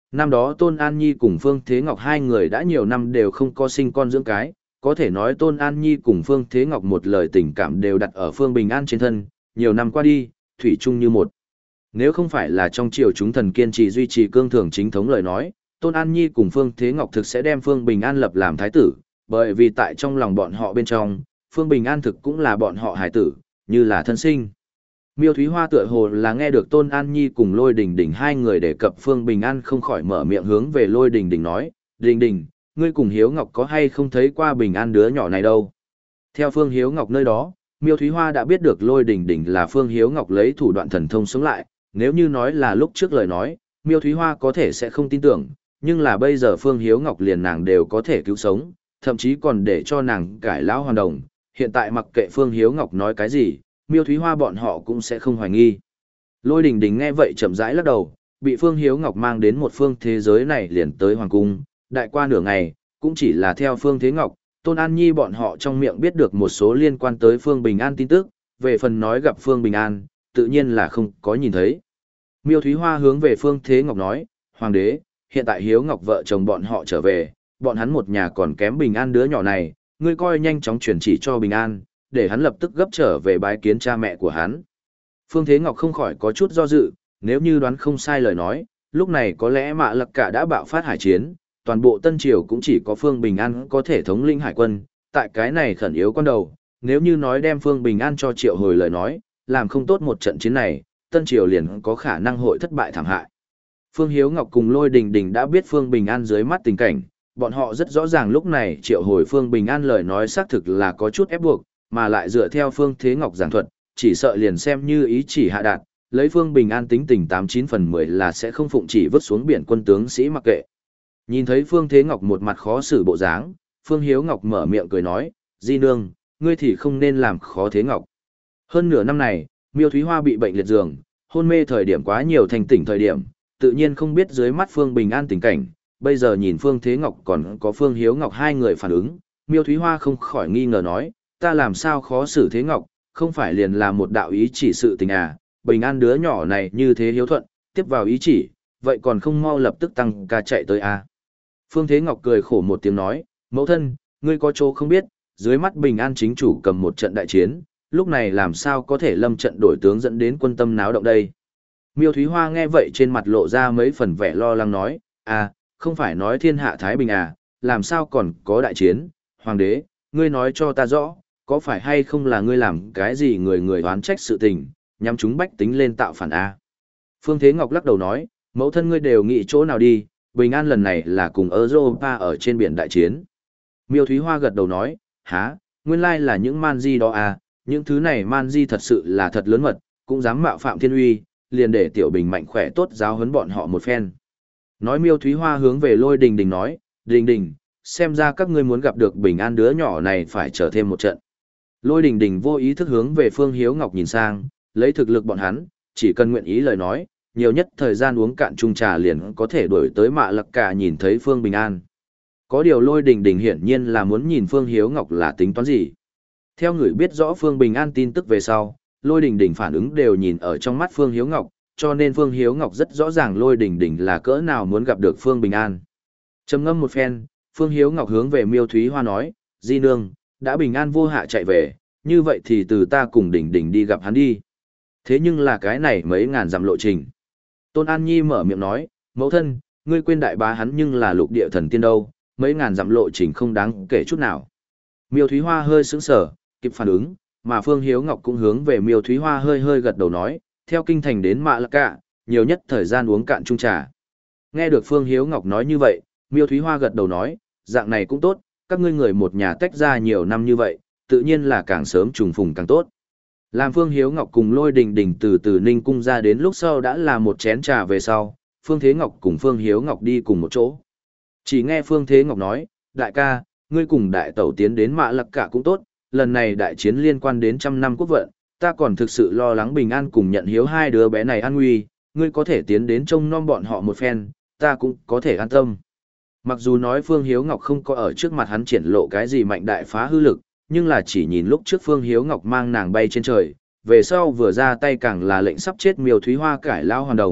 Năm đó Tôn An Nhi cùng Phương Thế Ngọc hai người đã nhiều năm đều không có sinh con dưỡng cái, có thể nói Tôn An Nhi cùng Phương Thế Ngọc một lời tình cảm đều đặt ở Phương Bình An trên thân, nhiều năm qua đi, thủy chung như một. Nếu không phải là trong triều chúng thần kiên trì duy trì cương thường chính thống lời nói, Tôn An Nhi cùng Phương Thế Ngọc thực sẽ đem Phương Bình An lập làm thái tử, bởi vì tại trong lòng bọn họ bên trong, Phương Bình An thực cũng là bọn họ hải tử, như là thân sinh. Miêu Thúy Hoa tựa hồ là nghe được Tôn An Nhi cùng Lôi Đình Đình hai người đề cập Phương Bình An không khỏi mở miệng hướng về Lôi Đình Đình nói, Đình Đình, ngươi cùng Hiếu Ngọc có hay không thấy qua Bình An đứa nhỏ này đâu. Theo Phương Hiếu Ngọc nơi đó, Miêu Thúy Hoa đã biết được Lôi Đình Đình là Phương Hiếu Ngọc lấy thủ đoạn thần thông sống lại, nếu như nói là lúc trước lời nói, Miêu Thúy Hoa có thể sẽ không tin tưởng, nhưng là bây giờ Phương Hiếu Ngọc liền nàng đều có thể cứu sống, thậm chí còn để cho nàng cải lão hoàn đồng, hiện tại mặc kệ Phương Hiếu Ngọc nói cái gì, Miêu Thúy Hoa bọn họ cũng sẽ không hoài nghi. Lôi Đình Đình nghe vậy chậm rãi lắc đầu, bị Phương Hiếu Ngọc mang đến một phương thế giới này liền tới hoàng cung, đại qua nửa ngày, cũng chỉ là theo Phương Thế Ngọc, Tôn An Nhi bọn họ trong miệng biết được một số liên quan tới Phương Bình An tin tức, về phần nói gặp Phương Bình An, tự nhiên là không có nhìn thấy. Miêu Thúy Hoa hướng về Phương Thế Ngọc nói, Hoàng đế, hiện tại Hiếu Ngọc vợ chồng bọn họ trở về, bọn hắn một nhà còn kém Bình An đứa nhỏ này, ngươi coi nhanh chóng chuyển chỉ cho Bình An, để hắn lập tức gấp trở về bái kiến cha mẹ của hắn. Phương Thế Ngọc không khỏi có chút do dự, nếu như đoán không sai lời nói, lúc này có lẽ Mạ Lặc Cả đã bạo phát hải chiến, toàn bộ Tân Triều cũng chỉ có Phương Bình An có thể thống lĩnh hải quân, tại cái này khẩn yếu con đầu, nếu như nói đem Phương Bình An cho triệu hồi lời nói, làm không tốt một trận chiến này, Tân Triều liền có khả năng hội thất bại thảm hại. Phương Hiếu Ngọc cùng Lôi Đình Đình đã biết Phương Bình An dưới mắt tình cảnh, bọn họ rất rõ ràng lúc này triệu hồi Phương Bình An lời nói xác thực là có chút ép buộc, mà lại dựa theo Phương Thế Ngọc giảng thuật, chỉ sợ liền xem như ý chỉ hạ đạt, lấy Phương Bình An tính tình tám chín phần mười là sẽ không phụng chỉ vứt xuống biển quân tướng sĩ mặc kệ. Nhìn thấy Phương Thế Ngọc một mặt khó xử bộ dáng, Phương Hiếu Ngọc mở miệng cười nói, Di nương, ngươi thì không nên làm khó Thế Ngọc. Hơn nửa năm này, Miêu Thúy Hoa bị bệnh liệt giường, hôn mê thời điểm quá nhiều thành tỉnh thời điểm, tự nhiên không biết dưới mắt Phương Bình An tình cảnh, bây giờ nhìn Phương Thế Ngọc còn có Phương Hiếu Ngọc hai người phản ứng, Miêu Thúy Hoa không khỏi nghi ngờ nói, ta làm sao khó xử Thế Ngọc, không phải liền là một đạo ý chỉ sự tình à, Bình An đứa nhỏ này như thế hiếu thuận, tiếp vào ý chỉ, vậy còn không mau lập tức tăng ca chạy tới à. Phương Thế Ngọc cười khổ một tiếng nói, mẫu thân, ngươi có chỗ không biết, dưới mắt Bình An chính chủ cầm một trận đại chiến, lúc này làm sao có thể lâm trận đổi tướng dẫn đến quân tâm náo động đây. Miêu Thúy Hoa nghe vậy trên mặt lộ ra mấy phần vẻ lo lắng nói, à, không phải nói thiên hạ Thái Bình à, làm sao còn có đại chiến, Hoàng đế, ngươi nói cho ta rõ, có phải hay không là ngươi làm cái gì người người oán trách sự tình, nhằm chúng bách tính lên tạo phản à. Phương Thế Ngọc lắc đầu nói, mẫu thân ngươi đều nghĩ chỗ nào đi, Bình An lần này là cùng Europa ở trên biển đại chiến. Miêu Thúy Hoa gật đầu nói, há, nguyên lai là những man di đó à, những thứ này man di thật sự là thật lớn mật, cũng dám mạo phạm thiên uy, liền để Tiểu Bình mạnh khỏe tốt giáo huấn bọn họ một phen. Nói Miêu Thúy Hoa hướng về Lôi Đình Đình nói, Đình Đình, xem ra các ngươi muốn gặp được Bình An đứa nhỏ này phải chờ thêm một trận. Lôi Đình Đình vô ý thức hướng về Phương Hiếu Ngọc nhìn sang, lấy thực lực bọn hắn, chỉ cần nguyện ý lời nói, nhiều nhất thời gian uống cạn chung trà liền có thể đuổi tới Mạ Lặc Cả nhìn thấy Phương Bình An. Có điều Lôi Đình Đình hiển nhiên là muốn nhìn Phương Hiếu Ngọc là tính toán gì. Theo người biết rõ Phương Bình An tin tức về sau, Lôi Đình Đình phản ứng đều nhìn ở trong mắt Phương Hiếu Ngọc, cho nên Phương Hiếu Ngọc rất rõ ràng Lôi Đình Đình là cỡ nào muốn gặp được Phương Bình An. Trầm ngâm một phen, Phương Hiếu Ngọc hướng về Miêu Thúy Hoa nói, Di nương, đã Bình An vô hạ chạy về, như vậy thì từ ta cùng Đình Đình đi gặp hắn đi. Thế nhưng là cái này mấy ngàn dặm lộ trình. Tôn An Nhi mở miệng nói, mẫu thân, ngươi quên đại bá hắn nhưng là lục địa thần tiên đâu, mấy ngàn dặm lộ trình không đáng kể chút nào. Miêu Thúy Hoa hơi sững sờ, kịp phản ứng, mà Phương Hiếu Ngọc cũng hướng về Miêu Thúy Hoa hơi hơi gật đầu nói, theo kinh thành đến Mạ Lặc Cả, nhiều nhất thời gian uống cạn chung trà. Nghe được Phương Hiếu Ngọc nói như vậy, Miêu Thúy Hoa gật đầu nói, dạng này cũng tốt, các ngươi người một nhà tách ra nhiều năm như vậy, tự nhiên là càng sớm trùng phùng càng tốt. Làm Phương Hiếu Ngọc cùng Lôi Đình Đình từ từ Ninh Cung ra đến lúc sau đã là một chén trà về sau, Phương Thế Ngọc cùng Phương Hiếu Ngọc đi cùng một chỗ. Chỉ nghe Phương Thế Ngọc nói, đại ca, ngươi cùng đại tẩu tiến đến Mạ Lặc Cả cũng tốt, lần này đại chiến liên quan đến trăm năm quốc vận, ta còn thực sự lo lắng Bình An cùng Nhận Hiếu hai đứa bé này an nguy, ngươi có thể tiến đến trông nom bọn họ một phen, ta cũng có thể an tâm. Mặc dù nói Phương Hiếu Ngọc không có ở trước mặt hắn triển lộ cái gì mạnh đại phá hư lực, nhưng là chỉ nhìn lúc trước Phương Hiếu Ngọc mang nàng bay trên trời, về sau vừa ra tay càng là lệnh sắp chết Miêu Thúy Hoa cải lao hoàn đồng,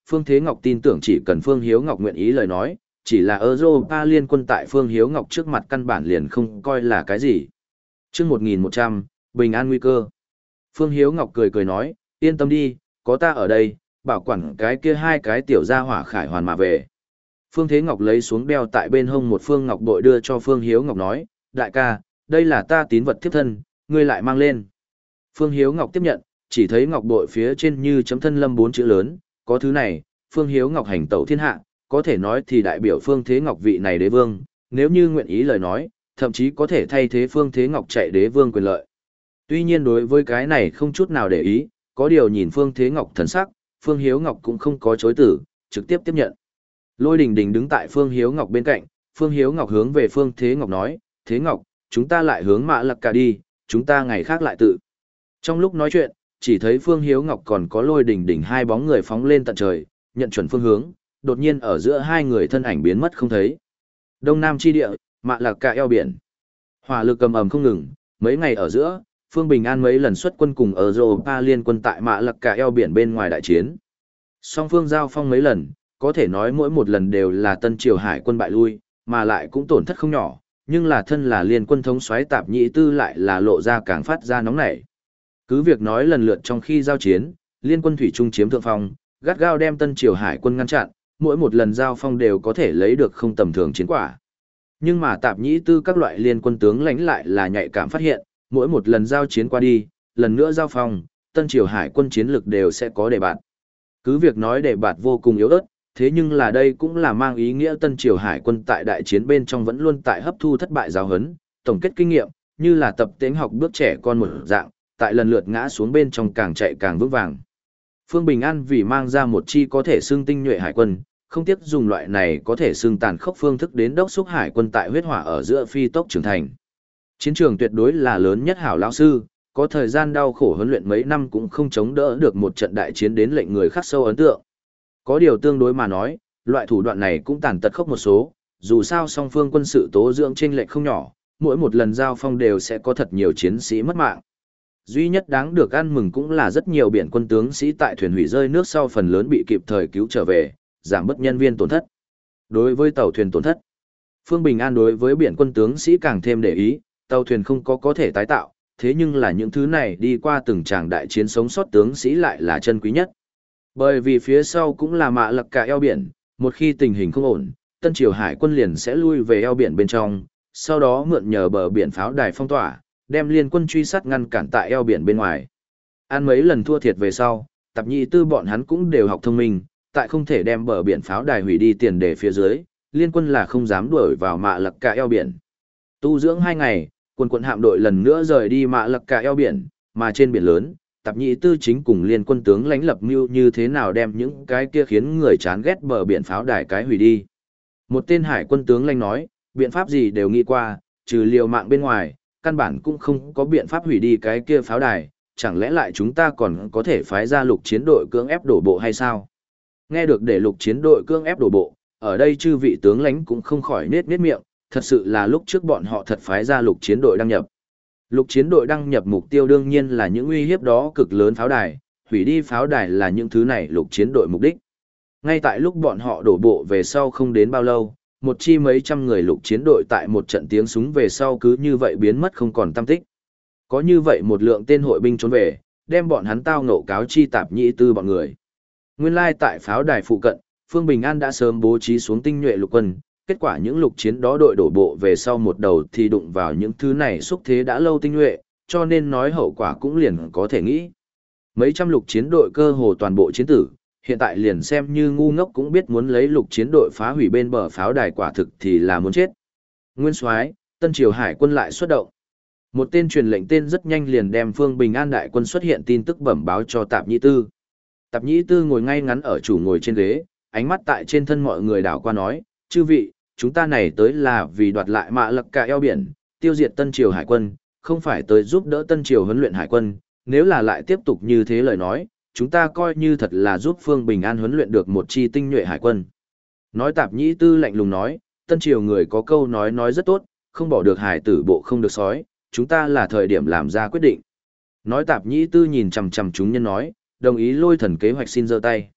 Phương Thế Ngọc tin tưởng chỉ cần Phương Hiếu Ngọc nguyện ý lời nói, chỉ là Europa liên quân tại Phương Hiếu Ngọc trước mặt căn bản liền không coi là cái gì. Chương một nghìn một trăm, bình an nguy cơ. Phương Hiếu Ngọc cười cười nói, yên tâm đi, có ta ở đây, bảo quản cái kia hai cái tiểu gia hỏa khải hoàn mà về. Phương Thế Ngọc lấy xuống đeo tại bên hông một phương ngọc bội đưa cho Phương Hiếu Ngọc nói, đại ca, đây là ta tín vật thiếp thân, ngươi lại mang lên. Phương Hiếu Ngọc tiếp nhận, chỉ thấy ngọc bội phía trên như chấm thân lâm bốn chữ lớn, có thứ này, Phương Hiếu Ngọc hành tẩu thiên hạ, có thể nói thì đại biểu Phương Thế Ngọc vị này đế vương, nếu như nguyện ý lời nói, thậm chí có thể thay thế Phương Thế Ngọc chạy đế vương quyền lợi. Tuy nhiên đối với cái này không chút nào để ý, có điều nhìn Phương Thế Ngọc thần sắc, Phương Hiếu Ngọc cũng không có chối từ, trực tiếp tiếp nhận. Lôi Đình Đình đứng tại Phương Hiếu Ngọc bên cạnh, Phương Hiếu Ngọc hướng về Phương Thế Ngọc nói, Thế Ngọc, chúng ta lại hướng Mạ Lặc Cả đi, chúng ta ngày khác lại tự. Trong lúc nói chuyện, chỉ thấy Phương Hiếu Ngọc còn có Lôi Đình Đình hai bóng người phóng lên tận trời, nhận chuẩn phương hướng, đột nhiên ở giữa hai người thân ảnh biến mất không thấy. Đông Nam chi địa, Mạ Lặc Cả eo biển. Hỏa lực cầm ầm không ngừng, mấy ngày ở giữa, Phương Bình An mấy lần xuất quân cùng ở Europa liên quân tại Mạ Lặc Cả eo biển bên ngoài đại chiến. Song phương giao phong mấy lần, có thể nói mỗi một lần đều là Tân Triều Hải quân bại lui, mà lại cũng tổn thất không nhỏ, nhưng là thân là liên quân thống soái Tạp Nhĩ Tư lại là lộ ra càng phát ra nóng nảy. Cứ việc nói lần lượt trong khi giao chiến, liên quân thủy trung chiếm thượng phong, gắt gao đem Tân Triều Hải quân ngăn chặn, mỗi một lần giao phong đều có thể lấy được không tầm thường chiến quả. Nhưng mà Tạp Nhĩ Tư các loại liên quân tướng lãnh lại là nhạy cảm phát hiện, mỗi một lần giao chiến qua đi, lần nữa giao phong, Tân Triều Hải quân chiến lực đều sẽ có đề bạt. Cứ việc nói đề bạt vô cùng yếu ớt, thế nhưng là đây cũng là mang ý nghĩa Tân Triều Hải quân tại đại chiến bên trong vẫn luôn tại hấp thu thất bại giáo huấn, tổng kết kinh nghiệm, như là tập tễnh học bước trẻ con một dạng, tại lần lượt ngã xuống bên trong càng chạy càng vững vàng. Phương Bình An vì mang ra một chi có thể xưng tinh nhuệ hải quân, không tiếc dùng loại này có thể xưng tàn khốc phương thức đến đốc xúc hải quân tại huyết hỏa ở giữa phi tốc trưởng thành. Chiến trường tuyệt đối là lớn nhất hảo lão sư, có thời gian đau khổ huấn luyện mấy năm cũng không chống đỡ được một trận đại chiến đến lệnh người khắc sâu ấn tượng. Có điều tương đối mà nói, loại thủ đoạn này cũng tàn tật khốc một số, dù sao song phương quân sự tố dưỡng chênh lệch không nhỏ, mỗi một lần giao phong đều sẽ có thật nhiều chiến sĩ mất mạng. Duy nhất đáng được ăn mừng cũng là rất nhiều biển quân tướng sĩ tại thuyền hủy rơi nước sau phần lớn bị kịp thời cứu trở về, giảm bớt nhân viên tổn thất. Đối với tàu thuyền tổn thất, Phương Bình An đối với biển quân tướng sĩ càng thêm để ý, tàu thuyền không có có thể tái tạo, thế nhưng là những thứ này đi qua từng tràng đại chiến sống sót tướng sĩ lại là chân quý nhất. Bởi vì phía sau cũng là Mạ Lặc Cả eo biển, một khi tình hình không ổn, Tân Triều Hải quân liền sẽ lui về eo biển bên trong, sau đó mượn nhờ bờ biển pháo đài phong tỏa, đem liên quân truy sát ngăn cản tại eo biển bên ngoài. Ăn mấy lần thua thiệt về sau, Tạp Nhĩ Tư bọn hắn cũng đều học thông minh, tại không thể đem bờ biển pháo đài hủy đi tiền đề phía dưới, liên quân là không dám đuổi vào Mạ Lặc Cả eo biển. Tu dưỡng hai ngày, quân quận hạm đội lần nữa rời đi Mạ Lặc Cả eo biển, mà trên biển lớn, Tạp Nhĩ Tư chính cùng liên quân tướng lãnh lập mưu như thế nào đem những cái kia khiến người chán ghét bờ biển pháo đài cái hủy đi. Một tên hải quân tướng lãnh nói, biện pháp gì đều nghĩ qua, trừ liều mạng bên ngoài, căn bản cũng không có biện pháp hủy đi cái kia pháo đài, chẳng lẽ lại chúng ta còn có thể phái ra lục chiến đội cưỡng ép đổ bộ hay sao? Nghe được để lục chiến đội cưỡng ép đổ bộ, ở đây chư vị tướng lãnh cũng không khỏi nết nết miệng, thật sự là lúc trước bọn họ thật phái ra lục chiến đội đăng nhập. Lục chiến đội đăng nhập mục tiêu đương nhiên là những uy hiếp đó cực lớn pháo đài, hủy đi pháo đài là những thứ này lục chiến đội mục đích. Ngay tại lúc bọn họ đổ bộ về sau không đến bao lâu, một chi mấy trăm người lục chiến đội tại một trận tiếng súng về sau cứ như vậy biến mất không còn tăm tích. Có như vậy một lượng tên hội binh trốn về, đem bọn hắn tao ngộ cáo chi Tạp Nhĩ Tư bọn người. Nguyên lai tại pháo đài phụ cận, Phương Bình An đã sớm bố trí xuống tinh nhuệ lục quân, kết quả những lục chiến đó đội đổ bộ về sau một đầu thì đụng vào những thứ này xúc thế đã lâu tinh nhuệ, cho nên nói hậu quả cũng liền có thể nghĩ. Mấy trăm lục chiến đội cơ hồ toàn bộ chiến tử, hiện tại liền xem như ngu ngốc cũng biết muốn lấy lục chiến đội phá hủy bên bờ pháo đài quả thực thì là muốn chết. Nguyên soái, Tân Triều Hải quân lại xuất động. Một tên truyền lệnh tên rất nhanh liền đem Phương Bình An đại quân xuất hiện tin tức bẩm báo cho Tạp Nhĩ Tư. Tạp Nhĩ Tư ngồi ngay ngắn ở chủ ngồi trên ghế, ánh mắt tại trên thân mọi người đảo qua nói, chư vị, chúng ta này tới là vì đoạt lại Mạ Lặc Cả eo biển, tiêu diệt Tân Triều Hải quân, không phải tới giúp đỡ Tân Triều huấn luyện hải quân, nếu là lại tiếp tục như thế lời nói, chúng ta coi như thật là giúp Phương Bình An huấn luyện được một chi tinh nhuệ hải quân. Nói Tạp Nhĩ Tư lạnh lùng nói, Tân Triều người có câu nói nói rất tốt, không bỏ được hải tử bộ không được sói, chúng ta là thời điểm làm ra quyết định. Nói Tạp Nhĩ Tư nhìn chằm chằm chúng nhân nói, đồng ý Lôi Thần kế hoạch xin giơ tay.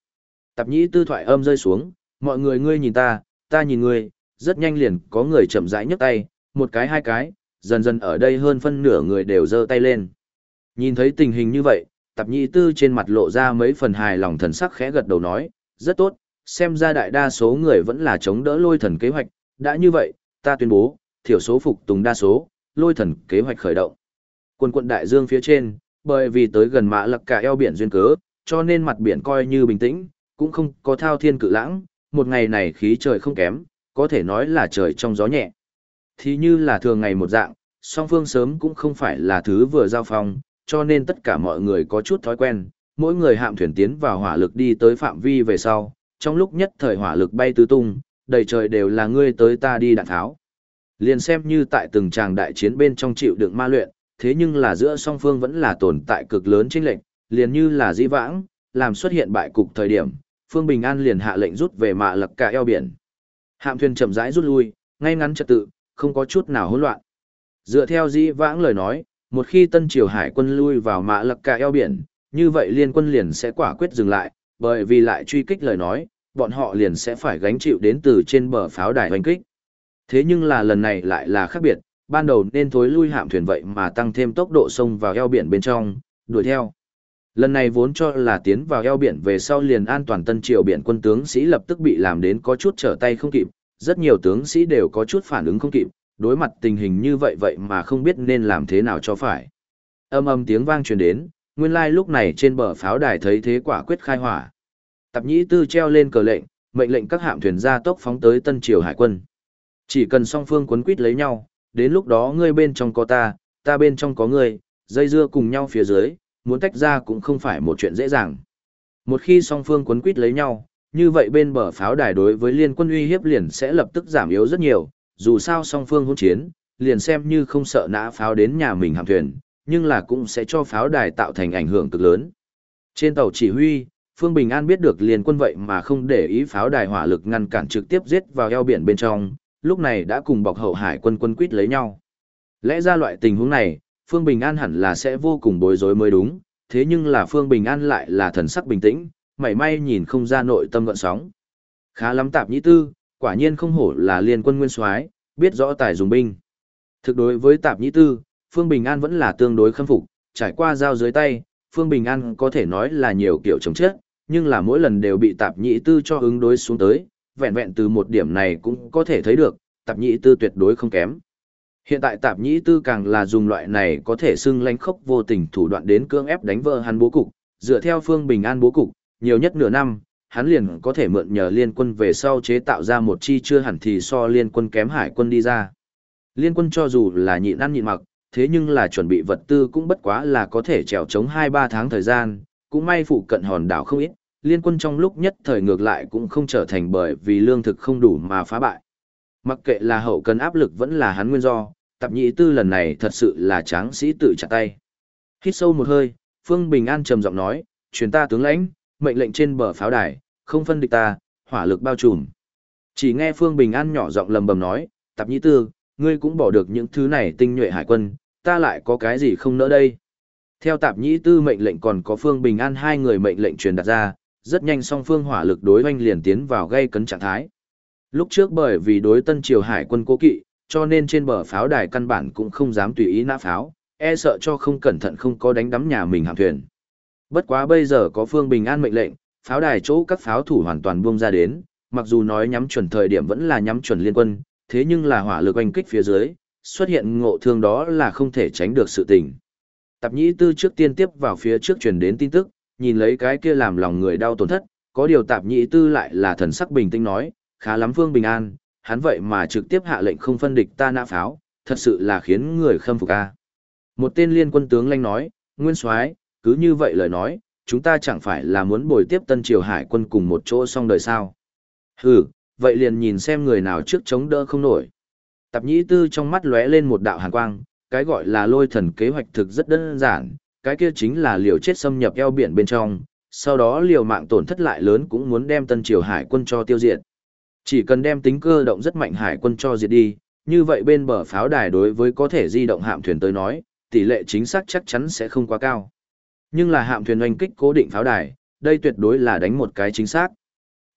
Tạp nhĩ tư thoại âm rơi xuống, mọi người ngươi nhìn ta, ta nhìn ngươi, rất nhanh liền có người chậm rãi nhấc tay, một cái hai cái, dần dần ở đây hơn phân nửa người đều giơ tay lên. Nhìn thấy tình hình như vậy, tạp nhĩ tư trên mặt lộ ra mấy phần hài lòng thần sắc khẽ gật đầu nói, rất tốt, xem ra đại đa số người vẫn là chống đỡ lôi thần kế hoạch, đã như vậy, ta tuyên bố, thiểu số phục tùng đa số, lôi thần kế hoạch khởi động. Quân quận đại dương phía trên, bởi vì tới gần mã lặc cả eo biển duyên cớ, cho nên mặt biển coi như bình tĩnh, cũng không có thao thiên cự lãng, một ngày này khí trời không kém, có thể nói là trời trong gió nhẹ. Thì như là thường ngày một dạng, song phương sớm cũng không phải là thứ vừa giao phong, cho nên tất cả mọi người có chút thói quen, mỗi người hạm thuyền tiến vào hỏa lực đi tới phạm vi về sau, trong lúc nhất thời hỏa lực bay tứ tung, đầy trời đều là ngươi tới ta đi đạn tháo. Liền xem như tại từng tràng đại chiến bên trong chịu đựng ma luyện, thế nhưng là giữa song phương vẫn là tồn tại cực lớn chênh lệch, liền như là dĩ vãng, làm xuất hiện bại cục thời điểm, Phương Bình An liền hạ lệnh rút về mạ lặc cả eo biển. Hạm thuyền chậm rãi rút lui, ngay ngắn trật tự, không có chút nào hỗn loạn. Dựa theo dĩ vãng lời nói, một khi Tân Triều Hải quân lui vào mạ lặc cả eo biển, như vậy liên quân liền sẽ quả quyết dừng lại, bởi vì lại truy kích lời nói, bọn họ liền sẽ phải gánh chịu đến từ trên bờ pháo đài hoành kích. Thế nhưng là lần này lại là khác biệt, ban đầu nên thối lui hạm thuyền vậy mà tăng thêm tốc độ sông vào eo biển bên trong, đuổi theo. Lần này vốn cho là tiến vào eo biển về sau liền an toàn Tân Triều biển quân tướng sĩ lập tức bị làm đến có chút trở tay không kịp, rất nhiều tướng sĩ đều có chút phản ứng không kịp, đối mặt tình hình như vậy vậy mà không biết nên làm thế nào cho phải. Âm âm tiếng vang truyền đến, nguyên lai lúc này trên bờ pháo đài thấy thế quả quyết khai hỏa. Tạp nhĩ tư treo lên cờ lệnh, mệnh lệnh các hạm thuyền ra tốc phóng tới Tân Triều Hải quân. Chỉ cần song phương quấn quýt lấy nhau, đến lúc đó ngươi bên trong có ta, ta bên trong có ngươi, dây dưa cùng nhau phía dưới, muốn tách ra cũng không phải một chuyện dễ dàng. Một khi song phương quấn quýt lấy nhau, như vậy bên bờ pháo đài đối với liên quân uy hiếp liền sẽ lập tức giảm yếu rất nhiều, dù sao song phương hỗn chiến, liền xem như không sợ nã pháo đến nhà mình hạm thuyền, nhưng là cũng sẽ cho pháo đài tạo thành ảnh hưởng cực lớn. Trên tàu chỉ huy, Phương Bình An biết được liên quân vậy mà không để ý pháo đài hỏa lực ngăn cản trực tiếp giết vào eo biển bên trong, lúc này đã cùng bọc hậu hải quân quân quýt lấy nhau. Lẽ ra loại tình huống này, Phương Bình An hẳn là sẽ vô cùng bối rối mới đúng, thế nhưng là Phương Bình An lại là thần sắc bình tĩnh, mảy may nhìn không ra nội tâm gợn sóng. Khá lắm tạp nhĩ tư, quả nhiên không hổ là liên quân nguyên soái, biết rõ tài dùng binh. Thực đối với tạp nhĩ tư, Phương Bình An vẫn là tương đối khâm phục, trải qua giao dưới tay, Phương Bình An có thể nói là nhiều kiểu chống chết, nhưng là mỗi lần đều bị tạp nhĩ tư cho ứng đối xuống tới, vẹn vẹn từ một điểm này cũng có thể thấy được, tạp nhĩ tư tuyệt đối không kém. Hiện tại tạp nhĩ tư càng là dùng loại này có thể xưng lánh khốc vô tình thủ đoạn đến cưỡng ép đánh vỡ hắn bố cục, dựa theo Phương Bình An bố cục, nhiều nhất nửa năm, hắn liền có thể mượn nhờ liên quân về sau chế tạo ra một chi chưa hẳn thì so liên quân kém hải quân đi ra. Liên quân cho dù là nhịn ăn nhịn mặc, thế nhưng là chuẩn bị vật tư cũng bất quá là có thể trèo chống hai ba tháng thời gian, cũng may phụ cận hòn đảo không ít, liên quân trong lúc nhất thời ngược lại cũng không trở thành bởi vì lương thực không đủ mà phá bại. Mặc kệ là hậu cần áp lực vẫn là hắn nguyên do, tạp nhĩ tư lần này thật sự là tráng sĩ tự chặt tay. Hít sâu một hơi, Phương Bình An trầm giọng nói, truyền ta tướng lãnh, mệnh lệnh trên bờ pháo đài, không phân địch ta, hỏa lực bao trùm. Chỉ nghe Phương Bình An nhỏ giọng lầm bầm nói, tạp nhĩ tư, ngươi cũng bỏ được những thứ này tinh nhuệ hải quân, ta lại có cái gì không nỡ đây. Theo tạp nhĩ tư mệnh lệnh còn có Phương Bình An hai người mệnh lệnh truyền đặt ra, rất nhanh song phương hỏa lực đối oanh liền tiến vào gây cấn trạng thái. Lúc trước bởi vì đối Tân Triều Hải quân cố kỵ, cho nên trên bờ pháo đài căn bản cũng không dám tùy ý nã pháo, e sợ cho không cẩn thận không có đánh đắm nhà mình hạm thuyền. Bất quá bây giờ có Phương Bình An mệnh lệnh, pháo đài chỗ các pháo thủ hoàn toàn buông ra đến, mặc dù nói nhắm chuẩn thời điểm vẫn là nhắm chuẩn liên quân, thế nhưng là hỏa lực oanh kích phía dưới, xuất hiện ngộ thương đó là không thể tránh được sự tình. Tạp nhĩ tư trước tiên tiếp vào phía trước truyền đến tin tức, nhìn lấy cái kia làm lòng người đau tổn thất, có điều tạp nhĩ tư lại là thần sắc bình tĩnh nói, khá lắm Phương Bình An, hắn vậy mà trực tiếp hạ lệnh không phân địch ta nã pháo, thật sự là khiến người khâm phục a. Một tên liên quân tướng lanh nói, nguyên soái, cứ như vậy lời nói, chúng ta chẳng phải là muốn bồi tiếp Tân Triều Hải quân cùng một chỗ xong đời sao. Hừ, vậy liền nhìn xem người nào trước chống đỡ không nổi. Tạp nhĩ tư trong mắt lóe lên một đạo hàn quang, cái gọi là lôi thần kế hoạch thực rất đơn giản, cái kia chính là liều chết xâm nhập eo biển bên trong, sau đó liều mạng tổn thất lại lớn cũng muốn đem Tân Triều Hải quân cho tiêu diệt. Chỉ cần đem tính cơ động rất mạnh hải quân cho diệt đi, như vậy bên bờ pháo đài đối với có thể di động hạm thuyền tới nói, tỷ lệ chính xác chắc chắn sẽ không quá cao. Nhưng là hạm thuyền oanh kích cố định pháo đài, đây tuyệt đối là đánh một cái chính xác.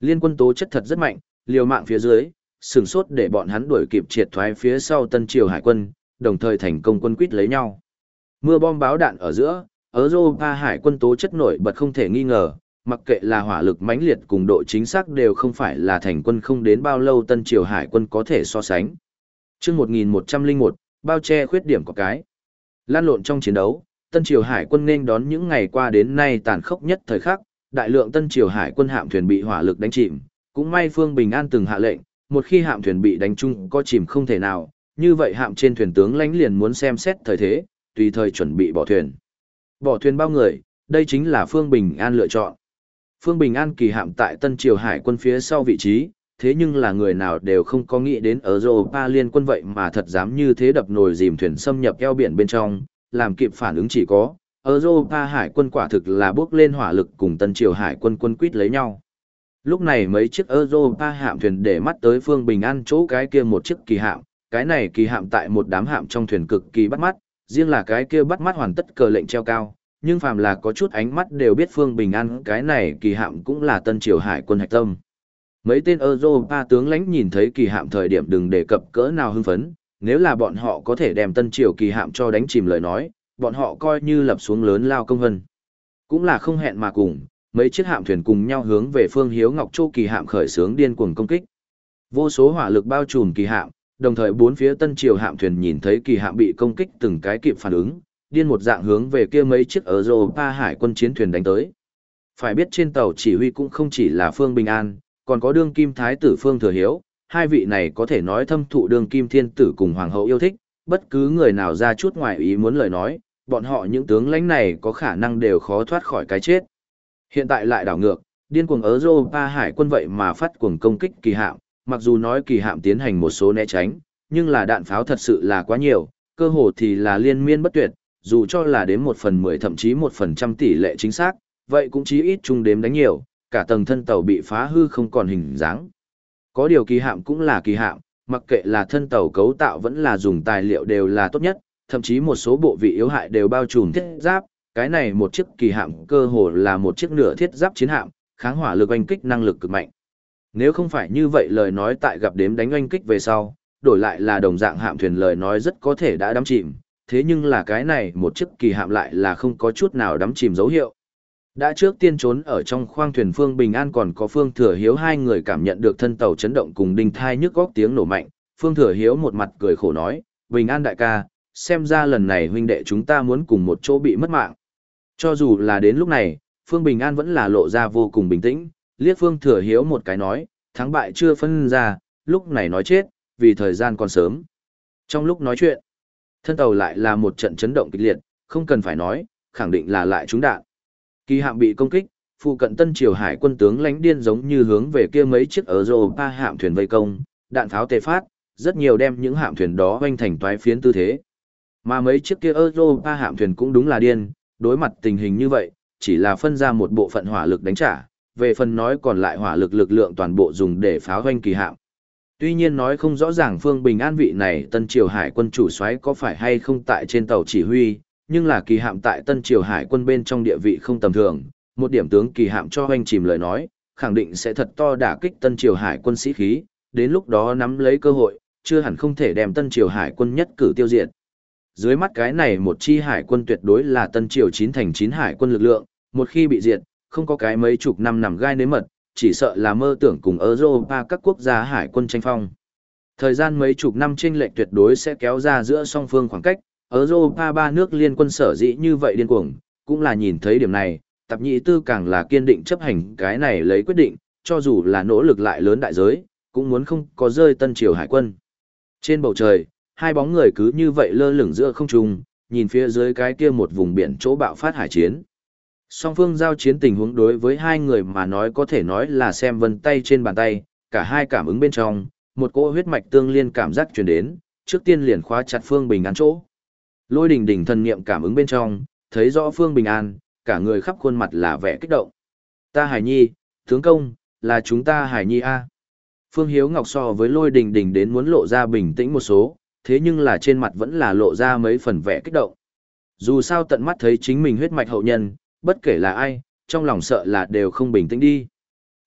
Liên quân tố chất thật rất mạnh, liều mạng phía dưới, sừng sốt để bọn hắn đuổi kịp triệt thoái phía sau Tân Triều hải quân, đồng thời thành công quân quýt lấy nhau. Mưa bom báo đạn ở giữa, Europa hải quân tố chất nổi bật không thể nghi ngờ, mặc kệ là hỏa lực mãnh liệt cùng độ chính xác đều không phải là thành quân không đến bao lâu Tân Triều hải quân có thể so sánh. Chương một nghìn một trăm lẻ một, bao che khuyết điểm của cái. Lan lộn trong chiến đấu, Tân Triều hải quân nên đón những ngày qua đến nay tàn khốc nhất thời khắc, đại lượng Tân Triều hải quân hạm thuyền bị hỏa lực đánh chìm, cũng may Phương Bình An từng hạ lệnh, một khi hạm thuyền bị đánh chung có chìm không thể nào, như vậy hạm trên thuyền tướng lãnh liền muốn xem xét thời thế, tùy thời chuẩn bị bỏ thuyền. Bỏ thuyền bao người, đây chính là Phương Bình An lựa chọn. Phương Bình An kỳ hạm tại Tân Triều hải quân phía sau vị trí, thế nhưng là người nào đều không có nghĩ đến ở Europa liên quân vậy mà thật dám như thế đập nồi dìm thuyền xâm nhập eo biển bên trong, làm kịp phản ứng chỉ có, Europa hải quân quả thực là bước lên hỏa lực cùng Tân Triều hải quân quân quýt lấy nhau. Lúc này mấy chiếc Europa hạm thuyền để mắt tới Phương Bình An chỗ cái kia một chiếc kỳ hạm, cái này kỳ hạm tại một đám hạm trong thuyền cực kỳ bắt mắt, riêng là cái kia bắt mắt hoàn tất cờ lệnh treo cao, nhưng phàm là có chút ánh mắt đều biết Phương Bình An cái này kỳ hạm cũng là Tân Triều hải quân hạch tâm. Mấy tên Europa tướng lãnh nhìn thấy kỳ hạm thời điểm đừng đề cập cỡ nào hưng phấn, nếu là bọn họ có thể đem Tân Triều kỳ hạm cho đánh chìm lời nói, bọn họ coi như lập xuống lớn lao công hân. Cũng là không hẹn mà cùng, mấy chiếc hạm thuyền cùng nhau hướng về Phương Hiếu Ngọc Châu kỳ hạm khởi xướng điên cuồng công kích. Vô số hỏa lực bao trùm kỳ hạm, đồng thời bốn phía Tân Triều hạm thuyền nhìn thấy kỳ hạm bị công kích từng cái kịp phản ứng, điên một dạng hướng về kia mấy chiếc Europa hải quân chiến thuyền đánh tới. Phải biết trên tàu chỉ huy cũng không chỉ là Phương Bình An, còn có đương kim thái tử Phương Thừa Hiếu, hai vị này có thể nói thâm thụ đương kim thiên tử cùng hoàng hậu yêu thích, bất cứ người nào ra chút ngoài ý muốn lời nói, bọn họ những tướng lãnh này có khả năng đều khó thoát khỏi cái chết. Hiện tại lại đảo ngược, điên cuồng Europa hải quân vậy mà phát cuồng công kích kỳ hạm, mặc dù nói kỳ hạm tiến hành một số né tránh, nhưng là đạn pháo thật sự là quá nhiều, cơ hồ thì là liên miên bất tuyệt, dù cho là đến một phần mười thậm chí một phần trăm tỷ lệ chính xác, vậy cũng chí ít chung đếm đánh nhiều, cả tầng thân tàu bị phá hư không còn hình dáng. Có điều kỳ hạm cũng là kỳ hạm, mặc kệ là thân tàu cấu tạo vẫn là dùng tài liệu đều là tốt nhất, thậm chí một số bộ vị yếu hại đều bao trùm thiết giáp, cái này một chiếc kỳ hạm cơ hồ là một chiếc nửa thiết giáp chiến hạm, kháng hỏa lực oanh kích năng lực cực mạnh. Nếu không phải như vậy lời nói tại gặp đếm đánh oanh kích về sau, đổi lại là đồng dạng hạm thuyền lời nói rất có thể đã đắm chìm, thế nhưng là cái này một chiếc kỳ hạm lại là không có chút nào đắm chìm dấu hiệu. Đã trước tiên trốn ở trong khoang thuyền Phương Bình An còn có Phương Thừa Hiếu hai người cảm nhận được thân tàu chấn động cùng đinh thai nhức góc tiếng nổ mạnh, Phương Thừa Hiếu một mặt cười khổ nói, Bình An đại ca, xem ra lần này huynh đệ chúng ta muốn cùng một chỗ bị mất mạng. Cho dù là đến lúc này, Phương Bình An vẫn là lộ ra vô cùng bình tĩnh, liếc Phương Thừa Hiếu một cái nói, thắng bại chưa phân ra, lúc này nói chết, vì thời gian còn sớm. Trong lúc nói chuyện, thân tàu lại là một trận chấn động kịch liệt, không cần phải nói, khẳng định là lại trúng đạn. Kỳ hạm bị công kích, phụ cận Tân Triều hải quân tướng lãnh điên giống như hướng về kia mấy chiếc Europa hạm thuyền vây công, đạn pháo tề phát, rất nhiều đem những hạm thuyền đó hoành thành toái phiến tư thế. Mà mấy chiếc kia Europa hạm thuyền cũng đúng là điên, đối mặt tình hình như vậy, chỉ là phân ra một bộ phận hỏa lực đánh trả, về phần nói còn lại hỏa lực lực lượng toàn bộ dùng để phá hoành kỳ hạm. Tuy nhiên nói không rõ ràng Phương Bình An vị này Tân Triều hải quân chủ soái có phải hay không tại trên tàu chỉ huy, nhưng là kỳ hạm tại Tân Triều hải quân bên trong địa vị không tầm thường, một điểm tướng kỳ hạm cho hoành chìm lời nói, khẳng định sẽ thật to đả kích Tân Triều hải quân sĩ khí, đến lúc đó nắm lấy cơ hội, chưa hẳn không thể đem Tân Triều hải quân nhất cử tiêu diệt. Dưới mắt cái này một chi hải quân tuyệt đối là Tân Triều chín thành chín hải quân lực lượng, một khi bị diệt, không có cái mấy chục năm nằm gai nếm mật, chỉ sợ là mơ tưởng cùng Europa các quốc gia hải quân tranh phong. Thời gian mấy chục năm chênh lệch tuyệt đối sẽ kéo ra giữa song phương khoảng cách, Europa ba nước liên quân sở dĩ như vậy điên cuồng, cũng là nhìn thấy điểm này, Tạp Nhĩ Tư càng là kiên định chấp hành cái này lấy quyết định, cho dù là nỗ lực lại lớn đại giới, cũng muốn không có rơi Tân Triều hải quân. Trên bầu trời, hai bóng người cứ như vậy lơ lửng giữa không trung, nhìn phía dưới cái kia một vùng biển chỗ bạo phát hải chiến. Song phương giao chiến tình huống đối với hai người mà nói có thể nói là xem vân tay trên bàn tay, cả hai cảm ứng bên trong, một cỗ huyết mạch tương liên cảm giác truyền đến, trước tiên liền khóa chặt Phương Bình An chỗ. Lôi Đình Đình thần niệm cảm ứng bên trong, thấy rõ Phương Bình An, cả người khắp khuôn mặt là vẻ kích động. Ta Hải Nhi, tướng công, là chúng ta Hải Nhi a. Phương Hiếu Ngọc so với Lôi Đình Đình đến muốn lộ ra bình tĩnh một số, thế nhưng là trên mặt vẫn là lộ ra mấy phần vẻ kích động. Dù sao tận mắt thấy chính mình huyết mạch hậu nhân, bất kể là ai, trong lòng sợ là đều không bình tĩnh đi.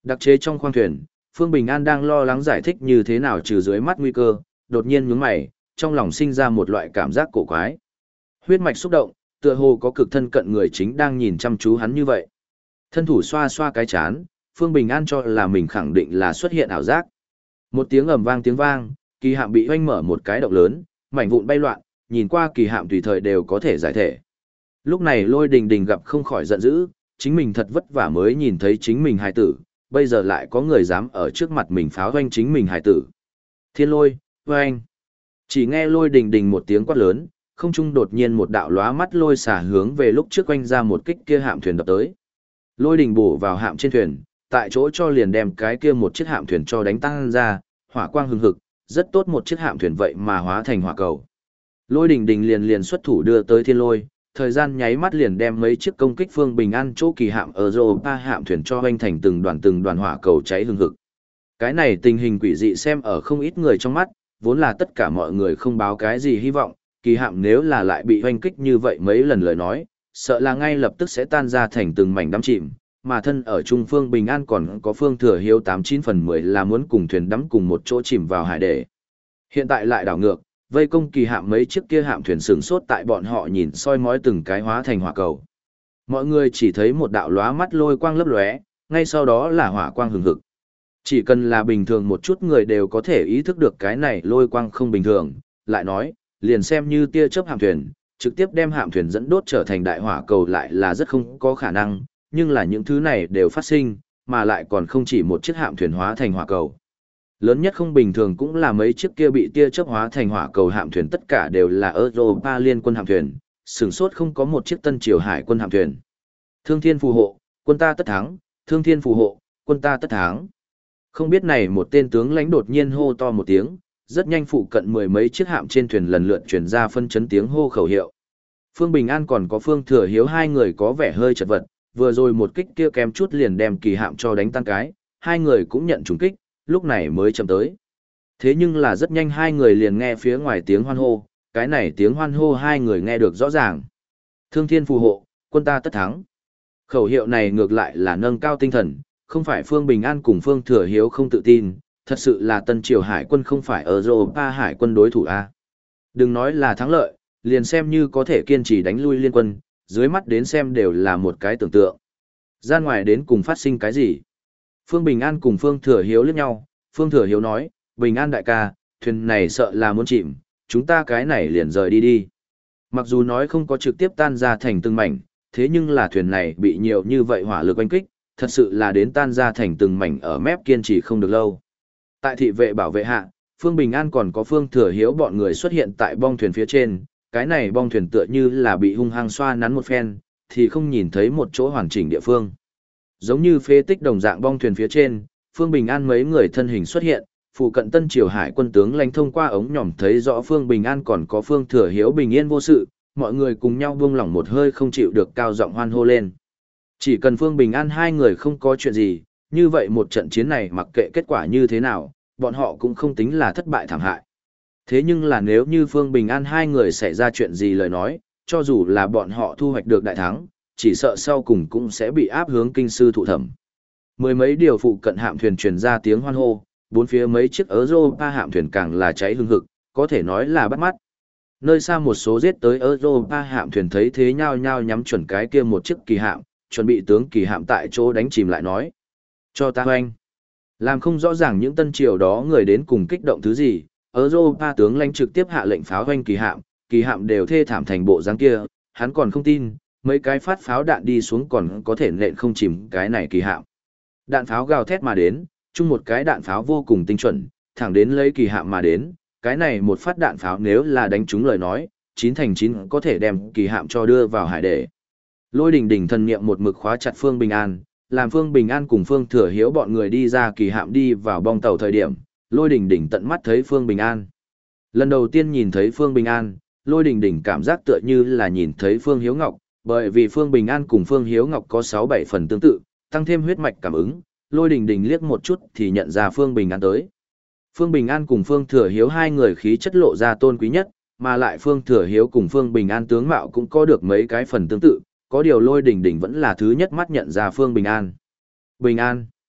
Đặc chế trong khoang thuyền, Phương Bình An đang lo lắng giải thích như thế nào trừ dưới mắt nguy cơ, đột nhiên nhướng mày, trong lòng sinh ra một loại cảm giác cổ quái. Huyết mạch xúc động, tựa hồ có cực thân cận người chính đang nhìn chăm chú hắn như vậy. Thân thủ xoa xoa cái chán, Phương Bình An cho là mình khẳng định là xuất hiện ảo giác. Một tiếng ầm vang tiếng vang, kỳ hạm bị oanh mở một cái động lớn, mảnh vụn bay loạn, nhìn qua kỳ hạm tùy thời đều có thể giải thể. Lúc này Lôi Đình Đình gặp không khỏi giận dữ, chính mình thật vất vả mới nhìn thấy chính mình hài tử, bây giờ lại có người dám ở trước mặt mình pháo hoanh chính mình hài tử. Thiên lôi, oanh. Chỉ nghe Lôi Đình Đình một tiếng quát lớn, không trung đột nhiên một đạo lóa mắt lôi xả hướng về lúc trước quanh ra một kích kia hạm thuyền đập tới. Lôi đình bổ vào hạm trên thuyền, tại chỗ cho liền đem cái kia một chiếc hạm thuyền cho đánh tăng ra, hỏa quang hừng hực, rất tốt một chiếc hạm thuyền vậy mà hóa thành hỏa cầu. Lôi đình đình liền liền xuất thủ đưa tới thiên lôi, thời gian nháy mắt liền đem mấy chiếc công kích Phương Bình An chỗ kỳ hạm ở Europa hạm thuyền cho hoành thành từng đoàn từng đoàn hỏa cầu cháy hừng hực. Cái này tình hình quỷ dị xem ở không ít người trong mắt, vốn là tất cả mọi người không báo cái gì hy vọng, kỳ hạm nếu là lại bị hoành kích như vậy mấy lần lời nói, sợ là ngay lập tức sẽ tan ra thành từng mảnh đắm chìm, mà thân ở Trung Phương Bình An còn có Phương Thừa Hiếu tám chín phần mười là muốn cùng thuyền đắm cùng một chỗ chìm vào hải để. Hiện tại lại đảo ngược, vây công kỳ hạm mấy chiếc kia hạm thuyền sừng sốt tại bọn họ nhìn soi mói từng cái hóa thành hỏa cầu. Mọi người chỉ thấy một đạo lóa mắt lôi quang lấp lóe, ngay sau đó là hỏa quang hừng hực. Chỉ cần là bình thường một chút người đều có thể ý thức được cái này lôi quang không bình thường, lại nói, liền xem như tia chớp hạm thuyền, trực tiếp đem hạm thuyền dẫn đốt trở thành đại hỏa cầu lại là rất không có khả năng, nhưng là những thứ này đều phát sinh, mà lại còn không chỉ một chiếc hạm thuyền hóa thành hỏa cầu. Lớn nhất không bình thường cũng là mấy chiếc kia bị tia chớp hóa thành hỏa cầu hạm thuyền tất cả đều là Europa liên quân hạm thuyền, sừng sốt không có một chiếc Tân Triều Hải quân hạm thuyền. Thương thiên phù hộ, quân ta tất thắng, thương thiên phù hộ, quân ta tất thắng. Không biết này một tên tướng lãnh đột nhiên hô to một tiếng, rất nhanh phụ cận mười mấy chiếc hạm trên thuyền lần lượt truyền ra phân chấn tiếng hô khẩu hiệu. Phương Bình An còn có Phương Thừa Hiếu hai người có vẻ hơi chật vật, vừa rồi một kích kia kém chút liền đem kỳ hạm cho đánh tan cái, hai người cũng nhận trúng kích, lúc này mới chậm tới. Thế nhưng là rất nhanh hai người liền nghe phía ngoài tiếng hoan hô, cái này tiếng hoan hô hai người nghe được rõ ràng. Thương thiên phù hộ, quân ta tất thắng. Khẩu hiệu này ngược lại là nâng cao tinh thần, không phải Phương Bình An cùng Phương Thừa Hiếu không tự tin, thật sự là Tân Triều Hải quân không phải ở Europa Hải quân đối thủ A. Đừng nói là thắng lợi, liền xem như có thể kiên trì đánh lui liên quân, dưới mắt đến xem đều là một cái tưởng tượng. Ra ngoài đến cùng phát sinh cái gì? Phương Bình An cùng Phương Thừa Hiếu liếc nhau, Phương Thừa Hiếu nói, Bình An đại ca, thuyền này sợ là muốn chìm, chúng ta cái này liền rời đi đi. Mặc dù nói không có trực tiếp tan ra thành từng mảnh, thế nhưng là thuyền này bị nhiều như vậy hỏa lực oanh kích, thật sự là đến tan ra thành từng mảnh ở mép kiên trì không được lâu. Tại thị vệ bảo vệ hạ, Phương Bình An còn có Phương Thừa Hiếu bọn người xuất hiện tại bong thuyền phía trên, cái này bong thuyền tựa như là bị hung hăng xoa nắn một phen, thì không nhìn thấy một chỗ hoàn chỉnh địa phương. Giống như phế tích đồng dạng bong thuyền phía trên, Phương Bình An mấy người thân hình xuất hiện, phụ cận Tân Triều Hải quân tướng lãnh thông qua ống nhòm thấy rõ Phương Bình An còn có Phương Thừa Hiếu bình yên vô sự, mọi người cùng nhau buông lỏng một hơi không chịu được cao giọng hoan hô lên. Chỉ cần Phương Bình An hai người không có chuyện gì, như vậy một trận chiến này mặc kệ kết quả như thế nào, bọn họ cũng không tính là thất bại thảm hại. Thế nhưng là nếu như Phương Bình An hai người xảy ra chuyện gì lời nói, cho dù là bọn họ thu hoạch được đại thắng, chỉ sợ sau cùng cũng sẽ bị áp hướng kinh sư thụ thẩm. Mười mấy điều phụ cận hạm thuyền truyền ra tiếng hoan hô, bốn phía mấy chiếc Europa hạm thuyền càng là cháy hừng hực, có thể nói là bắt mắt. Nơi xa một số giết tới Europa hạm thuyền thấy thế nhao nhao nhắm chuẩn cái kia một chiếc kỳ hạm, chuẩn bị tướng kỳ hạm tại chỗ đánh chìm lại nói. Cho ta hoanh. Làm không rõ ràng những tân triều đó người đến cùng kích động thứ gì, Europa tướng lãnh trực tiếp hạ lệnh pháo hoanh kỳ hạm, kỳ hạm đều thê thảm thành bộ dáng kia, hắn còn không tin, mấy cái phát pháo đạn đi xuống còn có thể nện không chìm cái này kỳ hạm. Đạn pháo gào thét mà đến, chung một cái đạn pháo vô cùng tinh chuẩn, thẳng đến lấy kỳ hạm mà đến, cái này một phát đạn pháo nếu là đánh trúng lời nói, chín thành chín có thể đem kỳ hạm cho đưa vào hải để. Lôi Đình Đình thần niệm một mực khóa chặt Phương Bình An, làm Phương Bình An cùng Phương Thừa Hiếu bọn người đi ra kỳ hạm đi vào bong tàu thời điểm, Lôi Đình Đình tận mắt thấy Phương Bình An. Lần đầu tiên nhìn thấy Phương Bình An, Lôi Đình Đình cảm giác tựa như là nhìn thấy Phương Hiếu Ngọc, bởi vì Phương Bình An cùng Phương Hiếu Ngọc có sáu bảy phần tương tự, tăng thêm huyết mạch cảm ứng, Lôi Đình Đình liếc một chút thì nhận ra Phương Bình An tới. Phương Bình An cùng Phương Thừa Hiếu hai người khí chất lộ ra tôn quý nhất, mà lại Phương Thừa Hiếu cùng Phương Bình An tướng mạo cũng có được mấy cái phần tương tự, có điều Lôi Đình Đình vẫn là thứ nhất mắt nhận ra Phương Bình An. Bình An.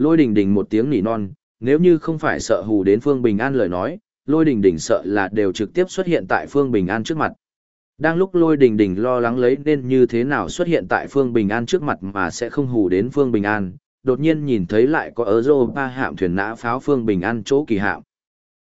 Lôi đình đình một tiếng nỉ non, nếu như không phải sợ hù đến Phương Bình An lời nói, lôi đình đình sợ là đều trực tiếp xuất hiện tại Phương Bình An trước mặt. Đang lúc lôi đình đình lo lắng lấy nên như thế nào xuất hiện tại Phương Bình An trước mặt mà sẽ không hù đến Phương Bình An, đột nhiên nhìn thấy lại có Europa hạm thuyền nã pháo Phương Bình An chỗ kỳ hạm,